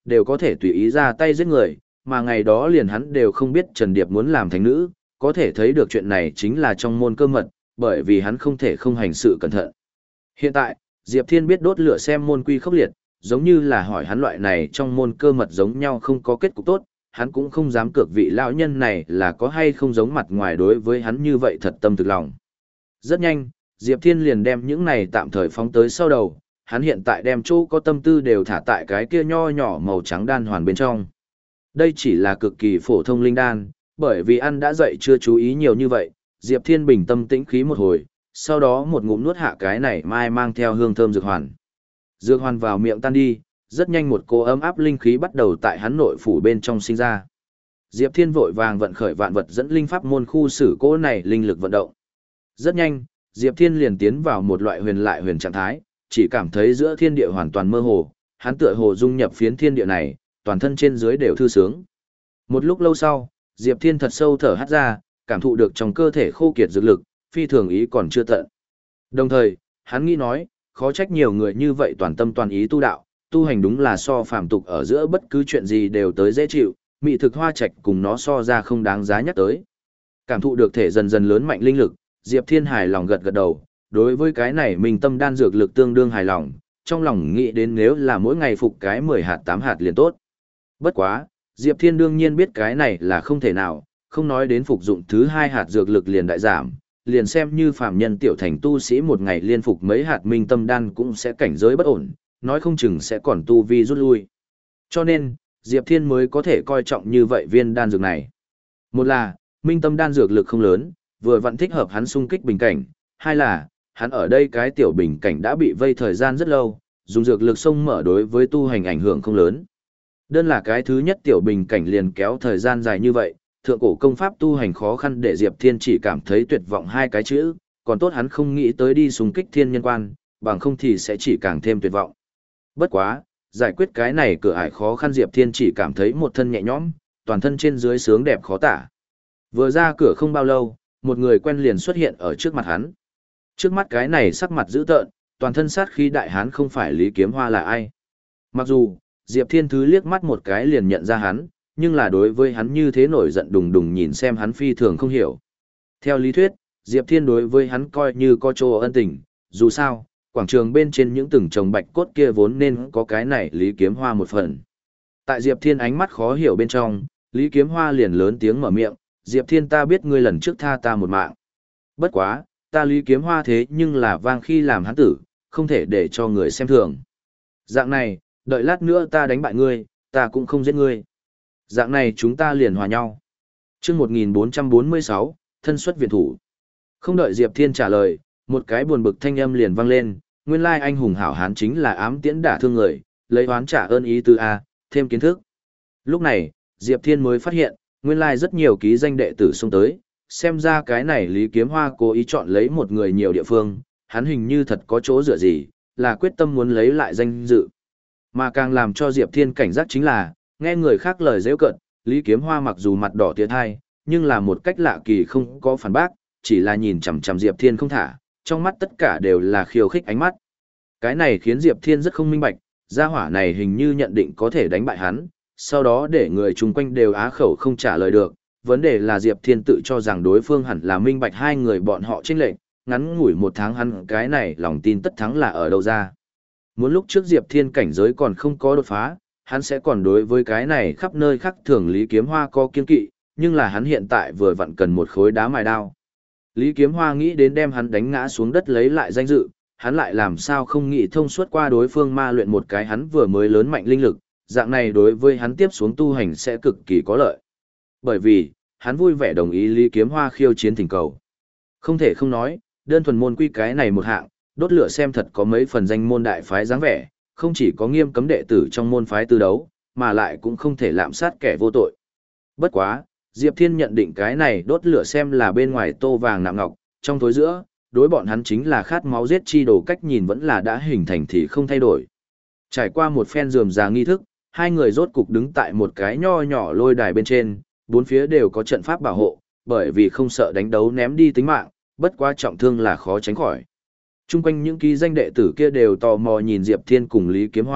đều có thể tùy ý ra tay giết người, mà ngày đó liền hắn đều không biết Trần Điệp muốn làm thánh nữ, có thể thấy được chuyện này chính là trong môn cơ mật, bởi vì hắn không thể không hành sự cẩn thận. Hiện tại, Diệp Thiên biết đốt lửa xem môn quy khốc liệt, giống như là hỏi hắn loại này trong môn cơ mật giống nhau không có kết cục tốt, hắn cũng không dám cược vị lão nhân này là có hay không giống mặt ngoài đối với hắn như vậy thật tâm thực lòng. Rất nhanh, Diệp Thiên liền đem những này tạm thời phóng tới sau đầu, hắn hiện tại đem chỗ có tâm tư đều thả tại cái kia nho nhỏ màu trắng đan hoàn bên trong. Đây chỉ là cực kỳ phổ thông linh đan, bởi vì ăn đã dậy chưa chú ý nhiều như vậy, Diệp Thiên bình tâm tĩnh khí một hồi, sau đó một ngụm nuốt hạ cái này mai mang theo hương thơm dược hoàn. Dược hoàn vào miệng tan đi, rất nhanh một cô ấm áp linh khí bắt đầu tại hắn nội phủ bên trong sinh ra. Diệp Thiên vội vàng vận khởi vạn vật dẫn linh pháp môn khu xử cỗ này linh lực vận động. Rất nhanh, Diệp Thiên liền tiến vào một loại huyền lại huyền trạng thái, chỉ cảm thấy giữa thiên địa hoàn toàn mơ hồ, hắn tựa hồ dung nhập phiến thiên địa này, toàn thân trên dưới đều thư sướng. Một lúc lâu sau, Diệp Thiên thật sâu thở hắt ra, cảm thụ được trong cơ thể khô kiệt dược lực, phi thường ý còn chưa tận. Đồng thời, hắn nghĩ nói, khó trách nhiều người như vậy toàn tâm toàn ý tu đạo, tu hành đúng là so phàm tục ở giữa bất cứ chuyện gì đều tới dễ chịu, mị thực hoa trạch cùng nó so ra không đáng giá nhắc tới. Cảm thụ được thể dần dần lớn mạnh linh lực, Diệp Thiên hài lòng gật gật đầu, đối với cái này mình tâm đan dược lực tương đương hài lòng, trong lòng nghĩ đến nếu là mỗi ngày phục cái mười hạt tám hạt liền tốt. Bất quá, Diệp Thiên đương nhiên biết cái này là không thể nào, không nói đến phục dụng thứ hai hạt dược lực liền đại giảm, liền xem như phàm nhân tiểu thành tu sĩ một ngày liên phục mấy hạt minh tâm đan cũng sẽ cảnh giới bất ổn, nói không chừng sẽ còn tu vi rút lui. Cho nên, Diệp Thiên mới có thể coi trọng như vậy viên đan dược này. Một là, minh tâm đan dược lực không lớn, vừa vặn thích hợp hắn xung kích bình cảnh, hai là, hắn ở đây cái tiểu bình cảnh đã bị vây thời gian rất lâu, dùng dược lực sông mở đối với tu hành ảnh hưởng không lớn. Đơn là cái thứ nhất tiểu bình cảnh liền kéo thời gian dài như vậy, thượng cổ công pháp tu hành khó khăn để Diệp Thiên chỉ cảm thấy tuyệt vọng hai cái chữ, còn tốt hắn không nghĩ tới đi xung kích thiên nhân quan, bằng không thì sẽ chỉ càng thêm tuyệt vọng. Bất quá, giải quyết cái này cửa ải khó khăn Diệp Thiên chỉ cảm thấy một thân nhẹ nhõm, toàn thân trên dưới sướng đẹp khó tả. Vừa ra cửa không bao lâu, một người quen liền xuất hiện ở trước mặt hắn. Trước mắt cái này sắc mặt dữ tợn, toàn thân sát khí đại hán không phải Lý Kiếm Hoa là ai. Mặc dù, Diệp Thiên Thứ liếc mắt một cái liền nhận ra hắn, nhưng là đối với hắn như thế nổi giận đùng đùng nhìn xem hắn phi thường không hiểu. Theo lý thuyết, Diệp Thiên đối với hắn coi như có chỗ ân tình, dù sao, quảng trường bên trên những từng trồng bạch cốt kia vốn nên có cái này Lý Kiếm Hoa một phần. Tại Diệp Thiên ánh mắt khó hiểu bên trong, Lý Kiếm Hoa liền lớn tiếng mở miệng, Diệp Thiên ta biết ngươi lần trước tha ta một mạng. Bất quá, ta Lý Kiếm Hoa thế nhưng là vang khi làm hắn tử, không thể để cho người xem thường. Dạng này, đợi lát nữa ta đánh bại ngươi, ta cũng không giết ngươi. Dạng này chúng ta liền hòa nhau. chương một nghìn bốn trăm bốn mươi sáu, thân xuất viện thủ. Không đợi Diệp Thiên trả lời, một cái buồn bực thanh âm liền vang lên, nguyên lai anh hùng hảo hán chính là ám tiễn đả thương người, lấy oán trả ơn ý tứ A, thêm kiến thức. Lúc này, Diệp Thiên mới phát hiện, nguyên lai rất nhiều ký danh đệ tử xông tới, xem ra cái này Lý Kiếm Hoa cố ý chọn lấy một người nhiều địa phương, hắn hình như thật có chỗ dựa gì, là quyết tâm muốn lấy lại danh dự. Mà càng làm cho Diệp Thiên cảnh giác chính là, nghe người khác lời giễu cợt, Lý Kiếm Hoa mặc dù mặt đỏ tiết hai, nhưng là một cách lạ kỳ không có phản bác, chỉ là nhìn chằm chằm Diệp Thiên không thả, trong mắt tất cả đều là khiêu khích ánh mắt. Cái này khiến Diệp Thiên rất không minh bạch, gia hỏa này hình như nhận định có thể đánh bại hắn, sau đó để người chung quanh đều á khẩu không trả lời được. Vấn đề là Diệp Thiên tự cho rằng đối phương hẳn là minh bạch hai người bọn họ chênh lệch, ngắn ngủi một tháng hắn cái này lòng tin tất thắng là ở đâu ra. Muốn lúc trước Diệp Thiên cảnh giới còn không có đột phá, hắn sẽ còn đối với cái này khắp nơi khắc thường Lý Kiếm Hoa có kiên kỵ, nhưng là hắn hiện tại vừa vặn cần một khối đá mài đao. Lý Kiếm Hoa nghĩ đến đem hắn đánh ngã xuống đất lấy lại danh dự, hắn lại làm sao không nghĩ thông suốt qua đối phương ma luyện một cái hắn vừa mới lớn mạnh linh lực, dạng này đối với hắn tiếp xuống tu hành sẽ cực kỳ có lợi. Bởi vì, hắn vui vẻ đồng ý Lý Kiếm Hoa khiêu chiến thỉnh cầu. Không thể không nói, đơn thuần môn quy cái này một hạng, đốt lửa xem thật có mấy phần danh môn đại phái dáng vẻ, không chỉ có nghiêm cấm đệ tử trong môn phái tư đấu, mà lại cũng không thể lạm sát kẻ vô tội. Bất quá, Diệp Thiên nhận định cái này đốt lửa xem là bên ngoài tô vàng nạm ngọc, trong tối giữa, đối bọn hắn chính là khát máu giết chi đồ cách nhìn vẫn là đã hình thành thì không thay đổi. Trải qua một phen rườm rà nghi thức, hai người rốt cục đứng tại một cái nho nhỏ lôi đài bên trên, bốn phía đều có trận pháp bảo hộ, bởi vì không sợ đánh đấu ném đi tính mạng, bất quá trọng thương là khó tránh khỏi. Trung quanh những ký danh đệ tử kia đều tò mò nhìn Diệp Thiên cùng Lý Kiếm Hoa,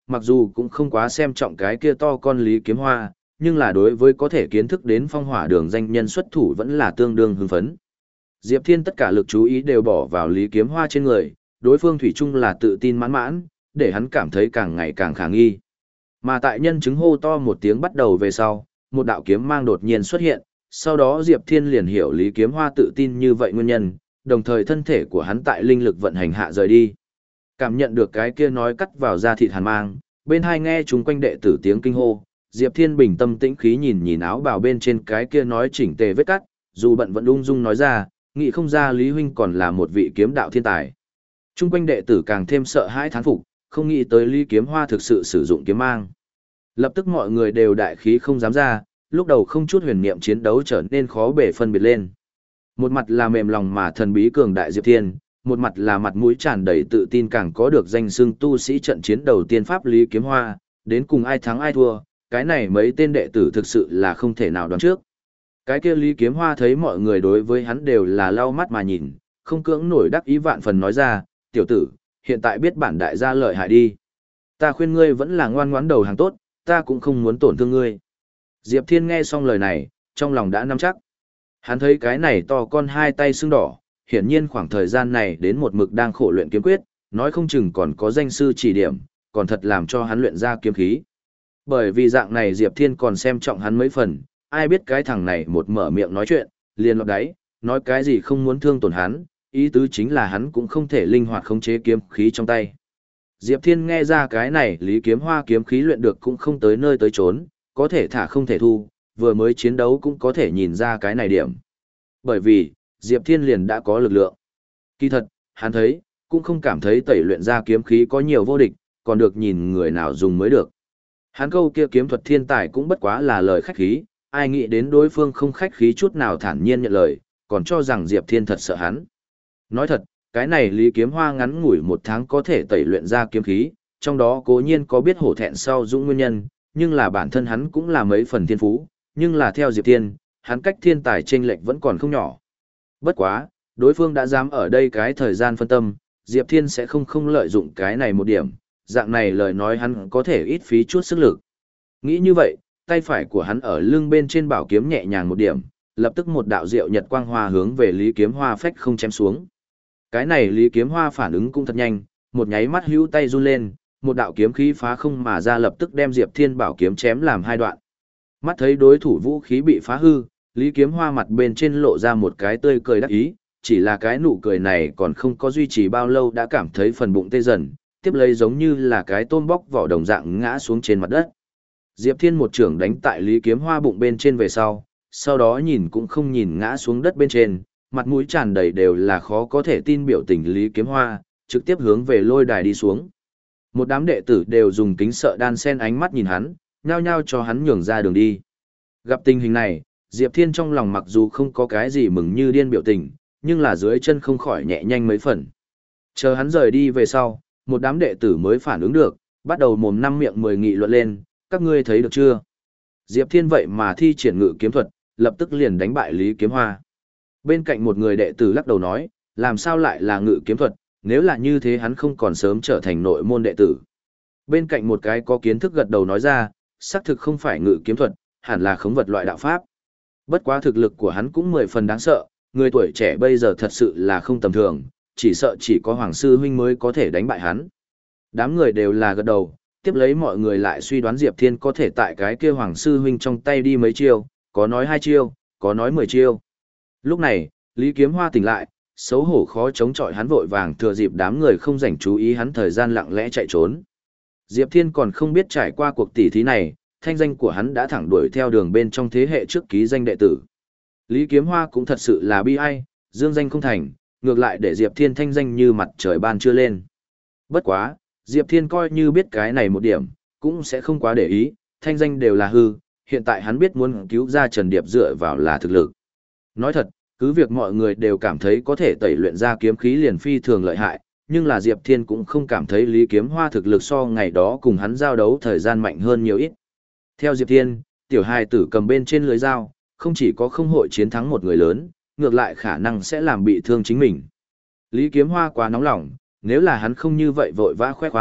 mặc dù cũng không quá xem trọng cái kia to con Lý Kiếm Hoa, nhưng là đối với có thể kiến thức đến phong hỏa đường danh nhân xuất thủ vẫn là tương đương hưng phấn. Diệp Thiên tất cả lực chú ý đều bỏ vào Lý Kiếm Hoa trên người, đối phương thủy chung là tự tin mãn mãn, để hắn cảm thấy càng ngày càng khả nghi. Mà tại nhân chứng hô to một tiếng bắt đầu về sau, một đạo kiếm mang đột nhiên xuất hiện, sau đó Diệp Thiên liền hiểu Lý Kiếm Hoa tự tin như vậy nguyên nhân, đồng thời thân thể của hắn tại linh lực vận hành hạ rời đi. Cảm nhận được cái kia nói cắt vào da thịt hàn mang, bên hai nghe chúng quanh đệ tử tiếng kinh hô, Diệp Thiên bình tâm tĩnh khí nhìn nhìn áo bào bên trên cái kia nói chỉnh tề vết cắt, dù bận vẫn ung dung nói ra, nghĩ không ra Lý huynh còn là một vị kiếm đạo thiên tài. Trung quanh đệ tử càng thêm sợ hãi thán phục, không nghĩ tới Lý Kiếm Hoa thực sự sử dụng kiếm mang. Lập tức mọi người đều đại khí không dám ra, lúc đầu không chút huyền niệm chiến đấu trở nên khó bề phân biệt lên. Một mặt là mềm lòng mà thần bí cường đại Diệp Thiên, một mặt là mặt mũi tràn đầy tự tin càng có được danh xưng tu sĩ trận chiến đầu tiên pháp Lý Kiếm Hoa, đến cùng ai thắng ai thua, cái này mấy tên đệ tử thực sự là không thể nào đoán trước. Cái kia Lý Kiếm Hoa thấy mọi người đối với hắn đều là lau mắt mà nhìn, không cưỡng nổi đắc ý vạn phần nói ra, tiểu tử, hiện tại biết bản đại gia lợi hại đi. Ta khuyên ngươi vẫn là ngoan ngoãn đầu hàng tốt, ta cũng không muốn tổn thương ngươi. Diệp Thiên nghe xong lời này, trong lòng đã nắm chắc. Hắn thấy cái này to con hai tay sưng đỏ, hiển nhiên khoảng thời gian này đến một mực đang khổ luyện kiếm quyết, nói không chừng còn có danh sư chỉ điểm, còn thật làm cho hắn luyện ra kiếm khí. Bởi vì dạng này Diệp Thiên còn xem trọng hắn mấy phần, ai biết cái thằng này một mở miệng nói chuyện, liền lọt đáy, nói cái gì không muốn thương tổn hắn, ý tứ chính là hắn cũng không thể linh hoạt khống chế kiếm khí trong tay. Diệp Thiên nghe ra cái này Lý Kiếm Hoa kiếm khí luyện được cũng không tới nơi tới chốn, có thể thả không thể thu, vừa mới chiến đấu cũng có thể nhìn ra cái này điểm. Bởi vì, Diệp Thiên liền đã có lực lượng. Kỳ thật, hắn thấy, cũng không cảm thấy tẩy luyện ra kiếm khí có nhiều vô địch, còn được nhìn người nào dùng mới được. Hắn câu kia kiếm thuật thiên tài cũng bất quá là lời khách khí, ai nghĩ đến đối phương không khách khí chút nào thản nhiên nhận lời, còn cho rằng Diệp Thiên thật sợ hắn. Nói thật, cái này Lý Kiếm Hoa ngắn ngủi một tháng có thể tẩy luyện ra kiếm khí, trong đó cố nhiên có biết hổ thẹn sau dũng nguyên nhân, nhưng là bản thân hắn cũng là mấy phần thiên phú, nhưng là theo Diệp Thiên, hắn cách thiên tài chênh lệch vẫn còn không nhỏ. Bất quá, đối phương đã dám ở đây cái thời gian phân tâm, Diệp Thiên sẽ không không lợi dụng cái này một điểm, dạng này lời nói hắn có thể ít phí chút sức lực. Nghĩ như vậy, tay phải của hắn ở lưng bên trên bảo kiếm nhẹ nhàng một điểm, lập tức một đạo diệu nhật quang hoa hướng về Lý Kiếm Hoa phách không chém xuống. Cái này Lý Kiếm Hoa phản ứng cũng thật nhanh, một nháy mắt hữu tay run lên, một đạo kiếm khí phá không mà ra lập tức đem Diệp Thiên bảo kiếm chém làm hai đoạn. Mắt thấy đối thủ vũ khí bị phá hư, Lý Kiếm Hoa mặt bên trên lộ ra một cái tươi cười đắc ý, chỉ là cái nụ cười này còn không có duy trì bao lâu đã cảm thấy phần bụng tê dần, tiếp lấy giống như là cái tôm bóc vỏ đồng dạng ngã xuống trên mặt đất. Diệp Thiên một trưởng đánh tại Lý Kiếm Hoa bụng bên trên về sau, sau đó nhìn cũng không nhìn ngã xuống đất bên trên, mặt mũi tràn đầy đều là khó có thể tin biểu tình Lý Kiếm Hoa, trực tiếp hướng về lôi đài đi xuống. Một đám đệ tử đều dùng kính sợ đan sen ánh mắt nhìn hắn, nhao nhao cho hắn nhường ra đường đi. Gặp tình hình này, Diệp Thiên trong lòng mặc dù không có cái gì mừng như điên biểu tình, nhưng là dưới chân không khỏi nhẹ nhanh mấy phần. Chờ hắn rời đi về sau, một đám đệ tử mới phản ứng được, bắt đầu mồm năm miệng mười nghị luận lên, các ngươi thấy được chưa? Diệp Thiên vậy mà thi triển ngự kiếm thuật, lập tức liền đánh bại Lý Kiếm Hoa. Bên cạnh một người đệ tử lắc đầu nói, làm sao lại là ngự kiếm thuật, nếu là như thế hắn không còn sớm trở thành nội môn đệ tử. Bên cạnh một cái có kiến thức gật đầu nói ra, xác thực không phải ngự kiếm thuật, hẳn là khống vật loại đạo pháp. Bất quá thực lực của hắn cũng mười phần đáng sợ, người tuổi trẻ bây giờ thật sự là không tầm thường, chỉ sợ chỉ có Hoàng Sư Huynh mới có thể đánh bại hắn. Đám người đều là gật đầu, tiếp lấy mọi người lại suy đoán Diệp Thiên có thể tại cái kia Hoàng Sư Huynh trong tay đi mấy chiêu, có nói hai chiêu, có nói mười chiêu. Lúc này, Lý Kiếm Hoa tỉnh lại, xấu hổ khó chống chọi hắn vội vàng thừa dịp đám người không dành chú ý hắn thời gian lặng lẽ chạy trốn. Diệp Thiên còn không biết trải qua cuộc tỉ thí này, thanh danh của hắn đã thẳng đuổi theo đường bên trong thế hệ trước ký danh đệ tử. Lý Kiếm Hoa cũng thật sự là bi ai, dương danh không thành, ngược lại để Diệp Thiên thanh danh như mặt trời ban trưa lên. Bất quá, Diệp Thiên coi như biết cái này một điểm, cũng sẽ không quá để ý, thanh danh đều là hư, hiện tại hắn biết muốn cứu ra Trần Điệp dựa vào là thực lực. Nói thật, cứ việc mọi người đều cảm thấy có thể tẩy luyện ra kiếm khí liền phi thường lợi hại, nhưng là Diệp Thiên cũng không cảm thấy Lý Kiếm Hoa thực lực so ngày đó cùng hắn giao đấu thời gian mạnh hơn nhiều ít. Theo Diệp Thiên, tiểu hài tử cầm bên trên lưới dao, không chỉ có không hội chiến thắng một người lớn, ngược lại khả năng sẽ làm bị thương chính mình. Lý Kiếm Hoa quá nóng lòng, nếu là hắn không như vậy vội vã khoe khoang,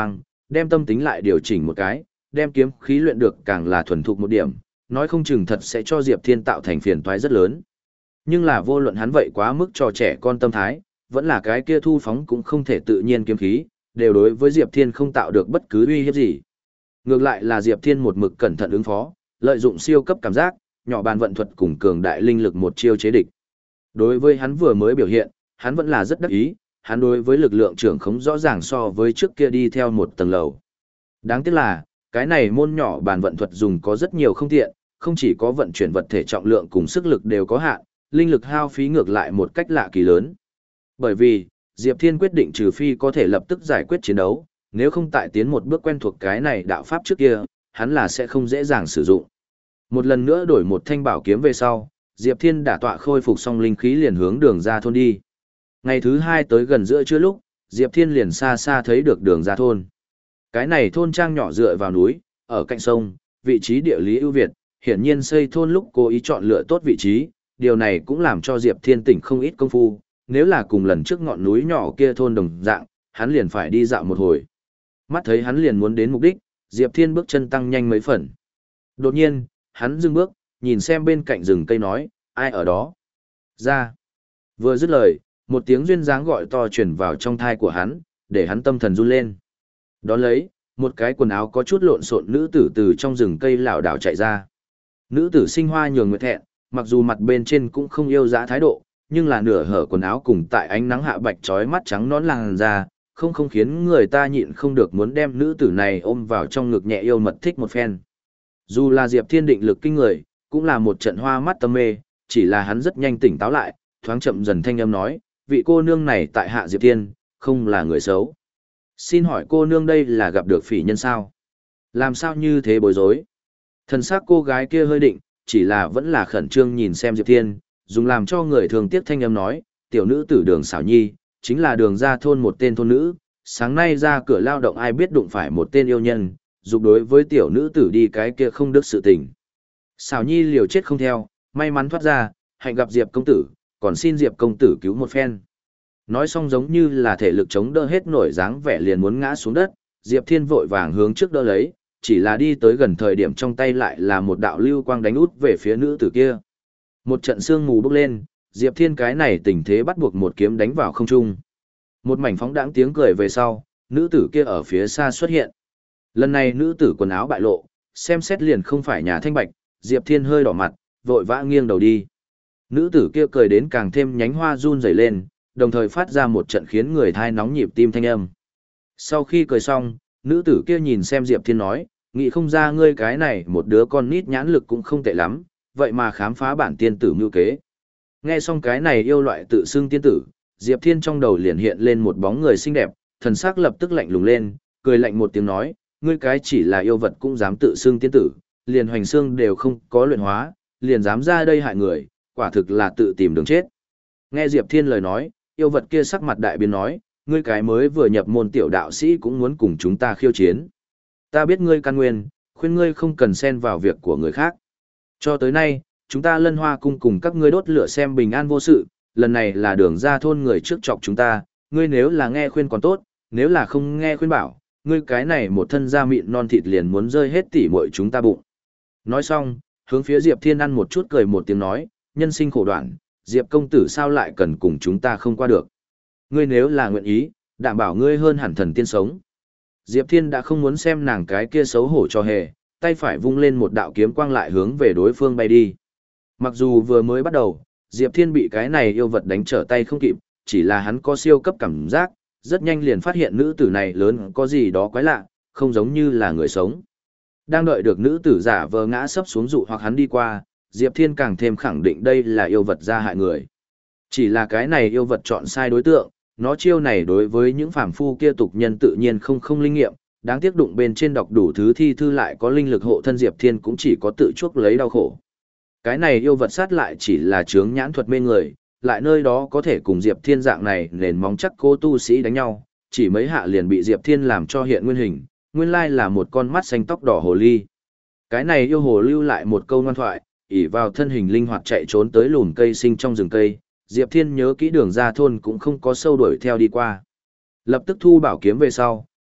đem tâm tính lại điều chỉnh một cái, đem kiếm khí luyện được càng là thuần thục một điểm, nói không chừng thật sẽ cho Diệp Thiên tạo thành phiền toái rất lớn. Nhưng là vô luận hắn vậy quá mức cho trẻ con tâm thái, vẫn là cái kia thu phóng cũng không thể tự nhiên kiếm khí, đều đối với Diệp Thiên không tạo được bất cứ uy hiếp gì. Ngược lại là Diệp Thiên một mực cẩn thận ứng phó, lợi dụng siêu cấp cảm giác, nhỏ bàn vận thuật cùng cường đại linh lực một chiêu chế địch. Đối với hắn vừa mới biểu hiện, hắn vẫn là rất đắc ý, hắn đối với lực lượng trưởng khống rõ ràng so với trước kia đi theo một tầng lầu. Đáng tiếc là, cái này môn nhỏ bàn vận thuật dùng có rất nhiều không tiện, không chỉ có vận chuyển vật thể trọng lượng cùng sức lực đều có hạn, linh lực hao phí ngược lại một cách lạ kỳ lớn. Bởi vì, Diệp Thiên quyết định trừ phi có thể lập tức giải quyết chiến đấu, nếu không tại tiến một bước quen thuộc cái này đạo pháp trước kia, hắn là sẽ không dễ dàng sử dụng. Một lần nữa đổi một thanh bảo kiếm về sau, Diệp Thiên đả tọa khôi phục xong linh khí liền hướng đường ra thôn đi. Ngày thứ hai tới gần giữa trưa lúc, Diệp Thiên liền xa xa thấy được đường ra thôn. Cái này thôn trang nhỏ dựa vào núi, ở cạnh sông, vị trí địa lý ưu việt, hiển nhiên xây thôn lúc cố ý chọn lựa tốt vị trí, điều này cũng làm cho Diệp Thiên tỉnh không ít công phu, nếu là cùng lần trước ngọn núi nhỏ kia thôn đồng dạng, hắn liền phải đi dạo một hồi. Mắt thấy hắn liền muốn đến mục đích, Diệp Thiên bước chân tăng nhanh mấy phần. Đột nhiên, hắn dừng bước, nhìn xem bên cạnh rừng cây nói, ai ở đó? Ra. Vừa dứt lời, một tiếng duyên dáng gọi to truyền vào trong thai của hắn, để hắn tâm thần run lên. Đón lấy, một cái quần áo có chút lộn xộn nữ tử từ trong rừng cây lảo đảo chạy ra. Nữ tử sinh hoa nhường người thẹn, mặc dù mặt bên trên cũng không yêu dã thái độ, nhưng là nửa hở quần áo cùng tại ánh nắng hạ bạch trói mắt trắng nón làn da, không không khiến người ta nhịn không được muốn đem nữ tử này ôm vào trong ngực nhẹ yêu mật thích một phen. Dù là Diệp Thiên định lực kinh người, cũng là một trận hoa mắt tâm mê, chỉ là hắn rất nhanh tỉnh táo lại, thoáng chậm dần thanh âm nói, vị cô nương này tại hạ Diệp Thiên, không là người xấu. Xin hỏi cô nương đây là gặp được phỉ nhân sao? Làm sao như thế bối rối? Thần sắc cô gái kia hơi định, chỉ là vẫn là khẩn trương nhìn xem Diệp Thiên, dùng làm cho người thường tiếc thanh âm nói, tiểu nữ tử Đường Xảo Nhi, chính là đường ra thôn một tên thôn nữ, sáng nay ra cửa lao động ai biết đụng phải một tên yêu nhân, dục đối với tiểu nữ tử đi cái kia không đức sự tình. Xảo Nhi liều chết không theo, may mắn thoát ra, hạnh gặp Diệp công tử, còn xin Diệp công tử cứu một phen. Nói xong giống như là thể lực chống đỡ hết nổi dáng vẻ liền muốn ngã xuống đất, Diệp Thiên vội vàng hướng trước đỡ lấy, chỉ là đi tới gần thời điểm trong tay lại là một đạo lưu quang đánh út về phía nữ tử kia. Một trận sương mù bốc lên, Diệp Thiên cái này tình thế bắt buộc một kiếm đánh vào không trung. Một mảnh phóng đãng tiếng cười về sau, nữ tử kia ở phía xa xuất hiện. Lần này nữ tử quần áo bại lộ, xem xét liền không phải nhà thanh bạch, Diệp Thiên hơi đỏ mặt, vội vã nghiêng đầu đi. Nữ tử kia cười đến càng thêm nhánh hoa run rẩy lên, đồng thời phát ra một trận khiến người thai nóng nhịp tim thanh âm. Sau khi cười xong, nữ tử kia nhìn xem Diệp Thiên nói, nghĩ không ra ngươi cái này một đứa con nít nhãn lực cũng không tệ lắm, vậy mà khám phá bản tiên tử mưu kế. Nghe xong cái này yêu loại tự xưng tiên tử, Diệp Thiên trong đầu liền hiện lên một bóng người xinh đẹp, thần sắc lập tức lạnh lùng lên, cười lạnh một tiếng nói, ngươi cái chỉ là yêu vật cũng dám tự xưng tiên tử, liền hoành xương đều không có luyện hóa, liền dám ra đây hại người, quả thực là tự tìm đường chết. Nghe Diệp Thiên lời nói, yêu vật kia sắc mặt đại biến nói, ngươi cái mới vừa nhập môn tiểu đạo sĩ cũng muốn cùng chúng ta khiêu chiến. Ta biết ngươi căn nguyên, khuyên ngươi không cần xen vào việc của người khác. Cho tới nay, chúng ta Lân Hoa cung cùng các ngươi đốt lửa xem bình an vô sự, lần này là đường ra thôn người trước chọc chúng ta, ngươi nếu là nghe khuyên còn tốt, nếu là không nghe khuyên bảo, ngươi cái này một thân da mịn non thịt liền muốn rơi hết tỉ muội chúng ta bụng. Nói xong, hướng phía Diệp Thiên ăn một chút cười một tiếng nói, nhân sinh khổ đoạn, Diệp công tử sao lại cần cùng chúng ta không qua được. Ngươi nếu là nguyện ý, đảm bảo ngươi hơn hẳn thần tiên sống. Diệp Thiên đã không muốn xem nàng cái kia xấu hổ cho hề, tay phải vung lên một đạo kiếm quang lại hướng về đối phương bay đi. Mặc dù vừa mới bắt đầu, Diệp Thiên bị cái này yêu vật đánh trở tay không kịp, chỉ là hắn có siêu cấp cảm giác, rất nhanh liền phát hiện nữ tử này lớn có gì đó quái lạ, không giống như là người sống. Đang đợi được nữ tử giả vờ ngã sấp xuống dụ hoặc hắn đi qua, Diệp Thiên càng thêm khẳng định đây là yêu vật ra hại người. Chỉ là cái này yêu vật chọn sai đối tượng, nó chiêu này đối với những phàm phu kia tục nhân tự nhiên không không linh nghiệm, đáng tiếc đụng bên trên đọc đủ thứ thi thư lại có linh lực hộ thân Diệp Thiên cũng chỉ có tự chuốc lấy đau khổ. Cái này yêu vật sát lại chỉ là chướng nhãn thuật mê người, lại nơi đó có thể cùng Diệp Thiên dạng này nền móng chắc cô tu sĩ đánh nhau, chỉ mấy hạ liền bị Diệp Thiên làm cho hiện nguyên hình, nguyên lai là một con mắt xanh tóc đỏ hồ ly. Cái này yêu hồ lưu lại một câu ngoan thoại, ỷ vào thân hình linh hoạt chạy trốn tới lùm cây sinh trong rừng cây, Diệp Thiên nhớ kỹ đường ra thôn cũng không có sâu đuổi theo đi qua. Lập tức thu bảo kiếm về sau,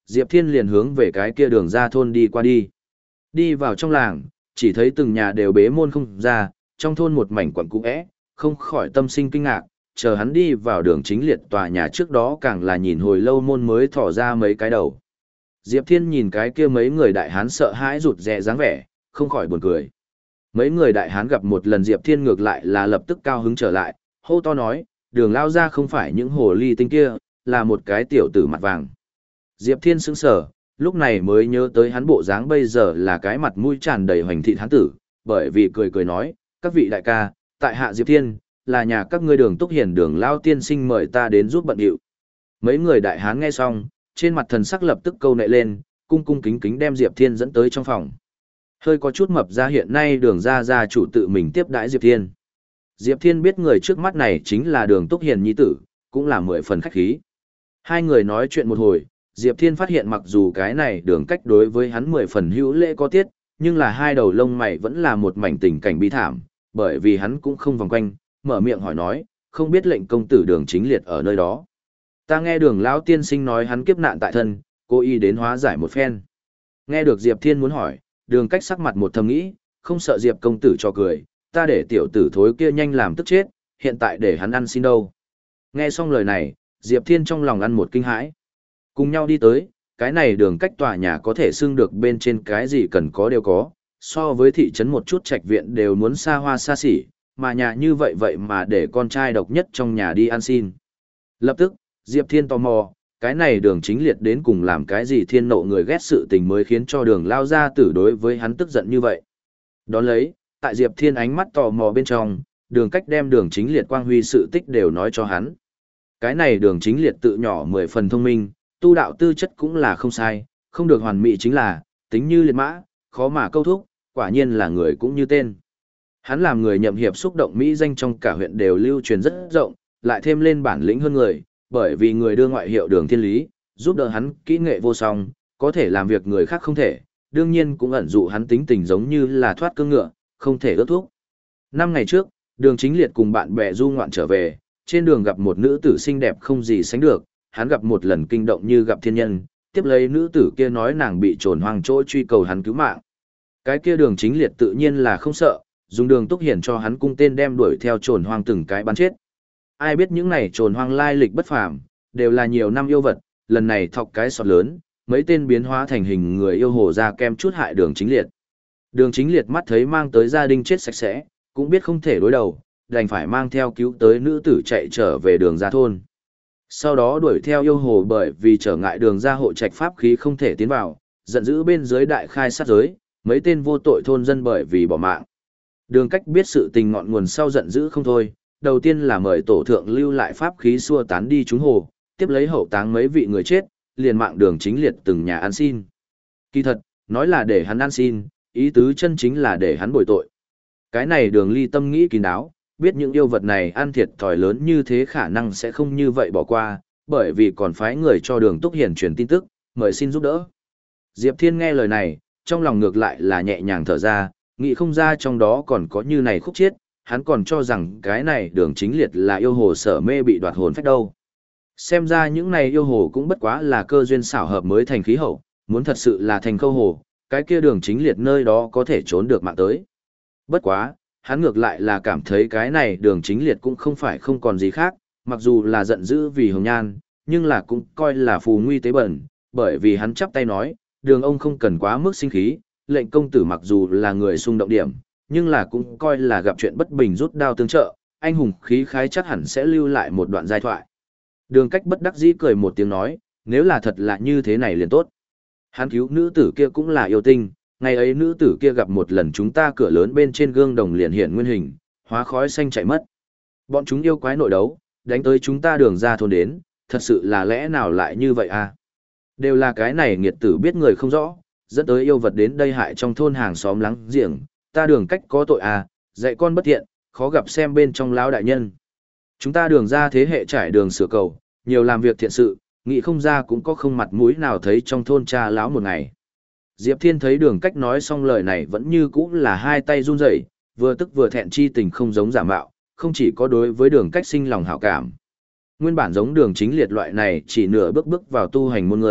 Diệp Thiên liền hướng về cái kia đường ra thôn đi qua đi. Đi vào trong làng, chỉ thấy từng nhà đều bế môn không ra, trong thôn một mảnh quẩn cũ é, không khỏi tâm sinh kinh ngạc, chờ hắn đi vào đường chính liệt tòa nhà trước đó càng là nhìn hồi lâu môn mới thỏ ra mấy cái đầu. Diệp Thiên nhìn cái kia mấy người đại hán sợ hãi rụt rè dáng vẻ, không khỏi buồn cười. Mấy người đại hán gặp một lần Diệp Thiên ngược lại là lập tức cao hứng trở lại, hô to nói, đường lao ra không phải những hồ ly tinh kia, là một cái tiểu tử mặt vàng. Diệp Thiên sững sờ, lúc này mới nhớ tới hắn bộ dáng bây giờ là cái mặt mũi tràn đầy hoành thị hán tử, bởi vì cười cười nói, các vị đại ca, tại hạ Diệp Thiên, là nhà các ngươi đường Túc Hiền đường lao tiên sinh mời ta đến giúp bận điệu. Mấy người đại hán nghe xong, trên mặt thần sắc lập tức câu nệ lên, cung cung kính kính đem Diệp Thiên dẫn tới trong phòng. Hơi có chút mập ra hiện nay đường ra gia chủ tự mình tiếp đãi Diệp Thiên. Diệp Thiên biết người trước mắt này chính là đường Túc Hiền nhi tử, cũng là mười phần khách khí. Hai người nói chuyện một hồi, Diệp Thiên phát hiện mặc dù cái này đường cách đối với hắn mười phần hữu lễ có tiết, nhưng là hai đầu lông mày vẫn là một mảnh tình cảnh bi thảm, bởi vì hắn cũng không vòng quanh, mở miệng hỏi nói, không biết lệnh công tử đường chính liệt ở nơi đó. Ta nghe đường lão tiên sinh nói hắn kiếp nạn tại thân, cố ý đến hóa giải một phen. Nghe được Diệp Thiên muốn hỏi, đường cách sắc mặt một thầm nghĩ, không sợ Diệp công tử cho cười, ta để tiểu tử thối kia nhanh làm tức chết, hiện tại để hắn ăn xin đâu. Nghe xong lời này, Diệp Thiên trong lòng ăn một kinh hãi. Cùng nhau đi tới, cái này đường cách tòa nhà có thể xưng được bên trên cái gì cần có đều có, so với thị trấn một chút trạch viện đều muốn xa hoa xa xỉ, mà nhà như vậy vậy mà để con trai độc nhất trong nhà đi ăn xin. Lập tức, Diệp Thiên tò mò, cái này đường chính liệt đến cùng làm cái gì thiên nộ người ghét sự tình mới khiến cho đường lao ra tử đối với hắn tức giận như vậy. Đón lấy, tại Diệp Thiên ánh mắt tò mò bên trong, đường cách đem đường chính liệt quang huy sự tích đều nói cho hắn. Cái này đường chính liệt tự nhỏ mười phần thông minh, tu đạo tư chất cũng là không sai, không được hoàn mỹ chính là, tính như liệt mã, khó mà câu thúc, quả nhiên là người cũng như tên. Hắn làm người nhậm hiệp xúc động Mỹ danh trong cả huyện đều lưu truyền rất rộng, lại thêm lên bản lĩnh hơn người, bởi vì người đưa ngoại hiệu đường thiên lý, giúp đỡ hắn kỹ nghệ vô song, có thể làm việc người khác không thể, đương nhiên cũng ẩn dụ hắn tính tình giống như là thoát cương ngựa, không thể ước thúc. Năm ngày trước, đường chính liệt cùng bạn bè du ngoạn trở về, trên đường gặp một nữ tử xinh đẹp không gì sánh được, hắn gặp một lần kinh động như gặp thiên nhân, tiếp lấy nữ tử kia nói nàng bị trồn hoang chỗ truy cầu hắn cứu mạng. Cái kia đường chính liệt tự nhiên là không sợ, dùng đường Túc Hiển cho hắn cung tên đem đuổi theo trồn hoang từng cái bắn chết. Ai biết những này trồn hoang lai lịch bất phàm, đều là nhiều năm yêu vật, lần này thọc cái sọt lớn, mấy tên biến hóa thành hình người yêu hồ ra kem chút hại đường chính liệt. Đường chính liệt mắt thấy mang tới gia đình chết sạch sẽ, cũng biết không thể đối đầu, đành phải mang theo cứu tới nữ tử chạy trở về đường ra thôn. Sau đó đuổi theo yêu hồ bởi vì trở ngại đường ra hộ trạch pháp khí không thể tiến vào, giận dữ bên dưới đại khai sát giới, mấy tên vô tội thôn dân bởi vì bỏ mạng. Đường cách biết sự tình ngọn nguồn sau giận dữ không thôi, đầu tiên là mời tổ thượng lưu lại pháp khí xua tán đi chúng hồ, tiếp lấy hậu táng mấy vị người chết, liền mạng đường chính liệt từng nhà ăn xin. Kỳ thật, nói là để hắn ăn xin, ý tứ chân chính là để hắn bồi tội. Cái này đường ly tâm nghĩ kín đáo, biết những yêu vật này ăn thiệt thòi lớn như thế khả năng sẽ không như vậy bỏ qua, bởi vì còn phái người cho đường Túc Hiển truyền tin tức, mời xin giúp đỡ. Diệp Thiên nghe lời này, trong lòng ngược lại là nhẹ nhàng thở ra, nghĩ không ra trong đó còn có như này khúc chiết, hắn còn cho rằng cái này đường chính liệt là yêu hồ sở mê bị đoạt hồn phách đâu. Xem ra những này yêu hồ cũng bất quá là cơ duyên xảo hợp mới thành khí hậu, muốn thật sự là thành câu hồ, cái kia đường chính liệt nơi đó có thể trốn được mạng tới. Bất quá, hắn ngược lại là cảm thấy cái này đường chính liệt cũng không phải không còn gì khác, mặc dù là giận dữ vì hồng nhan, nhưng là cũng coi là phù nguy tế bẩn, bởi vì hắn chắp tay nói, đường ông không cần quá mức sinh khí, lệnh công tử mặc dù là người xung động điểm, nhưng là cũng coi là gặp chuyện bất bình rút đao tương trợ, anh hùng khí khái chắc hẳn sẽ lưu lại một đoạn giai thoại. Đường cách bất đắc dĩ cười một tiếng nói, nếu là thật là như thế này liền tốt. Hắn cứu nữ tử kia cũng là yêu tinh, ngày ấy nữ tử kia gặp một lần chúng ta cửa lớn bên trên gương đồng liền hiện nguyên hình, hóa khói xanh chạy mất. Bọn chúng yêu quái nội đấu, đánh tới chúng ta đường ra thôn đến, thật sự là lẽ nào lại như vậy à? Đều là cái này nghiệt tử biết người không rõ, dẫn tới yêu vật đến đây hại trong thôn hàng xóm láng giềng, ta đường cách có tội à, dạy con bất thiện, khó gặp xem bên trong lão đại nhân. Chúng ta đường ra thế hệ trải đường sửa cầu, nhiều làm việc thiện sự, nghĩ không ra cũng có không mặt mũi nào thấy trong thôn cha lão một ngày. Diệp Thiên thấy đường cách nói xong lời này vẫn như cũ là hai tay run rẩy, vừa tức vừa thẹn chi tình không giống giả mạo, không chỉ có đối với đường cách sinh lòng hảo cảm. Nguyên bản giống đường chính liệt loại này chỉ nửa bước bước vào tu hành môn người,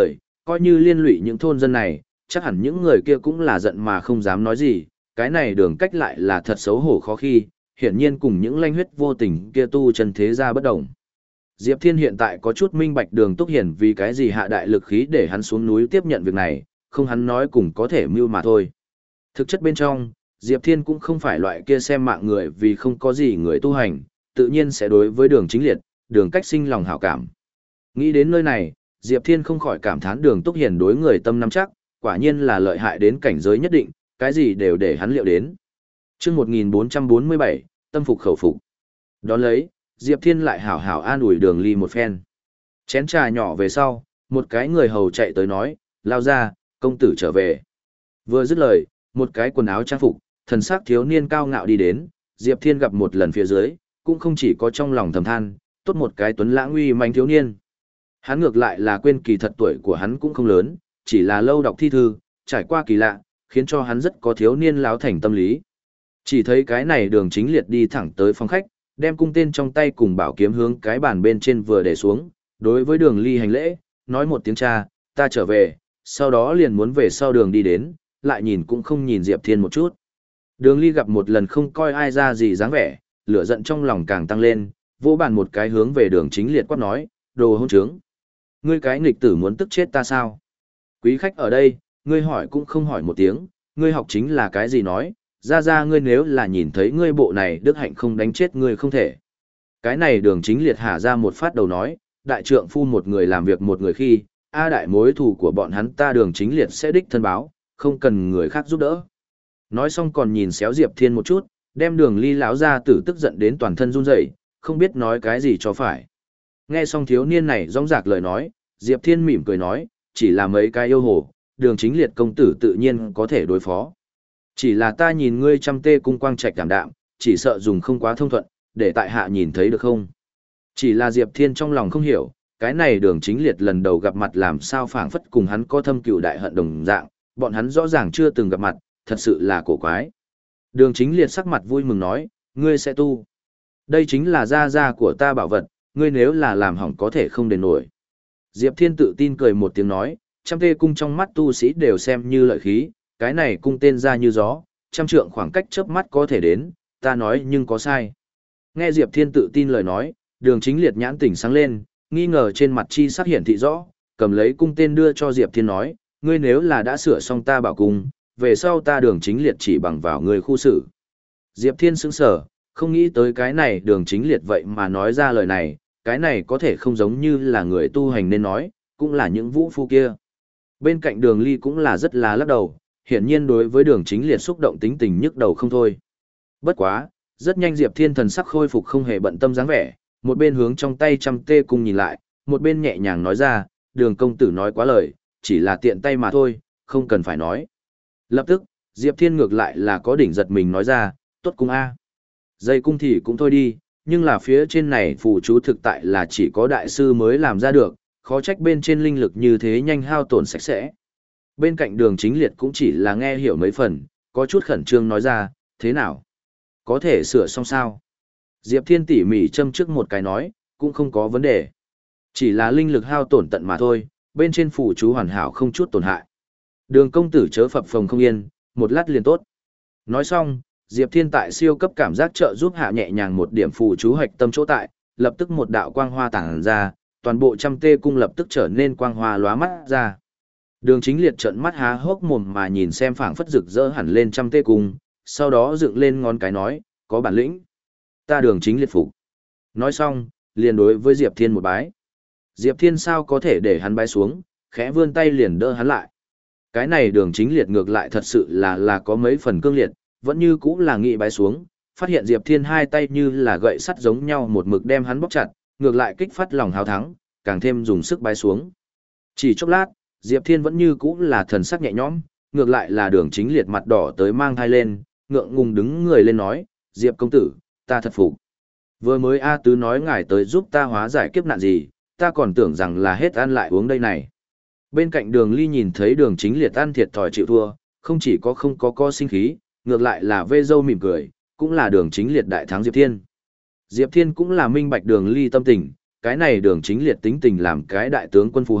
Coi như liên lụy những thôn dân này, chắc hẳn những người kia cũng là giận mà không dám nói gì, cái này đường cách lại là thật xấu hổ khó khi, hiển nhiên cùng những lanh huyết vô tình kia tu chân thế gia bất đồng. Diệp Thiên hiện tại có chút minh bạch Đường Túc Hiển vì cái gì hạ đại lực khí để hắn xuống núi tiếp nhận việc này, không hắn nói cùng có thể mưu mà thôi. Thực chất bên trong, Diệp Thiên cũng không phải loại kia xem mạng người vì không có gì người tu hành, tự nhiên sẽ đối với Đường Chính Liệt, Đường Cách sinh lòng hảo cảm. Nghĩ đến nơi này, Diệp Thiên không khỏi cảm thán Đường Túc Hiển đối người tâm nắm chắc, quả nhiên là lợi hại đến cảnh giới nhất định, cái gì đều để hắn liệu đến. Chương một nghìn bốn trăm bốn mươi bảy, tâm phục khẩu phục. Đón lấy, Diệp Thiên lại hảo hảo an ủi Đường Ly một phen. Chén trà nhỏ về sau, một cái người hầu chạy tới nói, lao ra, công tử trở về. Vừa dứt lời, một cái quần áo trang phục, thần sắc thiếu niên cao ngạo đi đến, Diệp Thiên gặp một lần phía dưới, cũng không chỉ có trong lòng thầm than, tốt một cái tuấn lãng uy manh thiếu niên. Hắn ngược lại là quên kỳ thật tuổi của hắn cũng không lớn, chỉ là lâu đọc thi thư, trải qua kỳ lạ, khiến cho hắn rất có thiếu niên láo thành tâm lý. Chỉ thấy cái này Đường Chính Liệt đi thẳng tới phòng khách, đem cung tên trong tay cùng bảo kiếm hướng cái bàn bên trên vừa để xuống, đối với Đường Ly hành lễ, nói một tiếng cha, ta trở về, sau đó liền muốn về sau đường đi đến, lại nhìn cũng không nhìn Diệp Thiên một chút. Đường Ly gặp một lần không coi ai ra gì dáng vẻ, lửa giận trong lòng càng tăng lên, vỗ bàn một cái hướng về Đường Chính Liệt quát nói, đồ hỗn trướng. Ngươi cái nghịch tử muốn tức chết ta sao? Quý khách ở đây, ngươi hỏi cũng không hỏi một tiếng, ngươi học chính là cái gì nói, ra ra ngươi nếu là nhìn thấy ngươi bộ này đức hạnh không đánh chết ngươi không thể. Cái này Đường Chính Liệt hạ ra một phát đầu nói, đại trượng phu một người làm việc một người khi, a đại mối thù của bọn hắn ta Đường Chính Liệt sẽ đích thân báo, không cần người khác giúp đỡ. Nói xong còn nhìn xéo Diệp Thiên một chút, đem Đường Ly lão ra tử tức giận đến toàn thân run rẩy, không biết nói cái gì cho phải. Nghe xong thiếu niên này rõng rạc lời nói, Diệp Thiên mỉm cười nói, chỉ là mấy cái yêu hồ, Đường Chính Liệt công tử tự nhiên có thể đối phó. Chỉ là ta nhìn ngươi trăm tê cung quang trạch đảm đạm, chỉ sợ dùng không quá thông thuận, để tại hạ nhìn thấy được không? Chỉ là Diệp Thiên trong lòng không hiểu, cái này Đường Chính Liệt lần đầu gặp mặt làm sao phảng phất cùng hắn có thâm cừu đại hận đồng dạng, bọn hắn rõ ràng chưa từng gặp mặt, thật sự là cổ quái. Đường Chính Liệt sắc mặt vui mừng nói, ngươi sẽ tu. Đây chính là gia gia của ta bảo vật, ngươi nếu là làm hỏng có thể không đền nổi. Diệp Thiên tự tin cười một tiếng nói, trăm tê cung trong mắt tu sĩ đều xem như lợi khí, cái này cung tên ra như gió, trăm trượng khoảng cách chớp mắt có thể đến, ta nói nhưng có sai. Nghe Diệp Thiên tự tin lời nói, Đường Chính Liệt nhãn tỉnh sáng lên, nghi ngờ trên mặt chi sắc hiển thị rõ, cầm lấy cung tên đưa cho Diệp Thiên nói, ngươi nếu là đã sửa xong ta bảo cung, về sau ta Đường Chính Liệt chỉ bằng vào ngươi khu xử. Diệp Thiên sững sờ, không nghĩ tới cái này Đường Chính Liệt vậy mà nói ra lời này, cái này có thể không giống như là người tu hành nên nói, cũng là những vũ phu kia. Bên cạnh Đường Ly cũng là rất là lắc đầu, hiển nhiên đối với Đường Chính Liệt xúc động tính tình nhức đầu không thôi. Bất quá, rất nhanh Diệp Thiên thần sắc khôi phục không hề bận tâm dáng vẻ, một bên hướng trong tay trăm tê cung nhìn lại, một bên nhẹ nhàng nói ra, Đường công tử nói quá lời, chỉ là tiện tay mà thôi, không cần phải nói. Lập tức, Diệp Thiên ngược lại là có đỉnh giật mình nói ra, tốt cung A. Dây cung thì cũng thôi đi, nhưng là phía trên này phù chú thực tại là chỉ có đại sư mới làm ra được, khó trách bên trên linh lực như thế nhanh hao tổn sạch sẽ. Bên cạnh Đường Chính Liệt cũng chỉ là nghe hiểu mấy phần, có chút khẩn trương nói ra, thế nào? Có thể sửa xong sao? Diệp Thiên tỉ mỉ châm trước một cái nói, cũng không có vấn đề. Chỉ là linh lực hao tổn tận mà thôi, bên trên phù chú hoàn hảo không chút tổn hại. Đường công tử chớ phập phồng không yên, một lát liền tốt. Nói xong, Diệp Thiên tại siêu cấp cảm giác trợ giúp hạ nhẹ nhàng một điểm phù chú hoạch tâm chỗ tại, lập tức một đạo quang hoa tản ra, toàn bộ trăm tê cung lập tức trở nên quang hoa lóa mắt ra. Đường Chính Liệt trợn mắt há hốc mồm mà nhìn xem phảng phất rực rỡ hẳn lên trăm tê cung, sau đó dựng lên ngón cái nói, có bản lĩnh. Ta Đường Chính Liệt phục. Nói xong, liền đối với Diệp Thiên một bái. Diệp Thiên sao có thể để hắn bái xuống, khẽ vươn tay liền đỡ hắn lại. Cái này Đường Chính Liệt ngược lại thật sự là là có mấy phần cương liệt, vẫn như cũ là nghị bái xuống, phát hiện Diệp Thiên hai tay như là gậy sắt giống nhau một mực đem hắn bóp chặt, ngược lại kích phát lòng hào thắng, càng thêm dùng sức bái xuống. Chỉ chốc lát, Diệp Thiên vẫn như cũ là thần sắc nhẹ nhõm, ngược lại là Đường Chính Liệt mặt đỏ tới mang thai lên, ngượng ngùng đứng người lên nói, Diệp công tử, ta thật phục. Vừa mới A Tứ nói ngài tới giúp ta hóa giải kiếp nạn gì, ta còn tưởng rằng là hết ăn lại uống đây này. Bên cạnh Đường Ly nhìn thấy Đường Chính Liệt ăn thiệt thòi chịu thua, không chỉ có không có co sinh khí, ngược lại là vê dâu mỉm cười, cũng là Đường Chính Liệt đại thắng Diệp Thiên. Diệp Thiên cũng là minh bạch Đường Ly tâm tình, cái này Đường Chính Liệt tính tình làm cái đại tướng quân phù hợp,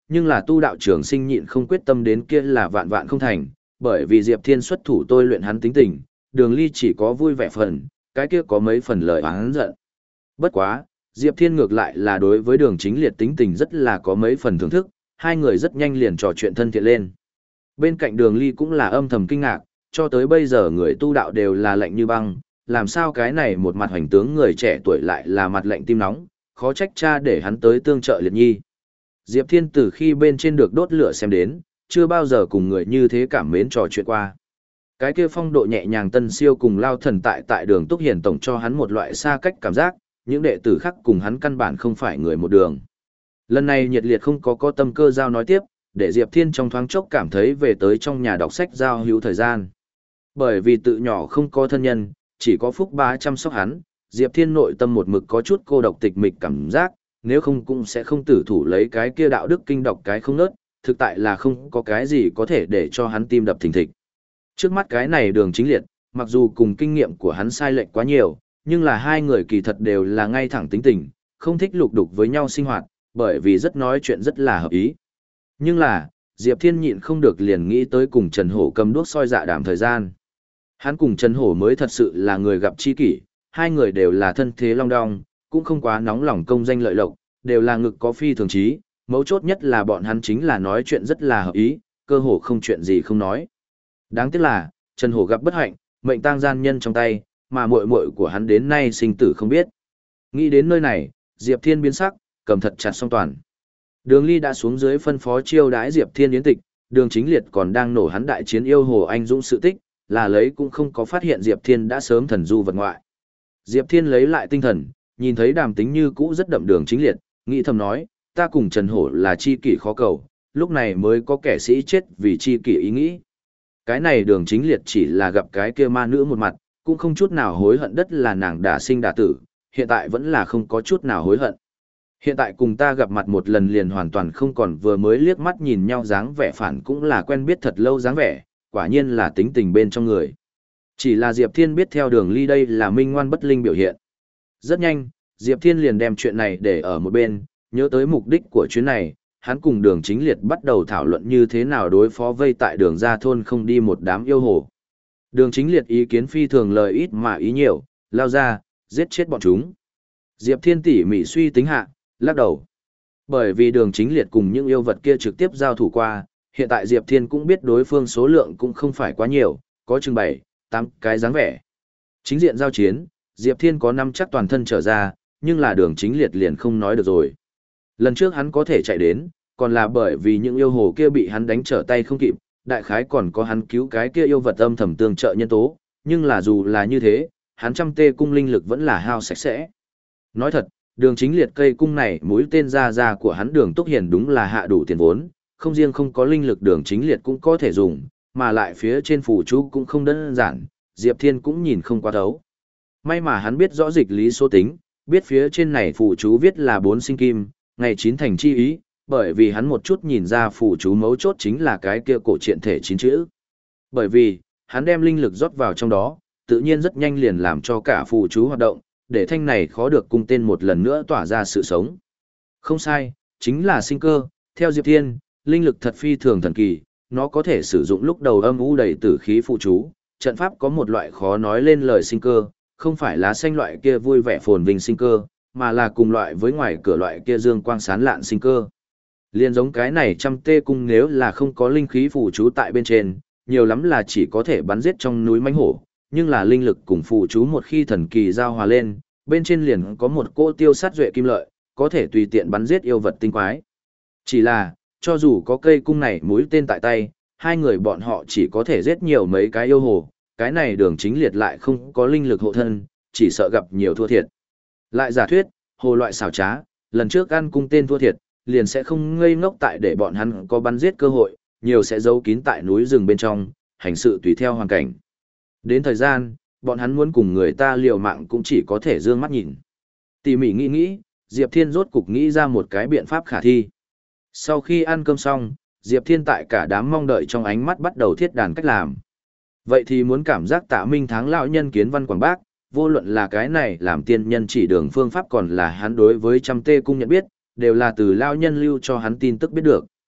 nhưng là tu đạo trường sinh nhịn không quyết tâm đến kia là vạn vạn không thành, bởi vì Diệp Thiên xuất thủ tôi luyện hắn tính tình, Đường Ly chỉ có vui vẻ phần, cái kia có mấy phần lời oán giận. Bất quá, Diệp Thiên ngược lại là đối với Đường Chính Liệt tính tình rất là có mấy phần thưởng thức, hai người rất nhanh liền trò chuyện thân thiện lên. Bên cạnh Đường Ly cũng là âm thầm kinh ngạc, cho tới bây giờ người tu đạo đều là lạnh như băng, làm sao cái này một mặt hoành tướng người trẻ tuổi lại là mặt lạnh tim nóng, khó trách cha để hắn tới tương trợ Liệt Nhi. Diệp Thiên từ khi bên trên được đốt lửa xem đến, chưa bao giờ cùng người như thế cảm mến trò chuyện qua. Cái kia phong độ nhẹ nhàng tân siêu cùng Lao Thần tại tại Đường Túc Hiền tổng cho hắn một loại xa cách cảm giác, những đệ tử khác cùng hắn căn bản không phải người một đường. Lần này nhiệt liệt không có có tâm cơ giao nói tiếp, để Diệp Thiên trong thoáng chốc cảm thấy về tới trong nhà đọc sách giao hữu thời gian. Bởi vì tự nhỏ không có thân nhân, chỉ có Phúc Bá chăm sóc hắn, Diệp Thiên nội tâm một mực có chút cô độc tịch mịch cảm giác, nếu không cũng sẽ không tử thủ lấy cái kia đạo đức kinh đọc cái không nớt, thực tại là không có cái gì có thể để cho hắn tim đập thình thịch. Trước mắt cái này Đường Chính Liệt, mặc dù cùng kinh nghiệm của hắn sai lệch quá nhiều, nhưng là hai người kỳ thật đều là ngay thẳng tính tình, không thích lục đục với nhau sinh hoạt, bởi vì rất nói chuyện rất là hợp ý. Nhưng là, Diệp Thiên nhịn không được liền nghĩ tới cùng Trần Hổ cầm đuốc soi dạ đàm thời gian. Hắn cùng Trần Hổ mới thật sự là người gặp chi kỷ, hai người đều là thân thế long đong, cũng không quá nóng lòng công danh lợi lộc, đều là ngực có phi thường trí, mấu chốt nhất là bọn hắn chính là nói chuyện rất là hợp ý, cơ hồ không chuyện gì không nói. Đáng tiếc là, Trần Hổ gặp bất hạnh, mệnh tang gian nhân trong tay, mà muội muội của hắn đến nay sinh tử không biết. Nghĩ đến nơi này, Diệp Thiên biến sắc, cầm thật chặt song toàn. Đường Ly đã xuống dưới phân phó chiêu đãi Diệp Thiên yến tịch, Đường Chính Liệt còn đang nổ hắn đại chiến yêu hồ anh dũng sự tích, là lấy cũng không có phát hiện Diệp Thiên đã sớm thần du vật ngoại. Diệp Thiên lấy lại tinh thần, nhìn thấy Đàm Tính như cũ rất đậm Đường Chính Liệt, nghĩ thầm nói, ta cùng Trần Hổ là chi kỷ khó cầu, lúc này mới có kẻ sĩ chết vì chi kỷ ý nghĩ. Cái này Đường Chính Liệt chỉ là gặp cái kia ma nữ một mặt, cũng không chút nào hối hận đất là nàng đả sinh đả tử, hiện tại vẫn là không có chút nào hối hận. Hiện tại cùng ta gặp mặt một lần liền hoàn toàn không còn vừa mới liếc mắt nhìn nhau dáng vẻ phản cũng là quen biết thật lâu dáng vẻ, quả nhiên là tính tình bên trong người. Chỉ là Diệp Thiên biết theo Đường Ly đây là minh ngoan bất linh biểu hiện. Rất nhanh, Diệp Thiên liền đem chuyện này để ở một bên, nhớ tới mục đích của chuyến này, hắn cùng Đường Chính Liệt bắt đầu thảo luận như thế nào đối phó vây tại đường ra thôn không đi một đám yêu hồ. Đường Chính Liệt ý kiến phi thường lời ít mà ý nhiều, lao ra, giết chết bọn chúng. Diệp Thiên tỉ mỉ suy tính hạ, lắc đầu. Bởi vì Đường Chính Liệt cùng những yêu vật kia trực tiếp giao thủ qua, hiện tại Diệp Thiên cũng biết đối phương số lượng cũng không phải quá nhiều, có chừng bảy, tám cái dáng vẻ. Chính diện giao chiến, Diệp Thiên có năm chắc toàn thân trở ra, nhưng là Đường Chính Liệt liền không nói được rồi. Lần trước hắn có thể chạy đến, còn là bởi vì những yêu hồ kia bị hắn đánh trở tay không kịp, đại khái còn có hắn cứu cái kia yêu vật âm thầm tương trợ nhân tố, nhưng là dù là như thế, hắn trăm tê cung linh lực vẫn là hao sạch sẽ. Nói thật, Đường Chính Liệt cây cung này mũi tên ra ra của hắn Đường Túc Hiền đúng là hạ đủ tiền vốn, không riêng không có linh lực Đường Chính Liệt cũng có thể dùng, mà lại phía trên phù chú cũng không đơn giản, Diệp Thiên cũng nhìn không qua thấu. May mà hắn biết rõ dịch lý số tính, biết phía trên này phù chú viết là bốn sinh kim, ngày chín thành chi ý, bởi vì hắn một chút nhìn ra phù chú mấu chốt chính là cái kia cổ truyện thể chín chữ. Bởi vì, hắn đem linh lực rót vào trong đó, tự nhiên rất nhanh liền làm cho cả phù chú hoạt động, để thanh này khó được cung tên một lần nữa tỏa ra sự sống. Không sai, chính là sinh cơ, theo Diệp Thiên, linh lực thật phi thường thần kỳ, nó có thể sử dụng lúc đầu âm u đầy tử khí phù chú, trận pháp có một loại khó nói lên lời sinh cơ, không phải lá xanh loại kia vui vẻ phồn vinh sinh cơ, mà là cùng loại với ngoài cửa loại kia dương quang sán lạn sinh cơ. Liên giống cái này trăm tê cung nếu là không có linh khí phù chú tại bên trên, nhiều lắm là chỉ có thể bắn giết trong núi mãnh hổ, nhưng là linh lực cùng phù chú một khi thần kỳ giao hòa lên, bên trên liền có một cỗ tiêu sát duệ kim lợi, có thể tùy tiện bắn giết yêu vật tinh quái. Chỉ là, cho dù có cây cung này mũi tên tại tay, hai người bọn họ chỉ có thể giết nhiều mấy cái yêu hồ, cái này Đường Chính Liệt lại không có linh lực hộ thân, chỉ sợ gặp nhiều thua thiệt. Lại giả thuyết, hồ loại xảo trá, lần trước ăn cung tên thua thiệt, liền sẽ không ngây ngốc tại để bọn hắn có bắn giết cơ hội, nhiều sẽ giấu kín tại núi rừng bên trong, hành sự tùy theo hoàn cảnh. Đến thời gian, bọn hắn muốn cùng người ta liều mạng cũng chỉ có thể dương mắt nhìn. Tỉ mỉ nghĩ nghĩ, Diệp Thiên rốt cục nghĩ ra một cái biện pháp khả thi. Sau khi ăn cơm xong, Diệp Thiên tại cả đám mong đợi trong ánh mắt bắt đầu thiết đàn cách làm. Vậy thì muốn cảm giác Tạ Minh Thắng lão nhân kiến văn quảng bác, vô luận là cái này làm tiên nhân chỉ đường phương pháp còn là hắn đối với trăm tê cung nhận biết, đều là từ lão nhân lưu cho hắn tin tức biết được.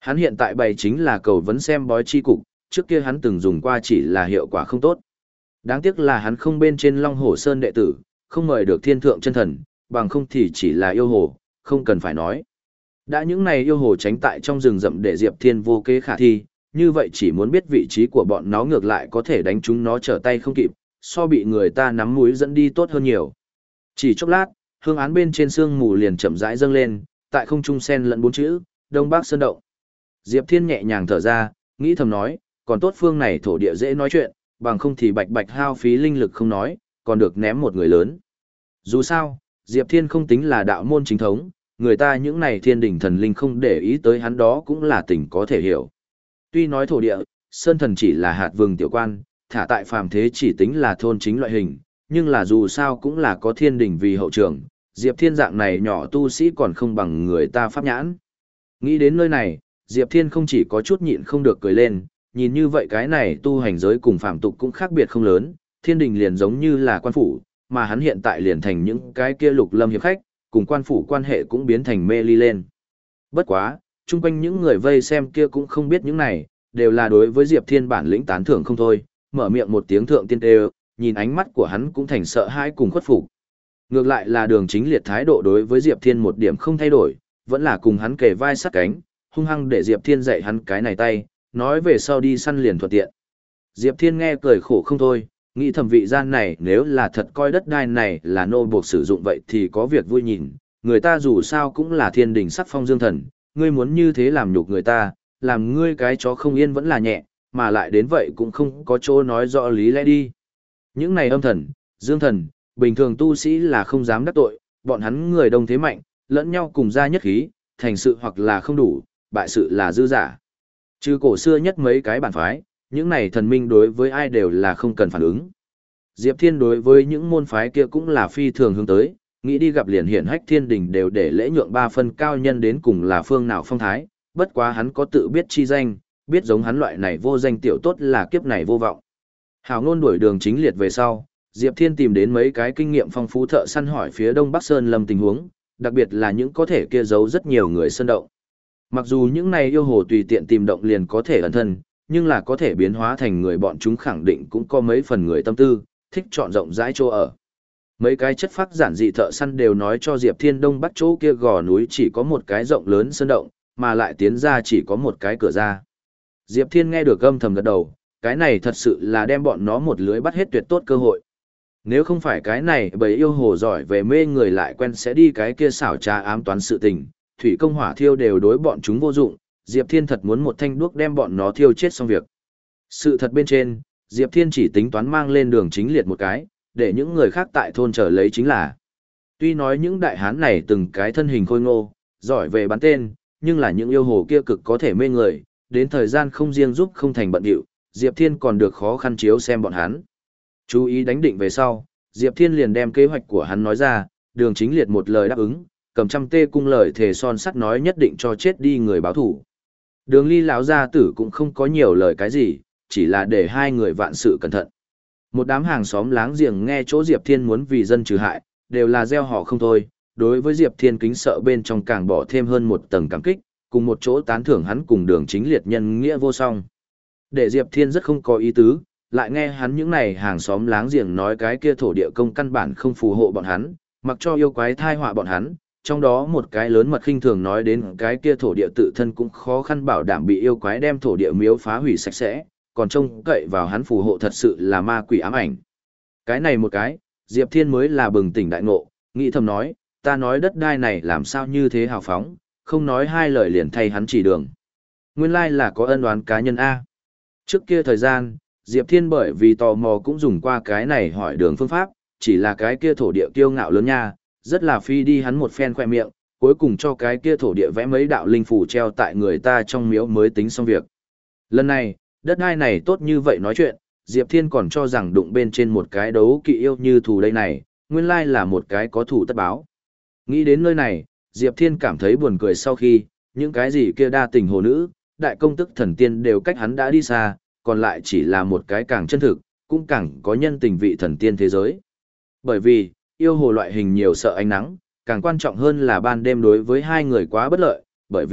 Hắn hiện tại bày chính là cầu vấn xem bói chi cục, trước kia hắn từng dùng qua chỉ là hiệu quả không tốt. Đáng tiếc là hắn không bên trên Long Hổ Sơn đệ tử, không mời được thiên thượng chân thần, bằng không thì chỉ là yêu hồ, không cần phải nói. Đã những này yêu hồ tránh tại trong rừng rậm để Diệp Thiên vô kế khả thi, như vậy chỉ muốn biết vị trí của bọn nó ngược lại có thể đánh chúng nó trở tay không kịp, so bị người ta nắm mũi dẫn đi tốt hơn nhiều. Chỉ chốc lát, hương án bên trên sương mù liền chậm rãi dâng lên, tại không trung sen lẫn bốn chữ, Đông Bắc Sơn Động. Diệp Thiên nhẹ nhàng thở ra, nghĩ thầm nói, còn tốt phương này thổ địa dễ nói chuyện, bằng không thì bạch bạch hao phí linh lực không nói, còn được ném một người lớn. Dù sao, Diệp Thiên không tính là đạo môn chính thống, người ta những này thiên đỉnh thần linh không để ý tới hắn đó cũng là tình có thể hiểu. Tuy nói thổ địa, sơn thần chỉ là hạt vừng tiểu quan, thả tại phàm thế chỉ tính là thôn chính loại hình, nhưng là dù sao cũng là có thiên đỉnh vì hậu trường, Diệp Thiên dạng này nhỏ tu sĩ còn không bằng người ta pháp nhãn. Nghĩ đến nơi này, Diệp Thiên không chỉ có chút nhịn không được cười lên, nhìn như vậy cái này tu hành giới cùng phàm tục cũng khác biệt không lớn, thiên đình liền giống như là quan phủ, mà hắn hiện tại liền thành những cái kia lục lâm hiệp khách, cùng quan phủ quan hệ cũng biến thành mê ly lên. Bất quá, chung quanh những người vây xem kia cũng không biết những này, đều là đối với Diệp Thiên bản lĩnh tán thưởng không thôi, mở miệng một tiếng thượng tiên đều, nhìn ánh mắt của hắn cũng thành sợ hãi cùng khuất phục. Ngược lại là Đường Chính Liệt thái độ đối với Diệp Thiên một điểm không thay đổi, vẫn là cùng hắn kề vai sát cánh, hung hăng để Diệp Thiên dạy hắn cái này tay, nói về sau đi săn liền thuận tiện. Diệp Thiên nghe cười khổ không thôi, nghĩ thầm vị gian này nếu là thật coi đất đai này là nô buộc sử dụng vậy thì có việc vui nhìn, người ta dù sao cũng là thiên đình sắc phong dương thần, ngươi muốn như thế làm nhục người ta, làm ngươi cái chó không yên vẫn là nhẹ, mà lại đến vậy cũng không có chỗ nói rõ lý lẽ đi. Những này âm thần, dương thần, bình thường tu sĩ là không dám đắc tội, bọn hắn người đông thế mạnh, lẫn nhau cùng ra nhất khí, thành sự hoặc là không đủ, bại sự là dư giả. Trừ cổ xưa nhất mấy cái bản phái, những này thần minh đối với ai đều là không cần phản ứng. Diệp Thiên đối với những môn phái kia cũng là phi thường hướng tới, nghĩ đi gặp liền hiển hách thiên đình đều để lễ nhượng ba phân cao nhân đến cùng là phương nào phong thái, bất quá hắn có tự biết chi danh, biết giống hắn loại này vô danh tiểu tốt là kiếp này vô vọng. Hảo ngôn đuổi Đường Chính Liệt về sau, Diệp Thiên tìm đến mấy cái kinh nghiệm phong phú thợ săn hỏi phía Đông Bắc Sơn Lâm tình huống, đặc biệt là những có thể kia giấu rất nhiều người sơn động. Mặc dù những này yêu hồ tùy tiện tìm động liền có thể ẩn thân, nhưng là có thể biến hóa thành người bọn chúng khẳng định cũng có mấy phần người tâm tư, thích chọn rộng rãi chỗ ở. Mấy cái chất phác giản dị thợ săn đều nói cho Diệp Thiên Đông Bắc chỗ kia gò núi chỉ có một cái rộng lớn sơn động, mà lại tiến ra chỉ có một cái cửa ra. Diệp Thiên nghe được âm thầm gật đầu, cái này thật sự là đem bọn nó một lưới bắt hết tuyệt tốt cơ hội. Nếu không phải cái này bầy yêu hồ giỏi về mê người lại quen sẽ đi cái kia xảo trá ám toán sự tình, thủy công hỏa thiêu đều đối bọn chúng vô dụng, Diệp Thiên thật muốn một thanh đuốc đem bọn nó thiêu chết xong việc. Sự thật bên trên, Diệp Thiên chỉ tính toán mang lên Đường Chính Liệt một cái, để những người khác tại thôn chờ lấy chính là. Tuy nói những đại hán này từng cái thân hình khôi ngô, giỏi về bắn tên, nhưng là những yêu hồ kia cực có thể mê người, đến thời gian không riêng giúp không thành bận điệu, Diệp Thiên còn được khó khăn chiếu xem bọn hắn. Chú ý đánh định về sau, Diệp Thiên liền đem kế hoạch của hắn nói ra, Đường Chính Liệt một lời đáp ứng, cầm trăm tê cung lời thề son sắt nói nhất định cho chết đi người báo thủ. Đường Ly lão gia tử cũng không có nhiều lời cái gì, chỉ là để hai người vạn sự cẩn thận. Một đám hàng xóm láng giềng nghe chỗ Diệp Thiên muốn vì dân trừ hại, đều là gieo họ không thôi, đối với Diệp Thiên kính sợ bên trong càng bỏ thêm hơn một tầng cảm kích, cùng một chỗ tán thưởng hắn cùng Đường Chính Liệt nhân nghĩa vô song. Để Diệp Thiên rất không có ý tứ, lại nghe hắn những này hàng xóm láng giềng nói cái kia thổ địa công căn bản không phù hộ bọn hắn, mặc cho yêu quái thai họa bọn hắn, trong đó một cái lớn mật khinh thường nói đến cái kia thổ địa tự thân cũng khó khăn bảo đảm bị yêu quái đem thổ địa miếu phá hủy sạch sẽ, còn trông cậy vào hắn phù hộ thật sự là ma quỷ ám ảnh. Cái này một cái, Diệp Thiên mới là bừng tỉnh đại ngộ, nghĩ thầm nói, ta nói đất đai này làm sao như thế hào phóng, không nói hai lời liền thay hắn chỉ đường. Nguyên lai là có ân oán cá nhân A. Trước kia thời gian, Diệp Thiên bởi vì tò mò cũng dùng qua cái này hỏi đường phương pháp, chỉ là cái kia thổ địa kiêu ngạo lớn nha, rất là phi đi hắn một phen khoe miệng, cuối cùng cho cái kia thổ địa vẽ mấy đạo linh phù treo tại người ta trong miếu mới tính xong việc. Lần này, đất đai này tốt như vậy nói chuyện, Diệp Thiên còn cho rằng đụng bên trên một cái đấu kỵ yêu như thù đây này, nguyên lai là một cái có thủ tất báo. Nghĩ đến nơi này, Diệp Thiên cảm thấy buồn cười sau khi, những cái gì kia đa tình hồ nữ, đại công tức thần tiên đều cách hắn đã đi xa, còn lại chỉ là một cái càng chân thực, cũng càng có nhân tình vị thần tiên thế giới. Bởi vì, yêu hồ loại hình nhiều sợ ánh nắng, càng quan trọng hơn là ban đêm đối với hai người quá bất lợi, bởi vì,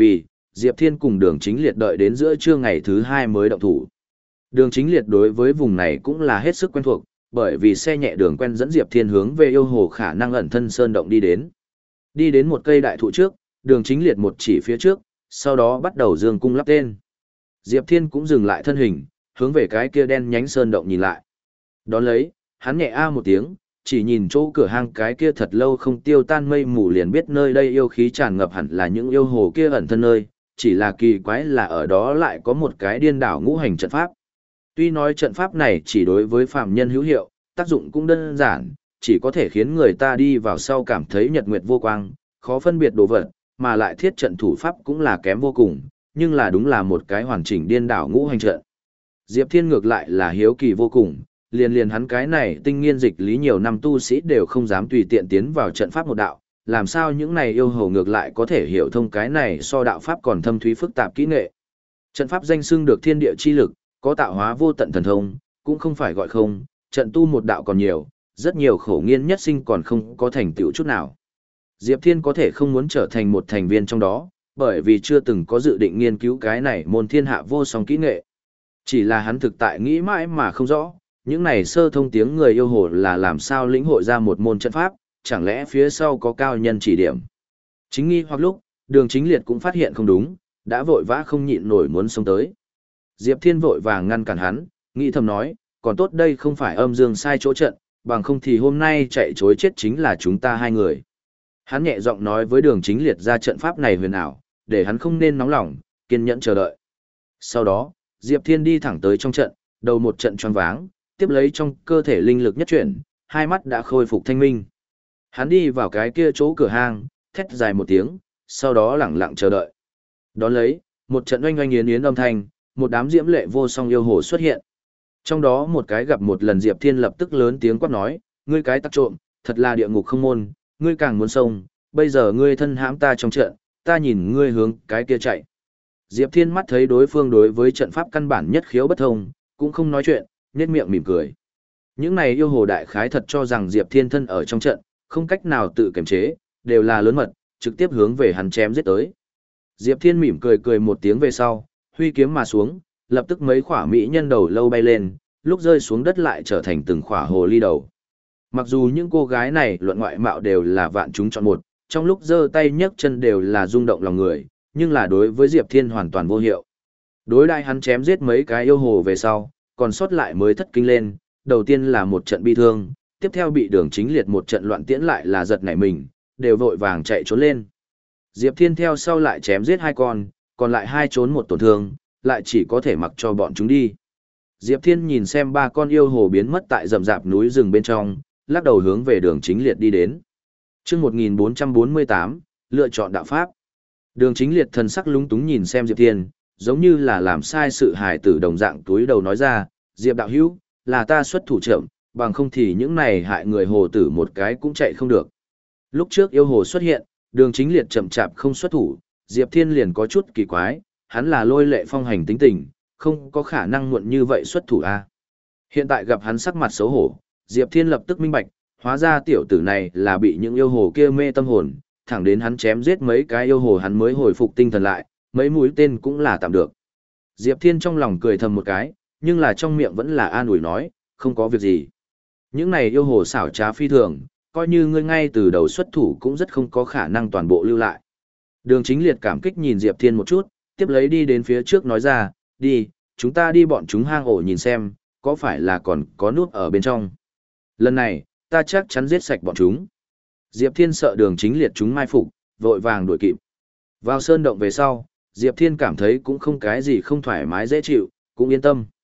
Diệp Thiên cùng Đường Chính Liệt đợi đến giữa trưa ngày thứ hai mới động thủ. Đường Chính Liệt đối với vùng này cũng là hết sức quen thuộc, bởi vì xe nhẹ đường quen dẫn Diệp Thiên hướng về yêu hồ khả năng ẩn thân sơn động đi đến. Đi đến một cây đại thụ trước, Đường Chính Liệt một chỉ phía trước, sau đó bắt đầu dương cung lắp tên. Diệp Thiên cũng dừng lại thân hình, hướng về cái kia đen nhánh sơn động nhìn lại. Đón lấy, hắn nhẹ a một tiếng, chỉ nhìn chỗ cửa hang cái kia thật lâu không tiêu tan mây mù liền biết nơi đây yêu khí tràn ngập hẳn là những yêu hồ kia ẩn thân nơi, chỉ là kỳ quái là ở đó lại có một cái điên đảo ngũ hành trận pháp. Tuy nói trận pháp này chỉ đối với phàm nhân hữu hiệu, tác dụng cũng đơn giản, chỉ có thể khiến người ta đi vào sau cảm thấy nhật nguyệt vô quang, khó phân biệt đồ vật, mà lại thiết trận thủ pháp cũng là kém vô cùng, nhưng là đúng là một cái hoàn chỉnh điên đảo ngũ hành trận. Diệp Thiên ngược lại là hiếu kỳ vô cùng, liền liền hắn cái này tinh nghiên dịch lý nhiều năm tu sĩ đều không dám tùy tiện tiến vào trận pháp một đạo, làm sao những này yêu hồ ngược lại có thể hiểu thông cái này so đạo pháp còn thâm thúy phức tạp kỹ nghệ. Trận pháp danh xưng được thiên địa chi lực, có tạo hóa vô tận thần thông, cũng không phải gọi không, trận tu một đạo còn nhiều, rất nhiều khổ nghiên nhất sinh còn không có thành tựu chút nào. Diệp Thiên có thể không muốn trở thành một thành viên trong đó, bởi vì chưa từng có dự định nghiên cứu cái này môn thiên hạ vô song kỹ nghệ. Chỉ là hắn thực tại nghĩ mãi mà không rõ, những này sơ thông tiếng người yêu hồ là làm sao lĩnh hội ra một môn trận pháp, chẳng lẽ phía sau có cao nhân chỉ điểm. Chính nghi hoặc lúc, Đường Chính Liệt cũng phát hiện không đúng, đã vội vã không nhịn nổi muốn xông tới. Diệp Thiên vội vàng ngăn cản hắn, nghĩ thầm nói, còn tốt đây không phải âm dương sai chỗ trận, bằng không thì hôm nay chạy chối chết chính là chúng ta hai người. Hắn nhẹ giọng nói với Đường Chính Liệt ra trận pháp này huyền ảo, để hắn không nên nóng lòng, kiên nhẫn chờ đợi. Sau đó, Diệp Thiên đi thẳng tới trong trận, đầu một trận choáng váng, tiếp lấy trong cơ thể linh lực nhất chuyển, hai mắt đã khôi phục thanh minh. Hắn đi vào cái kia chỗ cửa hang, thét dài một tiếng, sau đó lẳng lặng chờ đợi. Đón lấy, một trận oanh oanh yến yến âm thanh, một đám diễm lệ vô song yêu hồ xuất hiện. Trong đó một cái gặp một lần Diệp Thiên lập tức lớn tiếng quát nói, ngươi cái tặc trộm, thật là địa ngục không môn, ngươi càng muốn xông, bây giờ ngươi thân hãm ta trong trận, ta nhìn ngươi hướng cái kia chạy. Diệp Thiên mắt thấy đối phương đối với trận pháp căn bản nhất khiếu bất thông, cũng không nói chuyện, nhếch miệng mỉm cười. Những này yêu hồ đại khái thật cho rằng Diệp Thiên thân ở trong trận, không cách nào tự kiềm chế, đều là lớn mật, trực tiếp hướng về hắn chém giết tới. Diệp Thiên mỉm cười cười một tiếng về sau, huy kiếm mà xuống, lập tức mấy khỏa mỹ nhân đầu lâu bay lên, lúc rơi xuống đất lại trở thành từng khỏa hồ ly đầu. Mặc dù những cô gái này luận ngoại mạo đều là vạn chúng chọn một, trong lúc giơ tay nhấc chân đều là rung động lòng người, nhưng là đối với Diệp Thiên hoàn toàn vô hiệu. Đối đại hắn chém giết mấy cái yêu hồ về sau, còn sót lại mới thất kinh lên, đầu tiên là một trận bi thương, tiếp theo bị Đường Chính Liệt một trận loạn tiễn lại là giật nảy mình, đều vội vàng chạy trốn lên. Diệp Thiên theo sau lại chém giết hai con, còn lại hai trốn một tổn thương, lại chỉ có thể mặc cho bọn chúng đi. Diệp Thiên nhìn xem ba con yêu hồ biến mất tại rậm rạp núi rừng bên trong, lắc đầu hướng về Đường Chính Liệt đi đến. Chương một nghìn bốn trăm bốn mươi tám, lựa chọn đạo pháp. Đường Chính Liệt thần sắc lúng túng nhìn xem Diệp Thiên, giống như là làm sai sự hài tử đồng dạng túi đầu nói ra, Diệp đạo hữu, là ta xuất thủ chậm, bằng không thì những này hại người hồ tử một cái cũng chạy không được. Lúc trước yêu hồ xuất hiện, Đường Chính Liệt chậm chạp không xuất thủ, Diệp Thiên liền có chút kỳ quái, hắn là lôi lệ phong hành tính tình, không có khả năng muộn như vậy xuất thủ a. Hiện tại gặp hắn sắc mặt xấu hổ, Diệp Thiên lập tức minh bạch, hóa ra tiểu tử này là bị những yêu hồ kia mê tâm hồn, thẳng đến hắn chém giết mấy cái yêu hồ hắn mới hồi phục tinh thần lại, mấy mũi tên cũng là tạm được. Diệp Thiên trong lòng cười thầm một cái, nhưng là trong miệng vẫn là an ủi nói, không có việc gì. Những này yêu hồ xảo trá phi thường, coi như ngươi ngay từ đầu xuất thủ cũng rất không có khả năng toàn bộ lưu lại. Đường Chính Liệt cảm kích nhìn Diệp Thiên một chút, tiếp lấy đi đến phía trước nói ra, đi, chúng ta đi bọn chúng hang ổ nhìn xem, có phải là còn có nút ở bên trong. Lần này, ta chắc chắn giết sạch bọn chúng. Diệp Thiên sợ Đường Chính Liệt chúng mai phục, vội vàng đuổi kịp. Vào sơn động về sau, Diệp Thiên cảm thấy cũng không cái gì không thoải mái dễ chịu, cũng yên tâm.